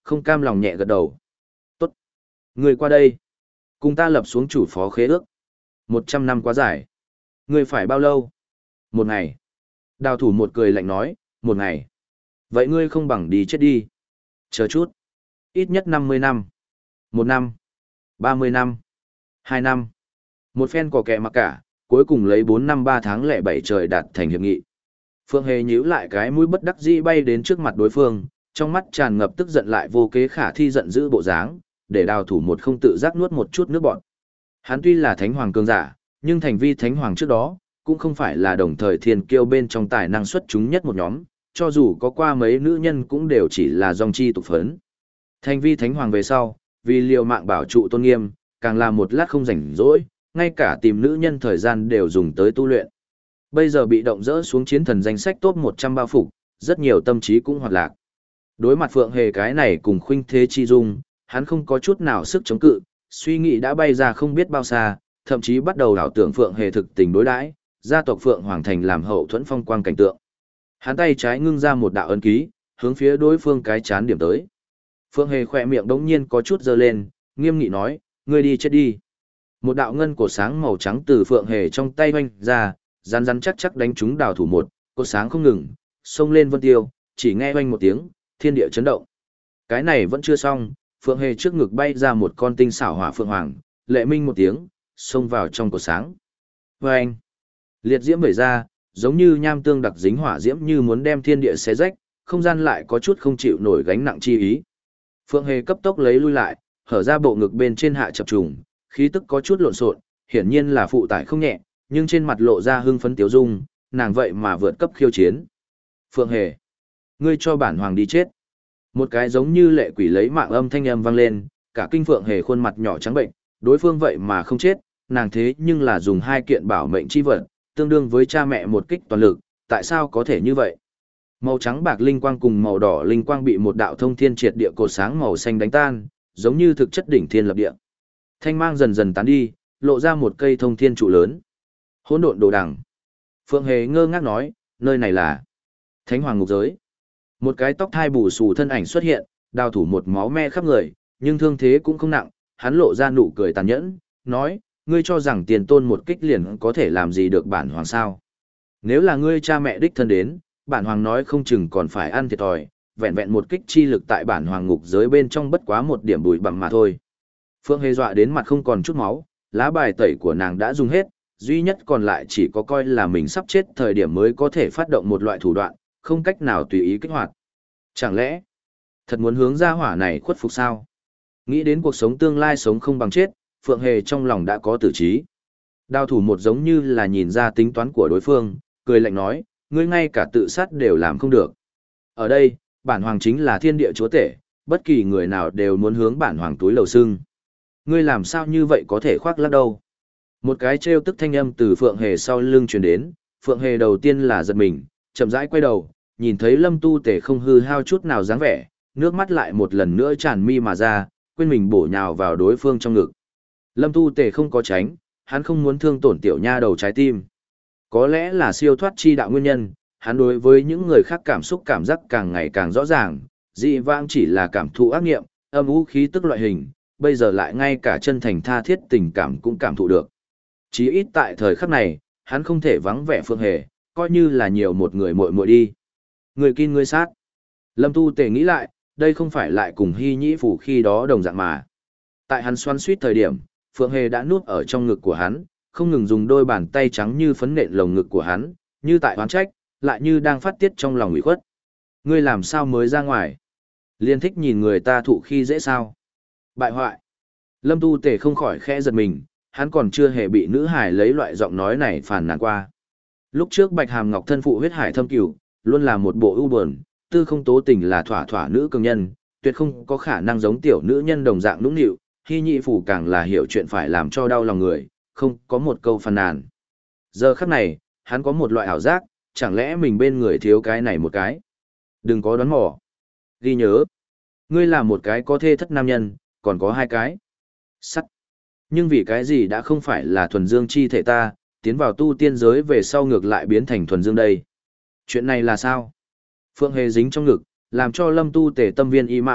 không cam lòng nhẹ gật đầu. Tốt. Người qua đây. Cùng ta lập xuống chủ phó khế ước. Một trăm năm quá dài. Người phải bao lâu? Một ngày. Đào thủ một cười lạnh nói, một ngày. Vậy ngươi không bằng đi chết đi. Chờ chút. Ít nhất năm mươi năm. Một năm. Ba mươi năm. Hai năm. Một phen cò kẹ mặc cả, cuối cùng lấy bốn năm ba tháng lẻ bảy trời đạt thành hiệp nghị. Phượng Hề nhíu lại cái mũi bất đắc dĩ bay đến trước mặt đối phương, trong mắt tràn ngập tức giận lại vô kế khả thi giận dữ bộ dáng, để đào thủ một không tự giác nuốt một chút nước bọt. Hắn tuy là thánh hoàng cường giả, nhưng thành vi thánh hoàng trước đó, cũng không phải là đồng thời thiên kiêu bên trong tài năng xuất chúng nhất một nhóm, cho dù có qua mấy nữ nhân cũng đều chỉ là dòng chi tục phấn. Thành vi thánh hoàng về sau, vì liều mạng bảo trụ tôn nghiêm, càng là một lát không rảnh rỗi, ngay cả tìm nữ nhân thời gian đều dùng tới tu luyện. Bây giờ bị động dỡ xuống chiến thần danh sách top một trăm bao phục, rất nhiều tâm trí cũng hoạt lạc. Đối mặt Phượng Hề cái này cùng khuynh thế chi dung, hắn không có chút nào sức chống cự, suy nghĩ đã bay ra không biết bao xa, thậm chí bắt đầu đảo tưởng Phượng Hề thực tình đối đãi, gia tộc Phượng Hoàng Thành làm hậu thuẫn phong quang cảnh tượng. Hắn tay trái ngưng ra một đạo ấn ký, hướng phía đối phương cái chán điểm tới. Phượng Hề khỏe miệng đống nhiên có chút dơ lên, nghiêm nghị nói, ngươi đi chết đi. Một đạo ngân cổ sáng màu trắng từ Phượng Hề trong tay hoanh ra, rắn rắn chắc chắc đánh trúng đào thủ một, cột sáng không ngừng, xông lên vân tiêu, chỉ nghe hoanh một tiếng, thiên địa chấn động. Cái này vẫn chưa xong, Phượng Hề trước ngực bay ra một con tinh xảo hỏa phượng hoàng, lệ minh một tiếng, xông vào trong cột sáng. Vâng! Liệt diễm vẩy ra, giống như nham tương đặc dính hỏa diễm như muốn đem thiên địa xé rách, không gian lại có chút không chịu nổi gánh nặng chi ý. Phượng Hề cấp tốc lấy lui lại, hở ra bộ ngực bên trên hạ chập trùng, khí tức có chút lộn xộn, hiển nhiên là phụ tải không nhẹ, nhưng trên mặt lộ ra hưng phấn tiếu dung, nàng vậy mà vượt cấp khiêu chiến. Phượng Hề, ngươi cho bản hoàng đi chết. Một cái giống như lệ quỷ lấy mạng âm thanh âm vang lên, cả kinh Phượng Hề khuôn mặt nhỏ trắng bệnh, đối phương vậy mà không chết, nàng thế nhưng là dùng hai kiện bảo mệnh chi vật, tương đương với cha mẹ một kích toàn lực, tại sao có thể như vậy? Màu trắng bạc linh quang cùng màu đỏ linh quang bị một đạo thông thiên triệt địa cột sáng màu xanh đánh tan, giống như thực chất đỉnh thiên lập địa. Thanh mang dần dần tán đi, lộ ra một cây thông thiên trụ lớn. Hỗn độn đồ đằng. Phượng Hề ngơ ngác nói, nơi này là Thánh Hoàng ngục giới. Một cái tóc thai bù xù thân ảnh xuất hiện, đào thủ một máu me khắp người, nhưng thương thế cũng không nặng, hắn lộ ra nụ cười tàn nhẫn, nói, ngươi cho rằng tiền tôn một kích liền có thể làm gì được bản hoàng sao. Nếu là ngươi cha mẹ đích thân đến, bản hoàng nói không chừng còn phải ăn thiệt thòi, vẹn vẹn một kích chi lực tại bản hoàng ngục giới bên trong bất quá một điểm bụi bặm mà thôi. Phượng Hề dọa đến mặt không còn chút máu, lá bài tẩy của nàng đã dùng hết, duy nhất còn lại chỉ có coi là mình sắp chết thời điểm mới có thể phát động một loại thủ đoạn, không cách nào tùy ý kích hoạt. Chẳng lẽ, thật muốn hướng ra hỏa này khuất phục sao? Nghĩ đến cuộc sống tương lai sống không bằng chết, Phượng Hề trong lòng đã có tử trí. Đao thủ một giống như là nhìn ra tính toán của đối phương, cười lạnh nói, ngươi ngay cả tự sát đều làm không được. Ở đây, bản hoàng chính là thiên địa chúa tể, bất kỳ người nào đều muốn hướng bản hoàng túi lầu xưng. Ngươi làm sao như vậy có thể khoác lác đâu? Một cái trêu tức thanh âm từ Phượng Hề sau lưng truyền đến, Phượng Hề đầu tiên là giật mình, chậm rãi quay đầu, nhìn thấy Lâm Tu Tể không hư hao chút nào dáng vẻ, nước mắt lại một lần nữa tràn mi mà ra, quên mình bổ nhào vào đối phương trong ngực. Lâm Tu Tể không có tránh, hắn không muốn thương tổn tiểu nha đầu trái tim. Có lẽ là siêu thoát chi đạo nguyên nhân, hắn đối với những người khác cảm xúc cảm giác càng ngày càng rõ ràng, dị vãng chỉ là cảm thụ ác nghiệm, âm u khí tức loại hình, bây giờ lại ngay cả chân thành tha thiết tình cảm cũng cảm thụ được. Chí ít tại thời khắc này, hắn không thể vắng vẻ Phượng Hề, coi như là nhiều một người muội muội đi. Người kin người sát. Lâm Tu Tề nghĩ lại, đây không phải lại cùng Hy Nhĩ Phủ khi đó đồng dạng mà. Tại hắn xoắn suýt thời điểm, Phượng Hề đã nuốt ở trong ngực của hắn, không ngừng dùng đôi bàn tay trắng như phấn nện lồng ngực của hắn, như tại oán trách, lại như đang phát tiết trong lòng ủy khuất. Ngươi làm sao mới ra ngoài? Liên thích nhìn người ta thụ khi dễ sao? Bại hoại. Lâm Tu Tề không khỏi khẽ giật mình, hắn còn chưa hề bị nữ hải lấy loại giọng nói này phản nàn qua. Lúc trước Bạch Hàm Ngọc thân phụ huyết hải thâm cửu, luôn là một bộ ưu buồn, tư không tố tình là thỏa thỏa nữ cường nhân, tuyệt không có khả năng giống tiểu nữ nhân đồng dạng nũng nịu, Hy Nhĩ Phủ càng là hiểu chuyện phải làm cho đau lòng người, không có một câu phàn nàn. Giờ khắc này, hắn có một loại ảo giác, chẳng lẽ mình bên người thiếu cái này một cái. Đừng có đoán mò. Ghi nhớ, ngươi là một cái có thê thất nam nhân, còn có hai cái. Sắt. Nhưng vì cái gì đã không phải là thuần dương chi thể ta, tiến vào tu tiên giới về sau ngược lại biến thành thuần dương đây. Chuyện này là sao? Phượng Hề dính trong ngực, làm cho Lâm Tu Tề tâm viên y mã,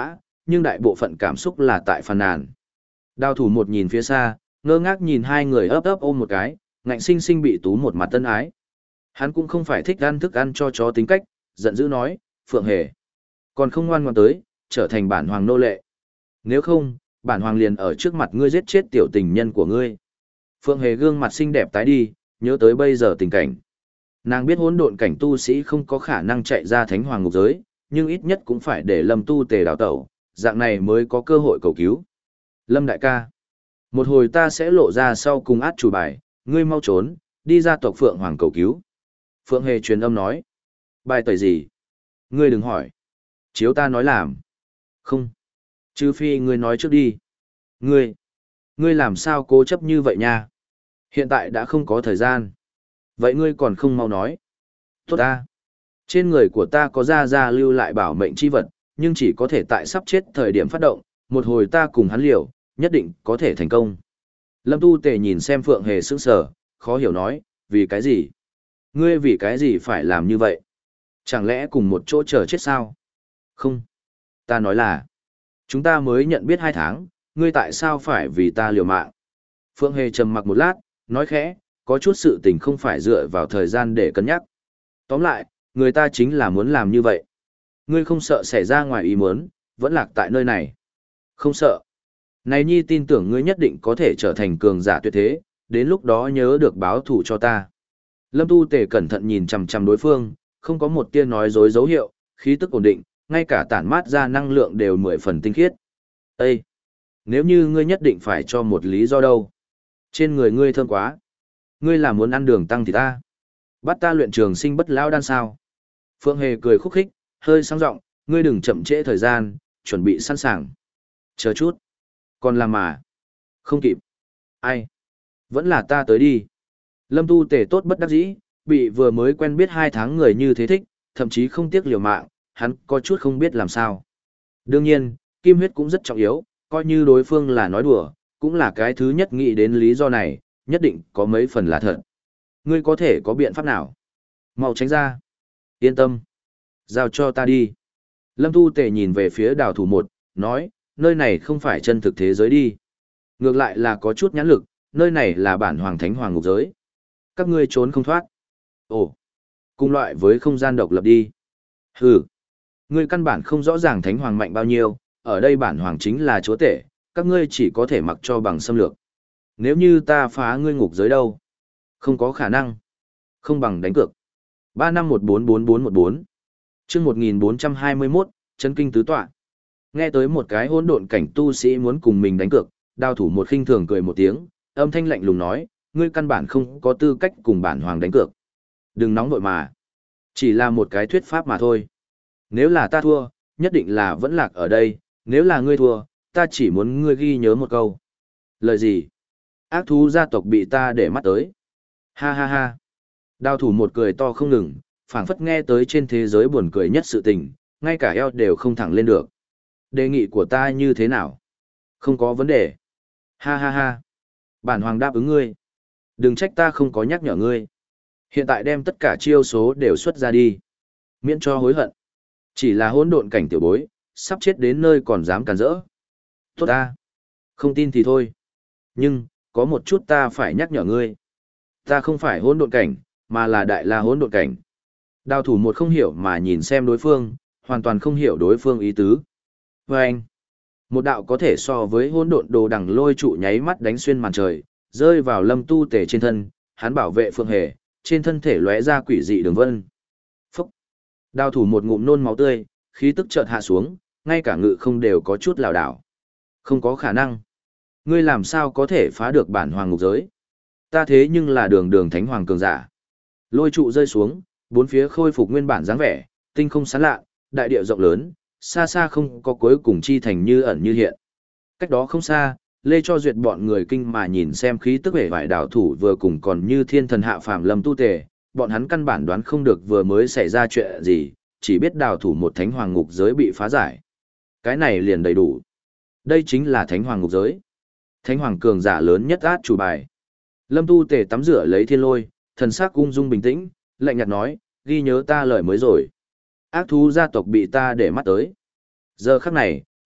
nhưng đại bộ phận cảm xúc là tại phàn nàn. Đao thủ một nhìn phía xa, ngơ ngác nhìn hai người ấp ấp ôm một cái, ngạnh sinh sinh bị tú một mặt tân ái. Hắn cũng không phải thích ăn thức ăn cho chó tính cách, giận dữ nói, Phượng Hề. Còn không ngoan ngoan tới, trở thành bản hoàng nô lệ. Nếu không, bản hoàng liền ở trước mặt ngươi giết chết tiểu tình nhân của ngươi. Phượng Hề gương mặt xinh đẹp tái đi, nhớ tới bây giờ tình cảnh. Nàng biết hỗn độn cảnh tu sĩ không có khả năng chạy ra thánh hoàng ngục giới, nhưng ít nhất cũng phải để Lâm Tu Tề đào tẩu, dạng này mới có cơ hội cầu cứu. Lâm đại ca, một hồi ta sẽ lộ ra sau cùng át chủ bài, ngươi mau trốn, đi ra tộc Phượng Hoàng cầu cứu. Phượng Hề truyền âm nói. Bài tẩy gì? Ngươi đừng hỏi. Chiếu ta nói làm. Không. Trừ phi ngươi nói trước đi. Ngươi. Ngươi làm sao cố chấp như vậy nha? Hiện tại đã không có thời gian. Vậy ngươi còn không mau nói. Tốt ta. Trên người của ta có ra ra lưu lại bảo mệnh chi vật, nhưng chỉ có thể tại sắp chết thời điểm phát động, một hồi ta cùng hắn liều, nhất định có thể thành công. Lâm Tu Tề nhìn xem Phượng Hề sững sờ, khó hiểu nói, vì cái gì? Ngươi vì cái gì phải làm như vậy? Chẳng lẽ cùng một chỗ chờ chết sao? Không. Ta nói là, chúng ta mới nhận biết hai tháng, ngươi tại sao phải vì ta liều mạng? Phượng Hề trầm mặc một lát, nói khẽ, có chút sự tình không phải dựa vào thời gian để cân nhắc. Tóm lại, người ta chính là muốn làm như vậy. Ngươi không sợ xảy ra ngoài ý muốn, vẫn lạc tại nơi này. Không sợ. Này nhi tin tưởng ngươi nhất định có thể trở thành cường giả tuyệt thế, đến lúc đó nhớ được báo thù cho ta. Lâm Tu Tề cẩn thận nhìn chằm chằm đối phương, không có một tia nói dối dấu hiệu, khí tức ổn định, ngay cả tản mát ra năng lượng đều mười phần tinh khiết. Ê! Nếu như ngươi nhất định phải cho một lý do đâu? Trên người ngươi thơm quá. Ngươi là muốn ăn đường tăng thì ta. Bắt ta luyện trường sinh bất lão đan sao? Phượng Hề cười khúc khích, hơi sang giọng, ngươi đừng chậm trễ thời gian, chuẩn bị sẵn sàng. Chờ chút. Còn làm mà. Không kịp. Ai? Vẫn là ta tới đi. Lâm Tu Tề tốt bất đắc dĩ, bị vừa mới quen biết hai tháng người như thế thích, thậm chí không tiếc liều mạng, hắn có chút không biết làm sao. Đương nhiên, kim huyết cũng rất trọng yếu, coi như đối phương là nói đùa, cũng là cái thứ nhất nghĩ đến lý do này, nhất định có mấy phần là thật. Ngươi có thể có biện pháp nào? Mau tránh ra. Yên tâm. Giao cho ta đi. Lâm Tu Tề nhìn về phía đào thủ một, nói, nơi này không phải chân thực thế giới đi. Ngược lại là có chút nhãn lực, nơi này là bản hoàng thánh hoàng ngục giới. Các ngươi trốn không thoát. Ồ, cùng loại với không gian độc lập đi. Hừ, ngươi căn bản không rõ ràng thánh hoàng mạnh bao nhiêu, ở đây bản hoàng chính là chúa tể, các ngươi chỉ có thể mặc cho bằng xâm lược. Nếu như ta phá ngươi ngục giới đâu? Không có khả năng. Không bằng đánh cược. ba năm một bốn bốn bốn một bốn. Chương một nghìn bốn trăm hai mươi mốt, Chấn kinh tứ tọa. Nghe tới một cái hỗn độn cảnh tu sĩ muốn cùng mình đánh cược, đao thủ một khinh thường cười một tiếng, âm thanh lạnh lùng nói, ngươi căn bản không có tư cách cùng bản hoàng đánh cược. Đừng nóng vội mà. Chỉ là một cái thuyết pháp mà thôi. Nếu là ta thua, nhất định là vẫn lạc ở đây, nếu là ngươi thua, ta chỉ muốn ngươi ghi nhớ một câu. Lời gì? Ác thú gia tộc bị ta để mắt tới. Ha ha ha. Đao thủ một cười to không ngừng, phảng phất nghe tới trên thế giới buồn cười nhất sự tình, ngay cả eo đều không thẳng lên được. Đề nghị của ta như thế nào? Không có vấn đề. Ha ha ha. Bản hoàng đáp ứng ngươi. Đừng trách ta không có nhắc nhở ngươi. Hiện tại đem tất cả chiêu số đều xuất ra đi. Miễn cho hối hận. Chỉ là hỗn độn cảnh tiểu bối, sắp chết đến nơi còn dám cản rỡ. Tốt ta. Không tin thì thôi. Nhưng, có một chút ta phải nhắc nhở ngươi. Ta không phải hỗn độn cảnh, mà là đại la hỗn độn cảnh. Đao thủ một không hiểu mà nhìn xem đối phương, hoàn toàn không hiểu đối phương ý tứ. Và anh, một đạo có thể so với hỗn độn đồ đằng lôi trụ nháy mắt đánh xuyên màn trời, rơi vào Lâm Tu Tề trên thân, hắn bảo vệ Phượng Hề, trên thân thể lóe ra quỷ dị đường vân. Phúc! Đao thủ một ngụm nôn máu tươi, khí tức chợt hạ xuống, ngay cả ngự không đều có chút lảo đảo. Không có khả năng. Ngươi làm sao có thể phá được bản hoàng ngục giới? Ta thế nhưng là đường đường thánh hoàng cường giả. Lôi trụ rơi xuống, bốn phía khôi phục nguyên bản dáng vẻ, tinh không sáng lạ, đại địa rộng lớn, xa xa không có cuối cùng chi thành như ẩn như hiện. Cách đó không xa, Lê Cho Duyệt bọn người kinh mà nhìn xem khí tức vẻ vải đảo thủ vừa cùng còn như thiên thần hạ phàm Lâm Tu Tề, bọn hắn căn bản đoán không được vừa mới xảy ra chuyện gì, chỉ biết đào thủ một thánh hoàng ngục giới bị phá giải. Cái này liền đầy đủ. Đây chính là thánh hoàng ngục giới. Thánh hoàng cường giả lớn nhất át chủ bài. Lâm Tu Tề tắm rửa lấy thiên lôi, thần sắc ung dung bình tĩnh, lạnh nhạt nói, ghi nhớ ta lời mới rồi. Ác thú gia tộc bị ta để mắt tới. Giờ khắc này,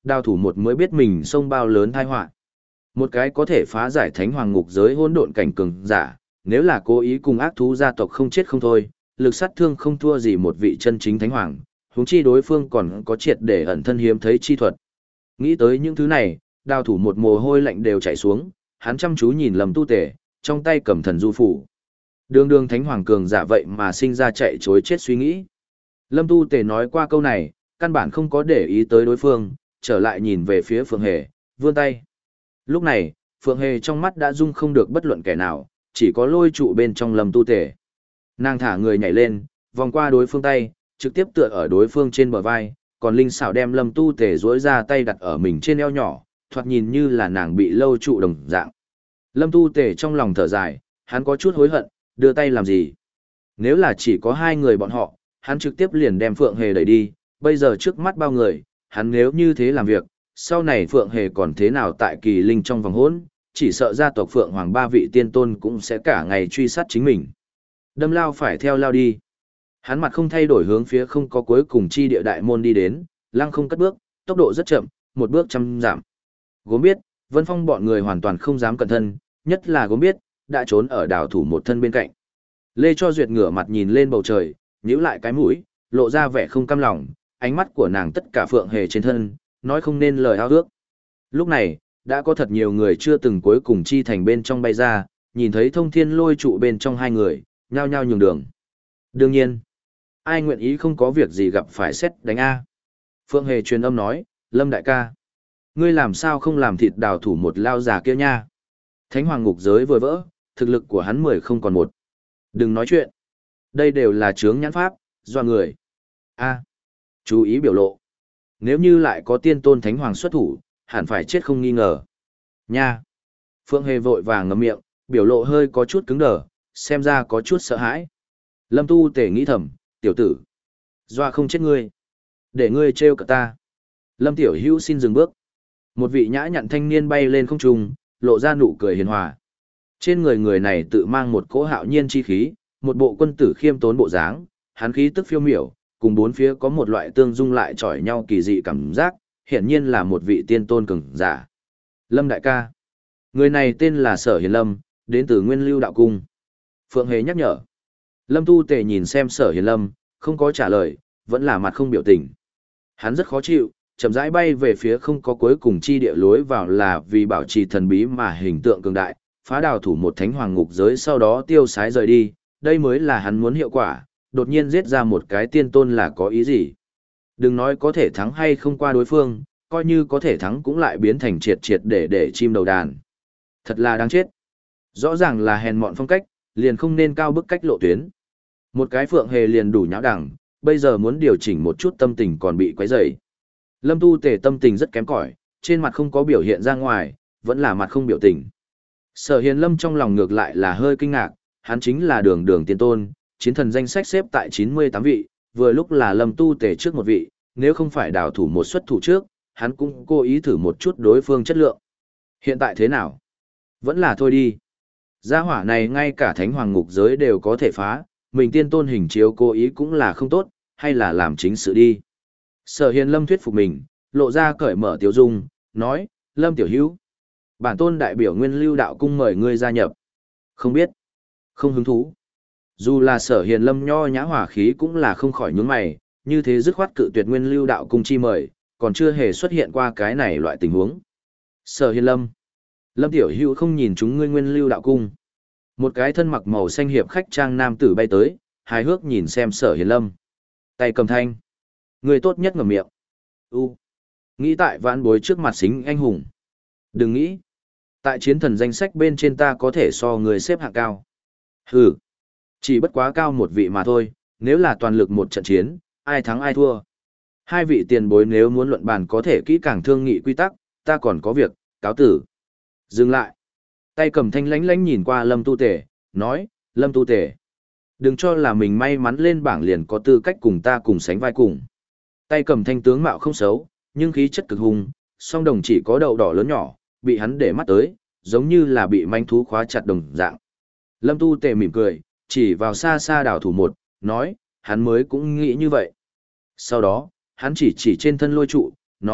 đào thủ một mới biết mình xông bao lớn tai họa. Một cái có thể phá giải thánh hoàng ngục giới hỗn độn cảnh cường giả, nếu là cố ý cùng ác thú gia tộc không chết không thôi, lực sát thương không thua gì một vị chân chính thánh hoàng, huống chi đối phương còn có triệt để ẩn thân hiếm thấy chi thuật. Nghĩ tới những thứ này, đào thủ một mồ hôi lạnh đều chảy xuống, hắn chăm chú nhìn Lâm Tu Tể, trong tay cầm thần du phủ. Đường đường thánh hoàng cường giả vậy mà sinh ra chạy chối chết suy nghĩ. Lâm Tu Tể nói qua câu này, căn bản không có để ý tới đối phương, trở lại nhìn về phía Phượng Hề, vươn tay. Lúc này, Phượng Hề trong mắt đã dung không được bất luận kẻ nào, chỉ có lôi trụ bên trong Lâm Tu Tể. Nàng thả người nhảy lên, vòng qua đối phương tay, trực tiếp tựa ở đối phương trên bờ vai, còn linh xảo đem Lâm Tu Tể duỗi ra tay đặt ở mình trên eo nhỏ, thoạt nhìn như là nàng bị lâu trụ đồng dạng. Lâm Tu Tể trong lòng thở dài, hắn có chút hối hận, đưa tay làm gì? Nếu là chỉ có hai người bọn họ, hắn trực tiếp liền đem Phượng Hề đẩy đi, bây giờ trước mắt bao người, hắn nếu như thế làm việc, sau này Phượng Hề còn thế nào tại kỳ linh trong vòng hỗn, chỉ sợ gia tộc Phượng Hoàng ba vị tiên tôn cũng sẽ cả ngày truy sát chính mình. Đâm lao phải theo lao đi. Hắn mặt không thay đổi hướng phía không có cuối cùng chi địa đại môn đi đến, lăng không cất bước, tốc độ rất chậm, một bước trăm giảm. Gốm biết, Vân Phong bọn người hoàn toàn không dám cẩn thân, nhất là Gốm biết, đã trốn ở đảo thủ một thân bên cạnh. Lê Cho Duyệt ngửa mặt nhìn lên bầu trời, nhíu lại cái mũi, lộ ra vẻ không cam lòng, ánh mắt của nàng tất cả Phượng Hề trên thân, nói không nên lời ao ước. Lúc này, đã có thật nhiều người chưa từng cuối cùng chi thành bên trong bay ra, nhìn thấy thông thiên lôi trụ bên trong hai người, nhao nhao nhường đường. Đương nhiên, ai nguyện ý không có việc gì gặp phải xét đánh A. Phượng Hề truyền âm nói, Lâm đại ca, ngươi làm sao không làm thịt đào thủ một lao già kia nha. Thánh hoàng ngục giới vừa vỡ, thực lực của hắn mười không còn một. Đừng nói chuyện. Đây đều là chướng nhãn pháp, do người. A. Chú ý biểu lộ. Nếu như lại có tiên tôn thánh hoàng xuất thủ, hẳn phải chết không nghi ngờ. Nha. Phượng Hề vội vàng ngậm miệng, biểu lộ hơi có chút cứng đờ, xem ra có chút sợ hãi. Lâm Tu Tể nghĩ thầm, tiểu tử. Doa không chết ngươi. Để ngươi trêu cả ta. Lâm Tiểu Hữu xin dừng bước. Một vị nhã nhặn thanh niên bay lên không trung, lộ ra nụ cười hiền hòa. Trên người người này tự mang một cỗ hạo nhiên chi khí, một bộ quân tử khiêm tốn bộ dáng, hắn khí tức phiêu miểu, cùng bốn phía có một loại tương dung lại chọi nhau kỳ dị cảm giác, hiển nhiên là một vị tiên tôn cường giả. Lâm đại ca. Người này tên là Sở Hiền Lâm, đến từ Nguyên Lưu Đạo Cung. Phượng Hề nhắc nhở. Lâm Tu Tề nhìn xem Sở Hiền Lâm, không có trả lời, vẫn là mặt không biểu tình. Hắn rất khó chịu, chậm rãi bay về phía không có cuối cùng chi địa lối vào là vì bảo trì thần bí mà hình tượng cường đại, phá đào thủ một thánh hoàng ngục giới sau đó tiêu sái rời đi, đây mới là hắn muốn hiệu quả, đột nhiên giết ra một cái tiên tôn là có ý gì. Đừng nói có thể thắng hay không qua đối phương, coi như có thể thắng cũng lại biến thành triệt triệt để để chim đầu đàn. Thật là đáng chết. Rõ ràng là hèn mọn phong cách, liền không nên cao bức cách lộ tuyến. Một cái Phượng Hề liền đủ nhão đẳng, bây giờ muốn điều chỉnh một chút tâm tình còn bị quấy rầy. Lâm Tu Tề tâm tình rất kém cỏi, trên mặt không có biểu hiện ra ngoài, vẫn là mặt không biểu tình. Sở Hiền Lâm trong lòng ngược lại là hơi kinh ngạc, hắn chính là đường đường tiên tôn, chiến thần danh sách xếp tại chín mươi tám vị, vừa lúc là Lâm Tu Tề trước một vị, nếu không phải đào thủ một xuất thủ trước, hắn cũng cố ý thử một chút đối phương chất lượng. Hiện tại thế nào? Vẫn là thôi đi. Gia hỏa này ngay cả thánh hoàng ngục giới đều có thể phá, mình tiên tôn hình chiếu cố ý cũng là không tốt, hay là làm chính sự đi. Sở Hiền Lâm thuyết phục mình, lộ ra cởi mở tiếu dung, nói, Lâm tiểu hữu, bản tôn đại biểu Nguyên Lưu Đạo Cung mời ngươi gia nhập. Không biết, không hứng thú. Dù là Sở Hiền Lâm nho nhã hỏa khí cũng là không khỏi nhướng mày, như thế dứt khoát cự tuyệt Nguyên Lưu Đạo Cung chi mời, còn chưa hề xuất hiện qua cái này loại tình huống. Sở Hiền Lâm, Lâm tiểu hữu không nhìn chúng ngươi Nguyên Lưu Đạo Cung. Một cái thân mặc màu xanh hiệp khách trang nam tử bay tới, hài hước nhìn xem Sở Hiền Lâm. Tay cầm thanh. Người tốt nhất ngậm miệng. U. Nghĩ tại vãn bối trước mặt xính anh hùng. Đừng nghĩ. Tại chiến thần danh sách bên trên ta có thể so người xếp hạng cao. Hừ. Chỉ bất quá cao một vị mà thôi, nếu là toàn lực một trận chiến, ai thắng ai thua. Hai vị tiền bối nếu muốn luận bàn có thể kỹ càng thương nghị quy tắc, ta còn có việc, cáo tử. Dừng lại. Tay cầm thanh lánh lánh nhìn qua Lâm Tu Tề, nói, Lâm Tu Tề. Đừng cho là mình may mắn lên bảng liền có tư cách cùng ta cùng sánh vai cùng. Tay cầm thanh tướng mạo không xấu, nhưng khí chất cực hung, song đồng chỉ có đậu đỏ lớn nhỏ, bị hắn để mắt tới, giống như là bị manh thú khóa chặt đồng dạng. Lâm Tu Tề mỉm cười, chỉ vào xa xa đảo thủ một, nói, hắn mới cũng nghĩ như vậy. Sau đó, hắn chỉ chỉ trên thân lôi trụ, nói,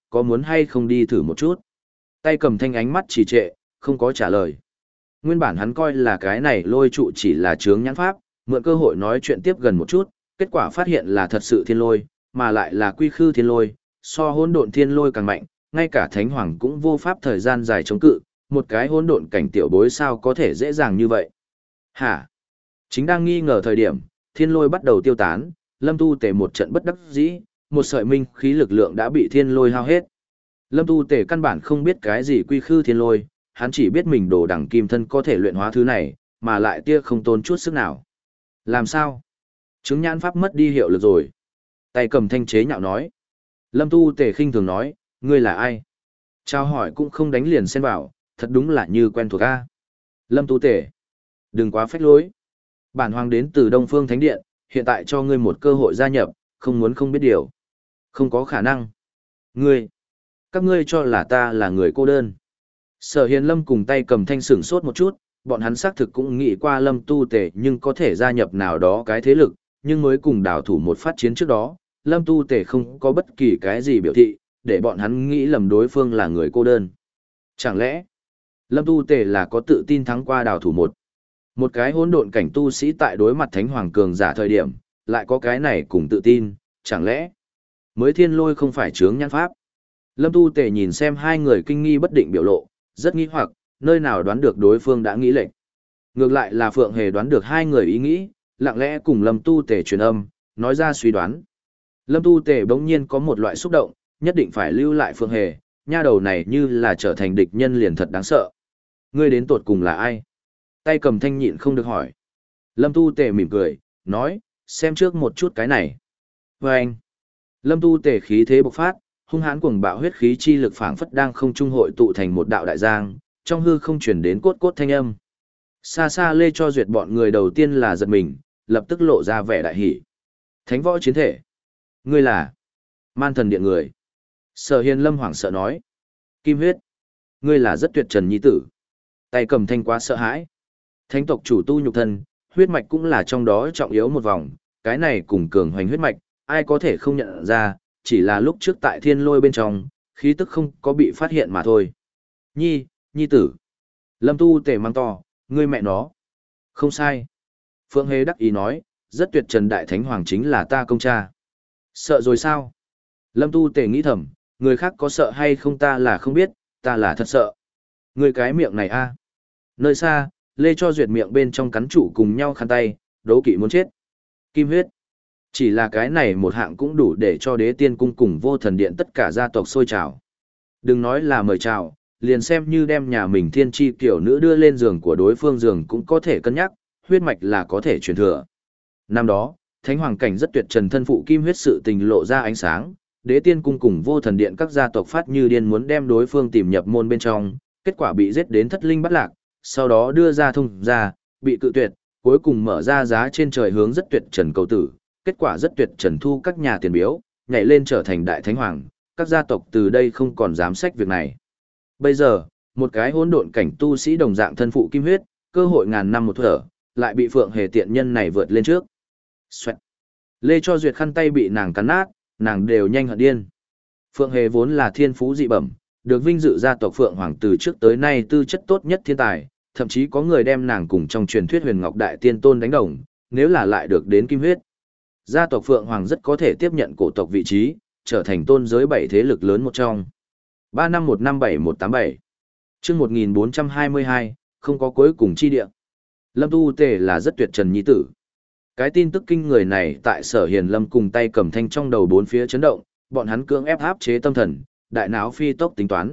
có muốn hay không đi thử một chút? Tay cầm thanh ánh mắt trì trệ, không có trả lời. Nguyên bản hắn coi là cái này lôi trụ chỉ là chướng nhãn pháp, mượn cơ hội nói chuyện tiếp gần một chút, kết quả phát hiện là thật sự thiên lôi, mà lại là quy khư thiên lôi, so hỗn độn thiên lôi càng mạnh, ngay cả thánh hoàng cũng vô pháp thời gian dài chống cự, một cái hỗn độn cảnh tiểu bối sao có thể dễ dàng như vậy. Hả? Chính đang nghi ngờ thời điểm, thiên lôi bắt đầu tiêu tán, Lâm Tu Tề một trận bất đắc dĩ, một sợi minh khí lực lượng đã bị thiên lôi hao hết. Lâm Tu Tề căn bản không biết cái gì quy khư thiên lôi, hắn chỉ biết mình đồ đẳng kim thân có thể luyện hóa thứ này, mà lại tia không tốn chút sức nào. Làm sao? Chứng nhãn pháp mất đi hiệu lực rồi. Tay cầm thanh chế nhạo nói. Lâm Tu Tề khinh thường nói, ngươi là ai? Chào hỏi cũng không đánh liền xen vào, thật đúng là như quen thuộc a. Lâm Tu Tề, đừng quá phách lối. Bản hoàng đến từ Đông Phương Thánh Điện, hiện tại cho ngươi một cơ hội gia nhập, không muốn không biết điều. Không có khả năng. Ngươi, các ngươi cho là ta là người cô đơn. Sở Hiền Lâm cùng tay cầm thanh sửng sốt một chút, bọn hắn xác thực cũng nghĩ qua Lâm Tu Tề nhưng có thể gia nhập nào đó cái thế lực, nhưng mới cùng đảo thủ một phát chiến trước đó, Lâm Tu Tề không có bất kỳ cái gì biểu thị, để bọn hắn nghĩ lầm đối phương là người cô đơn. Chẳng lẽ, Lâm Tu Tề là có tự tin thắng qua đảo thủ một? Một cái hỗn độn cảnh tu sĩ tại đối mặt Thánh Hoàng cường giả thời điểm, lại có cái này cùng tự tin, chẳng lẽ mới thiên lôi không phải chướng nhãn pháp? Lâm Tu Tề nhìn xem hai người kinh nghi bất định biểu lộ, rất nghi hoặc, nơi nào đoán được đối phương đã nghĩ lệnh. Ngược lại là Phượng Hề đoán được hai người ý nghĩ, lặng lẽ cùng Lâm Tu Tề truyền âm, nói ra suy đoán. Lâm Tu Tề bỗng nhiên có một loại xúc động, nhất định phải lưu lại Phượng Hề, nha đầu này như là trở thành địch nhân liền thật đáng sợ. Ngươi đến tột cùng là ai? Tay cầm thanh nhịn không được hỏi. Lâm Tu Tề mỉm cười, nói, xem trước một chút cái này. Và anh, Lâm Tu Tề khí thế bộc phát, hung hãn cuồng bạo huyết khí chi lực phảng phất đang không trung hội tụ thành một đạo đại giang, trong hư không chuyển đến cốt cốt thanh âm. Xa xa Lê Cho Duyệt bọn người đầu tiên là giật mình, lập tức lộ ra vẻ đại hỉ. Thánh võ chiến thể. Ngươi là Man Thần Điện người. Sở Hiền Lâm hoảng sợ nói. Kim huyết. Ngươi là rất tuyệt trần nhi tử. Tay cầm thanh quá sợ hãi. Thánh tộc chủ tu nhục thân, huyết mạch cũng là trong đó trọng yếu một vòng, cái này cùng cường hoành huyết mạch, ai có thể không nhận ra, chỉ là lúc trước tại thiên lôi bên trong, khí tức không có bị phát hiện mà thôi. Nhi, nhi tử. Lâm Tu Tề mang to, ngươi mẹ nó. Không sai. Phượng Hề đắc ý nói, rất tuyệt trần đại thánh hoàng chính là ta công cha. Sợ rồi sao? Lâm Tu Tề nghĩ thầm, người khác có sợ hay không ta là không biết, ta là thật sợ. Người cái miệng này a. Nơi xa, Lê Cho Duyệt miệng bên trong cắn trụ cùng nhau khăn tay, đố kỵ muốn chết. Kim huyết. Chỉ là cái này một hạng cũng đủ để cho đế tiên cung cùng vô thần điện tất cả gia tộc sôi trào. Đừng nói là mời chào, liền xem như đem nhà mình thiên tri kiểu nữ đưa lên giường của đối phương giường cũng có thể cân nhắc, huyết mạch là có thể truyền thừa. Năm đó, Thánh Hoàng cảnh rất tuyệt trần thân phụ kim huyết sự tình lộ ra ánh sáng, đế tiên cung cùng vô thần điện các gia tộc phát như điên muốn đem đối phương tìm nhập môn bên trong, kết quả bị giết đến thất linh bắt lạc, sau đó đưa ra thông ra, bị cự tuyệt, cuối cùng mở ra giá trên trời hướng rất tuyệt trần cầu tử, kết quả rất tuyệt trần thu các nhà tiền biếu, nhảy lên trở thành đại thánh hoàng, các gia tộc từ đây không còn dám sách việc này. Bây giờ, một cái hỗn độn cảnh tu sĩ đồng dạng thân phụ kim huyết, cơ hội ngàn năm một thở, lại bị Phượng Hề tiện nhân này vượt lên trước. Xoẹt. Lê Cho Duyệt khăn tay bị nàng cắn nát, nàng đều nhanh hận điên. Phượng Hề vốn là thiên phú dị bẩm, được vinh dự gia tộc Phượng Hoàng từ trước tới nay tư chất tốt nhất thiên tài, thậm chí có người đem nàng cùng trong truyền thuyết Huyền Ngọc Đại Tiên Tôn đánh đồng, nếu là lại được đến kim huyết. Gia tộc Phượng Hoàng rất có thể tiếp nhận cổ tộc vị trí, trở thành tôn giới bảy thế lực lớn một trong. ba năm một năm bảy một tám bảy Chương một nghìn bốn trăm hai mươi hai, không có cuối cùng chi địa. Lâm Tu Tề là rất tuyệt trần nhi tử. Cái tin tức kinh người này tại Sở Hiền Lâm cùng tay cầm thanh trong đầu bốn phía chấn động, bọn hắn cưỡng ép áp chế tâm thần, đại não phi tốc tính toán.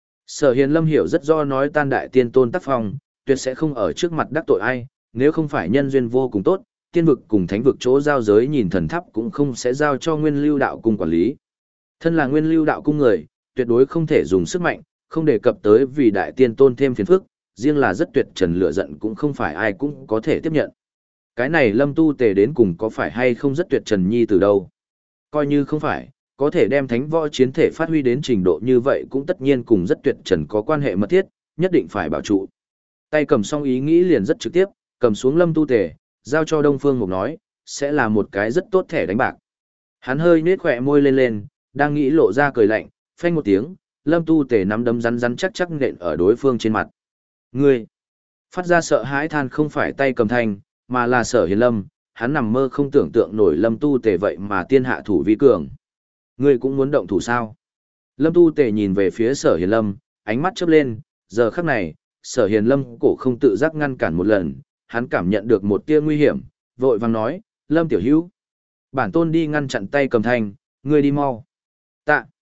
Sở Hiền Lâm hiểu rất do nói tan đại tiên tôn tác phong, tuyệt sẽ không ở trước mặt đắc tội ai, nếu không phải nhân duyên vô cùng tốt, tiên vực cùng thánh vực chỗ giao giới nhìn thần tháp cũng không sẽ giao cho Nguyên Lưu Đạo cung quản lý. Thân là Nguyên Lưu Đạo cung người, tuyệt đối không thể dùng sức mạnh, không đề cập tới vì đại tiên tôn thêm phiền phức, riêng là rất tuyệt trần lửa giận cũng không phải ai cũng có thể tiếp nhận. Cái này Lâm Tu Tề đến cùng có phải hay không rất tuyệt trần nhi từ đâu? Coi như không phải, có thể đem thánh võ chiến thể phát huy đến trình độ như vậy cũng tất nhiên cùng rất tuyệt trần có quan hệ mật thiết, nhất định phải bảo trụ. Tay cầm xong ý nghĩ liền rất trực tiếp, cầm xuống Lâm Tu Tề, giao cho Đông Phương Mục nói, sẽ là một cái rất tốt thẻ đánh bạc. Hắn hơi nết khỏe môi lên lên, đang nghĩ lộ ra cười lạnh, Phanh một tiếng, Lâm Tu Tề nắm đấm rắn rắn chắc chắc nện ở đối phương trên mặt. Ngươi! Phát ra sợ hãi than không phải tay cầm thanh, mà là Sở Hiền Lâm, hắn nằm mơ không tưởng tượng nổi Lâm Tu Tề vậy mà tiên hạ thủ vi cường. Ngươi cũng muốn động thủ sao? Lâm Tu Tề nhìn về phía Sở Hiền Lâm, ánh mắt chớp lên, giờ khắc này, Sở Hiền Lâm cổ không tự giác ngăn cản một lần, hắn cảm nhận được một tia nguy hiểm, vội vàng nói, Lâm Tiểu Hữu, bản tôn đi ngăn chặn tay cầm thanh, ngươi đi mau. Tạ.